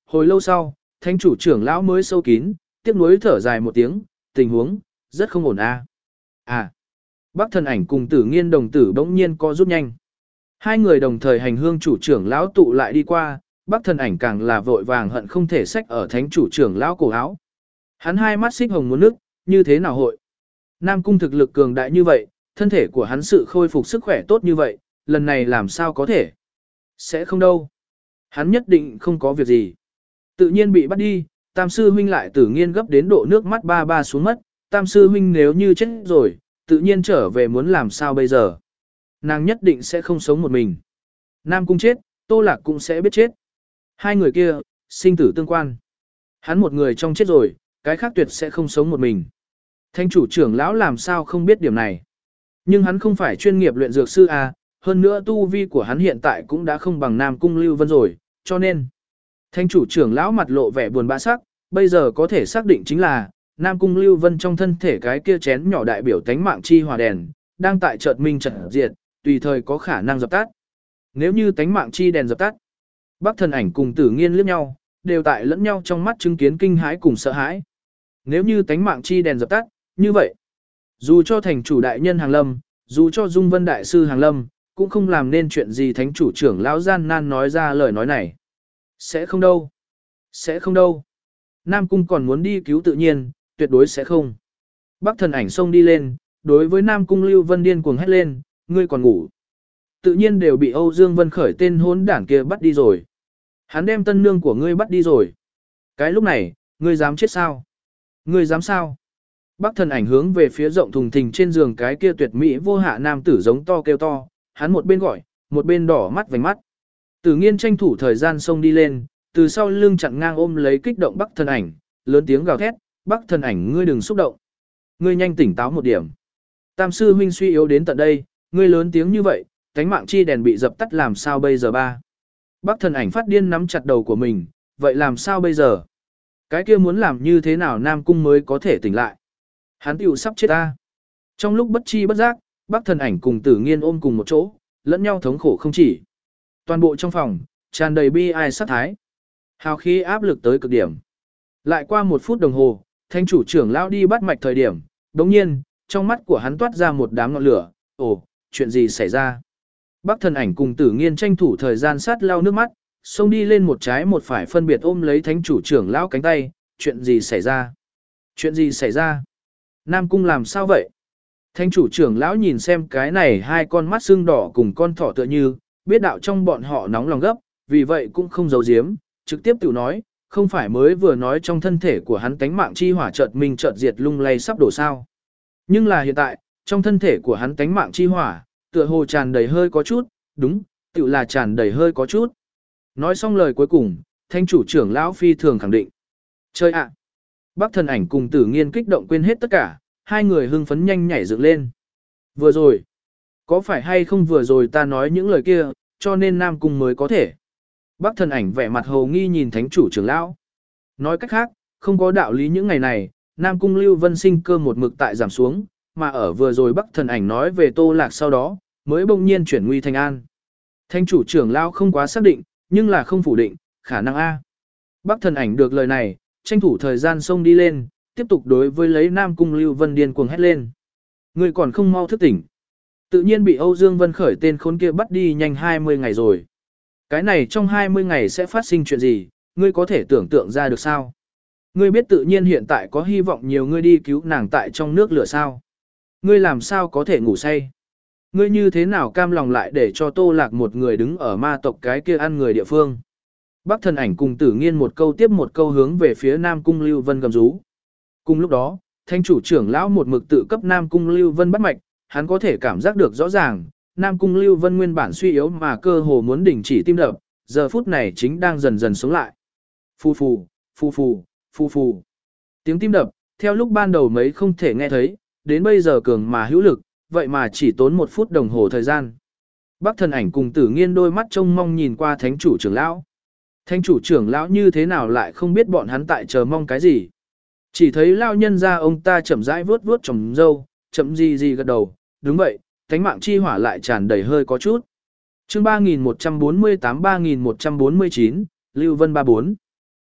Hồi lâu sau, thánh chủ trưởng lão mới sâu kín, tiếc nuối thở dài một tiếng, tình huống, rất không ổn a. À. à, Bắc thần ảnh cùng tử nghiên đồng tử bỗng nhiên co rút nhanh. Hai người đồng thời hành hương chủ trưởng lão tụ lại đi qua, Bắc thần ảnh càng là vội vàng hận không thể xách ở thánh chủ trưởng lão cổ áo. Hắn hai mắt xích hồng muốn nước, như thế nào hội? Nam cung thực lực cường đại như vậy, thân thể của hắn sự khôi phục sức khỏe tốt như vậy, lần này làm sao có thể? Sẽ không đâu. Hắn nhất định không có việc gì. Tự nhiên bị bắt đi, Tam sư huynh lại tử nghiên gấp đến độ nước mắt ba ba xuống mất, Tam sư huynh nếu như chết rồi, tự nhiên trở về muốn làm sao bây giờ? Nàng nhất định sẽ không sống một mình. Nam cung chết, Tô Lạc cũng sẽ biết chết. Hai người kia, sinh tử tương quan. Hắn một người trong chết rồi, cái khác tuyệt sẽ không sống một mình. Thánh chủ trưởng lão làm sao không biết điểm này. Nhưng hắn không phải chuyên nghiệp luyện dược sư A, hơn nữa tu vi của hắn hiện tại cũng đã không bằng Nam cung Lưu Vân rồi, cho nên. Thánh chủ trưởng lão mặt lộ vẻ buồn bã sắc, bây giờ có thể xác định chính là, Nam cung Lưu Vân trong thân thể cái kia chén nhỏ đại biểu tánh mạng chi hỏa đèn, đang tại chợt minh chợt diệt, tùy thời có khả năng dập tắt. Nếu như tánh mạng chi đèn dập tắt, Bắc thần ảnh cùng tử nghiên liếc nhau, đều tại lẫn nhau trong mắt chứng kiến kinh hãi cùng sợ hãi. Nếu như tánh mạng chi đèn dập tắt, như vậy, dù cho thành chủ đại nhân hàng lâm, dù cho Dung Vân đại sư hàng lâm, cũng không làm nên chuyện gì. Thánh chủ trưởng lão gian nan nói ra lời nói này. Sẽ không đâu. Sẽ không đâu. Nam cung còn muốn đi cứu tự nhiên, tuyệt đối sẽ không. Bắc thần ảnh xông đi lên, đối với Nam cung Lưu Vân điên cuồng hét lên, ngươi còn ngủ. Tự nhiên đều bị Âu Dương Vân Khởi tên hỗn đảng kia bắt đi rồi. Hắn đem tân nương của ngươi bắt đi rồi. Cái lúc này, ngươi dám chết sao? Ngươi dám sao? Bắc thần ảnh hướng về phía rộng thùng thình trên giường cái kia tuyệt mỹ vô hạ nam tử giống to kêu to, hắn một bên gọi, một bên đỏ mắt vành mắt. Tử nghiên tranh thủ thời gian xông đi lên, từ sau lưng chặn ngang ôm lấy kích động Bắc thần ảnh, lớn tiếng gào thét, Bắc thần ảnh ngươi đừng xúc động. Ngươi nhanh tỉnh táo một điểm. Tam sư huynh suy yếu đến tận đây, ngươi lớn tiếng như vậy, tánh mạng chi đèn bị dập tắt làm sao bây giờ ba? Bắc thần ảnh phát điên nắm chặt đầu của mình, vậy làm sao bây giờ? Cái kia muốn làm như thế nào Nam cung mới có thể tỉnh lại? Hắn tiểu sắp chết ta. Trong lúc bất chi bất giác, Bắc thần ảnh cùng tử nghiên ôm cùng một chỗ, lẫn nhau thống khổ không chỉ. Toàn bộ trong phòng, tràn đầy bi ai sát thái. Hào khí áp lực tới cực điểm. Lại qua một phút đồng hồ, thanh chủ trưởng lão đi bắt mạch thời điểm, đồng nhiên, trong mắt của hắn toát ra một đám ngọn lửa. Ồ, chuyện gì xảy ra? Bắc thần ảnh cùng tử nghiên tranh thủ thời gian sát lau nước mắt, xông đi lên một trái một phải phân biệt ôm lấy thánh chủ trưởng lão cánh tay. Chuyện gì xảy ra? Chuyện gì xảy ra? Nam cung làm sao vậy? Thánh chủ trưởng lão nhìn xem cái này hai con mắt xương đỏ cùng con thỏ tựa như, biết đạo trong bọn họ nóng lòng gấp, vì vậy cũng không giấu giếm, trực tiếp tự nói, không phải mới vừa nói trong thân thể của hắn tánh mạng chi hỏa chợt minh chợt diệt lung lay sắp đổ sao. Nhưng là hiện tại, trong thân thể của hắn tánh mạng chi hỏa, tựa hồ tràn đầy hơi có chút, đúng, tự là tràn đầy hơi có chút. Nói xong lời cuối cùng, thanh chủ trưởng lão phi thường khẳng định. Chơi ạ! Bắc thần ảnh cùng tử nghiên kích động quên hết tất cả, hai người hưng phấn nhanh nhảy dựng lên. Vừa rồi, có phải hay không vừa rồi ta nói những lời kia, cho nên Nam cung mới có thể. Bắc thần ảnh vẻ mặt hồ nghi nhìn thánh chủ trưởng lão. Nói cách khác, không có đạo lý những ngày này, Nam cung Lưu Vân sinh cơ một mực tại giảm xuống, mà ở vừa rồi Bắc thần ảnh nói về Tô Lạc sau đó, mới bỗng nhiên chuyển nguy thành an. Thánh chủ trưởng lão không quá xác định, nhưng là không phủ định, khả năng A. Bắc thần ảnh được lời này, tranh thủ thời gian xông đi lên, tiếp tục đối với lấy Nam cung Lưu Vân điên cuồng hét lên. Người còn không mau thức tỉnh. Tự nhiên bị Âu Dương Vân Khởi tên khốn kia bắt đi nhanh hai mươi ngày rồi. Cái này trong hai mươi ngày sẽ phát sinh chuyện gì, ngươi có thể tưởng tượng ra được sao? Ngươi biết tự nhiên hiện tại có hy vọng nhiều ngươi đi cứu nàng tại trong nước lửa sao? Ngươi làm sao có thể ngủ say? Ngươi như thế nào cam lòng lại để cho Tô Lạc một người đứng ở ma tộc cái kia ăn người địa phương? Bắc thần ảnh cùng tử nghiên một câu tiếp một câu hướng về phía Nam cung Lưu Vân gầm rú. Cùng lúc đó, thanh chủ trưởng lão một mực tự cấp Nam cung Lưu Vân bắt mạch, hắn có thể cảm giác được rõ ràng, Nam cung Lưu Vân nguyên bản suy yếu mà cơ hồ muốn đình chỉ tim đập, giờ phút này chính đang dần dần sống lại. Phù phù, phù phù, phù phù. Tiếng tim đập, theo lúc ban đầu mấy không thể nghe thấy, đến bây giờ cường mà hữu lực, vậy mà chỉ tốn một phút đồng hồ thời gian. Bắc thần ảnh cùng tử nghiên đôi mắt trông mong nhìn qua thánh chủ trưởng lão. Thánh chủ trưởng lão như thế nào lại không biết bọn hắn tại chờ mong cái gì. Chỉ thấy lao nhân ra ông ta chậm rãi vuốt vuốt trồng dâu, chậm gì gì gật đầu, đúng vậy, thánh mạng chi hỏa lại tràn đầy hơi có chút. Chương ba nghìn một trăm bốn mươi tám ba nghìn một trăm bốn mươi chín, Lưu Vân ba mươi bốn.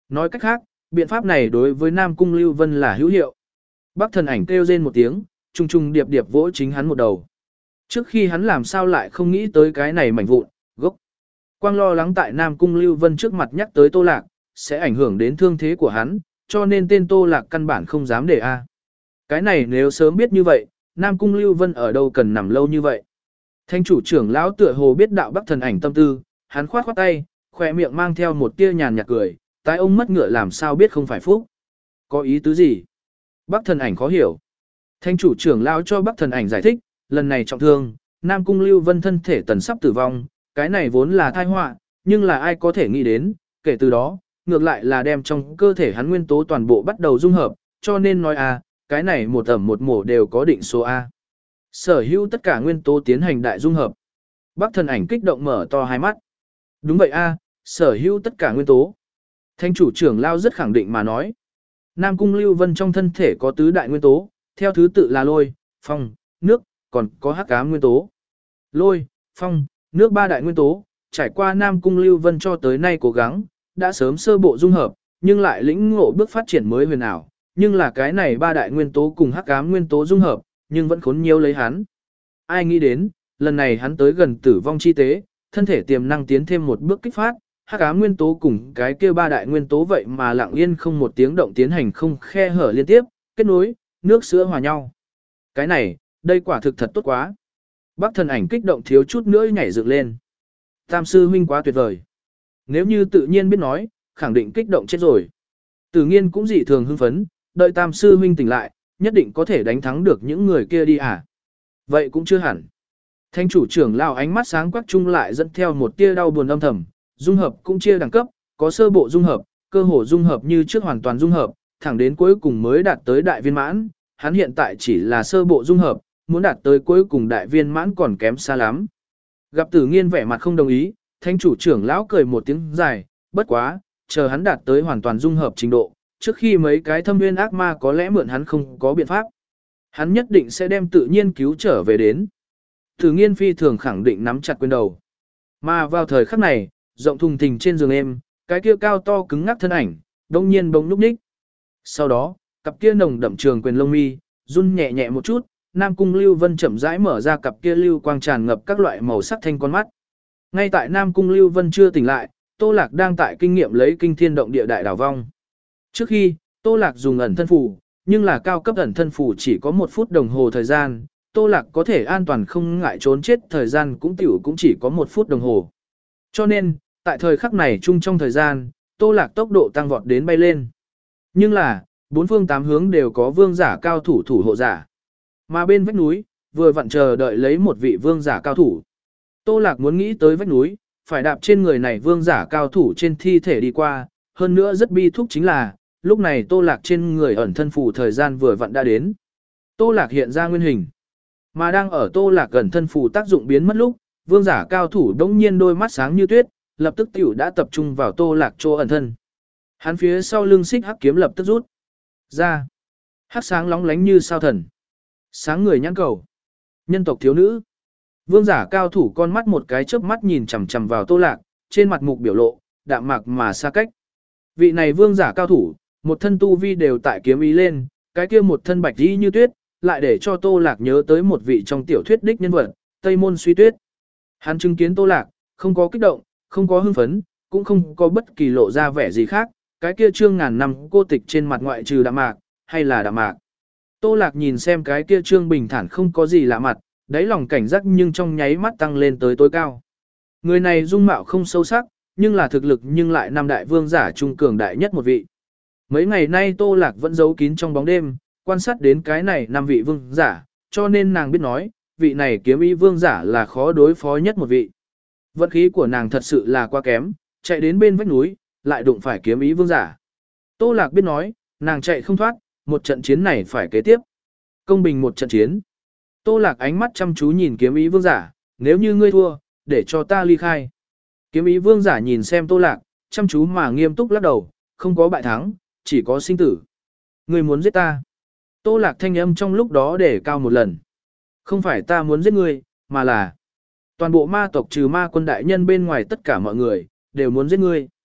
Nói cách khác, biện pháp này đối với Nam Cung Lưu Vân là hữu hiệu. Bắc thần ảnh kêu rên một tiếng, trùng trùng điệp điệp vỗ chính hắn một đầu. Trước khi hắn làm sao lại không nghĩ tới cái này mảnh vụn, gốc. Quang lo lắng tại Nam Cung Lưu Vân trước mặt nhắc tới Tô Lạc, sẽ ảnh hưởng đến thương thế của hắn, cho nên tên Tô Lạc căn bản không dám để a. Cái này nếu sớm biết như vậy, Nam Cung Lưu Vân ở đâu cần nằm lâu như vậy. Thanh chủ trưởng lão tựa hồ biết đạo Bắc thần ảnh tâm tư, hắn khoát khoát tay, khỏe miệng mang theo một tia nhàn nhạt cười, tái ông mất ngựa làm sao biết không phải phúc. Có ý tứ gì? Bắc thần ảnh khó hiểu. Thanh chủ trưởng lão cho Bắc thần ảnh giải thích, lần này trọng thương, Nam Cung Lưu Vân thân thể tần sắp tử vong, cái này vốn là tai họa, nhưng là ai có thể nghĩ đến, kể từ đó, ngược lại là đem trong cơ thể hắn nguyên tố toàn bộ bắt đầu dung hợp, cho nên nói a, cái này một ẩm một mổ đều có định số A. Sở hữu tất cả nguyên tố tiến hành đại dung hợp. Bắc thần ảnh kích động mở to hai mắt. Đúng vậy A, sở hữu tất cả nguyên tố. Thanh chủ trưởng lao rất khẳng định mà nói. Nam Cung Lưu Vân trong thân thể có tứ đại nguyên tố, theo thứ tự là lôi, phong, nước, còn có hắc ám nguyên tố. Lôi, phong, nước ba đại nguyên tố, trải qua Nam Cung Lưu Vân cho tới nay cố gắng, đã sớm sơ bộ dung hợp, nhưng lại lĩnh ngộ bước phát triển mới huyền ảo. Nhưng là cái này ba đại nguyên tố cùng hắc ám nguyên tố dung hợp, nhưng vẫn khốn nhiều lấy hắn. Ai nghĩ đến, lần này hắn tới gần tử vong chi tế, thân thể tiềm năng tiến thêm một bước kích phát, hắc ám nguyên tố cùng cái kia ba đại nguyên tố vậy mà lặng yên không một tiếng động tiến hành không khe hở liên tiếp, kết nối, nước sữa hòa nhau. Cái này, đây quả thực thật tốt quá. Bắc thần ảnh kích động thiếu chút nữa nhảy dựng lên. Tam sư huynh quá tuyệt vời. Nếu như tự nhiên biết nói, khẳng định kích động chết rồi. Tử Nghiên cũng dị thường hưng phấn, đợi Tam sư huynh tỉnh lại, nhất định có thể đánh thắng được những người kia đi à? Vậy cũng chưa hẳn. Thanh chủ trưởng lão ánh mắt sáng quắc trung lại dẫn theo một tia đau buồn âm thầm, dung hợp cũng chia đẳng cấp, có sơ bộ dung hợp, cơ hồ dung hợp như trước hoàn toàn dung hợp, thẳng đến cuối cùng mới đạt tới đại viên mãn, hắn hiện tại chỉ là sơ bộ dung hợp, muốn đạt tới cuối cùng đại viên mãn còn kém xa lắm. Gặp Tử Nghiên vẻ mặt không đồng ý, thanh chủ trưởng lão cười một tiếng dài, bất quá, chờ hắn đạt tới hoàn toàn dung hợp trình độ, trước khi mấy cái thâm nguyên ác ma có lẽ mượn hắn không có biện pháp. Hắn nhất định sẽ đem tự nhiên cứu trở về đến. Tử Nghiên phi thường khẳng định nắm chặt quyền đầu. Mà vào thời khắc này, rộng thùng thình trên giường em, cái kia cao to cứng ngắc thân ảnh, đông nhiên bỗng núp ních. Sau đó, cặp kia nồng đậm trường quyền lông mi, run nhẹ nhẹ một chút, Nam Cung Lưu Vân chậm rãi mở ra cặp kia lưu quang tràn ngập các loại màu sắc thanh con mắt. Ngay tại Nam Cung Lưu Vân chưa tỉnh lại, Tô Lạc đang tại kinh nghiệm lấy kinh thiên động địa đại đảo vong. Trước khi, Tô Lạc dùng ẩn thân phù, nhưng là cao cấp ẩn thân phù chỉ có một phút đồng hồ thời gian, Tô Lạc có thể an toàn không ngại trốn chết thời gian cũng tiểu cũng chỉ có một phút đồng hồ. Cho nên, tại thời khắc này chung trong thời gian, Tô Lạc tốc độ tăng vọt đến bay lên. Nhưng là, bốn phương tám hướng đều có vương giả cao thủ thủ hộ giả. Mà bên vách núi, vừa vặn chờ đợi lấy một vị vương giả cao thủ. Tô Lạc muốn nghĩ tới vách núi, phải đạp trên người này vương giả cao thủ trên thi thể đi qua, hơn nữa rất bi thúc chính là, lúc này Tô Lạc trên người ẩn thân phù thời gian vừa vặn đã đến. Tô Lạc hiện ra nguyên hình. Mà đang ở Tô Lạc ẩn thân phù tác dụng biến mất lúc, vương giả cao thủ đống nhiên đôi mắt sáng như tuyết, lập tức tiểu đã tập trung vào Tô Lạc chỗ ẩn thân. Hắn phía sau lưng xích hắc kiếm lập tức rút ra. Hắc sáng lóng lánh như sao thần. Sáng người nhãn cầu. Nhân tộc thiếu nữ. Vương giả cao thủ con mắt một cái chớp mắt nhìn chằm chằm vào Tô Lạc, trên mặt mục biểu lộ, đạm mạc mà xa cách. Vị này vương giả cao thủ, một thân tu vi đều tại kiếm ý lên, cái kia một thân bạch y như tuyết, lại để cho Tô Lạc nhớ tới một vị trong tiểu thuyết đích nhân vật, Tây Môn Suy Tuyết. Hắn chứng kiến Tô Lạc, không có kích động, không có hưng phấn, cũng không có bất kỳ lộ ra vẻ gì khác, cái kia trương ngàn năm cô tịch trên mặt ngoại trừ đạm mạc, hay là đạm mạc. Tô Lạc nhìn xem cái kia trương bình thản không có gì lạ mặt, đáy lòng cảnh giác nhưng trong nháy mắt tăng lên tới tối cao. Người này dung mạo không sâu sắc, nhưng là thực lực nhưng lại năm đại vương giả trung cường đại nhất một vị. Mấy ngày nay Tô Lạc vẫn giấu kín trong bóng đêm, quan sát đến cái này năm vị vương giả, cho nên nàng biết nói, vị này kiếm ý vương giả là khó đối phó nhất một vị. Vận khí của nàng thật sự là quá kém, chạy đến bên vách núi, lại đụng phải kiếm ý vương giả. Tô Lạc biết nói, nàng chạy không thoát, một trận chiến này phải kế tiếp. Công bình một trận chiến. Tô Lạc ánh mắt chăm chú nhìn kiếm ý vương giả, nếu như ngươi thua, để cho ta ly khai. Kiếm ý vương giả nhìn xem Tô Lạc, chăm chú mà nghiêm túc lắc đầu, không có bại thắng, chỉ có sinh tử. Ngươi muốn giết ta. Tô Lạc thanh âm trong lúc đó để cao một lần. Không phải ta muốn giết ngươi, mà là toàn bộ ma tộc trừ ma quân đại nhân bên ngoài tất cả mọi người, đều muốn giết ngươi.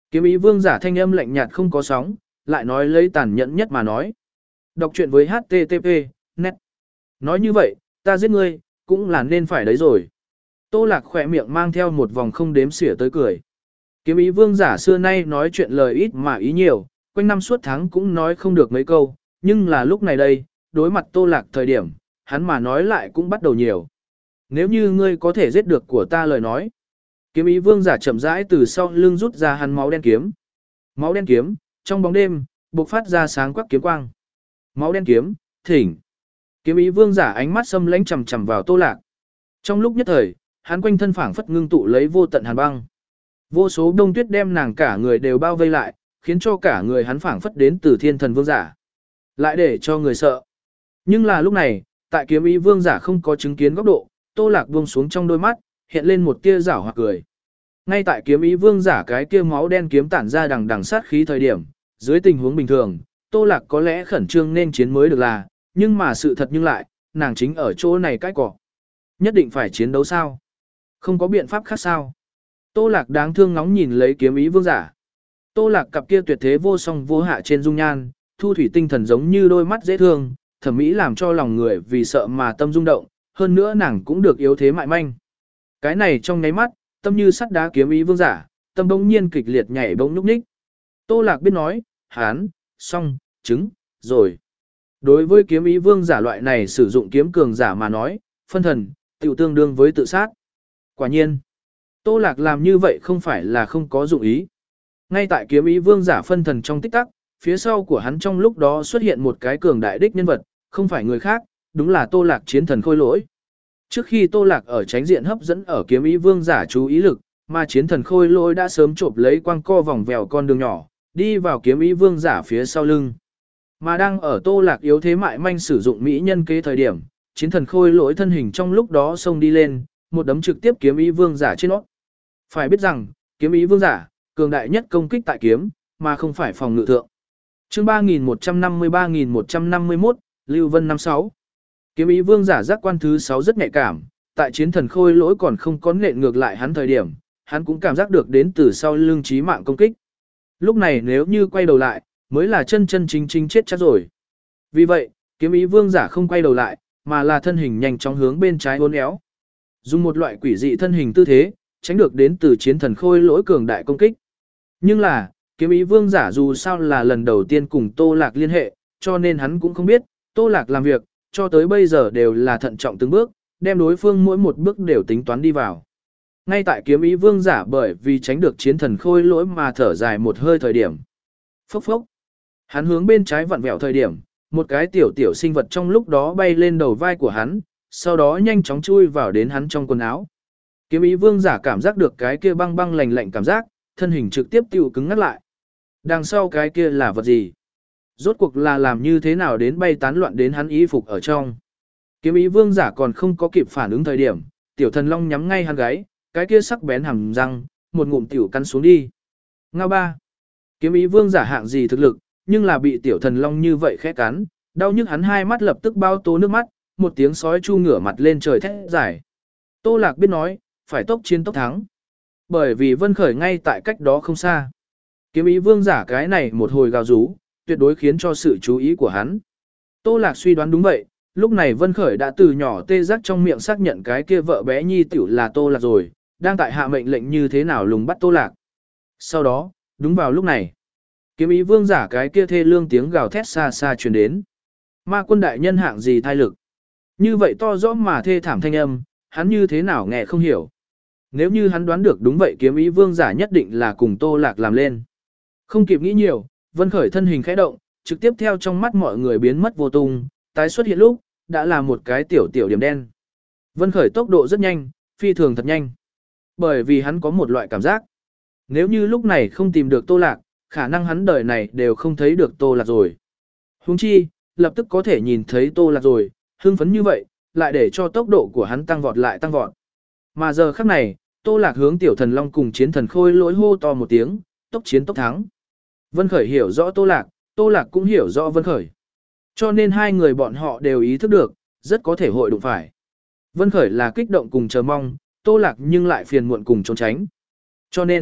Kiếm ý vương giả thanh âm lạnh nhạt không có sóng, lại nói lấy tàn nhẫn nhất mà nói. Đọc truyện với hát tê tê pê, net. Nói như vậy, ta giết ngươi, cũng là nên phải đấy rồi. Tô Lạc khỏe miệng mang theo một vòng không đếm xỉa tới cười. Kiếm ý vương giả xưa nay nói chuyện lời ít mà ý nhiều, quanh năm suốt tháng cũng nói không được mấy câu, nhưng là lúc này đây, đối mặt Tô Lạc thời điểm, hắn mà nói lại cũng bắt đầu nhiều. Nếu như ngươi có thể giết được của ta lời nói. Kiếm ý vương giả chậm rãi từ sau lưng rút ra hắn máu đen kiếm. Máu đen kiếm, trong bóng đêm, bộc phát ra sáng quắc kiếm quang. Máu đen kiếm, thỉnh. Kiếm ý vương giả ánh mắt xâm lãnh chằm chằm vào Tô Lạc. Trong lúc nhất thời, hắn quanh thân phảng phất ngưng tụ lấy vô tận hàn băng. Vô số đông tuyết đem nàng cả người đều bao vây lại, khiến cho cả người hắn phảng phất đến từ thiên thần vương giả. Lại để cho người sợ. Nhưng là lúc này, tại kiếm ý vương giả không có chứng kiến góc độ, Tô Lạc buông xuống trong đôi mắt, hiện lên một tia giảo hoặc cười. Ngay tại kiếm ý vương giả cái kia máu đen kiếm tản ra đằng đằng sát khí thời điểm, dưới tình huống bình thường, Tô Lạc có lẽ khẩn trương nên chiến mới được là, nhưng mà sự thật nhưng lại, nàng chính ở chỗ này cái cỏ. Nhất định phải chiến đấu sao? Không có biện pháp khác sao? Tô Lạc đáng thương ngóng nhìn lấy kiếm ý vương giả. Tô Lạc cặp kia tuyệt thế vô song vô hạ trên dung nhan, thu thủy tinh thần giống như đôi mắt dễ thương, thẩm mỹ làm cho lòng người vì sợ mà tâm rung động, hơn nữa nàng cũng được yếu thế mại manh. Cái này trong nháy mắt, tâm như sắt đá kiếm ý vương giả, tâm bỗng nhiên kịch liệt nhảy bỗng nhúc nhích. Tô Lạc biết nói, hán, xong, chứng, rồi. Đối với kiếm ý vương giả loại này sử dụng kiếm cường giả mà nói, phân thần, tiểu tương đương với tự sát. Quả nhiên, Tô Lạc làm như vậy không phải là không có dụng ý. Ngay tại kiếm ý vương giả phân thần trong tích tắc, phía sau của hắn trong lúc đó xuất hiện một cái cường đại đích nhân vật, không phải người khác, đúng là Tô Lạc chiến thần khôi lỗi. Trước khi Tô Lạc ở tránh diện hấp dẫn ở kiếm ý vương giả chú ý lực, mà chiến thần khôi lỗi đã sớm chộp lấy quang co vòng vèo con đường nhỏ, đi vào kiếm ý vương giả phía sau lưng. Mà đang ở Tô Lạc yếu thế mại manh sử dụng mỹ nhân kế thời điểm, chiến thần khôi lỗi thân hình trong lúc đó xông đi lên, một đấm trực tiếp kiếm ý vương giả trên nó. Phải biết rằng, kiếm ý vương giả, cường đại nhất công kích tại kiếm, mà không phải phòng ngự thượng. Chương ba nghìn một trăm năm mươi ba nghìn một trăm năm mươi mốt, Lưu Vân năm sáu. Kiếm ý vương giả giác quan thứ sáu rất nhạy cảm, tại chiến thần khôi lỗi còn không có nện ngược lại hắn thời điểm, hắn cũng cảm giác được đến từ sau lưng chí mạng công kích. Lúc này nếu như quay đầu lại, mới là chân chân chính chính chết chắc rồi. Vì vậy, kiếm ý vương giả không quay đầu lại, mà là thân hình nhanh chóng hướng bên trái uốn éo. Dùng một loại quỷ dị thân hình tư thế, tránh được đến từ chiến thần khôi lỗi cường đại công kích. Nhưng là, kiếm ý vương giả dù sao là lần đầu tiên cùng Tô Lạc liên hệ, cho nên hắn cũng không biết, Tô Lạc làm việc, cho tới bây giờ đều là thận trọng từng bước, đem đối phương mỗi một bước đều tính toán đi vào. Ngay tại kiếm ý vương giả bởi vì tránh được chiến thần khôi lỗi mà thở dài một hơi thời điểm. Phốc phốc. Hắn hướng bên trái vặn vẹo thời điểm, một cái tiểu tiểu sinh vật trong lúc đó bay lên đầu vai của hắn, sau đó nhanh chóng chui vào đến hắn trong quần áo. Kiếm ý vương giả cảm giác được cái kia băng băng lạnh lạnh cảm giác, thân hình trực tiếp tiêu cứng ngắt lại. Đằng sau cái kia là vật gì? Rốt cuộc là làm như thế nào đến bay tán loạn đến hắn y phục ở trong. Kiếm ý vương giả còn không có kịp phản ứng thời điểm, tiểu thần long nhắm ngay hắn gáy, cái kia sắc bén hàm răng, một ngụm tiểu cắn xuống đi. Ngao ba. Kiếm ý vương giả hạng gì thực lực, nhưng là bị tiểu thần long như vậy khẽ cắn, đau nhức hắn hai mắt lập tức bao tố nước mắt, một tiếng sói chu ngửa mặt lên trời thét giải. Tô Lạc biết nói, phải tốc chiến tốc thắng. Bởi vì Vân Khởi ngay tại cách đó không xa. Kiếm ý vương giả cái này một hồi gào rú, tuyệt đối khiến cho sự chú ý của hắn. Tô Lạc suy đoán đúng vậy, lúc này Vân Khởi đã từ nhỏ tê giác trong miệng xác nhận cái kia vợ bé nhi tiểu là Tô Lạc rồi, đang tại hạ mệnh lệnh như thế nào lùng bắt Tô Lạc. Sau đó, đúng vào lúc này, kiếm ý vương giả cái kia thê lương tiếng gào thét xa xa truyền đến. Ma quân đại nhân hạng gì thai lực? Như vậy to rõ mà thê thảm thanh âm, hắn như thế nào nghe không hiểu. Nếu như hắn đoán được đúng vậy kiếm ý vương giả nhất định là cùng Tô Lạc làm lên. Không kịp nghĩ nhiều, Vân Khởi thân hình khẽ động, trực tiếp theo trong mắt mọi người biến mất vô tung, tái xuất hiện lúc, đã là một cái tiểu tiểu điểm đen. Vân Khởi tốc độ rất nhanh, phi thường thật nhanh. Bởi vì hắn có một loại cảm giác. Nếu như lúc này không tìm được Tô Lạc, khả năng hắn đời này đều không thấy được Tô Lạc rồi. Huống chi, lập tức có thể nhìn thấy Tô Lạc rồi, hưng phấn như vậy, lại để cho tốc độ của hắn tăng vọt lại tăng vọt. Mà giờ khắc này, Tô Lạc hướng tiểu thần long cùng chiến thần khôi lỗi hô to một tiếng, tốc chiến tốc thắng. Vân Khởi hiểu rõ Tô Lạc, Tô Lạc cũng hiểu rõ Vân Khởi. Cho nên hai người bọn họ đều ý thức được, rất có thể hội đụng phải. Vân Khởi là kích động cùng chờ mong, Tô Lạc nhưng lại phiền muộn cùng trốn tránh. Cho nên, Tô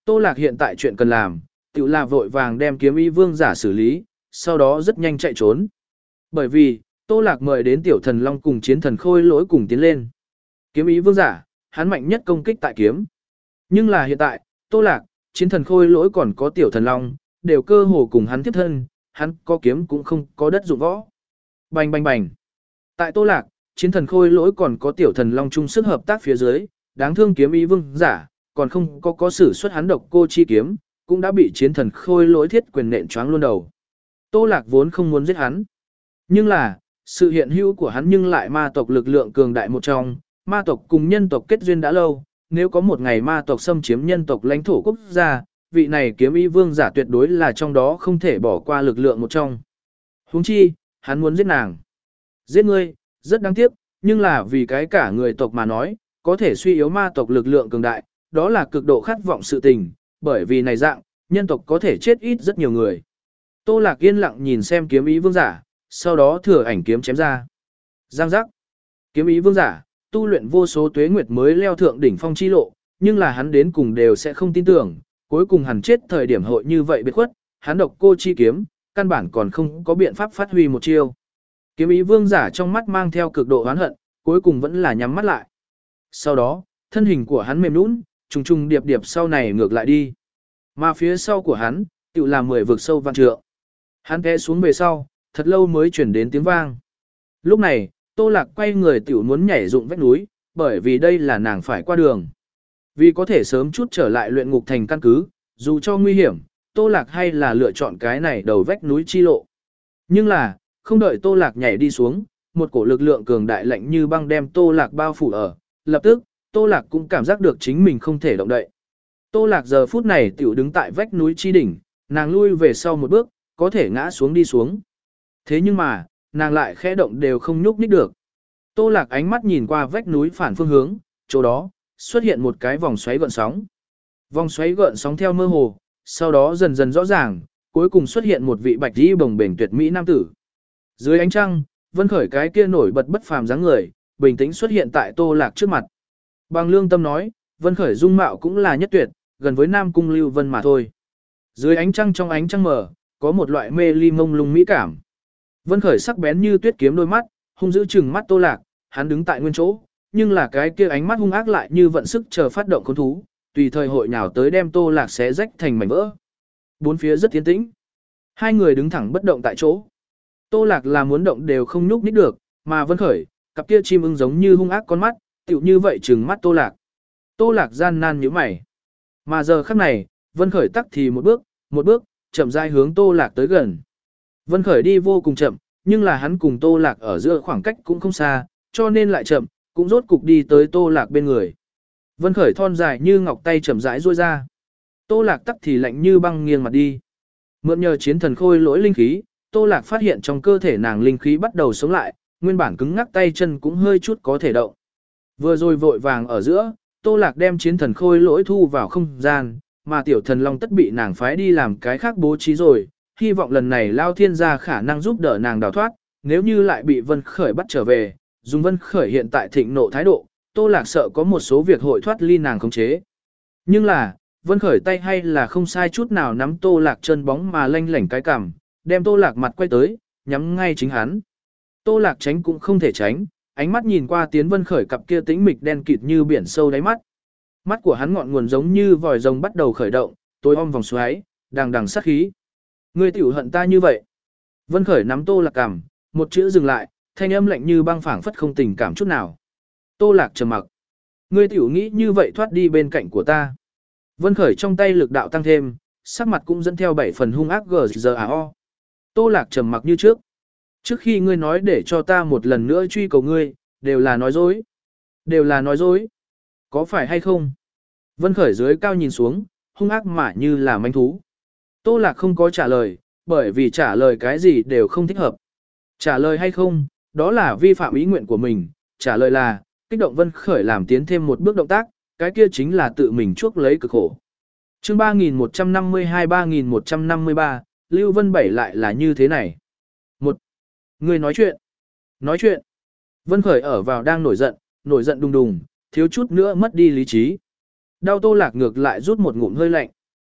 Tô Lạc hiện tại chuyện cần làm, tự là vội vàng đem kiếm ý vương giả xử lý, sau đó rất nhanh chạy trốn. Bởi vì, Tô Lạc mời đến tiểu thần long cùng chiến thần khôi lỗi cùng tiến lên. Kiếm ý vương giả, hắn mạnh nhất công kích tại kiếm. Nhưng là hiện tại, Tô Lạc, chiến thần khôi lỗi còn có tiểu thần long, đều cơ hồ cùng hắn tiếp thân, hắn có kiếm cũng không có đất dụng võ. Bành bành bành. Tại Tô Lạc, chiến thần khôi lỗi còn có tiểu thần long chung sức hợp tác phía dưới, đáng thương kiếm ý vương giả, còn không có có sử xuất hắn độc cô chi kiếm, cũng đã bị chiến thần khôi lỗi thiết quyền nện choáng luôn đầu. Tô Lạc vốn không muốn giết hắn. Nhưng là, sự hiện hữu của hắn nhưng lại ma tộc lực lượng cường đại một trong, ma tộc cùng nhân tộc kết duyên đã lâu, nếu có một ngày ma tộc xâm chiếm nhân tộc lãnh thổ quốc gia, vị này kiếm ý vương giả tuyệt đối là trong đó không thể bỏ qua lực lượng một trong. Huống chi, hắn muốn giết nàng. Giết ngươi, rất đáng tiếc, nhưng là vì cái cả người tộc mà nói, có thể suy yếu ma tộc lực lượng cường đại, đó là cực độ khát vọng sự tình, bởi vì này dạng, nhân tộc có thể chết ít rất nhiều người. Tô Lạc yên lặng nhìn xem kiếm ý vương giả, sau đó thừa ảnh kiếm chém ra. Giang giác. Kiếm ý vương giả, tu luyện vô số tuế nguyệt mới leo thượng đỉnh phong chi lộ, nhưng là hắn đến cùng đều sẽ không tin tưởng, cuối cùng hắn chết thời điểm hội như vậy biệt khuất, hắn độc cô chi kiếm, căn bản còn không có biện pháp phát huy một chiêu. Kiếm ý vương giả trong mắt mang theo cực độ oán hận, cuối cùng vẫn là nhắm mắt lại. Sau đó, thân hình của hắn mềm nhũn, trùng trùng điệp điệp sau này ngược lại đi. Mà phía sau của hắn, tự là mười vực sâu vạn trượng. Hắn té xuống về sau, thật lâu mới chuyển đến tiếng vang. Lúc này, Tô Lạc quay người tiểu muốn nhảy dụng vách núi, bởi vì đây là nàng phải qua đường. Vì có thể sớm chút trở lại luyện ngục thành căn cứ, dù cho nguy hiểm, Tô Lạc hay là lựa chọn cái này đầu vách núi chi lộ. Nhưng là, không đợi Tô Lạc nhảy đi xuống, một cổ lực lượng cường đại lạnh như băng đem Tô Lạc bao phủ ở, lập tức, Tô Lạc cũng cảm giác được chính mình không thể động đậy. Tô Lạc giờ phút này tiểu đứng tại vách núi chi đỉnh, nàng lui về sau một bước, có thể ngã xuống đi xuống. Thế nhưng mà, nàng lại khẽ động đều không nhúc nhích được. Tô Lạc ánh mắt nhìn qua vách núi phản phương hướng, chỗ đó, xuất hiện một cái vòng xoáy gợn sóng. Vòng xoáy gợn sóng theo mơ hồ, sau đó dần dần rõ ràng, cuối cùng xuất hiện một vị bạch y bồng bềnh tuyệt mỹ nam tử. Dưới ánh trăng, Vân Khởi cái kia nổi bật bất phàm dáng người, bình tĩnh xuất hiện tại Tô Lạc trước mặt. Bằng lương tâm nói, Vân Khởi dung mạo cũng là nhất tuyệt, gần với Nam Cung Lưu Vân mà thôi. Dưới ánh trăng trong ánh trăng mờ, có một loại mê ly mông lung mỹ cảm. Vân Khởi sắc bén như tuyết kiếm đôi mắt, hung dữ trừng mắt Tô Lạc, hắn đứng tại nguyên chỗ, nhưng là cái kia ánh mắt hung ác lại như vận sức chờ phát động khốn thú, tùy thời hội nhào tới đem Tô Lạc xé rách thành mảnh vỡ. Bốn phía rất yên tĩnh. Hai người đứng thẳng bất động tại chỗ. Tô Lạc là muốn động đều không nhúc nhích được, mà Vân Khởi, cặp kia chim ưng giống như hung ác con mắt, tựu như vậy trừng mắt Tô Lạc. Tô Lạc gian nan nhíu mày. Mà giờ khắc này, Vân Khởi tắc thì một bước, một bước, chậm rãi hướng Tô Lạc tới gần. Vân Khởi đi vô cùng chậm, nhưng là hắn cùng Tô Lạc ở giữa khoảng cách cũng không xa, cho nên lại chậm, cũng rốt cục đi tới Tô Lạc bên người. Vân Khởi thon dài như ngọc tay chậm rãi duỗi ra. Tô Lạc tắc thì lạnh như băng nghiêng mặt đi. Mượn nhờ chiến thần khôi lỗi linh khí, Tô Lạc phát hiện trong cơ thể nàng linh khí bắt đầu sống lại, nguyên bản cứng ngắc tay chân cũng hơi chút có thể động. Vừa rồi vội vàng ở giữa, Tô Lạc đem chiến thần khôi lỗi thu vào không gian, mà tiểu thần long tất bị nàng phái đi làm cái khác bố trí rồi, hy vọng lần này Lao Thiên gia khả năng giúp đỡ nàng đào thoát, nếu như lại bị Vân Khởi bắt trở về, dùng Vân Khởi hiện tại thịnh nộ thái độ, Tô Lạc sợ có một số việc hội thoát ly nàng khống chế. Nhưng là, Vân Khởi tay hay là không sai chút nào nắm Tô Lạc chân bóng mà lanh lảnh cái cằm, đem Tô Lạc mặt quay tới, nhắm ngay chính hắn. Tô Lạc tránh cũng không thể tránh, ánh mắt nhìn qua Tiến Vân Khởi cặp kia tĩnh mịch đen kịt như biển sâu đáy mắt. Mắt của hắn ngọn nguồn giống như vòi rồng bắt đầu khởi động, tối om vòng xoáy, đằng đằng sát khí. Ngươi tiểu hận ta như vậy. Vân Khởi nắm Tô Lạc cằm, một chữ dừng lại, thanh âm lạnh như băng phảng phất không tình cảm chút nào. Tô Lạc trầm mặc. Ngươi tiểu nghĩ như vậy thoát đi bên cạnh của ta. Vân Khởi trong tay lực đạo tăng thêm, sắc mặt cũng dẫn theo bảy phần hung ác gờ giờ à o. Tô Lạc trầm mặc như trước. Trước khi ngươi nói để cho ta một lần nữa truy cầu ngươi, đều là nói dối. Đều là nói dối. Có phải hay không? Vân Khởi dưới cao nhìn xuống, hung ác mà như là manh thú. Tô Lạc không có trả lời, bởi vì trả lời cái gì đều không thích hợp. Trả lời hay không, đó là vi phạm ý nguyện của mình. Trả lời là, kích động Vân Khởi làm tiến thêm một bước động tác, cái kia chính là tự mình chuốc lấy cực khổ. Chương ba nghìn một trăm năm mươi hai ba nghìn một trăm năm mươi ba, Lưu Vân Bảy lại là như thế này. Một, người nói chuyện. Nói chuyện. Vân Khởi ở vào đang nổi giận, nổi giận đùng đùng, thiếu chút nữa mất đi lý trí. Đau Tô Lạc ngược lại rút một ngụm hơi lạnh.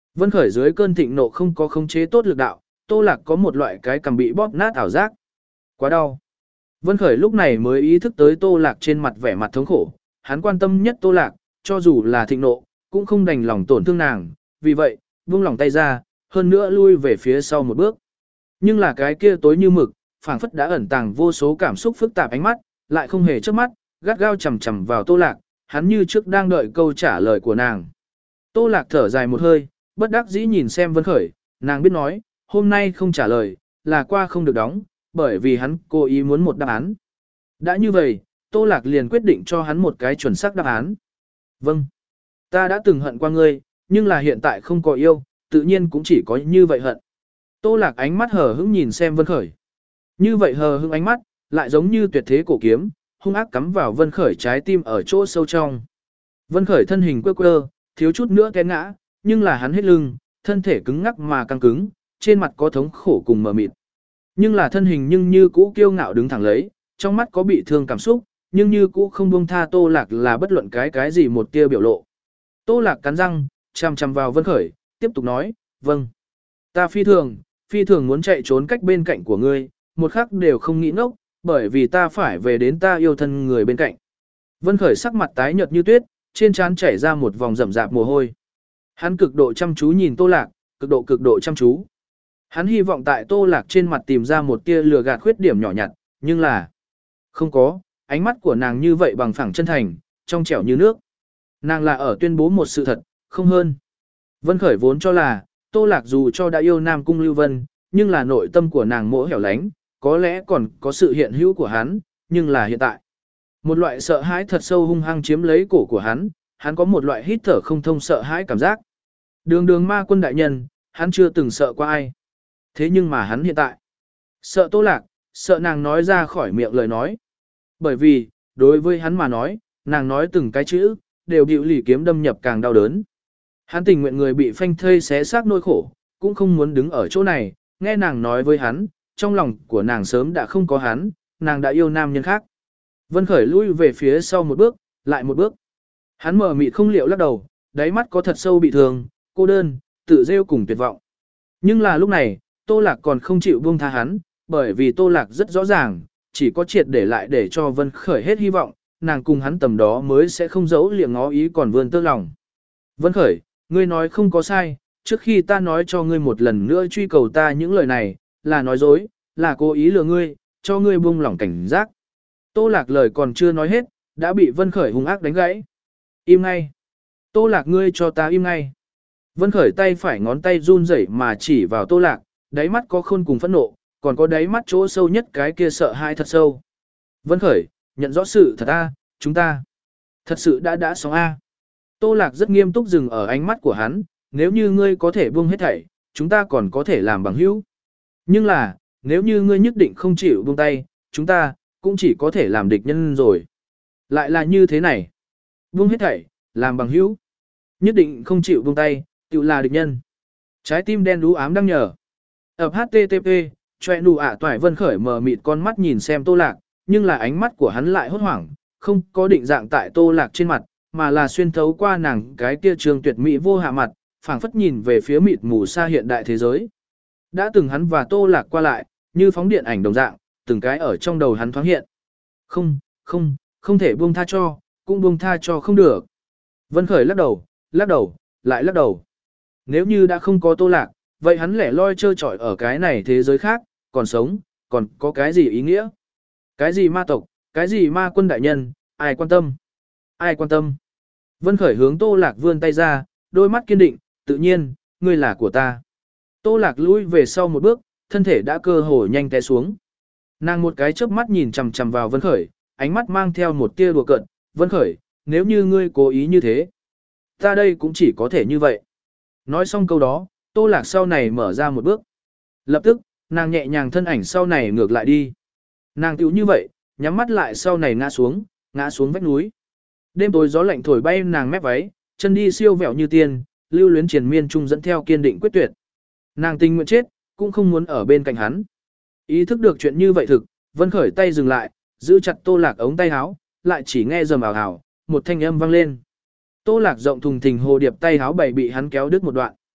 Vân Khởi dưới cơn thịnh nộ không có khống chế tốt lực đạo, Tô Lạc có một loại cái cầm bị bóp nát ảo giác. Quá đau. Vân Khởi lúc này mới ý thức tới Tô Lạc trên mặt vẻ mặt thống khổ, hắn quan tâm nhất Tô Lạc, cho dù là thịnh nộ, cũng không đành lòng tổn thương nàng, vì vậy, buông lòng tay ra, hơn nữa lui về phía sau một bước. Nhưng là cái kia tối như mực, phảng phất đã ẩn tàng vô số cảm xúc phức tạp ánh mắt, lại không hề chớp mắt, gắt gao chằm chằm vào Tô Lạc, hắn như trước đang đợi câu trả lời của nàng. Tô Lạc thở dài một hơi, bất đắc dĩ nhìn xem Vân Khởi, nàng biết nói, hôm nay không trả lời, là qua không được đóng, bởi vì hắn cố ý muốn một đáp án. Đã như vậy, Tô Lạc liền quyết định cho hắn một cái chuẩn xác đáp án. Vâng, ta đã từng hận qua ngươi, nhưng là hiện tại không có yêu, tự nhiên cũng chỉ có như vậy hận. Tô Lạc ánh mắt hờ hững nhìn xem Vân Khởi. Như vậy hờ hững ánh mắt, lại giống như tuyệt thế cổ kiếm, hung ác cắm vào Vân Khởi trái tim ở chỗ sâu trong. Vân Khởi thân hình quơ quơ, thiếu chút nữa té ngã, nhưng là hắn hết lưng, thân thể cứng ngắc mà căng cứng, trên mặt có thống khổ cùng mờ mịt. Nhưng là thân hình nhưng như cũ kiêu ngạo đứng thẳng lấy, trong mắt có bị thương cảm xúc, nhưng như cũ không buông tha Tô Lạc là bất luận cái cái gì một tia biểu lộ. Tô Lạc cắn răng, chằm chằm vào Vân Khởi, tiếp tục nói, vâng. Ta phi thường, phi thường muốn chạy trốn cách bên cạnh của ngươi, một khắc đều không nghĩ ngốc, bởi vì ta phải về đến ta yêu thân người bên cạnh. Vân Khởi sắc mặt tái nhợt như tuyết, trên trán chảy ra một vòng rậm rạp mồ hôi. Hắn cực độ chăm chú nhìn Tô Lạc, cực độ cực độ chăm chú. Hắn hy vọng tại Tô Lạc trên mặt tìm ra một tia lừa gạt khuyết điểm nhỏ nhặt, nhưng là không có, ánh mắt của nàng như vậy bằng phẳng chân thành, trong trẻo như nước. Nàng là ở tuyên bố một sự thật, không hơn. Vân Khởi vốn cho là, Tô Lạc dù cho đã yêu Nam Cung Lưu Vân, nhưng là nội tâm của nàng mỗ hẻo lánh, có lẽ còn có sự hiện hữu của hắn, nhưng là hiện tại. Một loại sợ hãi thật sâu hung hăng chiếm lấy cổ của hắn, hắn có một loại hít thở không thông sợ hãi cảm giác. Đường đường ma quân đại nhân, hắn chưa từng sợ qua ai. Thế nhưng mà hắn hiện tại, sợ Tô Lạc, sợ nàng nói ra khỏi miệng lời nói. Bởi vì, đối với hắn mà nói, nàng nói từng cái chữ, đều bị lì kiếm đâm nhập càng đau đớn. Hắn tình nguyện người bị phanh thây xé xác nỗi khổ, cũng không muốn đứng ở chỗ này, nghe nàng nói với hắn, trong lòng của nàng sớm đã không có hắn, nàng đã yêu nam nhân khác. Vân Khởi lui về phía sau một bước, lại một bước. Hắn mở mịt không liệu lắc đầu, đáy mắt có thật sâu bị thương, cô đơn, tự rêu cùng tuyệt vọng. Nhưng là lúc này, Tô Lạc còn không chịu buông tha hắn, bởi vì Tô Lạc rất rõ ràng, chỉ có triệt để lại để cho Vân Khởi hết hy vọng, nàng cùng hắn tầm đó mới sẽ không giấu liệng ngó ý còn vươn tơ lòng. Vân Khởi, ngươi nói không có sai, trước khi ta nói cho ngươi một lần nữa truy cầu ta những lời này, là nói dối, là cố ý lừa ngươi, cho ngươi buông lỏng cảnh giác. Tô Lạc lời còn chưa nói hết, đã bị Vân Khởi hung ác đánh gãy. Im ngay. Tô Lạc ngươi cho ta im ngay. Vân Khởi tay phải ngón tay run rẩy mà chỉ vào Tô Lạc, đáy mắt có khôn cùng phẫn nộ, còn có đáy mắt chỗ sâu nhất cái kia sợ hãi thật sâu. Vân Khởi, nhận rõ sự thật a, chúng ta thật sự đã đã sống a. Tô Lạc rất nghiêm túc dừng ở ánh mắt của hắn, nếu như ngươi có thể buông hết thảy, chúng ta còn có thể làm bằng hữu. Nhưng là, nếu như ngươi nhất định không chịu buông tay, chúng ta cũng chỉ có thể làm địch nhân rồi. Lại là như thế này. Buông hết thảy, làm bằng hữu. Nhất định không chịu buông tay, tự là địch nhân. Trái tim đen đú ám đang nhờ. Ập hát tê tê pê, choe nụ ạ toại Vân Khởi mờ mịt con mắt nhìn xem Tô Lạc, nhưng là ánh mắt của hắn lại hốt hoảng, không có định dạng tại Tô Lạc trên mặt, mà là xuyên thấu qua nàng cái kia trường tuyệt mỹ vô hạ mặt, phảng phất nhìn về phía mịt mù xa hiện đại thế giới. Đã từng hắn và Tô Lạc qua lại, như phóng điện ảnh đồng dạng, từng cái ở trong đầu hắn thoáng hiện. Không, không, không thể buông tha cho, cũng buông tha cho không được. Vân Khởi lắc đầu, lắc đầu, lại lắc đầu. Nếu như đã không có Tô Lạc, vậy hắn lẻ loi trơ trọi ở cái này thế giới khác, còn sống, còn có cái gì ý nghĩa? Cái gì ma tộc, cái gì ma quân đại nhân, ai quan tâm? Ai quan tâm? Vân Khởi hướng Tô Lạc vươn tay ra, đôi mắt kiên định, tự nhiên, ngươi là của ta. Tô Lạc lùi về sau một bước, thân thể đã cơ hồ nhanh té xuống. Nàng một cái chớp mắt nhìn chằm chằm vào Vân Khởi, ánh mắt mang theo một tia đùa cợt, Vân Khởi, nếu như ngươi cố ý như thế, ta đây cũng chỉ có thể như vậy. Nói xong câu đó, Tô Lạc sau này mở ra một bước. Lập tức, nàng nhẹ nhàng thân ảnh sau này ngược lại đi. Nàng tiểu như vậy, nhắm mắt lại sau này ngã xuống, ngã xuống vách núi. Đêm tối gió lạnh thổi bay nàng mép váy, chân đi siêu vẹo như tiên, lưu luyến triền miên trung dẫn theo kiên định quyết tuyệt. Nàng tình nguyện chết, cũng không muốn ở bên cạnh hắn. Ý thức được chuyện như vậy thực, Vân Khởi tay dừng lại, giữ chặt Tô Lạc ống tay áo, lại chỉ nghe rầm ào ào, một thanh âm vang lên. Tô Lạc rộng thùng thình hồ điệp tay áo bảy bị hắn kéo đứt một đoạn.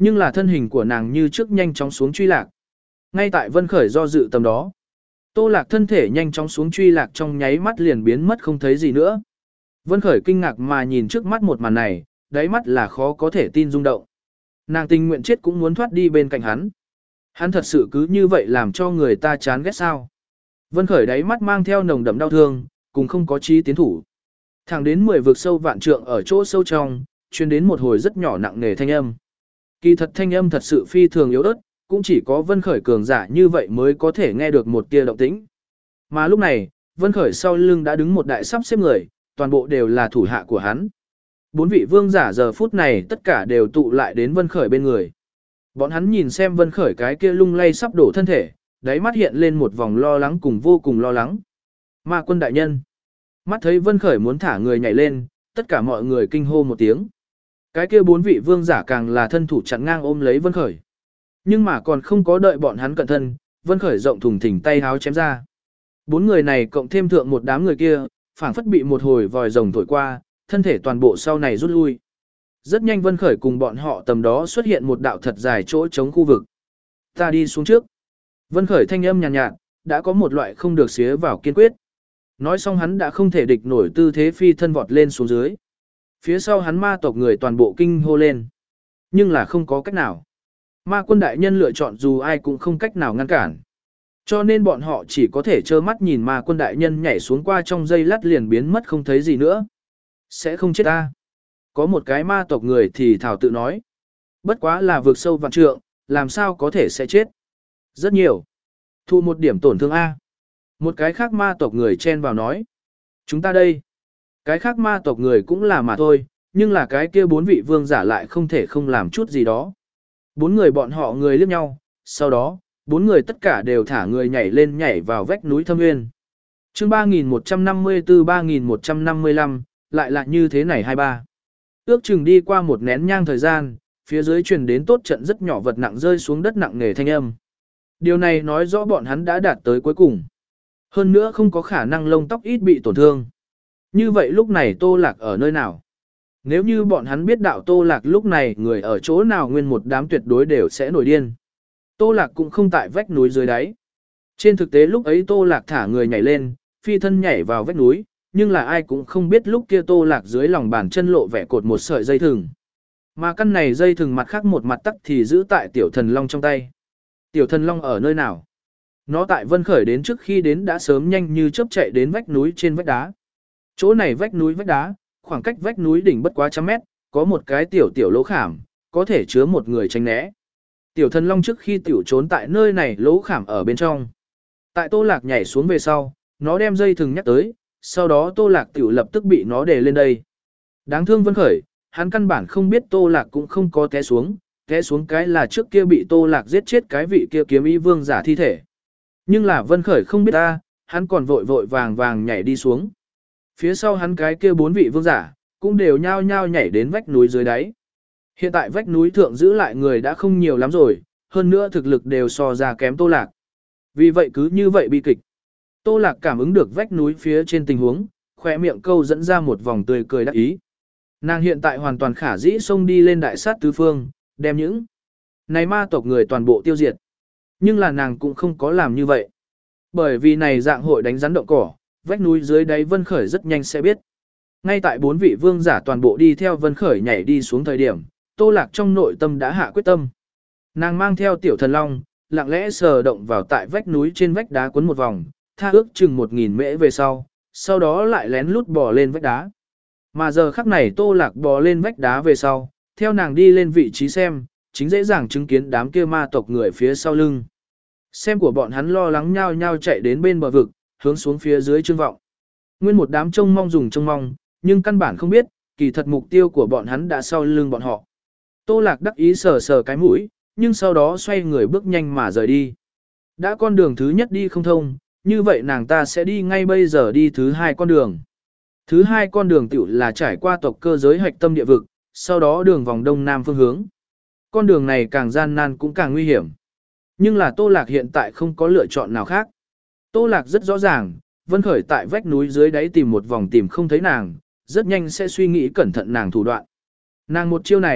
Nhưng là thân hình của nàng như trước nhanh chóng xuống truy lạc. Ngay tại Vân Khởi do dự tầm đó, Tô Lạc thân thể nhanh chóng xuống truy lạc trong nháy mắt liền biến mất không thấy gì nữa. Vân Khởi kinh ngạc mà nhìn trước mắt một màn này, đáy mắt là khó có thể tin rung động. Nàng tình nguyện chết cũng muốn thoát đi bên cạnh hắn. Hắn thật sự cứ như vậy làm cho người ta chán ghét sao? Vân Khởi đáy mắt mang theo nồng đậm đau thương, cùng không có chí tiến thủ. Thẳng đến mười vực sâu vạn trượng ở chỗ sâu trong, truyền đến một hồi rất nhỏ nặng nề thanh âm. Kỳ thật thanh âm thật sự phi thường yếu ớt, cũng chỉ có Vân Khởi cường giả như vậy mới có thể nghe được một tia động tĩnh. Mà lúc này, Vân Khởi sau lưng đã đứng một đại sắp xếp người, toàn bộ đều là thủ hạ của hắn. Bốn vị vương giả giờ phút này tất cả đều tụ lại đến Vân Khởi bên người. Bọn hắn nhìn xem Vân Khởi cái kia lung lay sắp đổ thân thể, đáy mắt hiện lên một vòng lo lắng cùng vô cùng lo lắng. Ma quân đại nhân. Mắt thấy Vân Khởi muốn thả người nhảy lên, tất cả mọi người kinh hô một tiếng. Cái kia bốn vị vương giả càng là thân thủ chặn ngang ôm lấy Vân Khởi. Nhưng mà còn không có đợi bọn hắn cận thân, Vân Khởi rộng thùng thình tay háo chém ra. Bốn người này cộng thêm thượng một đám người kia, phảng phất bị một hồi vòi rồng thổi qua, thân thể toàn bộ sau này rút lui. Rất nhanh Vân Khởi cùng bọn họ tầm đó xuất hiện một đạo thật dài chỗ trống khu vực. Ta đi xuống trước. Vân Khởi thanh âm nhàn nhạt, nhạt, đã có một loại không được xía vào kiên quyết. Nói xong hắn đã không thể địch nổi tư thế phi thân vọt lên xuống dưới. Phía sau hắn ma tộc người toàn bộ kinh hô lên. Nhưng là không có cách nào. Ma quân đại nhân lựa chọn dù ai cũng không cách nào ngăn cản. Cho nên bọn họ chỉ có thể trơ mắt nhìn ma quân đại nhân nhảy xuống qua trong giây lát liền biến mất không thấy gì nữa. Sẽ không chết ta. Có một cái ma tộc người thì thảo tự nói. Bất quá là vượt sâu vạn trượng, làm sao có thể sẽ chết. Rất nhiều. Thu một điểm tổn thương A. Một cái khác ma tộc người chen vào nói. Chúng ta đây. Cái khác ma tộc người cũng là mà thôi, nhưng là cái kia bốn vị vương giả lại không thể không làm chút gì đó. Bốn người bọn họ người liếc nhau, sau đó, bốn người tất cả đều thả người nhảy lên nhảy vào vách núi thâm nguyên. chương ba nghìn một trăm năm mươi tư ba nghìn một trăm năm mươi lăm, lại là như thế này hai ba. Ước chừng đi qua một nén nhang thời gian, phía dưới truyền đến tốt trận rất nhỏ vật nặng rơi xuống đất nặng nề thanh âm. Điều này nói rõ bọn hắn đã đạt tới cuối cùng. Hơn nữa không có khả năng lông tóc ít bị tổn thương. Như vậy lúc này Tô Lạc ở nơi nào? Nếu như bọn hắn biết đạo Tô Lạc lúc này người ở chỗ nào nguyên một đám tuyệt đối đều sẽ nổi điên. Tô Lạc cũng không tại vách núi dưới đáy. Trên thực tế lúc ấy Tô Lạc thả người nhảy lên, phi thân nhảy vào vách núi, nhưng là ai cũng không biết lúc kia Tô Lạc dưới lòng bàn chân lộ vẻ cột một sợi dây thừng. Mà căn này dây thừng mặt khác một mặt tắc thì giữ tại tiểu thần long trong tay. Tiểu thần long ở nơi nào? Nó tại Vân Khởi đến trước khi đến đã sớm nhanh như chớp chạy đến vách núi trên vách đá. Chỗ này vách núi vách đá, khoảng cách vách núi đỉnh bất quá trăm mét, có một cái tiểu tiểu lỗ khảm, có thể chứa một người tránh né. Tiểu thần long trước khi tiểu trốn tại nơi này lỗ khảm ở bên trong. Tại Tô Lạc nhảy xuống về sau, nó đem dây thừng nhắc tới, sau đó Tô Lạc tiểu lập tức bị nó đè lên đây. Đáng thương Vân Khởi, hắn căn bản không biết Tô Lạc cũng không có té xuống, té xuống cái là trước kia bị Tô Lạc giết chết cái vị kia kiếm ý vương giả thi thể. Nhưng là Vân Khởi không biết ta, hắn còn vội vội vàng vàng nhảy đi xuống. Phía sau hắn cái kia bốn vị vương giả, cũng đều nhao nhao nhảy đến vách núi dưới đáy. Hiện tại vách núi thượng giữ lại người đã không nhiều lắm rồi, hơn nữa thực lực đều so ra kém Tô Lạc. Vì vậy cứ như vậy bi kịch. Tô Lạc cảm ứng được vách núi phía trên tình huống, khỏe miệng câu dẫn ra một vòng tươi cười đắc ý. Nàng hiện tại hoàn toàn khả dĩ xông đi lên đại sát tứ phương, đem những này ma tộc người toàn bộ tiêu diệt. Nhưng là nàng cũng không có làm như vậy. Bởi vì này dạng hội đánh rắn động cỏ, vách núi dưới đáy Vân Khởi rất nhanh sẽ biết. Ngay tại bốn vị vương giả toàn bộ đi theo Vân Khởi nhảy đi xuống thời điểm, Tô Lạc trong nội tâm đã hạ quyết tâm. Nàng mang theo tiểu thần long, lặng lẽ sờ động vào tại vách núi trên vách đá quấn một vòng, tha ước chừng một nghìn mễ về sau, sau đó lại lén lút bò lên vách đá. Mà giờ khắc này Tô Lạc bò lên vách đá về sau, theo nàng đi lên vị trí xem, chính dễ dàng chứng kiến đám kia ma tộc người phía sau lưng. Xem của bọn hắn lo lắng nhao nhao chạy đến bên bờ vực, hướng xuống phía dưới trương vọng. Nguyên một đám trông mong dùng trông mong, nhưng căn bản không biết, kỳ thật mục tiêu của bọn hắn đã sau lưng bọn họ. Tô Lạc đắc ý sờ sờ cái mũi, nhưng sau đó xoay người bước nhanh mà rời đi. Đã con đường thứ nhất đi không thông, như vậy nàng ta sẽ đi ngay bây giờ đi thứ hai con đường. Thứ hai con đường tiểu là trải qua tộc cơ giới hạch tâm địa vực, sau đó đường vòng đông nam phương hướng. Con đường này càng gian nan cũng càng nguy hiểm. Nhưng là Tô Lạc hiện tại không có lựa chọn nào khác. Tô Lạc rất rõ ràng, Vân Khởi tại vách núi dưới đáy tìm một vòng tìm không thấy nàng, rất nhanh sẽ suy nghĩ cẩn thận nàng thủ đoạn. Nàng một chiêu này,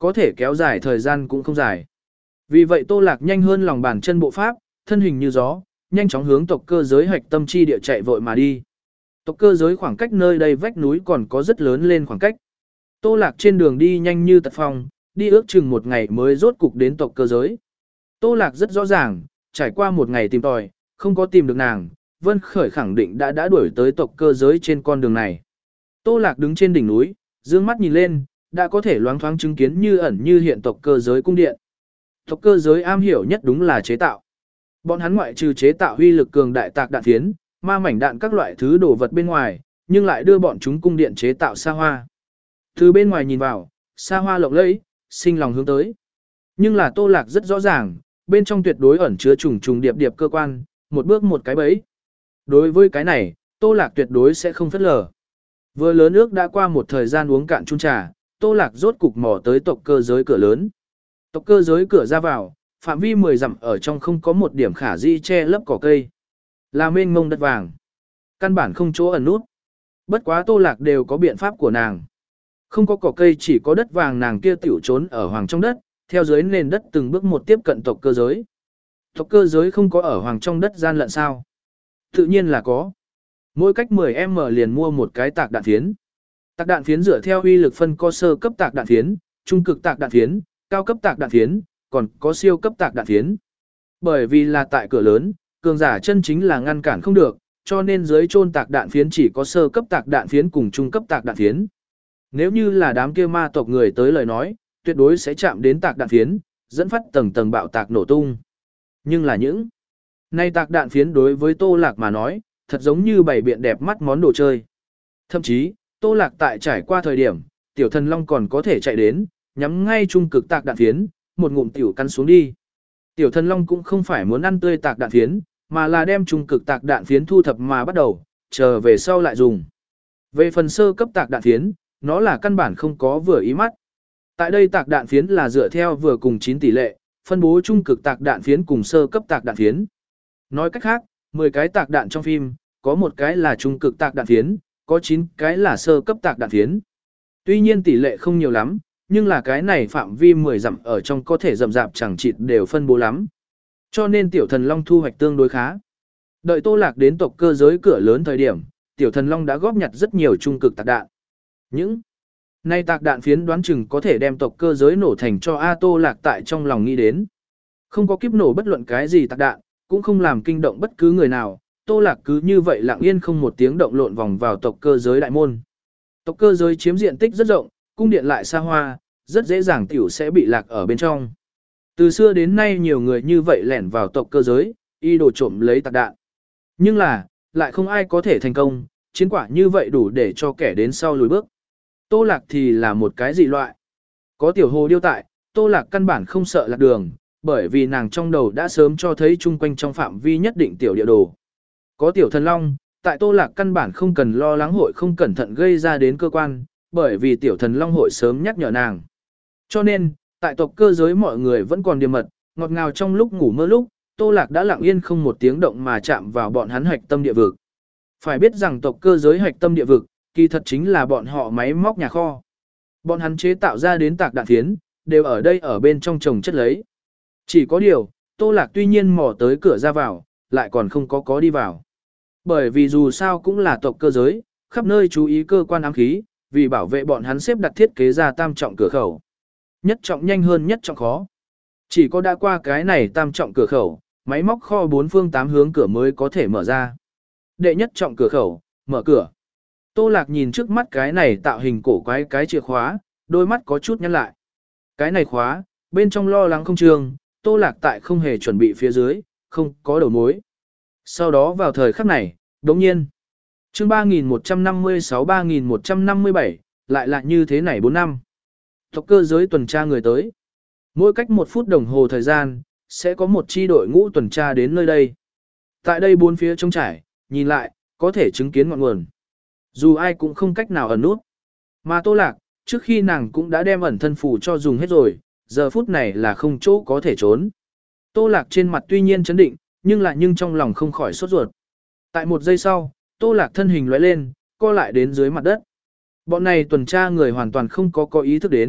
có thể kéo dài thời gian cũng không dài. Vì vậy Tô Lạc nhanh hơn lòng bàn chân bộ pháp, thân hình như gió, nhanh chóng hướng tộc cơ giới hạch tâm chi địa chạy vội mà đi. Tộc cơ giới khoảng cách nơi đây vách núi còn có rất lớn lên khoảng cách. Tô Lạc trên đường đi nhanh như tật phong, đi ước chừng một ngày mới rốt cục đến tộc cơ giới. Tô Lạc rất rõ ràng, trải qua một ngày tìm tòi, không có tìm được nàng, Vân Khởi khẳng định đã đã đuổi tới tộc cơ giới trên con đường này. Tô Lạc đứng trên đỉnh núi, dương mắt nhìn lên, đã có thể loáng thoáng chứng kiến như ẩn như hiện tộc cơ giới cung điện. Tộc cơ giới am hiểu nhất đúng là chế tạo. Bọn hắn ngoại trừ chế tạo huy lực cường đại tạc đạn phiến, ma mảnh đạn các loại thứ đồ vật bên ngoài, nhưng lại đưa bọn chúng cung điện chế tạo xa hoa. Từ bên ngoài nhìn vào, xa hoa lộng lẫy, sinh lòng hướng tới. Nhưng là Tô Lạc rất rõ ràng, bên trong tuyệt đối ẩn chứa trùng trùng điệp điệp cơ quan, một bước một cái bẫy. Đối với cái này, Tô Lạc tuyệt đối sẽ không phất lờ. Vừa lớn ước đã qua một thời gian uống cạn chung trà, Tô Lạc rốt cục mò tới tộc cơ giới cửa lớn. Tộc cơ giới cửa ra vào, phạm vi mười dặm ở trong không có một điểm khả di che lấp cỏ cây. Là mênh mông đất vàng. Căn bản không chỗ ẩn nút. Bất quá Tô Lạc đều có biện pháp của nàng. Không có cỏ cây chỉ có đất vàng, nàng kia tiểu trốn ở hoàng trong đất, theo dưới nền đất từng bước một tiếp cận tộc cơ giới. Tộc cơ giới không có ở hoàng trong đất gian lận sao? Tự nhiên là có. Mỗi cách mười mét liền mua một cái tạc đạn phiến. Tạc đạn phiến dựa theo uy lực phân có sơ cấp tạc đạn phiến, trung cực tạc đạn phiến, cao cấp tạc đạn phiến, còn có siêu cấp tạc đạn phiến. Bởi vì là tại cửa lớn, cường giả chân chính là ngăn cản không được, cho nên dưới chôn tạc đạn phiến chỉ có sơ cấp tạc đạn phiến cùng trung cấp tạc đạn phiến. Nếu như là đám kia ma tộc người tới lời nói, tuyệt đối sẽ chạm đến tạc đạn phiến, dẫn phát tầng tầng bạo tạc nổ tung. Nhưng là những nay tạc đạn phiến đối với Tô Lạc mà nói, thật giống như bày biện đẹp mắt món đồ chơi. Thậm chí, Tô Lạc tại trải qua thời điểm, tiểu thần long còn có thể chạy đến, nhắm ngay trung cực tạc đạn phiến, một ngụm tiểu cắn xuống đi. Tiểu thần long cũng không phải muốn ăn tươi tạc đạn phiến, mà là đem trung cực tạc đạn phiến thu thập mà bắt đầu, chờ về sau lại dùng. Về phần sơ cấp tạc đạn phiến, nó là căn bản không có vừa ý mắt. Tại đây tạc đạn phiến là dựa theo vừa cùng chín tỷ lệ, phân bố trung cực tạc đạn phiến cùng sơ cấp tạc đạn phiến. Nói cách khác, mười cái tạc đạn trong phim, có một cái là trung cực tạc đạn phiến, có chín cái là sơ cấp tạc đạn phiến. Tuy nhiên tỷ lệ không nhiều lắm, nhưng là cái này phạm vi mười dặm ở trong có thể rậm rạp chẳng chịt đều phân bố lắm. Cho nên tiểu thần long thu hoạch tương đối khá. Đợi Tô Lạc đến tộc cơ giới cửa lớn thời điểm, tiểu thần long đã góp nhặt rất nhiều trung cực tạc đạn. Những nay tạc đạn phiến đoán chừng có thể đem tộc cơ giới nổ thành cho A Tô Lạc tại trong lòng nghĩ đến. Không có kiếp nổ bất luận cái gì tạc đạn, cũng không làm kinh động bất cứ người nào, Tô Lạc cứ như vậy lặng yên không một tiếng động lộn vòng vào tộc cơ giới đại môn. Tộc cơ giới chiếm diện tích rất rộng, cung điện lại xa hoa, rất dễ dàng tiểu sẽ bị lạc ở bên trong. Từ xưa đến nay nhiều người như vậy lẻn vào tộc cơ giới, y đồ trộm lấy tạc đạn. Nhưng là, lại không ai có thể thành công, chiến quả như vậy đủ để cho kẻ đến sau lùi bước. Tô Lạc thì là một cái dị loại. Có tiểu hồ điêu tại, Tô Lạc căn bản không sợ lạc đường, bởi vì nàng trong đầu đã sớm cho thấy chung quanh trong phạm vi nhất định tiểu địa đồ. Có tiểu thần long, tại Tô Lạc căn bản không cần lo lắng hội không cẩn thận gây ra đến cơ quan, bởi vì tiểu thần long hội sớm nhắc nhở nàng. Cho nên, tại tộc cơ giới mọi người vẫn còn điềm mật, ngọt ngào trong lúc ngủ mơ lúc, Tô Lạc đã lặng yên không một tiếng động mà chạm vào bọn hắn hạch tâm địa vực. Phải biết rằng tộc cơ giới hạch tâm địa vực, kỳ thật chính là bọn họ máy móc nhà kho. Bọn hắn chế tạo ra đến tạc đạn phiến, đều ở đây ở bên trong trồng chất lấy. Chỉ có điều, Tô Lạc tuy nhiên mò tới cửa ra vào, lại còn không có có đi vào. Bởi vì dù sao cũng là tộc cơ giới, khắp nơi chú ý cơ quan ám khí, vì bảo vệ bọn hắn xếp đặt thiết kế ra tam trọng cửa khẩu. Nhất trọng nhanh hơn nhất trọng khó. Chỉ có đã qua cái này tam trọng cửa khẩu, máy móc kho bốn phương tám hướng cửa mới có thể mở ra. Đệ nhất trọng cửa khẩu, mở cửa. Tô Lạc nhìn trước mắt cái này tạo hình cổ quái cái chìa khóa, đôi mắt có chút nhăn lại. Cái này khóa, bên trong lo lắng không trường, Tô Lạc tại không hề chuẩn bị phía dưới, không có đầu mối. Sau đó vào thời khắc này, đống nhiên. chương ba nghìn một trăm năm mươi sáu ba nghìn một trăm năm mươi bảy, lại là như thế này bốn năm. Tộc cơ giới tuần tra người tới. Mỗi cách một phút đồng hồ thời gian, sẽ có một chi đội ngũ tuần tra đến nơi đây. Tại đây bốn phía trống trải, nhìn lại, có thể chứng kiến ngọn nguồn. Dù ai cũng không cách nào ẩn nút. Mà Tô Lạc, trước khi nàng cũng đã đem ẩn thân phù cho dùng hết rồi, giờ phút này là không chỗ có thể trốn. Tô Lạc trên mặt tuy nhiên chấn định, nhưng lại nhưng trong lòng không khỏi sốt ruột. Tại một giây sau, Tô Lạc thân hình lóe lên, co lại đến dưới mặt đất. Bọn này tuần tra người hoàn toàn không có có ý thức đến,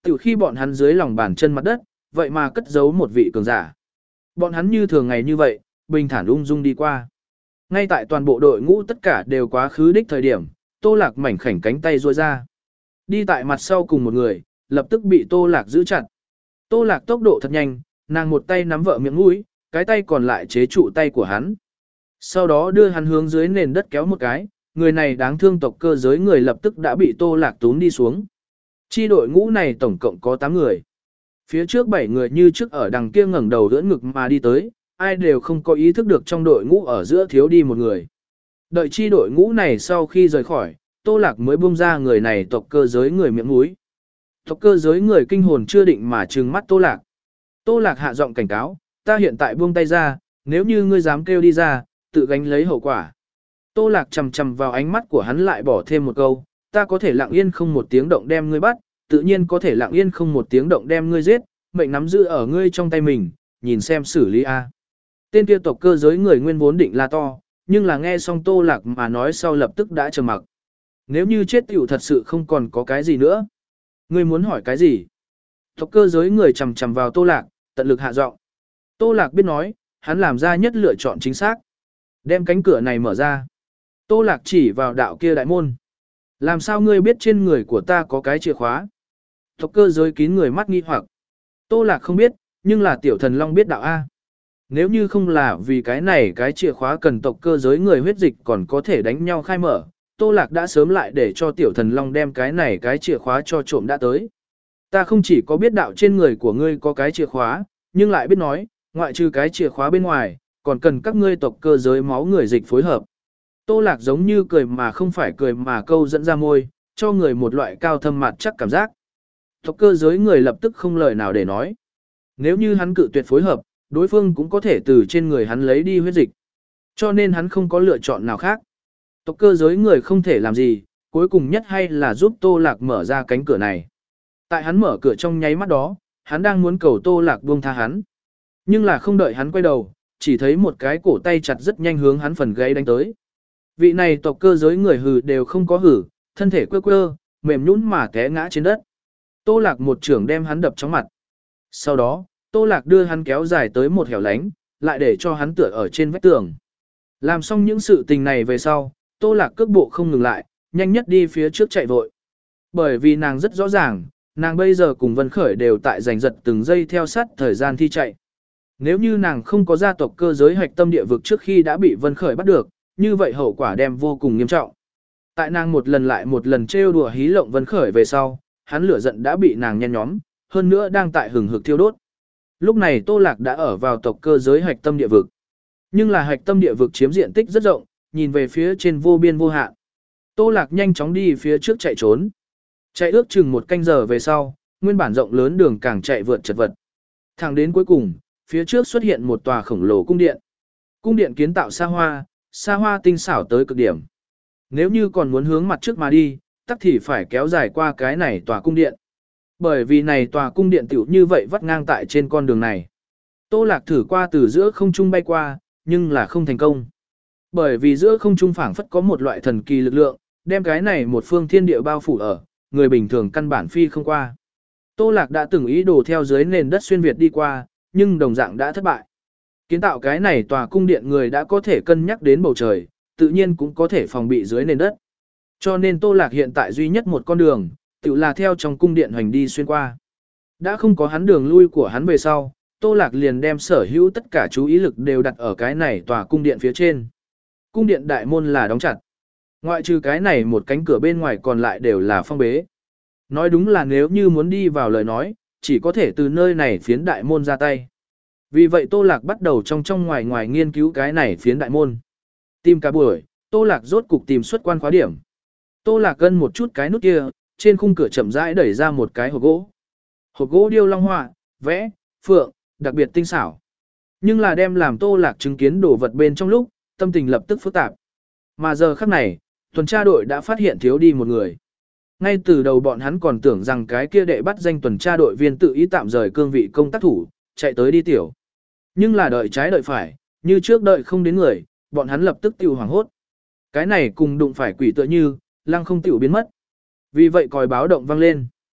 Từ khi bọn hắn dưới lòng bàn chân mặt đất, vậy mà cất giấu một vị cường giả. Bọn hắn như thường ngày như vậy, bình thản ung dung đi qua. Ngay tại toàn bộ đội ngũ tất cả đều quá khứ đích thời điểm, Tô Lạc mảnh khảnh cánh tay duỗi ra. Đi tại mặt sau cùng một người, lập tức bị Tô Lạc giữ chặt. Tô Lạc tốc độ thật nhanh, nàng một tay nắm vợ miệng mũi, cái tay còn lại chế trụ tay của hắn. Sau đó đưa hắn hướng dưới nền đất kéo một cái, người này đáng thương tộc cơ giới người lập tức đã bị Tô Lạc tún đi xuống. Chi đội ngũ này tổng cộng có tám người. Phía trước bảy người như trước ở đằng kia ngẩng đầu đỡ ngực mà đi tới, ai đều không có ý thức được trong đội ngũ ở giữa thiếu đi một người. Đợi chi đội ngũ này sau khi rời khỏi, Tô Lạc mới buông ra người này tộc cơ giới người miệng mũi. Tộc cơ giới người kinh hồn chưa định mà trừng mắt Tô Lạc. Tô Lạc hạ giọng cảnh cáo, ta hiện tại buông tay ra, nếu như ngươi dám kêu đi ra, tự gánh lấy hậu quả. Tô Lạc chầm chầm vào ánh mắt của hắn lại bỏ thêm một câu, ta có thể lặng yên không một tiếng động đem ngươi bắt, tự nhiên có thể lặng yên không một tiếng động đem ngươi giết, mệnh nắm giữ ở ngươi trong tay mình, nhìn xem xử lý a. Tên kia tộc cơ giới người nguyên vốn định la to, nhưng là nghe xong Tô Lạc mà nói sau lập tức đã trầm mặc. Nếu như chết tiểu thật sự không còn có cái gì nữa. Ngươi muốn hỏi cái gì? Tộc cơ giới người chầm chầm vào Tô Lạc, tận lực hạ giọng. Tô Lạc biết nói, hắn làm ra nhất lựa chọn chính xác. Đem cánh cửa này mở ra. Tô Lạc chỉ vào đạo kia đại môn. Làm sao ngươi biết trên người của ta có cái chìa khóa? Tộc cơ giới kín người mắt nghi hoặc. Tô Lạc không biết, nhưng là tiểu thần long biết đạo A. Nếu như không là vì cái này cái chìa khóa cần tộc cơ giới người huyết dịch còn có thể đánh nhau khai mở, Tô Lạc đã sớm lại để cho tiểu thần long đem cái này cái chìa khóa cho trộm đã tới. Ta không chỉ có biết đạo trên người của ngươi có cái chìa khóa, nhưng lại biết nói, ngoại trừ cái chìa khóa bên ngoài, còn cần các ngươi tộc cơ giới máu người dịch phối hợp. Tô Lạc giống như cười mà không phải cười mà câu dẫn ra môi, cho người một loại cao thâm mặt chắc cảm giác. Tộc cơ giới người lập tức không lời nào để nói. Nếu như hắn cự tuyệt phối hợp, đối phương cũng có thể từ trên người hắn lấy đi huyết dịch. Cho nên hắn không có lựa chọn nào khác. Tộc cơ giới người không thể làm gì, cuối cùng nhất hay là giúp Tô Lạc mở ra cánh cửa này. Tại hắn mở cửa trong nháy mắt đó, hắn đang muốn cầu Tô Lạc buông tha hắn. Nhưng là không đợi hắn quay đầu, chỉ thấy một cái cổ tay chặt rất nhanh hướng hắn phần gáy đánh tới. Vị này tộc cơ giới người hừ đều không có hử, thân thể quơ quơ, mềm nhũn mà té ngã trên đất. Tô Lạc một trưởng đem hắn đập trong mặt. Sau đó, Tô Lạc đưa hắn kéo dài tới một hẻo lánh, lại để cho hắn tựa ở trên vách tường. Làm xong những sự tình này về sau, Tô Lạc cước bộ không ngừng lại, nhanh nhất đi phía trước chạy vội. Bởi vì nàng rất rõ ràng, nàng bây giờ cùng Vân Khởi đều tại giành giật từng giây theo sát thời gian thi chạy. Nếu như nàng không có gia tộc cơ giới hạch tâm địa vực trước khi đã bị Vân Khởi bắt được, như vậy hậu quả đem vô cùng nghiêm trọng. Tại nàng một lần lại một lần trêu đùa hí lộng Vân Khởi về sau, hắn lửa giận đã bị nàng nhen nhóm, hơn nữa đang tại hừng hực thiêu đốt. Lúc này Tô Lạc đã ở vào tộc cơ giới hạch tâm địa vực. Nhưng là hạch tâm địa vực chiếm diện tích rất rộng, nhìn về phía trên vô biên vô hạn. Tô Lạc nhanh chóng đi phía trước chạy trốn. Chạy ước chừng một canh giờ về sau, nguyên bản rộng lớn đường càng chạy vượt chật vật. Thẳng đến cuối cùng, phía trước xuất hiện một tòa khổng lồ cung điện. Cung điện kiến tạo xa hoa, xa hoa tinh xảo tới cực điểm. Nếu như còn muốn hướng mặt trước mà đi, tắc thì phải kéo dài qua cái này tòa cung điện. Bởi vì này tòa cung điện tiểu như vậy vắt ngang tại trên con đường này. Tô Lạc thử qua từ giữa không trung bay qua, nhưng là không thành công. Bởi vì giữa không trung phảng phất có một loại thần kỳ lực lượng, đem cái này một phương thiên địa bao phủ ở, người bình thường căn bản phi không qua. Tô Lạc đã từng ý đồ theo dưới nền đất xuyên việt đi qua, nhưng đồng dạng đã thất bại. Kiến tạo cái này tòa cung điện người đã có thể cân nhắc đến bầu trời, tự nhiên cũng có thể phòng bị dưới nền đất. Cho nên Tô Lạc hiện tại duy nhất một con đường, tự là theo trong cung điện hoành đi xuyên qua. Đã không có hắn đường lui của hắn về sau, Tô Lạc liền đem sở hữu tất cả chú ý lực đều đặt ở cái này tòa cung điện phía trên. Cung điện đại môn là đóng chặt. Ngoại trừ cái này một cánh cửa bên ngoài còn lại đều là phong bế. Nói đúng là nếu như muốn đi vào lời nói, chỉ có thể từ nơi này phiến đại môn ra tay. Vì vậy Tô Lạc bắt đầu trong trong ngoài ngoài nghiên cứu cái này phiến đại môn. Tìm cả buổi, Tô Lạc rốt cục tìm xuất quan khóa điểm. Tô Lạc gân một chút cái nút kia, trên khung cửa chậm rãi đẩy ra một cái hộp gỗ. Hộp gỗ điêu long họa, vẽ, phượng, đặc biệt tinh xảo. Nhưng là đem làm Tô Lạc chứng kiến đồ vật bên trong lúc, tâm tình lập tức phức tạp. Mà giờ khắc này, tuần tra đội đã phát hiện thiếu đi một người. Ngay từ đầu bọn hắn còn tưởng rằng cái kia đệ bắt danh tuần tra đội viên tự ý tạm rời cương vị công tác thủ, chạy tới đi tiểu. Nhưng là đợi trái đợi phải, như trước đợi không đến người, bọn hắn lập tức tiêu hoảng hốt. Cái này cùng đụng phải quỷ tựa như, lăng không tiểu biến mất. Vì vậy còi báo động vang lên.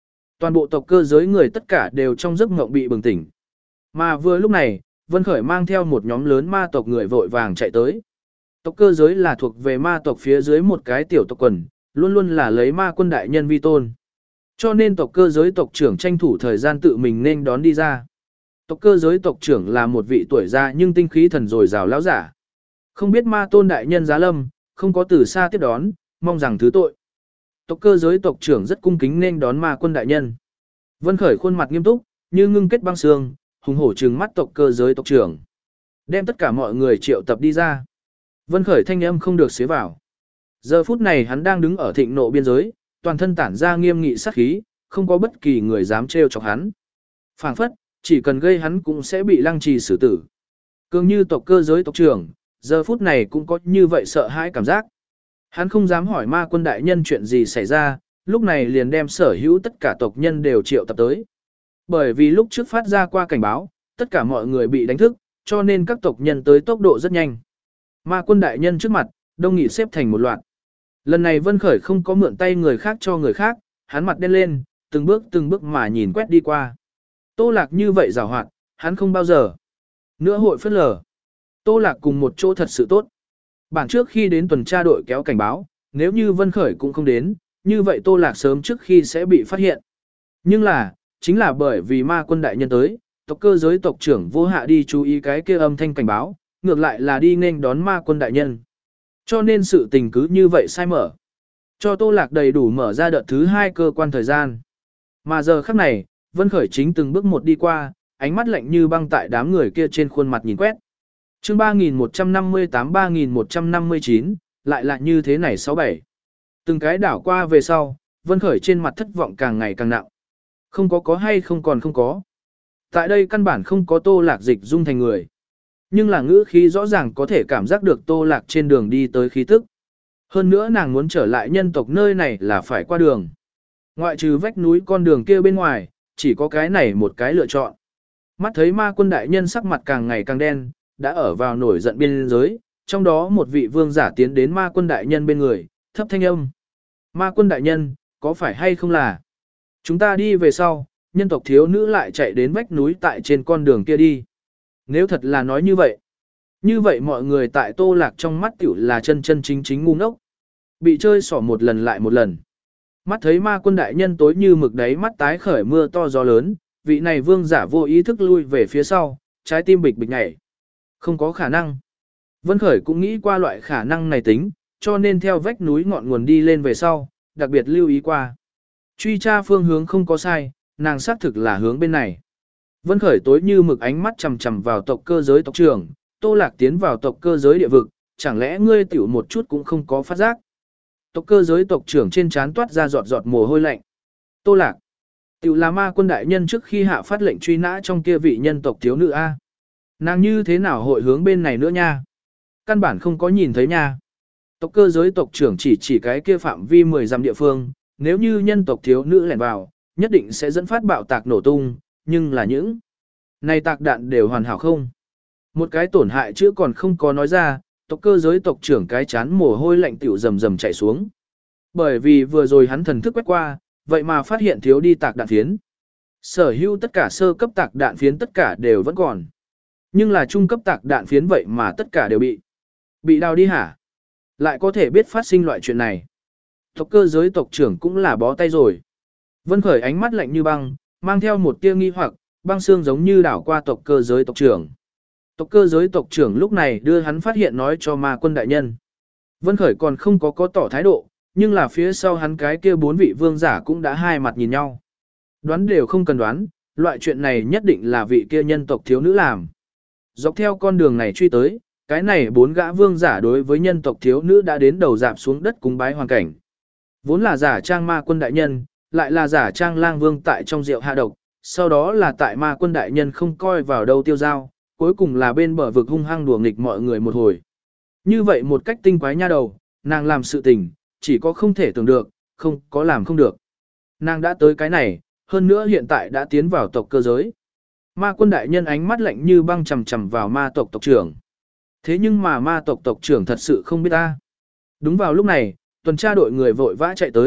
Toàn bộ tộc cơ giới người tất cả đều trong giấc mộng bị bừng tỉnh. Mà vừa lúc này, Vân Khởi mang theo một nhóm lớn ma tộc người vội vàng chạy tới. Tộc cơ giới là thuộc về ma tộc phía dưới một cái tiểu tộc quần, luôn luôn là lấy ma quân đại nhân vi tôn. Cho nên tộc cơ giới tộc trưởng tranh thủ thời gian tự mình nên đón đi ra. Tộc cơ giới tộc trưởng là một vị tuổi già nhưng tinh khí thần dồi dào lão giả. Không biết ma tôn đại nhân giá lâm, không có từ xa tiếp đón, mong rằng thứ tội. Tộc cơ giới tộc trưởng rất cung kính nên đón ma quân đại nhân. Vân Khởi khuôn mặt nghiêm túc, như ngưng kết băng xương, hùng hổ trừng mắt tộc cơ giới tộc trưởng. Đem tất cả mọi người triệu tập đi ra. Vân Khởi thanh âm không được xế vào. Giờ phút này hắn đang đứng ở thịnh nộ biên giới, toàn thân tản ra nghiêm nghị sát khí, không có bất kỳ người dám trêu chọc hắn. Phảng phất, chỉ cần gây hắn cũng sẽ bị lăng trì xử tử. Cường như tộc cơ giới tộc trưởng, giờ phút này cũng có như vậy sợ hãi cảm giác. Hắn không dám hỏi ma quân đại nhân chuyện gì xảy ra, lúc này liền đem sở hữu tất cả tộc nhân đều triệu tập tới. Bởi vì lúc trước phát ra qua cảnh báo, tất cả mọi người bị đánh thức, cho nên các tộc nhân tới tốc độ rất nhanh. Ma quân đại nhân trước mặt, đông nghị xếp thành một loạt. Lần này Vân Khởi không có mượn tay người khác cho người khác, hắn mặt đen lên, từng bước từng bước mà nhìn quét đi qua. Tô Lạc như vậy giàu hoạt, hắn không bao giờ nữa hội phất lờ. Tô Lạc cùng một chỗ thật sự tốt. Bản trước khi đến tuần tra đội kéo cảnh báo, nếu như Vân Khởi cũng không đến, như vậy Tô Lạc sớm trước khi sẽ bị phát hiện. Nhưng là, chính là bởi vì ma quân đại nhân tới, tộc cơ giới tộc trưởng vô hạ đi chú ý cái kia âm thanh cảnh báo, ngược lại là đi nên đón ma quân đại nhân. Cho nên sự tình cứ như vậy sai mở. Cho Tô Lạc đầy đủ mở ra đợt thứ hai cơ quan thời gian. Mà giờ khắc này, Vân Khởi chính từng bước một đi qua, ánh mắt lạnh như băng tại đám người kia trên khuôn mặt nhìn quét. chương ba nghìn một trăm năm mươi tám ba nghìn một trăm năm mươi chín, lại là như thế này sáu bảy. Từng cái đảo qua về sau, Vân Khởi trên mặt thất vọng càng ngày càng nặng. Không có có hay không còn không có. Tại đây căn bản không có Tô Lạc dịch dung thành người. Nhưng là ngữ khí rõ ràng có thể cảm giác được Tô Lạc trên đường đi tới khí tức. Hơn nữa nàng muốn trở lại nhân tộc nơi này là phải qua đường. Ngoại trừ vách núi con đường kia bên ngoài, chỉ có cái này một cái lựa chọn. Mắt thấy ma quân đại nhân sắc mặt càng ngày càng đen, đã ở vào nổi giận biên giới, trong đó một vị vương giả tiến đến ma quân đại nhân bên người, thấp thanh âm. Ma quân đại nhân, có phải hay không là? Chúng ta đi về sau, nhân tộc thiếu nữ lại chạy đến vách núi tại trên con đường kia đi. Nếu thật là nói như vậy, như vậy mọi người tại Tô Lạc trong mắt tiểu là chân chân chính chính ngu ngốc. Bị chơi xỏ một lần lại một lần. Mắt thấy ma quân đại nhân tối như mực đáy mắt tái khởi mưa to gió lớn, vị này vương giả vô ý thức lui về phía sau, trái tim bịch bịch nhảy. Không có khả năng. Vân Khởi cũng nghĩ qua loại khả năng này tính, cho nên theo vách núi ngọn nguồn đi lên về sau, đặc biệt lưu ý qua. Truy tra phương hướng không có sai, nàng xác thực là hướng bên này. Vân Khởi tối như mực ánh mắt chằm chằm vào tộc cơ giới tộc trưởng, Tô Lạc tiến vào tộc cơ giới địa vực, chẳng lẽ ngươi tiểu một chút cũng không có phát giác. Tộc cơ giới tộc trưởng trên trán toát ra giọt giọt mồ hôi lạnh. Tô Lạc, tiểu là ma quân đại nhân trước khi hạ phát lệnh truy nã trong kia vị nhân tộc thiếu nữ A. Nàng như thế nào hội hướng bên này nữa nha? Căn bản không có nhìn thấy nha. Tộc cơ giới tộc trưởng chỉ chỉ cái kia phạm vi mười dặm địa phương, nếu như nhân tộc thiếu nữ lẻn vào, nhất định sẽ dẫn phát bạo tạc nổ tung, nhưng là những này tạc đạn đều hoàn hảo không. Một cái tổn hại chữa còn không có nói ra, tộc cơ giới tộc trưởng cái chán mồ hôi lạnh tiểu rầm rầm chảy xuống. Bởi vì vừa rồi hắn thần thức quét qua, vậy mà phát hiện thiếu đi tạc đạn phiến. Sở hữu tất cả sơ cấp tạc đạn phiến tất cả đều vẫn còn. Nhưng là trung cấp tạc đạn phiến vậy mà tất cả đều bị bị đào đi hả? Lại có thể biết phát sinh loại chuyện này. Tộc cơ giới tộc trưởng cũng là bó tay rồi. Vân Khởi ánh mắt lạnh như băng, mang theo một tia nghi hoặc, băng xương giống như đảo qua tộc cơ giới tộc trưởng. Tộc cơ giới tộc trưởng lúc này đưa hắn phát hiện nói cho ma quân đại nhân. Vân Khởi còn không có có tỏ thái độ, nhưng là phía sau hắn cái kia bốn vị vương giả cũng đã hai mặt nhìn nhau. Đoán đều không cần đoán, loại chuyện này nhất định là vị kia nhân tộc thiếu nữ làm. Dọc theo con đường này truy tới, cái này bốn gã vương giả đối với nhân tộc thiếu nữ đã đến đầu dạp xuống đất cúng bái hoàn cảnh. Vốn là giả trang ma quân đại nhân, lại là giả trang lang vương tại trong rượu hạ độc, sau đó là tại ma quân đại nhân không coi vào đâu tiêu dao, cuối cùng là bên bờ vực hung hăng đùa nghịch mọi người một hồi. Như vậy một cách tinh quái nha đầu, nàng làm sự tình, chỉ có không thể tưởng được, không có làm không được. Nàng đã tới cái này, hơn nữa hiện tại đã tiến vào tộc cơ giới. Ma quân đại nhân ánh mắt lạnh như băng chầm chầm vào ma tộc tộc trưởng. Thế nhưng mà ma tộc tộc trưởng thật sự không biết ta. Đúng vào lúc này, tuần tra đội người vội vã chạy tới,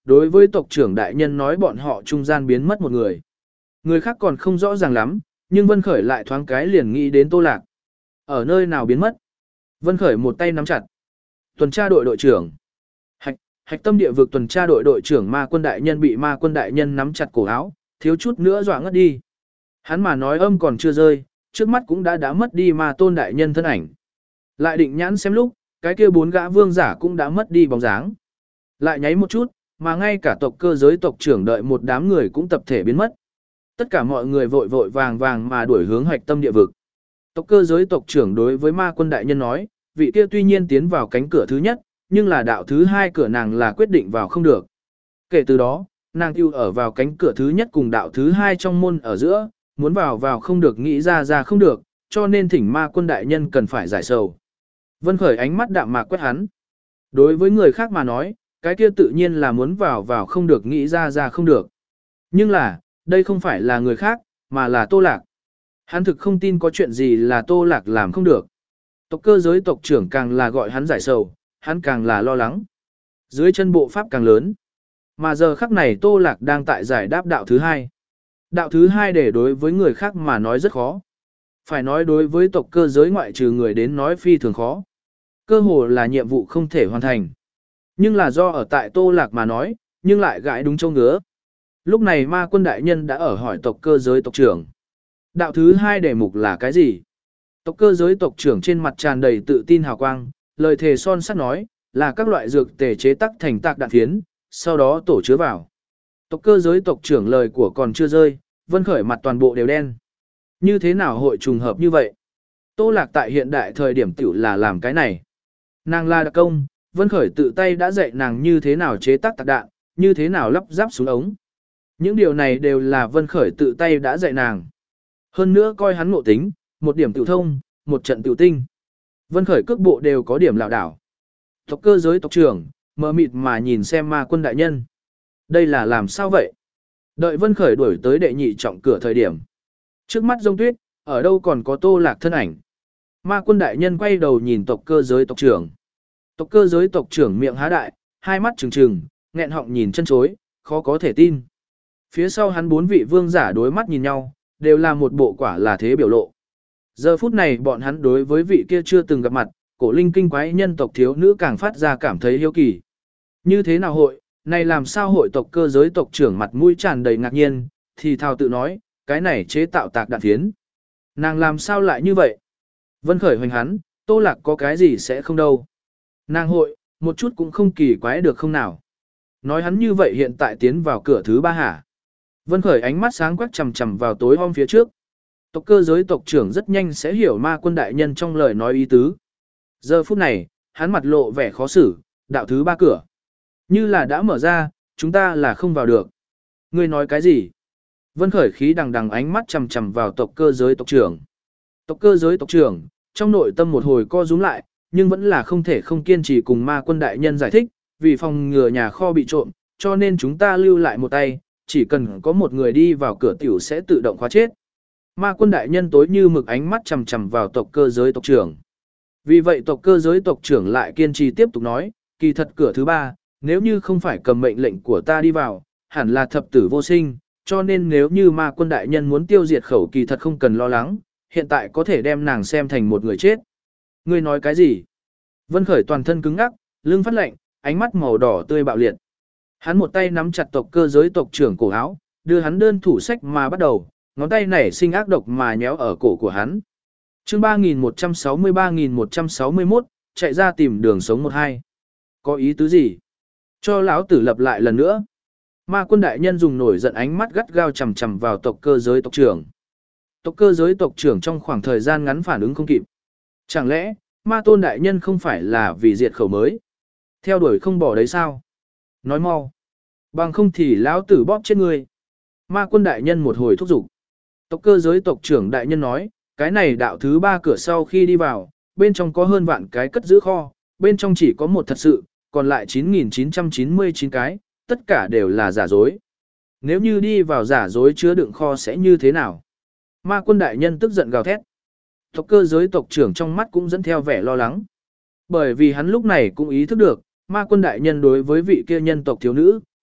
đối với tộc trưởng đại nhân nói bọn họ trung gian biến mất một người. Người khác còn không rõ ràng lắm, nhưng Vân Khởi lại thoáng cái liền nghĩ đến Tô Lạc. Ở nơi nào biến mất? Vân Khởi một tay nắm chặt. Tuần tra đội đội trưởng. Hạch, hạch tâm địa vực tuần tra đội đội trưởng Ma Quân đại nhân bị Ma Quân đại nhân nắm chặt cổ áo, thiếu chút nữa dọa ngất đi. Hắn mà nói âm còn chưa rơi, trước mắt cũng đã đã mất đi Ma Tôn đại nhân thân ảnh. Lại định nhãn xem lúc, cái kia bốn gã vương giả cũng đã mất đi bóng dáng. Lại nháy một chút, mà ngay cả tộc cơ giới tộc trưởng đợi một đám người cũng tập thể biến mất. Tất cả mọi người vội vội vàng vàng mà đuổi hướng hạch tâm địa vực. Tộc cơ giới tộc trưởng đối với Ma Quân đại nhân nói, vị kia tuy nhiên tiến vào cánh cửa thứ nhất, nhưng là đạo thứ hai cửa nàng là quyết định vào không được. Kể từ đó, nàng tiêu ở vào cánh cửa thứ nhất cùng đạo thứ hai trong môn ở giữa, muốn vào vào không được, nghĩ ra ra không được, cho nên thỉnh Ma Quân đại nhân cần phải giải sầu. Vân Khởi ánh mắt đạm mạc quét hắn. Đối với người khác mà nói, cái kia tự nhiên là muốn vào vào không được, nghĩ ra ra không được. Nhưng là, đây không phải là người khác, mà là Tô Lạc. Hắn thực không tin có chuyện gì là Tô Lạc làm không được. Tộc cơ giới tộc trưởng càng là gọi hắn giải sầu, hắn càng là lo lắng. Dưới chân bộ pháp càng lớn. Mà giờ khắc này Tô Lạc đang tại giải đáp đạo thứ hai. Đạo thứ hai để đối với người khác mà nói rất khó. Phải nói đối với tộc cơ giới ngoại trừ người đến nói phi thường khó. Cơ hồ là nhiệm vụ không thể hoàn thành. Nhưng là do ở tại Tô Lạc mà nói, nhưng lại gãi đúng châu ngứa. Lúc này Ma Quân đại nhân đã ở hỏi tộc cơ giới tộc trưởng. Đạo thứ hai đề mục là cái gì? Tộc cơ giới tộc trưởng trên mặt tràn đầy tự tin hào quang, lời thề son sắt nói, là các loại dược tề chế tác thành tạc đạn phiến, sau đó tổ chứa vào. Tộc cơ giới tộc trưởng lời của còn chưa rơi, Vân Khởi mặt toàn bộ đều đen. Như thế nào hội trùng hợp như vậy? Tô Lạc tại hiện đại thời điểm tiểu là làm cái này. Nàng là đặc công, Vân Khởi tự tay đã dạy nàng như thế nào chế tác tạc đạn, như thế nào lắp ráp súng ống. Những điều này đều là Vân Khởi tự tay đã dạy nàng. Hơn nữa coi hắn ngộ tính, một điểm tiểu thông, một trận tiểu tinh. Vân Khởi cước bộ đều có điểm lảo đảo. Tộc cơ giới tộc trưởng, mờ mịt mà nhìn xem Ma Quân đại nhân. Đây là làm sao vậy? Đợi Vân Khởi đuổi tới đệ nhị trọng cửa thời điểm. Trước mắt rông tuyết, ở đâu còn có Tô Lạc thân ảnh. Ma Quân đại nhân quay đầu nhìn tộc cơ giới tộc trưởng. Tộc cơ giới tộc trưởng miệng há đại, hai mắt trừng trừng, nghẹn họng nhìn chân chối, khó có thể tin. Phía sau hắn bốn vị vương giả đối mắt nhìn nhau, đều là một bộ quả là thế biểu lộ. Giờ phút này bọn hắn đối với vị kia chưa từng gặp mặt, cổ linh kinh quái nhân tộc thiếu nữ càng phát ra cảm thấy hiếu kỳ. Như thế nào hội, này làm sao hội tộc cơ giới tộc trưởng mặt mũi tràn đầy ngạc nhiên, thì thào tự nói, cái này chế tạo tạc đạn phiến. Nàng làm sao lại như vậy? Vân Khởi hoành hắn, Tô Lạc có cái gì sẽ không đâu. Nàng hội, một chút cũng không kỳ quái được không nào. Nói hắn như vậy hiện tại tiến vào cửa thứ ba hả? Vân Khởi ánh mắt sáng quắc chằm chằm vào tối om phía trước. Tộc cơ giới tộc trưởng rất nhanh sẽ hiểu Ma Quân đại nhân trong lời nói ý tứ. Giờ phút này, hắn mặt lộ vẻ khó xử, đạo thứ ba cửa. Như là đã mở ra, chúng ta là không vào được. Ngươi nói cái gì? Vân Khởi khí đằng đằng ánh mắt chằm chằm vào tộc cơ giới tộc trưởng. Tộc cơ giới tộc trưởng, trong nội tâm một hồi co rúm lại, nhưng vẫn là không thể không kiên trì cùng Ma Quân đại nhân giải thích, vì phòng ngừa nhà kho bị trộm, cho nên chúng ta lưu lại một tay, chỉ cần có một người đi vào cửa tiểu sẽ tự động khóa chết. Ma Quân đại nhân tối như mực ánh mắt chằm chằm vào tộc cơ giới tộc trưởng. Vì vậy tộc cơ giới tộc trưởng lại kiên trì tiếp tục nói, kỳ thật cửa thứ ba, nếu như không phải cầm mệnh lệnh của ta đi vào, hẳn là thập tử vô sinh, cho nên nếu như Ma Quân đại nhân muốn tiêu diệt khẩu kỳ thật không cần lo lắng, hiện tại có thể đem nàng xem thành một người chết. Ngươi nói cái gì? Vân Khởi toàn thân cứng ngắc, lưng phát lạnh, ánh mắt màu đỏ tươi bạo liệt. Hắn một tay nắm chặt tộc cơ giới tộc trưởng cổ áo, đưa hắn đơn thủ sách mà bắt đầu, ngón tay nảy sinh ác độc mà nhéo ở cổ của hắn. Chương ba nghìn một trăm sáu mươi ba nghìn một trăm sáu mươi mốt, chạy ra tìm đường sống một hai. Có ý tứ gì? Cho lão tử lập lại lần nữa. Ma Quân đại nhân dùng nổi giận ánh mắt gắt gao chằm chằm vào tộc cơ giới tộc trưởng. Tộc cơ giới tộc trưởng trong khoảng thời gian ngắn phản ứng không kịp. Chẳng lẽ, Ma Tôn đại nhân không phải là vì diệt khẩu mới? Theo đuổi không bỏ đấy sao? Nói mau. Bằng không thì lão tử bóp chết ngươi. Ma Quân đại nhân một hồi thúc giục. Tộc cơ giới tộc trưởng đại nhân nói, cái này đạo thứ ba cửa sau khi đi vào, bên trong có hơn vạn cái cất giữ kho, bên trong chỉ có một thật sự, còn lại chín nghìn chín trăm chín mươi chín cái, tất cả đều là giả dối. Nếu như đi vào giả dối chứa đựng kho sẽ như thế nào? Ma Quân đại nhân tức giận gào thét. Tộc cơ giới tộc trưởng trong mắt cũng dẫn theo vẻ lo lắng. Bởi vì hắn lúc này cũng ý thức được, Ma Quân đại nhân đối với vị kia nhân tộc thiếu nữ,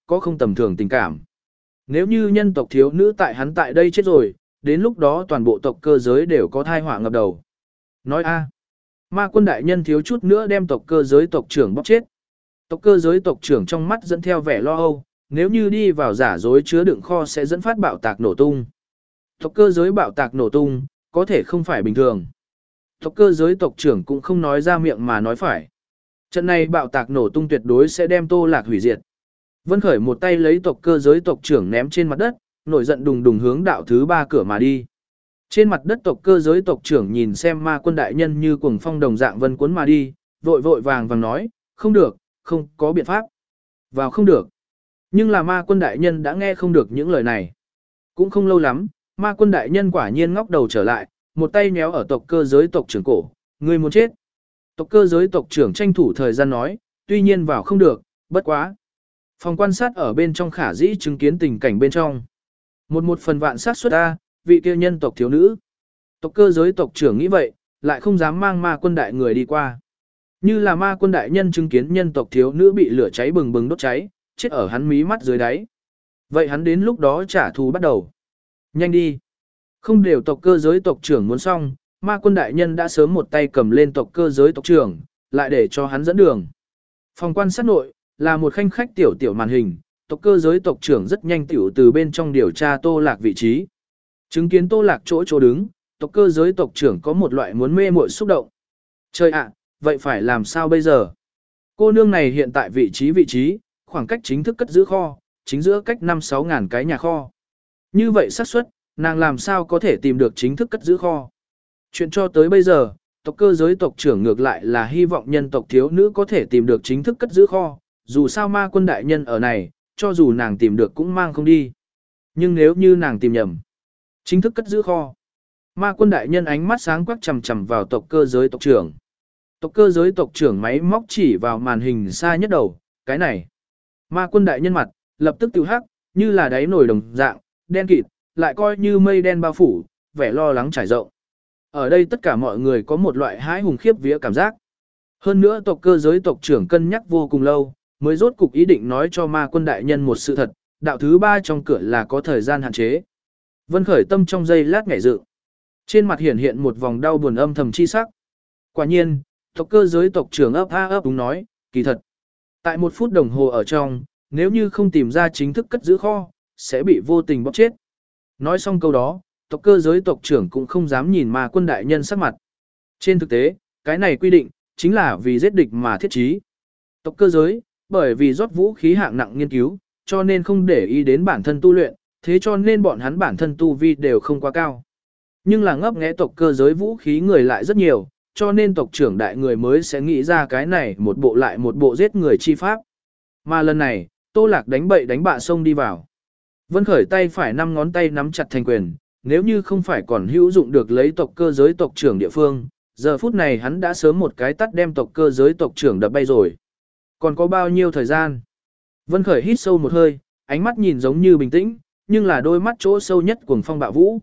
có không tầm thường tình cảm. Nếu như nhân tộc thiếu nữ tại hắn tại đây chết rồi, đến lúc đó toàn bộ tộc cơ giới đều có thai họa ngập đầu. Nói a, ma quân đại nhân thiếu chút nữa đem tộc cơ giới tộc trưởng bóp chết. Tộc cơ giới tộc trưởng trong mắt dẫn theo vẻ lo âu, nếu như đi vào giả dối chứa đựng kho sẽ dẫn phát bạo tạc nổ tung. Tộc cơ giới bạo tạc nổ tung, có thể không phải bình thường. Tộc cơ giới tộc trưởng cũng không nói ra miệng mà nói phải. Trận này bạo tạc nổ tung tuyệt đối sẽ đem Tô Lạc hủy diệt. Vân Khởi một tay lấy tộc cơ giới tộc trưởng ném trên mặt đất, nổi giận đùng đùng hướng đạo thứ ba cửa mà đi. Trên mặt đất tộc cơ giới tộc trưởng nhìn xem ma quân đại nhân như cuồng phong đồng dạng vân cuốn mà đi, vội vội vàng vàng nói, không được, không có biện pháp. Vào không được. Nhưng là ma quân đại nhân đã nghe không được những lời này. Cũng không lâu lắm, ma quân đại nhân quả nhiên ngóc đầu trở lại, một tay méo ở tộc cơ giới tộc trưởng cổ, người muốn chết. Tộc cơ giới tộc trưởng tranh thủ thời gian nói, tuy nhiên vào không được, bất quá. Phòng quan sát ở bên trong khả dĩ chứng kiến tình cảnh bên trong. Một một phần vạn sát suất A, vị kia nhân tộc thiếu nữ. Tộc cơ giới tộc trưởng nghĩ vậy, lại không dám mang ma quân đại người đi qua. Như là ma quân đại nhân chứng kiến nhân tộc thiếu nữ bị lửa cháy bừng bừng đốt cháy, chết ở hắn mí mắt dưới đáy. Vậy hắn đến lúc đó trả thù bắt đầu. Nhanh đi. Không đều tộc cơ giới tộc trưởng muốn xong, ma quân đại nhân đã sớm một tay cầm lên tộc cơ giới tộc trưởng, lại để cho hắn dẫn đường. Phòng quan sát nội, là một khanh khách tiểu tiểu màn hình, tộc cơ giới tộc trưởng rất nhanh tiểu từ bên trong điều tra Tô Lạc vị trí. Chứng kiến Tô Lạc chỗ chỗ đứng, tộc cơ giới tộc trưởng có một loại muốn mê muội xúc động. Trời ạ, vậy phải làm sao bây giờ? Cô nương này hiện tại vị trí vị trí, khoảng cách chính thức cất giữ kho, chính giữa cách năm sáu ngàn cái nhà kho. Như vậy xác suất, nàng làm sao có thể tìm được chính thức cất giữ kho? Chuyện cho tới bây giờ, tộc cơ giới tộc trưởng ngược lại là hy vọng nhân tộc thiếu nữ có thể tìm được chính thức cất giữ kho, dù sao ma quân đại nhân ở này, cho dù nàng tìm được cũng mang không đi. Nhưng nếu như nàng tìm nhầm, chính thức cất giữ kho. Ma quân đại nhân ánh mắt sáng quắc chằm chằm vào tộc cơ giới tộc trưởng. Tộc cơ giới tộc trưởng máy móc chỉ vào màn hình xa nhất đầu, cái này. Ma quân đại nhân mặt, lập tức tiêu hắc, như là đáy nổi đồng dạng, đen kịt, lại coi như mây đen bao phủ, vẻ lo lắng trải rộng. Ở đây tất cả mọi người có một loại hãi hùng khiếp vía cảm giác. Hơn nữa tộc cơ giới tộc trưởng cân nhắc vô cùng lâu, mới rốt cục ý định nói cho ma quân đại nhân một sự thật, đạo thứ ba trong cửa là có thời gian hạn chế. Vân Khởi tâm trong giây lát nhảy dựng. Trên mặt hiển hiện một vòng đau buồn âm thầm chi sắc. Quả nhiên, tộc cơ giới tộc trưởng ấp a ấp đúng nói, kỳ thật. Tại một phút đồng hồ ở trong, nếu như không tìm ra chính thức cất giữ kho, sẽ bị vô tình bóp chết. Nói xong câu đó, tộc cơ giới tộc trưởng cũng không dám nhìn ma quân đại nhân sắc mặt. Trên thực tế, cái này quy định, chính là vì giết địch mà thiết trí. Tộc cơ giới, bởi vì rót vũ khí hạng nặng nghiên cứu, cho nên không để ý đến bản thân tu luyện, thế cho nên bọn hắn bản thân tu vi đều không quá cao. Nhưng là ngấp nghé tộc cơ giới vũ khí người lại rất nhiều, cho nên tộc trưởng đại người mới sẽ nghĩ ra cái này một bộ lại một bộ giết người chi pháp. Mà lần này, Tô Lạc đánh bậy đánh bạ xông đi vào. Vân Khởi tay phải năm ngón tay nắm chặt thành quyền, nếu như không phải còn hữu dụng được lấy tộc cơ giới tộc trưởng địa phương, giờ phút này hắn đã sớm một cái tắt đem tộc cơ giới tộc trưởng đập bay rồi. Còn có bao nhiêu thời gian? Vân Khởi hít sâu một hơi, ánh mắt nhìn giống như bình tĩnh, nhưng là đôi mắt chỗ sâu nhất cuồng phong bạo vũ.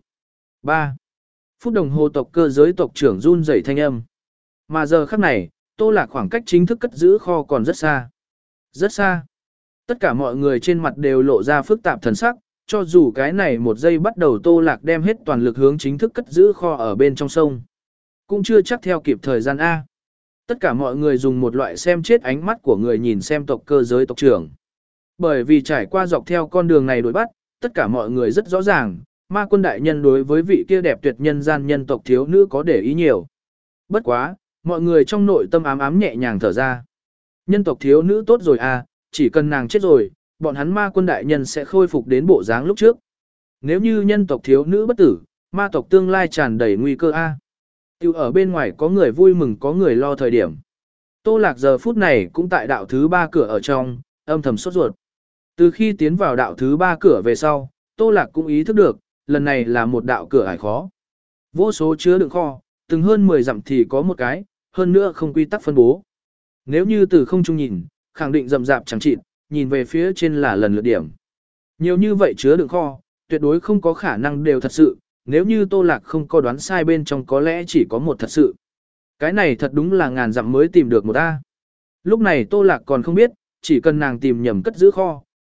ba Phút đồng hồ tộc cơ giới tộc trưởng run rẩy thanh âm. Mà giờ khắc này, Tô Lạc khoảng cách chính thức cất giữ kho còn rất xa. Rất xa. Tất cả mọi người trên mặt đều lộ ra phức tạp thần sắc, cho dù cái này một giây bắt đầu Tô Lạc đem hết toàn lực hướng chính thức cất giữ kho ở bên trong sông. Cũng chưa chắc theo kịp thời gian A. Tất cả mọi người dùng một loại xem chết ánh mắt của người nhìn xem tộc cơ giới tộc trưởng. Bởi vì trải qua dọc theo con đường này đuổi bắt, tất cả mọi người rất rõ ràng, ma quân đại nhân đối với vị kia đẹp tuyệt nhân gian nhân tộc thiếu nữ có để ý nhiều. Bất quá, mọi người trong nội tâm ám ám nhẹ nhàng thở ra. Nhân tộc thiếu nữ tốt rồi à, chỉ cần nàng chết rồi, bọn hắn ma quân đại nhân sẽ khôi phục đến bộ dáng lúc trước. Nếu như nhân tộc thiếu nữ bất tử, ma tộc tương lai tràn đầy nguy cơ a. Tiêu ở bên ngoài có người vui mừng có người lo thời điểm. Tô Lạc giờ phút này cũng tại đạo thứ ba cửa ở trong, âm thầm sốt ruột. Từ khi tiến vào đạo thứ ba cửa về sau, Tô Lạc cũng ý thức được, lần này là một đạo cửa ải khó. Vô số chứa đựng kho, từng hơn mười dặm thì có một cái, hơn nữa không quy tắc phân bố. Nếu như từ không trung nhìn, khẳng định rậm rạp chẳng chịt, nhìn về phía trên là lần lượt điểm. Nhiều như vậy chứa đựng kho, tuyệt đối không có khả năng đều thật sự, nếu như Tô Lạc không có đoán sai bên trong có lẽ chỉ có một thật sự. Cái này thật đúng là ngàn dặm mới tìm được một A. Lúc này Tô Lạc còn không biết, chỉ cần nàng tìm nhầm cất giữ kho,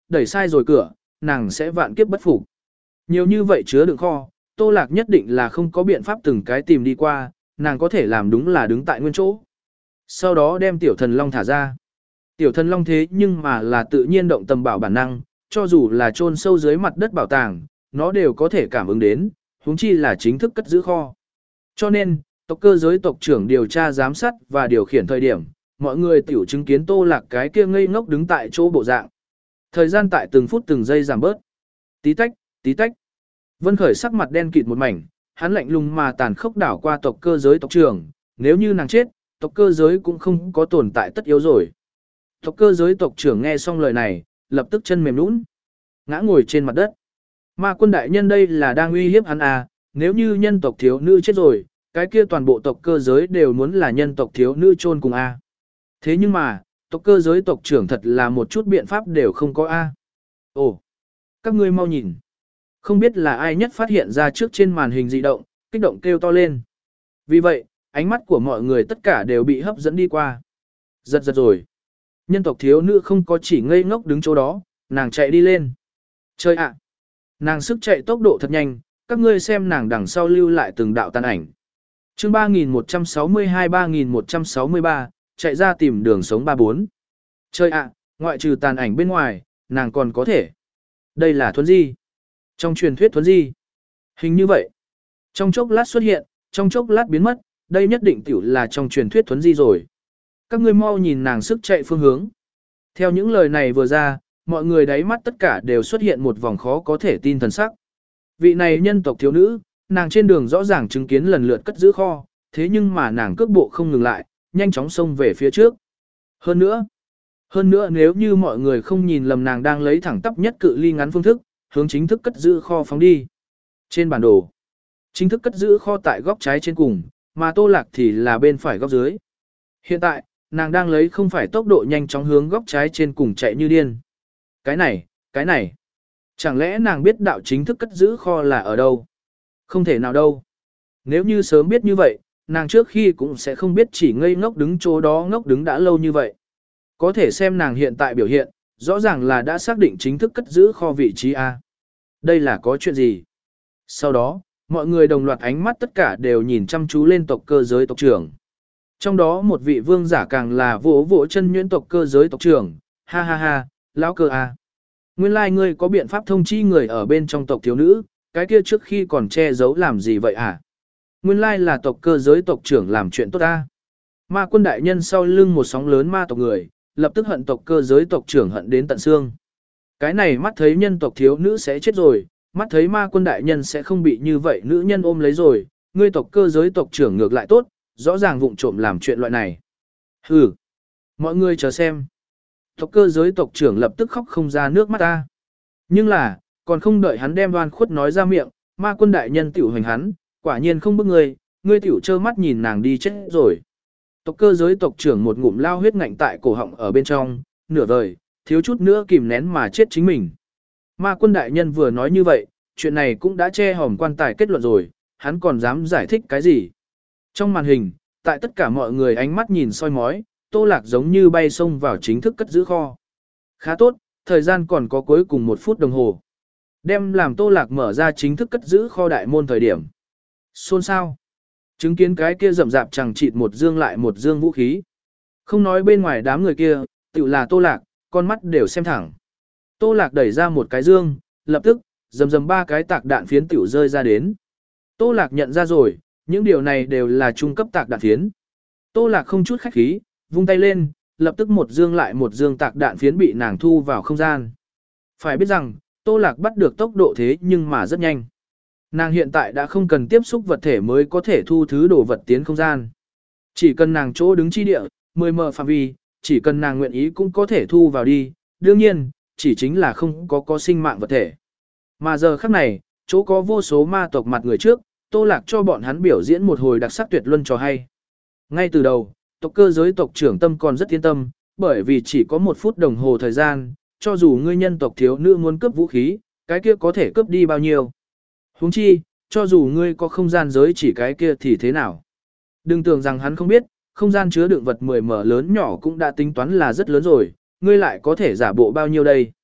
đẩy sai rồi cửa, nàng sẽ vạn kiếp bất phục. Nhiều như vậy chứa đựng kho, Tô Lạc nhất định là không có biện pháp từng cái tìm đi qua, nàng có thể làm đúng là đứng tại nguyên chỗ. Sau đó đem tiểu thần long thả ra. Tiểu thần long thế nhưng mà là tự nhiên động tầm bảo bản năng, cho dù là chôn sâu dưới mặt đất bảo tàng, nó đều có thể cảm ứng đến, huống chi là chính thức cất giữ kho. Cho nên, tộc cơ giới tộc trưởng điều tra giám sát và điều khiển thời điểm, mọi người tiểu chứng kiến Tô Lạc cái kia ngây ngốc đứng tại chỗ bộ dạng. Thời gian tại từng phút từng giây giảm bớt. Tí tách, tí tách. Vân Khởi sắc mặt đen kịt một mảnh, hắn lạnh lùng mà tàn khốc đảo qua tộc cơ giới tộc trưởng, nếu như nàng chết, tộc cơ giới cũng không có tồn tại tất yếu rồi. Tộc cơ giới tộc trưởng nghe xong lời này, lập tức chân mềm nhũn, ngã ngồi trên mặt đất. Ma quân đại nhân đây là đang uy hiếp hắn à, nếu như nhân tộc thiếu nữ chết rồi, cái kia toàn bộ tộc cơ giới đều muốn là nhân tộc thiếu nữ chôn cùng a. Thế nhưng mà, tộc cơ giới tộc trưởng thật là một chút biện pháp đều không có a. Ồ, các ngươi mau nhìn. Không biết là ai nhất phát hiện ra trước trên màn hình dị động, kích động kêu to lên. Vì vậy, ánh mắt của mọi người tất cả đều bị hấp dẫn đi qua. Giật giật rồi. Nhân tộc thiếu nữ không có chỉ ngây ngốc đứng chỗ đó, nàng chạy đi lên. Chơi ạ! Nàng sức chạy tốc độ thật nhanh, các ngươi xem nàng đằng sau lưu lại từng đạo tàn ảnh. Chương ba nghìn một trăm sáu mươi hai ba nghìn một trăm sáu mươi ba, chạy ra tìm đường sống ba bốn. Chơi ạ, ngoại trừ tàn ảnh bên ngoài, nàng còn có thể. Đây là thuấn di. Trong truyền thuyết thuấn di. Hình như vậy. Trong chốc lát xuất hiện, trong chốc lát biến mất, đây nhất định tiểu là trong truyền thuyết thuấn di rồi. Các ngươi mau nhìn nàng sức chạy phương hướng. Theo những lời này vừa ra, mọi người đáy mắt tất cả đều xuất hiện một vòng khó có thể tin thần sắc. Vị này nhân tộc thiếu nữ, nàng trên đường rõ ràng chứng kiến lần lượt cất giữ kho, thế nhưng mà nàng cước bộ không ngừng lại, nhanh chóng xông về phía trước. Hơn nữa, hơn nữa nếu như mọi người không nhìn lầm nàng đang lấy thẳng tắp nhất cự ly ngắn phương thức, hướng chính thức cất giữ kho phóng đi. Trên bản đồ, chính thức cất giữ kho tại góc trái trên cùng, mà Tô Lạc thì là bên phải góc dưới. Hiện tại, nàng đang lấy không phải tốc độ nhanh chóng hướng góc trái trên cùng chạy như điên. Cái này, cái này. Chẳng lẽ nàng biết đạo chính thức cất giữ kho là ở đâu? Không thể nào đâu. Nếu như sớm biết như vậy, nàng trước khi cũng sẽ không biết chỉ ngây ngốc đứng chỗ đó ngốc đứng đã lâu như vậy. Có thể xem nàng hiện tại biểu hiện, rõ ràng là đã xác định chính thức cất giữ kho vị trí A. Đây là có chuyện gì? Sau đó, mọi người đồng loạt ánh mắt tất cả đều nhìn chăm chú lên tộc cơ giới tộc trưởng. Trong đó một vị vương giả càng là vỗ vỗ chân nhuyễn tộc cơ giới tộc trưởng, ha ha ha, lão cơ A. Nguyên lai like ngươi có biện pháp thông chi người ở bên trong tộc thiếu nữ, cái kia trước khi còn che giấu làm gì vậy hả? Nguyên lai like là tộc cơ giới tộc trưởng làm chuyện tốt ta. Ma quân đại nhân sau lưng một sóng lớn ma tộc người, lập tức hận tộc cơ giới tộc trưởng hận đến tận xương. Cái này mắt thấy nhân tộc thiếu nữ sẽ chết rồi, mắt thấy ma quân đại nhân sẽ không bị như vậy nữ nhân ôm lấy rồi, ngươi tộc cơ giới tộc trưởng ngược lại tốt, rõ ràng vụng trộm làm chuyện loại này. Hừ, mọi người chờ xem. Tộc cơ giới tộc trưởng lập tức khóc không ra nước mắt ta. Nhưng là, còn không đợi hắn đem đoan khuất nói ra miệng, ma quân đại nhân tiểu hành hắn, quả nhiên không bức ngươi, ngươi tiểu trơ mắt nhìn nàng đi chết rồi. Tộc cơ giới tộc trưởng một ngụm lao huyết ngạnh tại cổ họng ở bên trong, nửa vời, thiếu chút nữa kìm nén mà chết chính mình. Ma quân đại nhân vừa nói như vậy, chuyện này cũng đã che hòm quan tài kết luận rồi, hắn còn dám giải thích cái gì. Trong màn hình, tại tất cả mọi người ánh mắt nhìn soi mói, Tô Lạc giống như bay xông vào chính thức cất giữ kho. Khá tốt, thời gian còn có cuối cùng một phút đồng hồ. Đem làm Tô Lạc mở ra chính thức cất giữ kho đại môn thời điểm. Xôn xao. Chứng kiến cái kia rậm rạp chẳng chịt một dương lại một dương vũ khí. Không nói bên ngoài đám người kia, tự là Tô Lạc, con mắt đều xem thẳng. Tô Lạc đẩy ra một cái dương, lập tức, rầm rầm ba cái tạc đạn phiến tiểu rơi ra đến. Tô Lạc nhận ra rồi, những điều này đều là trung cấp tạc đạn phiến. Tô Lạc không chút khách khí, vung tay lên, lập tức một dương lại một dương tạc đạn phiến bị nàng thu vào không gian. Phải biết rằng, Tô Lạc bắt được tốc độ thế nhưng mà rất nhanh. Nàng hiện tại đã không cần tiếp xúc vật thể mới có thể thu thứ đồ vật tiến không gian. Chỉ cần nàng chỗ đứng chi địa, mười mờ phạm vi, chỉ cần nàng nguyện ý cũng có thể thu vào đi. Đương nhiên, chỉ chính là không có có sinh mạng vật thể. Mà giờ khắc này, chỗ có vô số ma tộc mặt người trước, Tô Lạc cho bọn hắn biểu diễn một hồi đặc sắc tuyệt luân trò hay. Ngay từ đầu, tộc cơ giới tộc trưởng tâm còn rất yên tâm, bởi vì chỉ có một phút đồng hồ thời gian, cho dù ngươi nhân tộc thiếu nữ muốn cướp vũ khí, cái kia có thể cướp đi bao nhiêu. Huống chi, cho dù ngươi có không gian giới chỉ cái kia thì thế nào. Đừng tưởng rằng hắn không biết, không gian chứa đựng vật mười mở lớn nhỏ cũng đã tính toán là rất lớn rồi, ngươi lại có thể giả bộ bao nhiêu đây.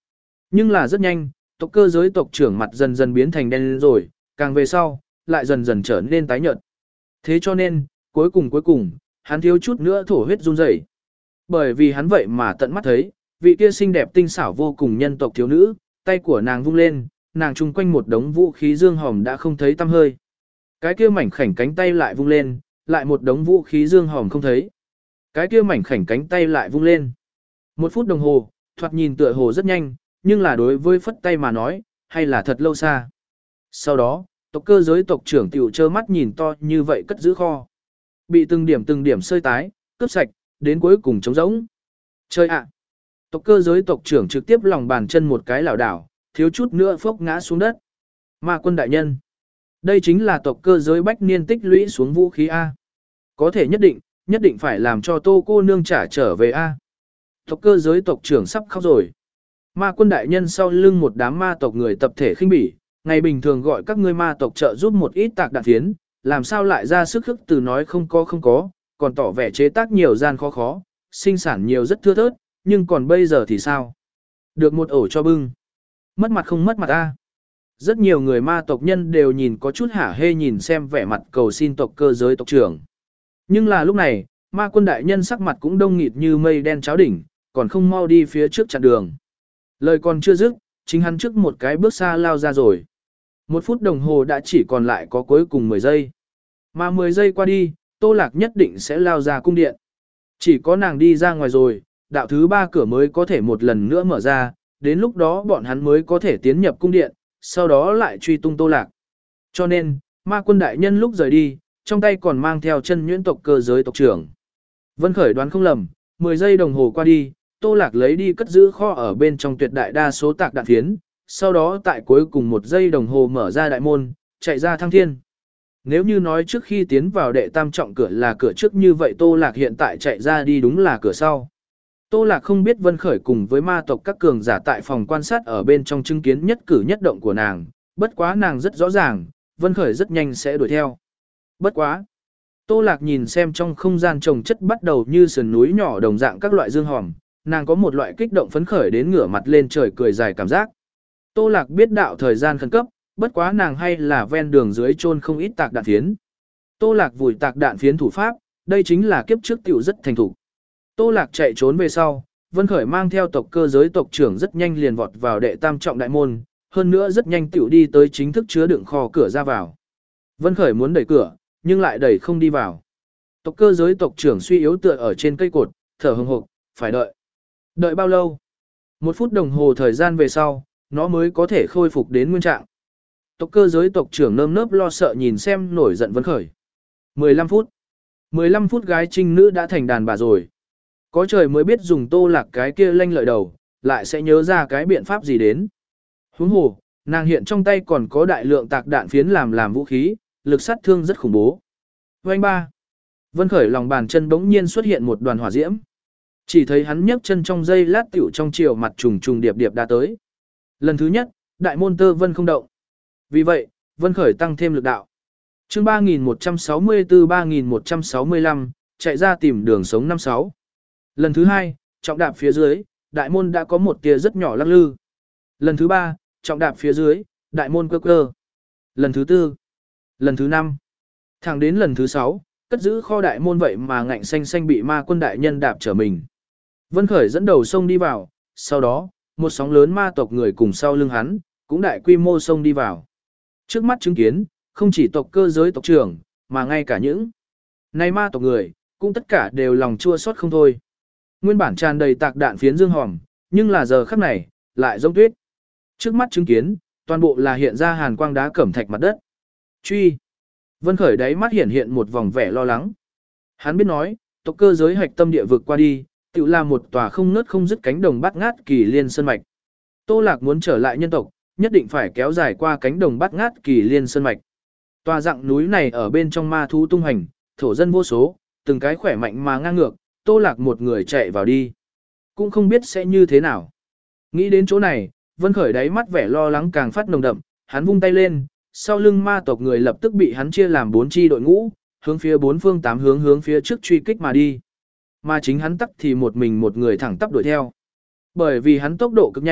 Nhưng là rất nhanh, tộc cơ giới tộc trưởng mặt dần dần biến thành đen lên rồi, càng về sau, lại dần dần trở nên tái nhợt. Thế cho nên, cuối cùng cuối cùng, hắn thiếu chút nữa thổ huyết run rẩy. Bởi vì hắn vậy mà tận mắt thấy, vị kia xinh đẹp tinh xảo vô cùng nhân tộc thiếu nữ, tay của nàng vung lên, nàng chung quanh một đống vũ khí dương hòm đã không thấy tăm hơi. Cái kia mảnh khảnh cánh tay lại vung lên, lại một đống vũ khí dương hòm không thấy. Cái kia mảnh khảnh cánh tay lại vung lên. Một phút đồng hồ, thoạt nhìn tựa hồ rất nhanh, nhưng là đối với phất tay mà nói, hay là thật lâu xa. Sau đó, tộc cơ giới tộc trưởng tiểu trơ mắt nhìn to như vậy cất giữ kho. Bị từng điểm từng điểm sơi tái, cướp sạch, đến cuối cùng trống rỗng. Chơi ạ! Tộc cơ giới tộc trưởng trực tiếp lòng bàn chân một cái lảo đảo, thiếu chút nữa phốc ngã xuống đất. Ma quân đại nhân. Đây chính là tộc cơ giới bách niên tích lũy xuống vũ khí A. Có thể nhất định, nhất định phải làm cho tô cô nương trả trở về A. Tộc cơ giới tộc trưởng sắp khóc rồi. Ma quân đại nhân sau lưng một đám ma tộc người tập thể khinh bỉ, ngày bình thường gọi các ngươi ma tộc trợ giúp một ít tạc đạn phiến, làm sao lại ra sức khức từ nói không có không có, còn tỏ vẻ chế tác nhiều gian khó khó, sinh sản nhiều rất thưa thớt, nhưng còn bây giờ thì sao? Được một ổ cho bưng. Mất mặt không mất mặt a. Rất nhiều người ma tộc nhân đều nhìn có chút hả hê nhìn xem vẻ mặt cầu xin tộc cơ giới tộc trưởng. Nhưng là lúc này, ma quân đại nhân sắc mặt cũng đông nghịt như mây đen cháo đỉnh, còn không mau đi phía trước chặn đường. Lời còn chưa dứt, chính hắn trước một cái bước xa lao ra rồi. Một phút đồng hồ đã chỉ còn lại có cuối cùng mười giây. Mà mười giây qua đi, Tô Lạc nhất định sẽ lao ra cung điện. Chỉ có nàng đi ra ngoài rồi, đạo thứ ba cửa mới có thể một lần nữa mở ra, đến lúc đó bọn hắn mới có thể tiến nhập cung điện, sau đó lại truy tung Tô Lạc. Cho nên, ma quân đại nhân lúc rời đi, trong tay còn mang theo chân nhuyễn tộc cơ giới tộc trưởng. Vân Khởi đoán không lầm, mười giây đồng hồ qua đi, Tô Lạc lấy đi cất giữ kho ở bên trong tuyệt đại đa số tạc đạn phiến, sau đó tại cuối cùng một giây đồng hồ mở ra đại môn, chạy ra thăng thiên. Nếu như nói trước khi tiến vào đệ tam trọng cửa là cửa trước như vậy Tô Lạc hiện tại chạy ra đi đúng là cửa sau. Tô Lạc không biết Vân Khởi cùng với ma tộc các cường giả tại phòng quan sát ở bên trong chứng kiến nhất cử nhất động của nàng, bất quá nàng rất rõ ràng, Vân Khởi rất nhanh sẽ đuổi theo. Bất quá. Tô Lạc nhìn xem trong không gian trồng chất bắt đầu như sườn núi nhỏ đồng dạng các loại dương hòm, nàng có một loại kích động phấn khởi đến ngửa mặt lên trời cười dài cảm giác. Tô Lạc biết đạo thời gian khẩn cấp, bất quá nàng hay là ven đường dưới chôn không ít tạc đạn phiến. Tô Lạc vùi tạc đạn phiến thủ pháp, đây chính là kiếp trước tiểu rất thành thủ. Tô Lạc chạy trốn về sau, Vân Khởi mang theo tộc cơ giới tộc trưởng rất nhanh liền vọt vào đệ tam trọng đại môn, hơn nữa rất nhanh tiểu đi tới chính thức chứa đựng kho cửa ra vào. Vân Khởi muốn đẩy cửa, nhưng lại đẩy không đi vào. Tộc cơ giới tộc trưởng suy yếu tựa ở trên cây cột, thở hừng hực, phải đợi. Đợi bao lâu? Một phút đồng hồ thời gian về sau, nó mới có thể khôi phục đến nguyên trạng. Tộc cơ giới tộc trưởng nơm nớp lo sợ nhìn xem nổi giận Vân Khởi. mười lăm phút. mười lăm phút gái trinh nữ đã thành đàn bà rồi. Có trời mới biết dùng Tô Lạc cái kia lanh lợi đầu, lại sẽ nhớ ra cái biện pháp gì đến. Huống hồ, nàng hiện trong tay còn có đại lượng tạc đạn phiến làm làm vũ khí, lực sát thương rất khủng bố. Vành ba. Vân Khởi lòng bàn chân bỗng nhiên xuất hiện một đoàn hỏa diễm. Chỉ thấy hắn nhấc chân trong giây lát tiểu trong chiều mặt trùng trùng điệp điệp đã tới. Lần thứ nhất, đại môn tơ vân không động. Vì vậy, Vân Khởi tăng thêm lực đạo. Chương ba nghìn một trăm sáu mươi tư ba nghìn một trăm sáu mươi lăm, chạy ra tìm đường sống năm sáu. Lần thứ hai, trọng đạp phía dưới, đại môn đã có một tia rất nhỏ lắc lư. Lần thứ ba, trọng đạp phía dưới, đại môn cơ cơ. Lần thứ tư, lần thứ năm, thẳng đến lần thứ sáu, cất giữ kho đại môn vậy mà ngạnh xanh xanh bị ma quân đại nhân đạp trở mình. Vân Khởi dẫn đầu sông đi vào, sau đó, một sóng lớn ma tộc người cùng sau lưng hắn, cũng đại quy mô sông đi vào. Trước mắt chứng kiến, không chỉ tộc cơ giới tộc trưởng, mà ngay cả những này ma tộc người, cũng tất cả đều lòng chua xót không thôi. Nguyên bản tràn đầy tạc đạn phiến dương hòm, nhưng là giờ khắc này, lại giống tuyết. Trước mắt chứng kiến, toàn bộ là hiện ra hàn quang đá cẩm thạch mặt đất. Truy. Vân Khởi đáy mắt hiện hiện một vòng vẻ lo lắng. Hắn biết nói, tộc cơ giới hạch tâm địa vực qua đi, tự là một tòa không nứt không dứt cánh đồng bát ngát kỳ liên sơn mạch. Tô Lạc muốn trở lại nhân tộc, nhất định phải kéo dài qua cánh đồng bát ngát kỳ liên sơn mạch. Tòa dạng núi này ở bên trong ma thú tung hành, thổ dân vô số, từng cái khỏe mạnh mà ngang ngược, Tô Lạc một người chạy vào đi. Cũng không biết sẽ như thế nào. Nghĩ đến chỗ này, Vân Khởi đáy mắt vẻ lo lắng càng phát nồng đậm, hắn vung tay lên, sau lưng ma tộc người lập tức bị hắn chia làm bốn chi đội ngũ, hướng phía bốn phương tám hướng hướng phía trước truy kích mà đi. Mà chính hắn tắc thì một mình một người thẳng tắp đuổi theo. Bởi vì hắn tốc độ cực nhanh,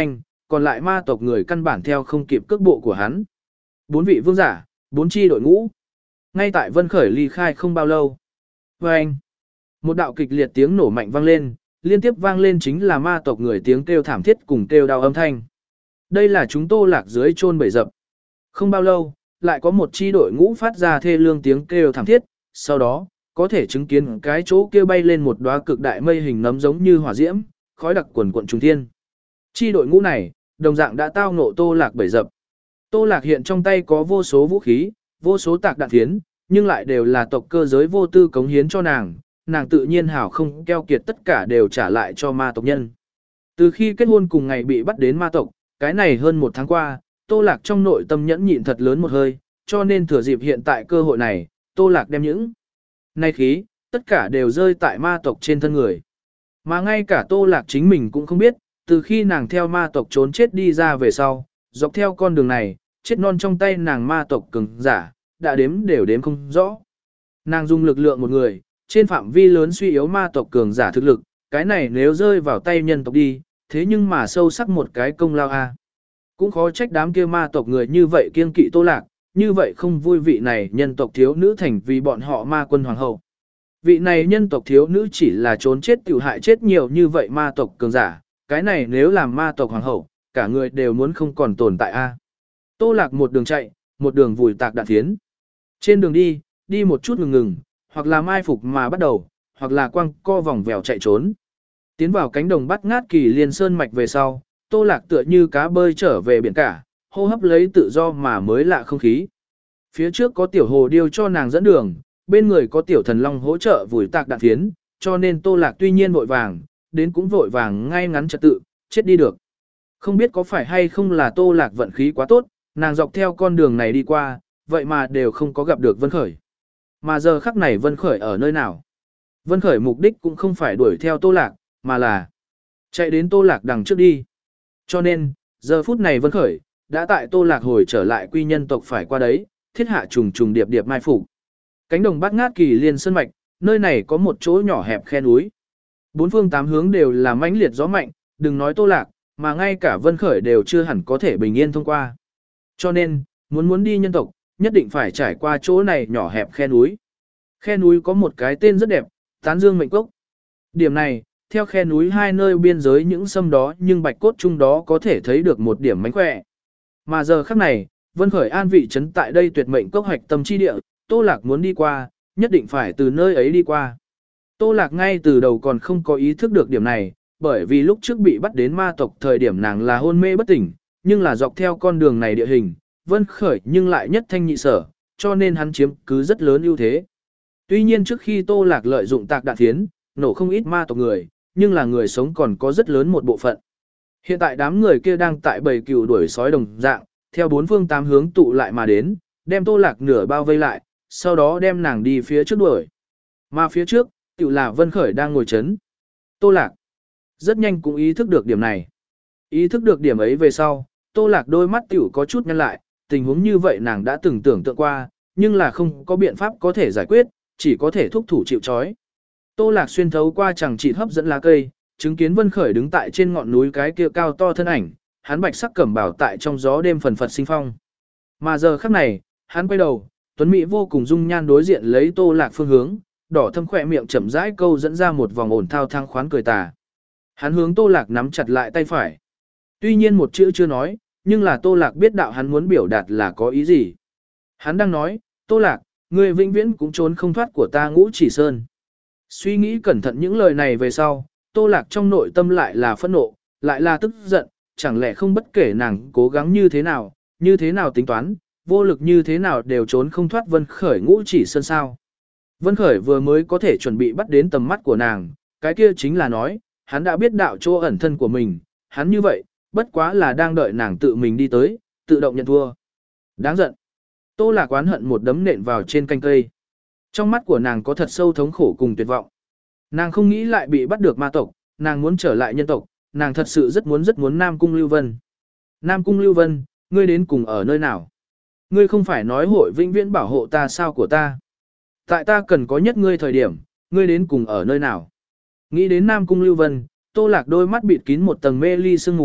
còn lại ma tộc người căn bản theo không kịp cước bộ của hắn. Bốn vị vương giả, bốn chi đội ngũ. Ngay tại Vân Khởi ly khai không bao lâu. Và anh, một đạo kịch liệt tiếng nổ mạnh vang lên, liên tiếp vang lên chính là ma tộc người tiếng kêu thảm thiết cùng kêu đau âm thanh. Đây là chúng Tô Lạc dưới chôn bầy dập. Không bao lâu, lại có một chi đội ngũ phát ra thê lương tiếng kêu thảm thiết, sau đó, có thể chứng kiến cái chỗ kia bay lên một đóa cực đại mây hình nấm giống như hỏa diễm, khói đặc quần quần trùng thiên. Chi đội ngũ này, đồng dạng đã tao ngộ Tô Lạc bầy dập. Tô Lạc hiện trong tay có vô số vũ khí, vô số tạc đạn phiến, nhưng lại đều là tộc cơ giới vô tư cống hiến cho nàng, nàng tự nhiên hảo không keo kiệt tất cả đều trả lại cho ma tộc nhân. Từ khi kết hôn cùng ngày bị bắt đến ma tộc, cái này hơn một tháng qua, Tô Lạc trong nội tâm nhẫn nhịn thật lớn một hơi, cho nên thừa dịp hiện tại cơ hội này, Tô Lạc đem những nay khí, tất cả đều rơi tại ma tộc trên thân người. Mà ngay cả Tô Lạc chính mình cũng không biết, từ khi nàng theo ma tộc trốn chết đi ra về sau, dọc theo con đường này, chết non trong tay nàng ma tộc cường giả, đã đếm đều đếm không rõ. Nàng dùng lực lượng một người, trên phạm vi lớn suy yếu ma tộc cường giả thực lực, cái này nếu rơi vào tay nhân tộc đi, thế nhưng mà sâu sắc một cái công lao a. Cũng khó trách đám kia ma tộc người như vậy kiêng kỵ Tô Lạc, như vậy không vui vị này nhân tộc thiếu nữ thành vì bọn họ ma quân hoàng hậu. Vị này nhân tộc thiếu nữ chỉ là trốn chết tiểu hại chết nhiều như vậy ma tộc cường giả, cái này nếu làm ma tộc hoàng hậu, cả người đều muốn không còn tồn tại a. Tô Lạc một đường chạy, một đường vùi tạc đạn thiến. Trên đường đi, đi một chút ngừng ngừng, hoặc là mai phục mà bắt đầu, hoặc là quăng co vòng vèo chạy trốn. Tiến vào cánh đồng bắt ngát kỳ liên sơn mạch về sau, Tô Lạc tựa như cá bơi trở về biển cả, hô hấp lấy tự do mà mới lạ không khí. Phía trước có tiểu hồ điêu cho nàng dẫn đường, bên người có tiểu thần long hỗ trợ vùi tạc đạn thiến, cho nên Tô Lạc tuy nhiên vội vàng, đến cũng vội vàng ngay ngắn trật tự, chết đi được. Không biết có phải hay không là Tô Lạc vận khí quá tốt, nàng dọc theo con đường này đi qua, vậy mà đều không có gặp được Vân Khởi. Mà giờ khắc này Vân Khởi ở nơi nào? Vân Khởi mục đích cũng không phải đuổi theo Tô Lạc, mà là chạy đến Tô Lạc đằng trước đi. Cho nên, giờ phút này Vân Khởi, đã tại Tô Lạc hồi trở lại quy nhân tộc phải qua đấy, thiết hạ trùng trùng điệp điệp mai phục. Cánh đồng bát ngát kỳ liên sơn mạch, nơi này có một chỗ nhỏ hẹp khe núi. Bốn phương tám hướng đều là mãnh liệt gió mạnh, đừng nói Tô Lạc, mà ngay cả Vân Khởi đều chưa hẳn có thể bình yên thông qua. Cho nên, muốn muốn đi nhân tộc, nhất định phải trải qua chỗ này nhỏ hẹp khe núi. Khe núi có một cái tên rất đẹp, Tán Dương Mệnh Cốc. Điểm này, theo khe núi hai nơi biên giới những sâm đó nhưng bạch cốt chung đó có thể thấy được một điểm mánh khỏe. Mà giờ khắc này, Vân Khởi an vị trấn tại đây tuyệt mệnh cốc hoạch tâm chi địa, Tô Lạc muốn đi qua, nhất định phải từ nơi ấy đi qua. Tô Lạc ngay từ đầu còn không có ý thức được điểm này, bởi vì lúc trước bị bắt đến ma tộc thời điểm nàng là hôn mê bất tỉnh, nhưng là dọc theo con đường này địa hình, Vân Khởi nhưng lại nhất thanh nhị sở, cho nên hắn chiếm cứ rất lớn ưu thế. Tuy nhiên trước khi Tô Lạc lợi dụng tạc đạn thiến, nổ không ít ma tộc người, nhưng là người sống còn có rất lớn một bộ phận. Hiện tại đám người kia đang tại bầy cừu đuổi sói đồng dạng, theo bốn phương tám hướng tụ lại mà đến, đem Tô Lạc nửa bao vây lại, sau đó đem nàng đi phía trước đuổi. Mà phía trước, tiểu là Vân Khởi đang ngồi chấn. Tô Lạc rất nhanh cũng ý thức được điểm này. Ý thức được điểm ấy về sau, Tô Lạc đôi mắt tiểu có chút nhăn lại, tình huống như vậy nàng đã từng tưởng tượng qua, nhưng là không có biện pháp có thể giải quyết, chỉ có thể thúc thủ chịu trói. Tô Lạc xuyên thấu qua chẳng chỉ hấp dẫn lá cây, chứng kiến Vân Khởi đứng tại trên ngọn núi cái kia cao to thân ảnh, hắn bạch sắc cẩm bào tại trong gió đêm phần phật sinh phong. Mà giờ khắc này, hắn quay đầu, tuấn mỹ vô cùng dung nhan đối diện lấy Tô Lạc phương hướng, đỏ thâm khỏe miệng chậm rãi câu dẫn ra một vòng ổn thao thang khoán cười tà. Hắn hướng Tô Lạc nắm chặt lại tay phải. Tuy nhiên một chữ chưa nói, nhưng là Tô Lạc biết đạo hắn muốn biểu đạt là có ý gì. Hắn đang nói, Tô Lạc, người vĩnh viễn cũng trốn không thoát của ta Ngũ Chỉ Sơn. Suy nghĩ cẩn thận những lời này về sau, Tô Lạc trong nội tâm lại là phẫn nộ, lại là tức giận, chẳng lẽ không bất kể nàng cố gắng như thế nào, như thế nào tính toán, vô lực như thế nào đều trốn không thoát Vân Khởi Ngũ Chỉ Sơn sao. Vân Khởi vừa mới có thể chuẩn bị bắt đến tầm mắt của nàng, cái kia chính là nói, hắn đã biết đạo chỗ ẩn thân của mình, hắn như vậy, bất quá là đang đợi nàng tự mình đi tới, tự động nhận thua. Đáng giận. Tô Lạc oán hận một đấm nện vào trên canh cây. Trong mắt của nàng có thật sâu thống khổ cùng tuyệt vọng. Nàng không nghĩ lại bị bắt được ma tộc, nàng muốn trở lại nhân tộc, nàng thật sự rất muốn rất muốn Nam Cung Lưu Vân. Nam Cung Lưu Vân, ngươi đến cùng ở nơi nào? Ngươi không phải nói hội vĩnh viễn bảo hộ ta sao của ta? Tại ta cần có nhất ngươi thời điểm, ngươi đến cùng ở nơi nào? Nghĩ đến Nam Cung Lưu Vân, Tô Lạc đôi mắt bịt kín một tầng mê ly sương mù,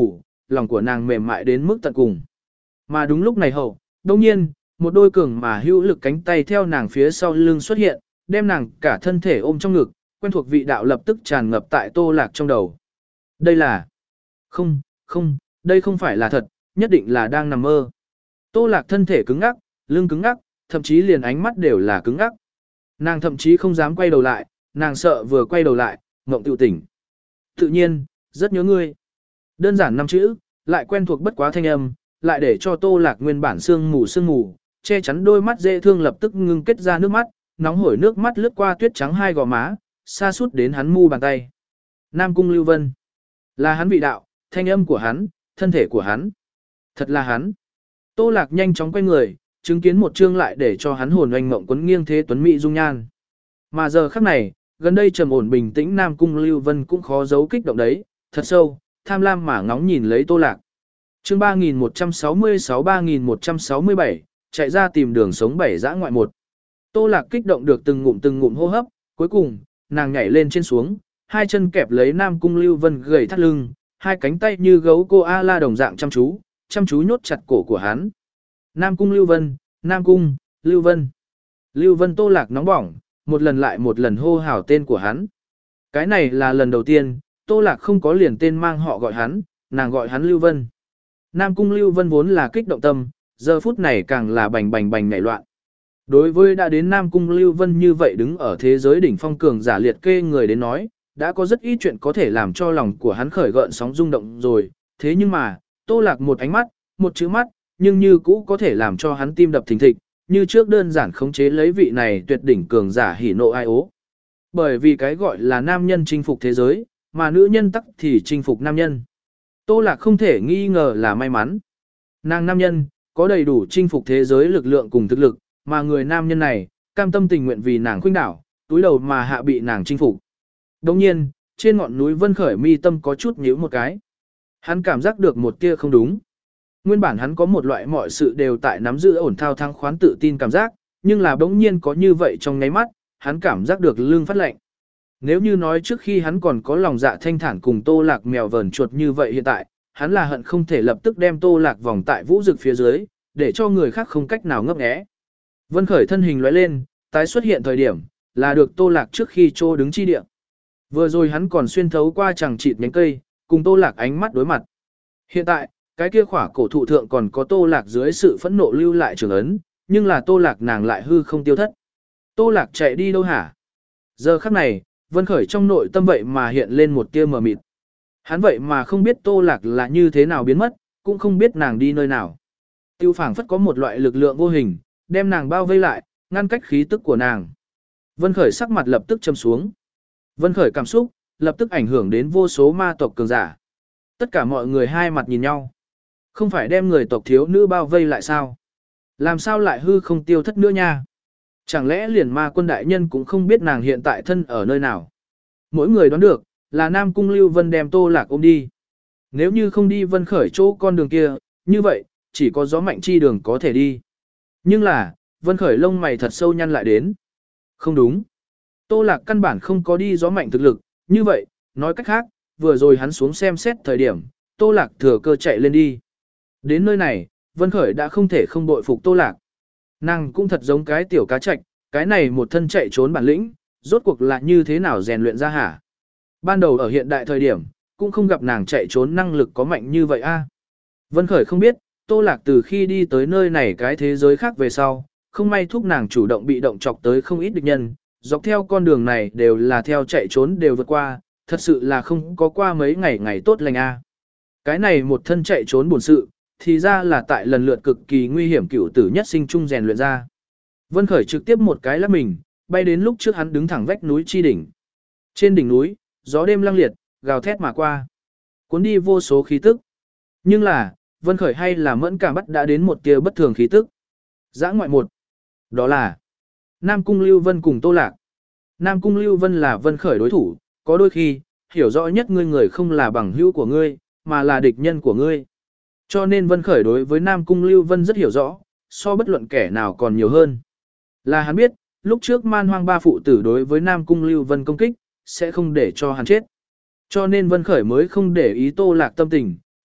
lòng của nàng mềm mại đến mức tận cùng. Mà đúng lúc này hậu, đồng nhiên, một đôi cường mà hữu lực cánh tay theo nàng phía sau lưng xuất hiện, đem nàng cả thân thể ôm trong ngực, quen thuộc vị đạo lập tức tràn ngập tại Tô Lạc trong đầu. Đây là... Không, không, đây không phải là thật, nhất định là đang nằm mơ. Tô Lạc thân thể cứng ngắc, lưng cứng ngắc, thậm chí liền ánh mắt đều là cứng ngắc. Nàng thậm chí không dám quay đầu lại, nàng sợ vừa quay đầu lại, ngộng tự tỉnh. Tự nhiên, rất nhớ ngươi. Đơn giản năm chữ, lại quen thuộc bất quá thanh âm, lại để cho Tô Lạc nguyên bản sương mù sương mù, che chắn đôi mắt dễ thương lập tức ngưng kết ra nước mắt, nóng hổi nước mắt lướt qua tuyết trắng hai gò má, xa suốt đến hắn mu bàn tay. Nam Cung Lưu Vân, là hắn vị đạo, thanh âm của hắn, thân thể của hắn. Thật là hắn. Tô Lạc nhanh chóng quay người, chứng kiến một chương lại để cho hắn hồn oanh mộng quấn nghiêng thế tuấn mỹ dung nhan. Mà giờ khắc này, gần đây trầm ổn bình tĩnh Nam Cung Lưu Vân cũng khó giấu kích động đấy, thật sâu, tham lam mà ngóng nhìn lấy Tô Lạc. Chương ba nghìn một trăm sáu mươi sáu ba nghìn một trăm sáu mươi bảy, chạy ra tìm đường sống bảy dã ngoại một. Tô Lạc kích động được từng ngụm từng ngụm hô hấp, cuối cùng, nàng nhảy lên trên xuống, hai chân kẹp lấy Nam Cung Lưu Vân gầy thắt lưng, hai cánh tay như gấu cô A La đồng dạng chăm chú, chăm chú nhốt chặt cổ của hắn. Nam Cung Lưu Vân, Nam Cung, Lưu Vân. Lưu Vân Tô Lạc nóng bỏng, một lần lại một lần hô hào tên của hắn. Cái này là lần đầu tiên, Tô Lạc không có liền tên mang họ gọi hắn, nàng gọi hắn Lưu Vân. Nam Cung Lưu Vân vốn là kích động tâm, giờ phút này càng là bành bành bành nhảy loạn. Đối với đã đến Nam Cung Lưu Vân như vậy đứng ở thế giới đỉnh phong cường giả liệt kê người đến nói, đã có rất ít chuyện có thể làm cho lòng của hắn khởi gợn sóng rung động rồi. Thế nhưng mà, Tô Lạc một ánh mắt, một chữ mắt, nhưng như cũ có thể làm cho hắn tim đập thình thịch, như trước đơn giản khống chế lấy vị này tuyệt đỉnh cường giả hỉ nộ ai ố. Bởi vì cái gọi là nam nhân chinh phục thế giới, mà nữ nhân tắc thì chinh phục nam nhân. Tô Lạc không thể nghi ngờ là may mắn. Nàng nam nhân, có đầy đủ chinh phục thế giới lực lượng cùng thực lực, mà người nam nhân này, cam tâm tình nguyện vì nàng khuynh đảo, túi đầu mà hạ bị nàng chinh phục. Đồng nhiên, trên ngọn núi Vân Khởi mi tâm có chút nhíu một cái. Hắn cảm giác được một tia không đúng. Nguyên bản hắn có một loại mọi sự đều tại nắm giữ ổn thao thăng khoán tự tin cảm giác, nhưng là bỗng nhiên có như vậy trong nháy mắt, hắn cảm giác được lưng phát lạnh. Nếu như nói trước khi hắn còn có lòng dạ thanh thản cùng Tô Lạc mèo vờn chuột như vậy hiện tại, hắn là hận không thể lập tức đem Tô Lạc vòng tại vũ dực phía dưới, để cho người khác không cách nào ngấp nghé. Vân Khởi thân hình lóe lên, tái xuất hiện thời điểm, là được Tô Lạc trước khi trô đứng chi địa. Vừa rồi hắn còn xuyên thấu qua chẳng chịt nhánh cây, cùng Tô Lạc ánh mắt đối mặt. Hiện tại, cái kia khỏa cổ thụ thượng còn có Tô Lạc dưới sự phẫn nộ lưu lại trường ấn, nhưng là Tô Lạc nàng lại hư không tiêu thất. Tô Lạc chạy đi đâu hả? Giờ khắc này, Vân Khởi trong nội tâm vậy mà hiện lên một tia mờ mịt. Hắn vậy mà không biết Tô Lạc là như thế nào biến mất, cũng không biết nàng đi nơi nào. Tiêu phảng phất có một loại lực lượng vô hình, đem nàng bao vây lại, ngăn cách khí tức của nàng. Vân Khởi sắc mặt lập tức trầm xuống. Vân Khởi cảm xúc, lập tức ảnh hưởng đến vô số ma tộc cường giả. Tất cả mọi người hai mặt nhìn nhau. Không phải đem người tộc thiếu nữ bao vây lại sao? Làm sao lại hư không tiêu thất nữa nha? Chẳng lẽ liền ma quân đại nhân cũng không biết nàng hiện tại thân ở nơi nào? Mỗi người đoán được, là Nam Cung Lưu Vân đem Tô Lạc ôm đi. Nếu như không đi Vân Khởi chỗ con đường kia, như vậy, chỉ có gió mạnh chi đường có thể đi. Nhưng là, Vân Khởi lông mày thật sâu nhăn lại đến. Không đúng. Tô Lạc căn bản không có đi gió mạnh thực lực, như vậy, nói cách khác, vừa rồi hắn xuống xem xét thời điểm, Tô Lạc thừa cơ chạy lên đi. Đến nơi này, Vân Khởi đã không thể không bội phục Tô Lạc. Nàng cũng thật giống cái tiểu cá trạch, cái này một thân chạy trốn bản lĩnh, rốt cuộc là như thế nào rèn luyện ra hả? Ban đầu ở hiện đại thời điểm, cũng không gặp nàng chạy trốn năng lực có mạnh như vậy a. Vân Khởi không biết, Tô Lạc từ khi đi tới nơi này cái thế giới khác về sau, không may thúc nàng chủ động bị động chọc tới không ít địch nhân, dọc theo con đường này đều là theo chạy trốn đều vượt qua, thật sự là không có qua mấy ngày ngày tốt lành a. Cái này một thân chạy trốn buồn sự, thì ra là tại lần lượt cực kỳ nguy hiểm cửu tử nhất sinh chung rèn luyện ra. Vân Khởi trực tiếp một cái lắc mình, bay đến lúc trước hắn đứng thẳng vách núi chi đỉnh. Trên đỉnh núi, gió đêm lăng liệt, gào thét mà qua, cuốn đi vô số khí tức. Nhưng là, Vân Khởi hay là mẫn cảm bắt đã đến một tia bất thường khí tức. Dã ngoại một. Đó là Nam Cung Lưu Vân cùng Tô Lạc. Nam Cung Lưu Vân là Vân Khởi đối thủ, có đôi khi, hiểu rõ nhất ngươi người không là bằng hữu của ngươi, mà là địch nhân của ngươi. Cho nên Vân Khởi đối với Nam Cung Lưu Vân rất hiểu rõ, so bất luận kẻ nào còn nhiều hơn. Là hắn biết, lúc trước man hoang ba phụ tử đối với Nam Cung Lưu Vân công kích, sẽ không để cho hắn chết. Cho nên Vân Khởi mới không để ý Tô Lạc tâm tình,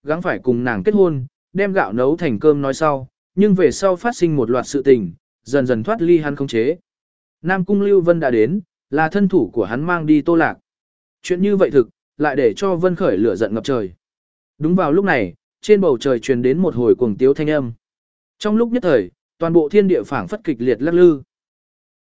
gắng phải cùng nàng kết hôn, đem gạo nấu thành cơm nói sau, nhưng về sau phát sinh một loạt sự tình, dần dần thoát ly hắn khống chế. Nam Cung Lưu Vân đã đến, là thân thủ của hắn mang đi Tô Lạc. Chuyện như vậy thực, lại để cho Vân Khởi lửa giận ngập trời. Đúng vào lúc này, trên bầu trời truyền đến một hồi cuồng tiếu thanh âm. Trong lúc nhất thời, toàn bộ thiên địa phảng phất kịch liệt lắc lư.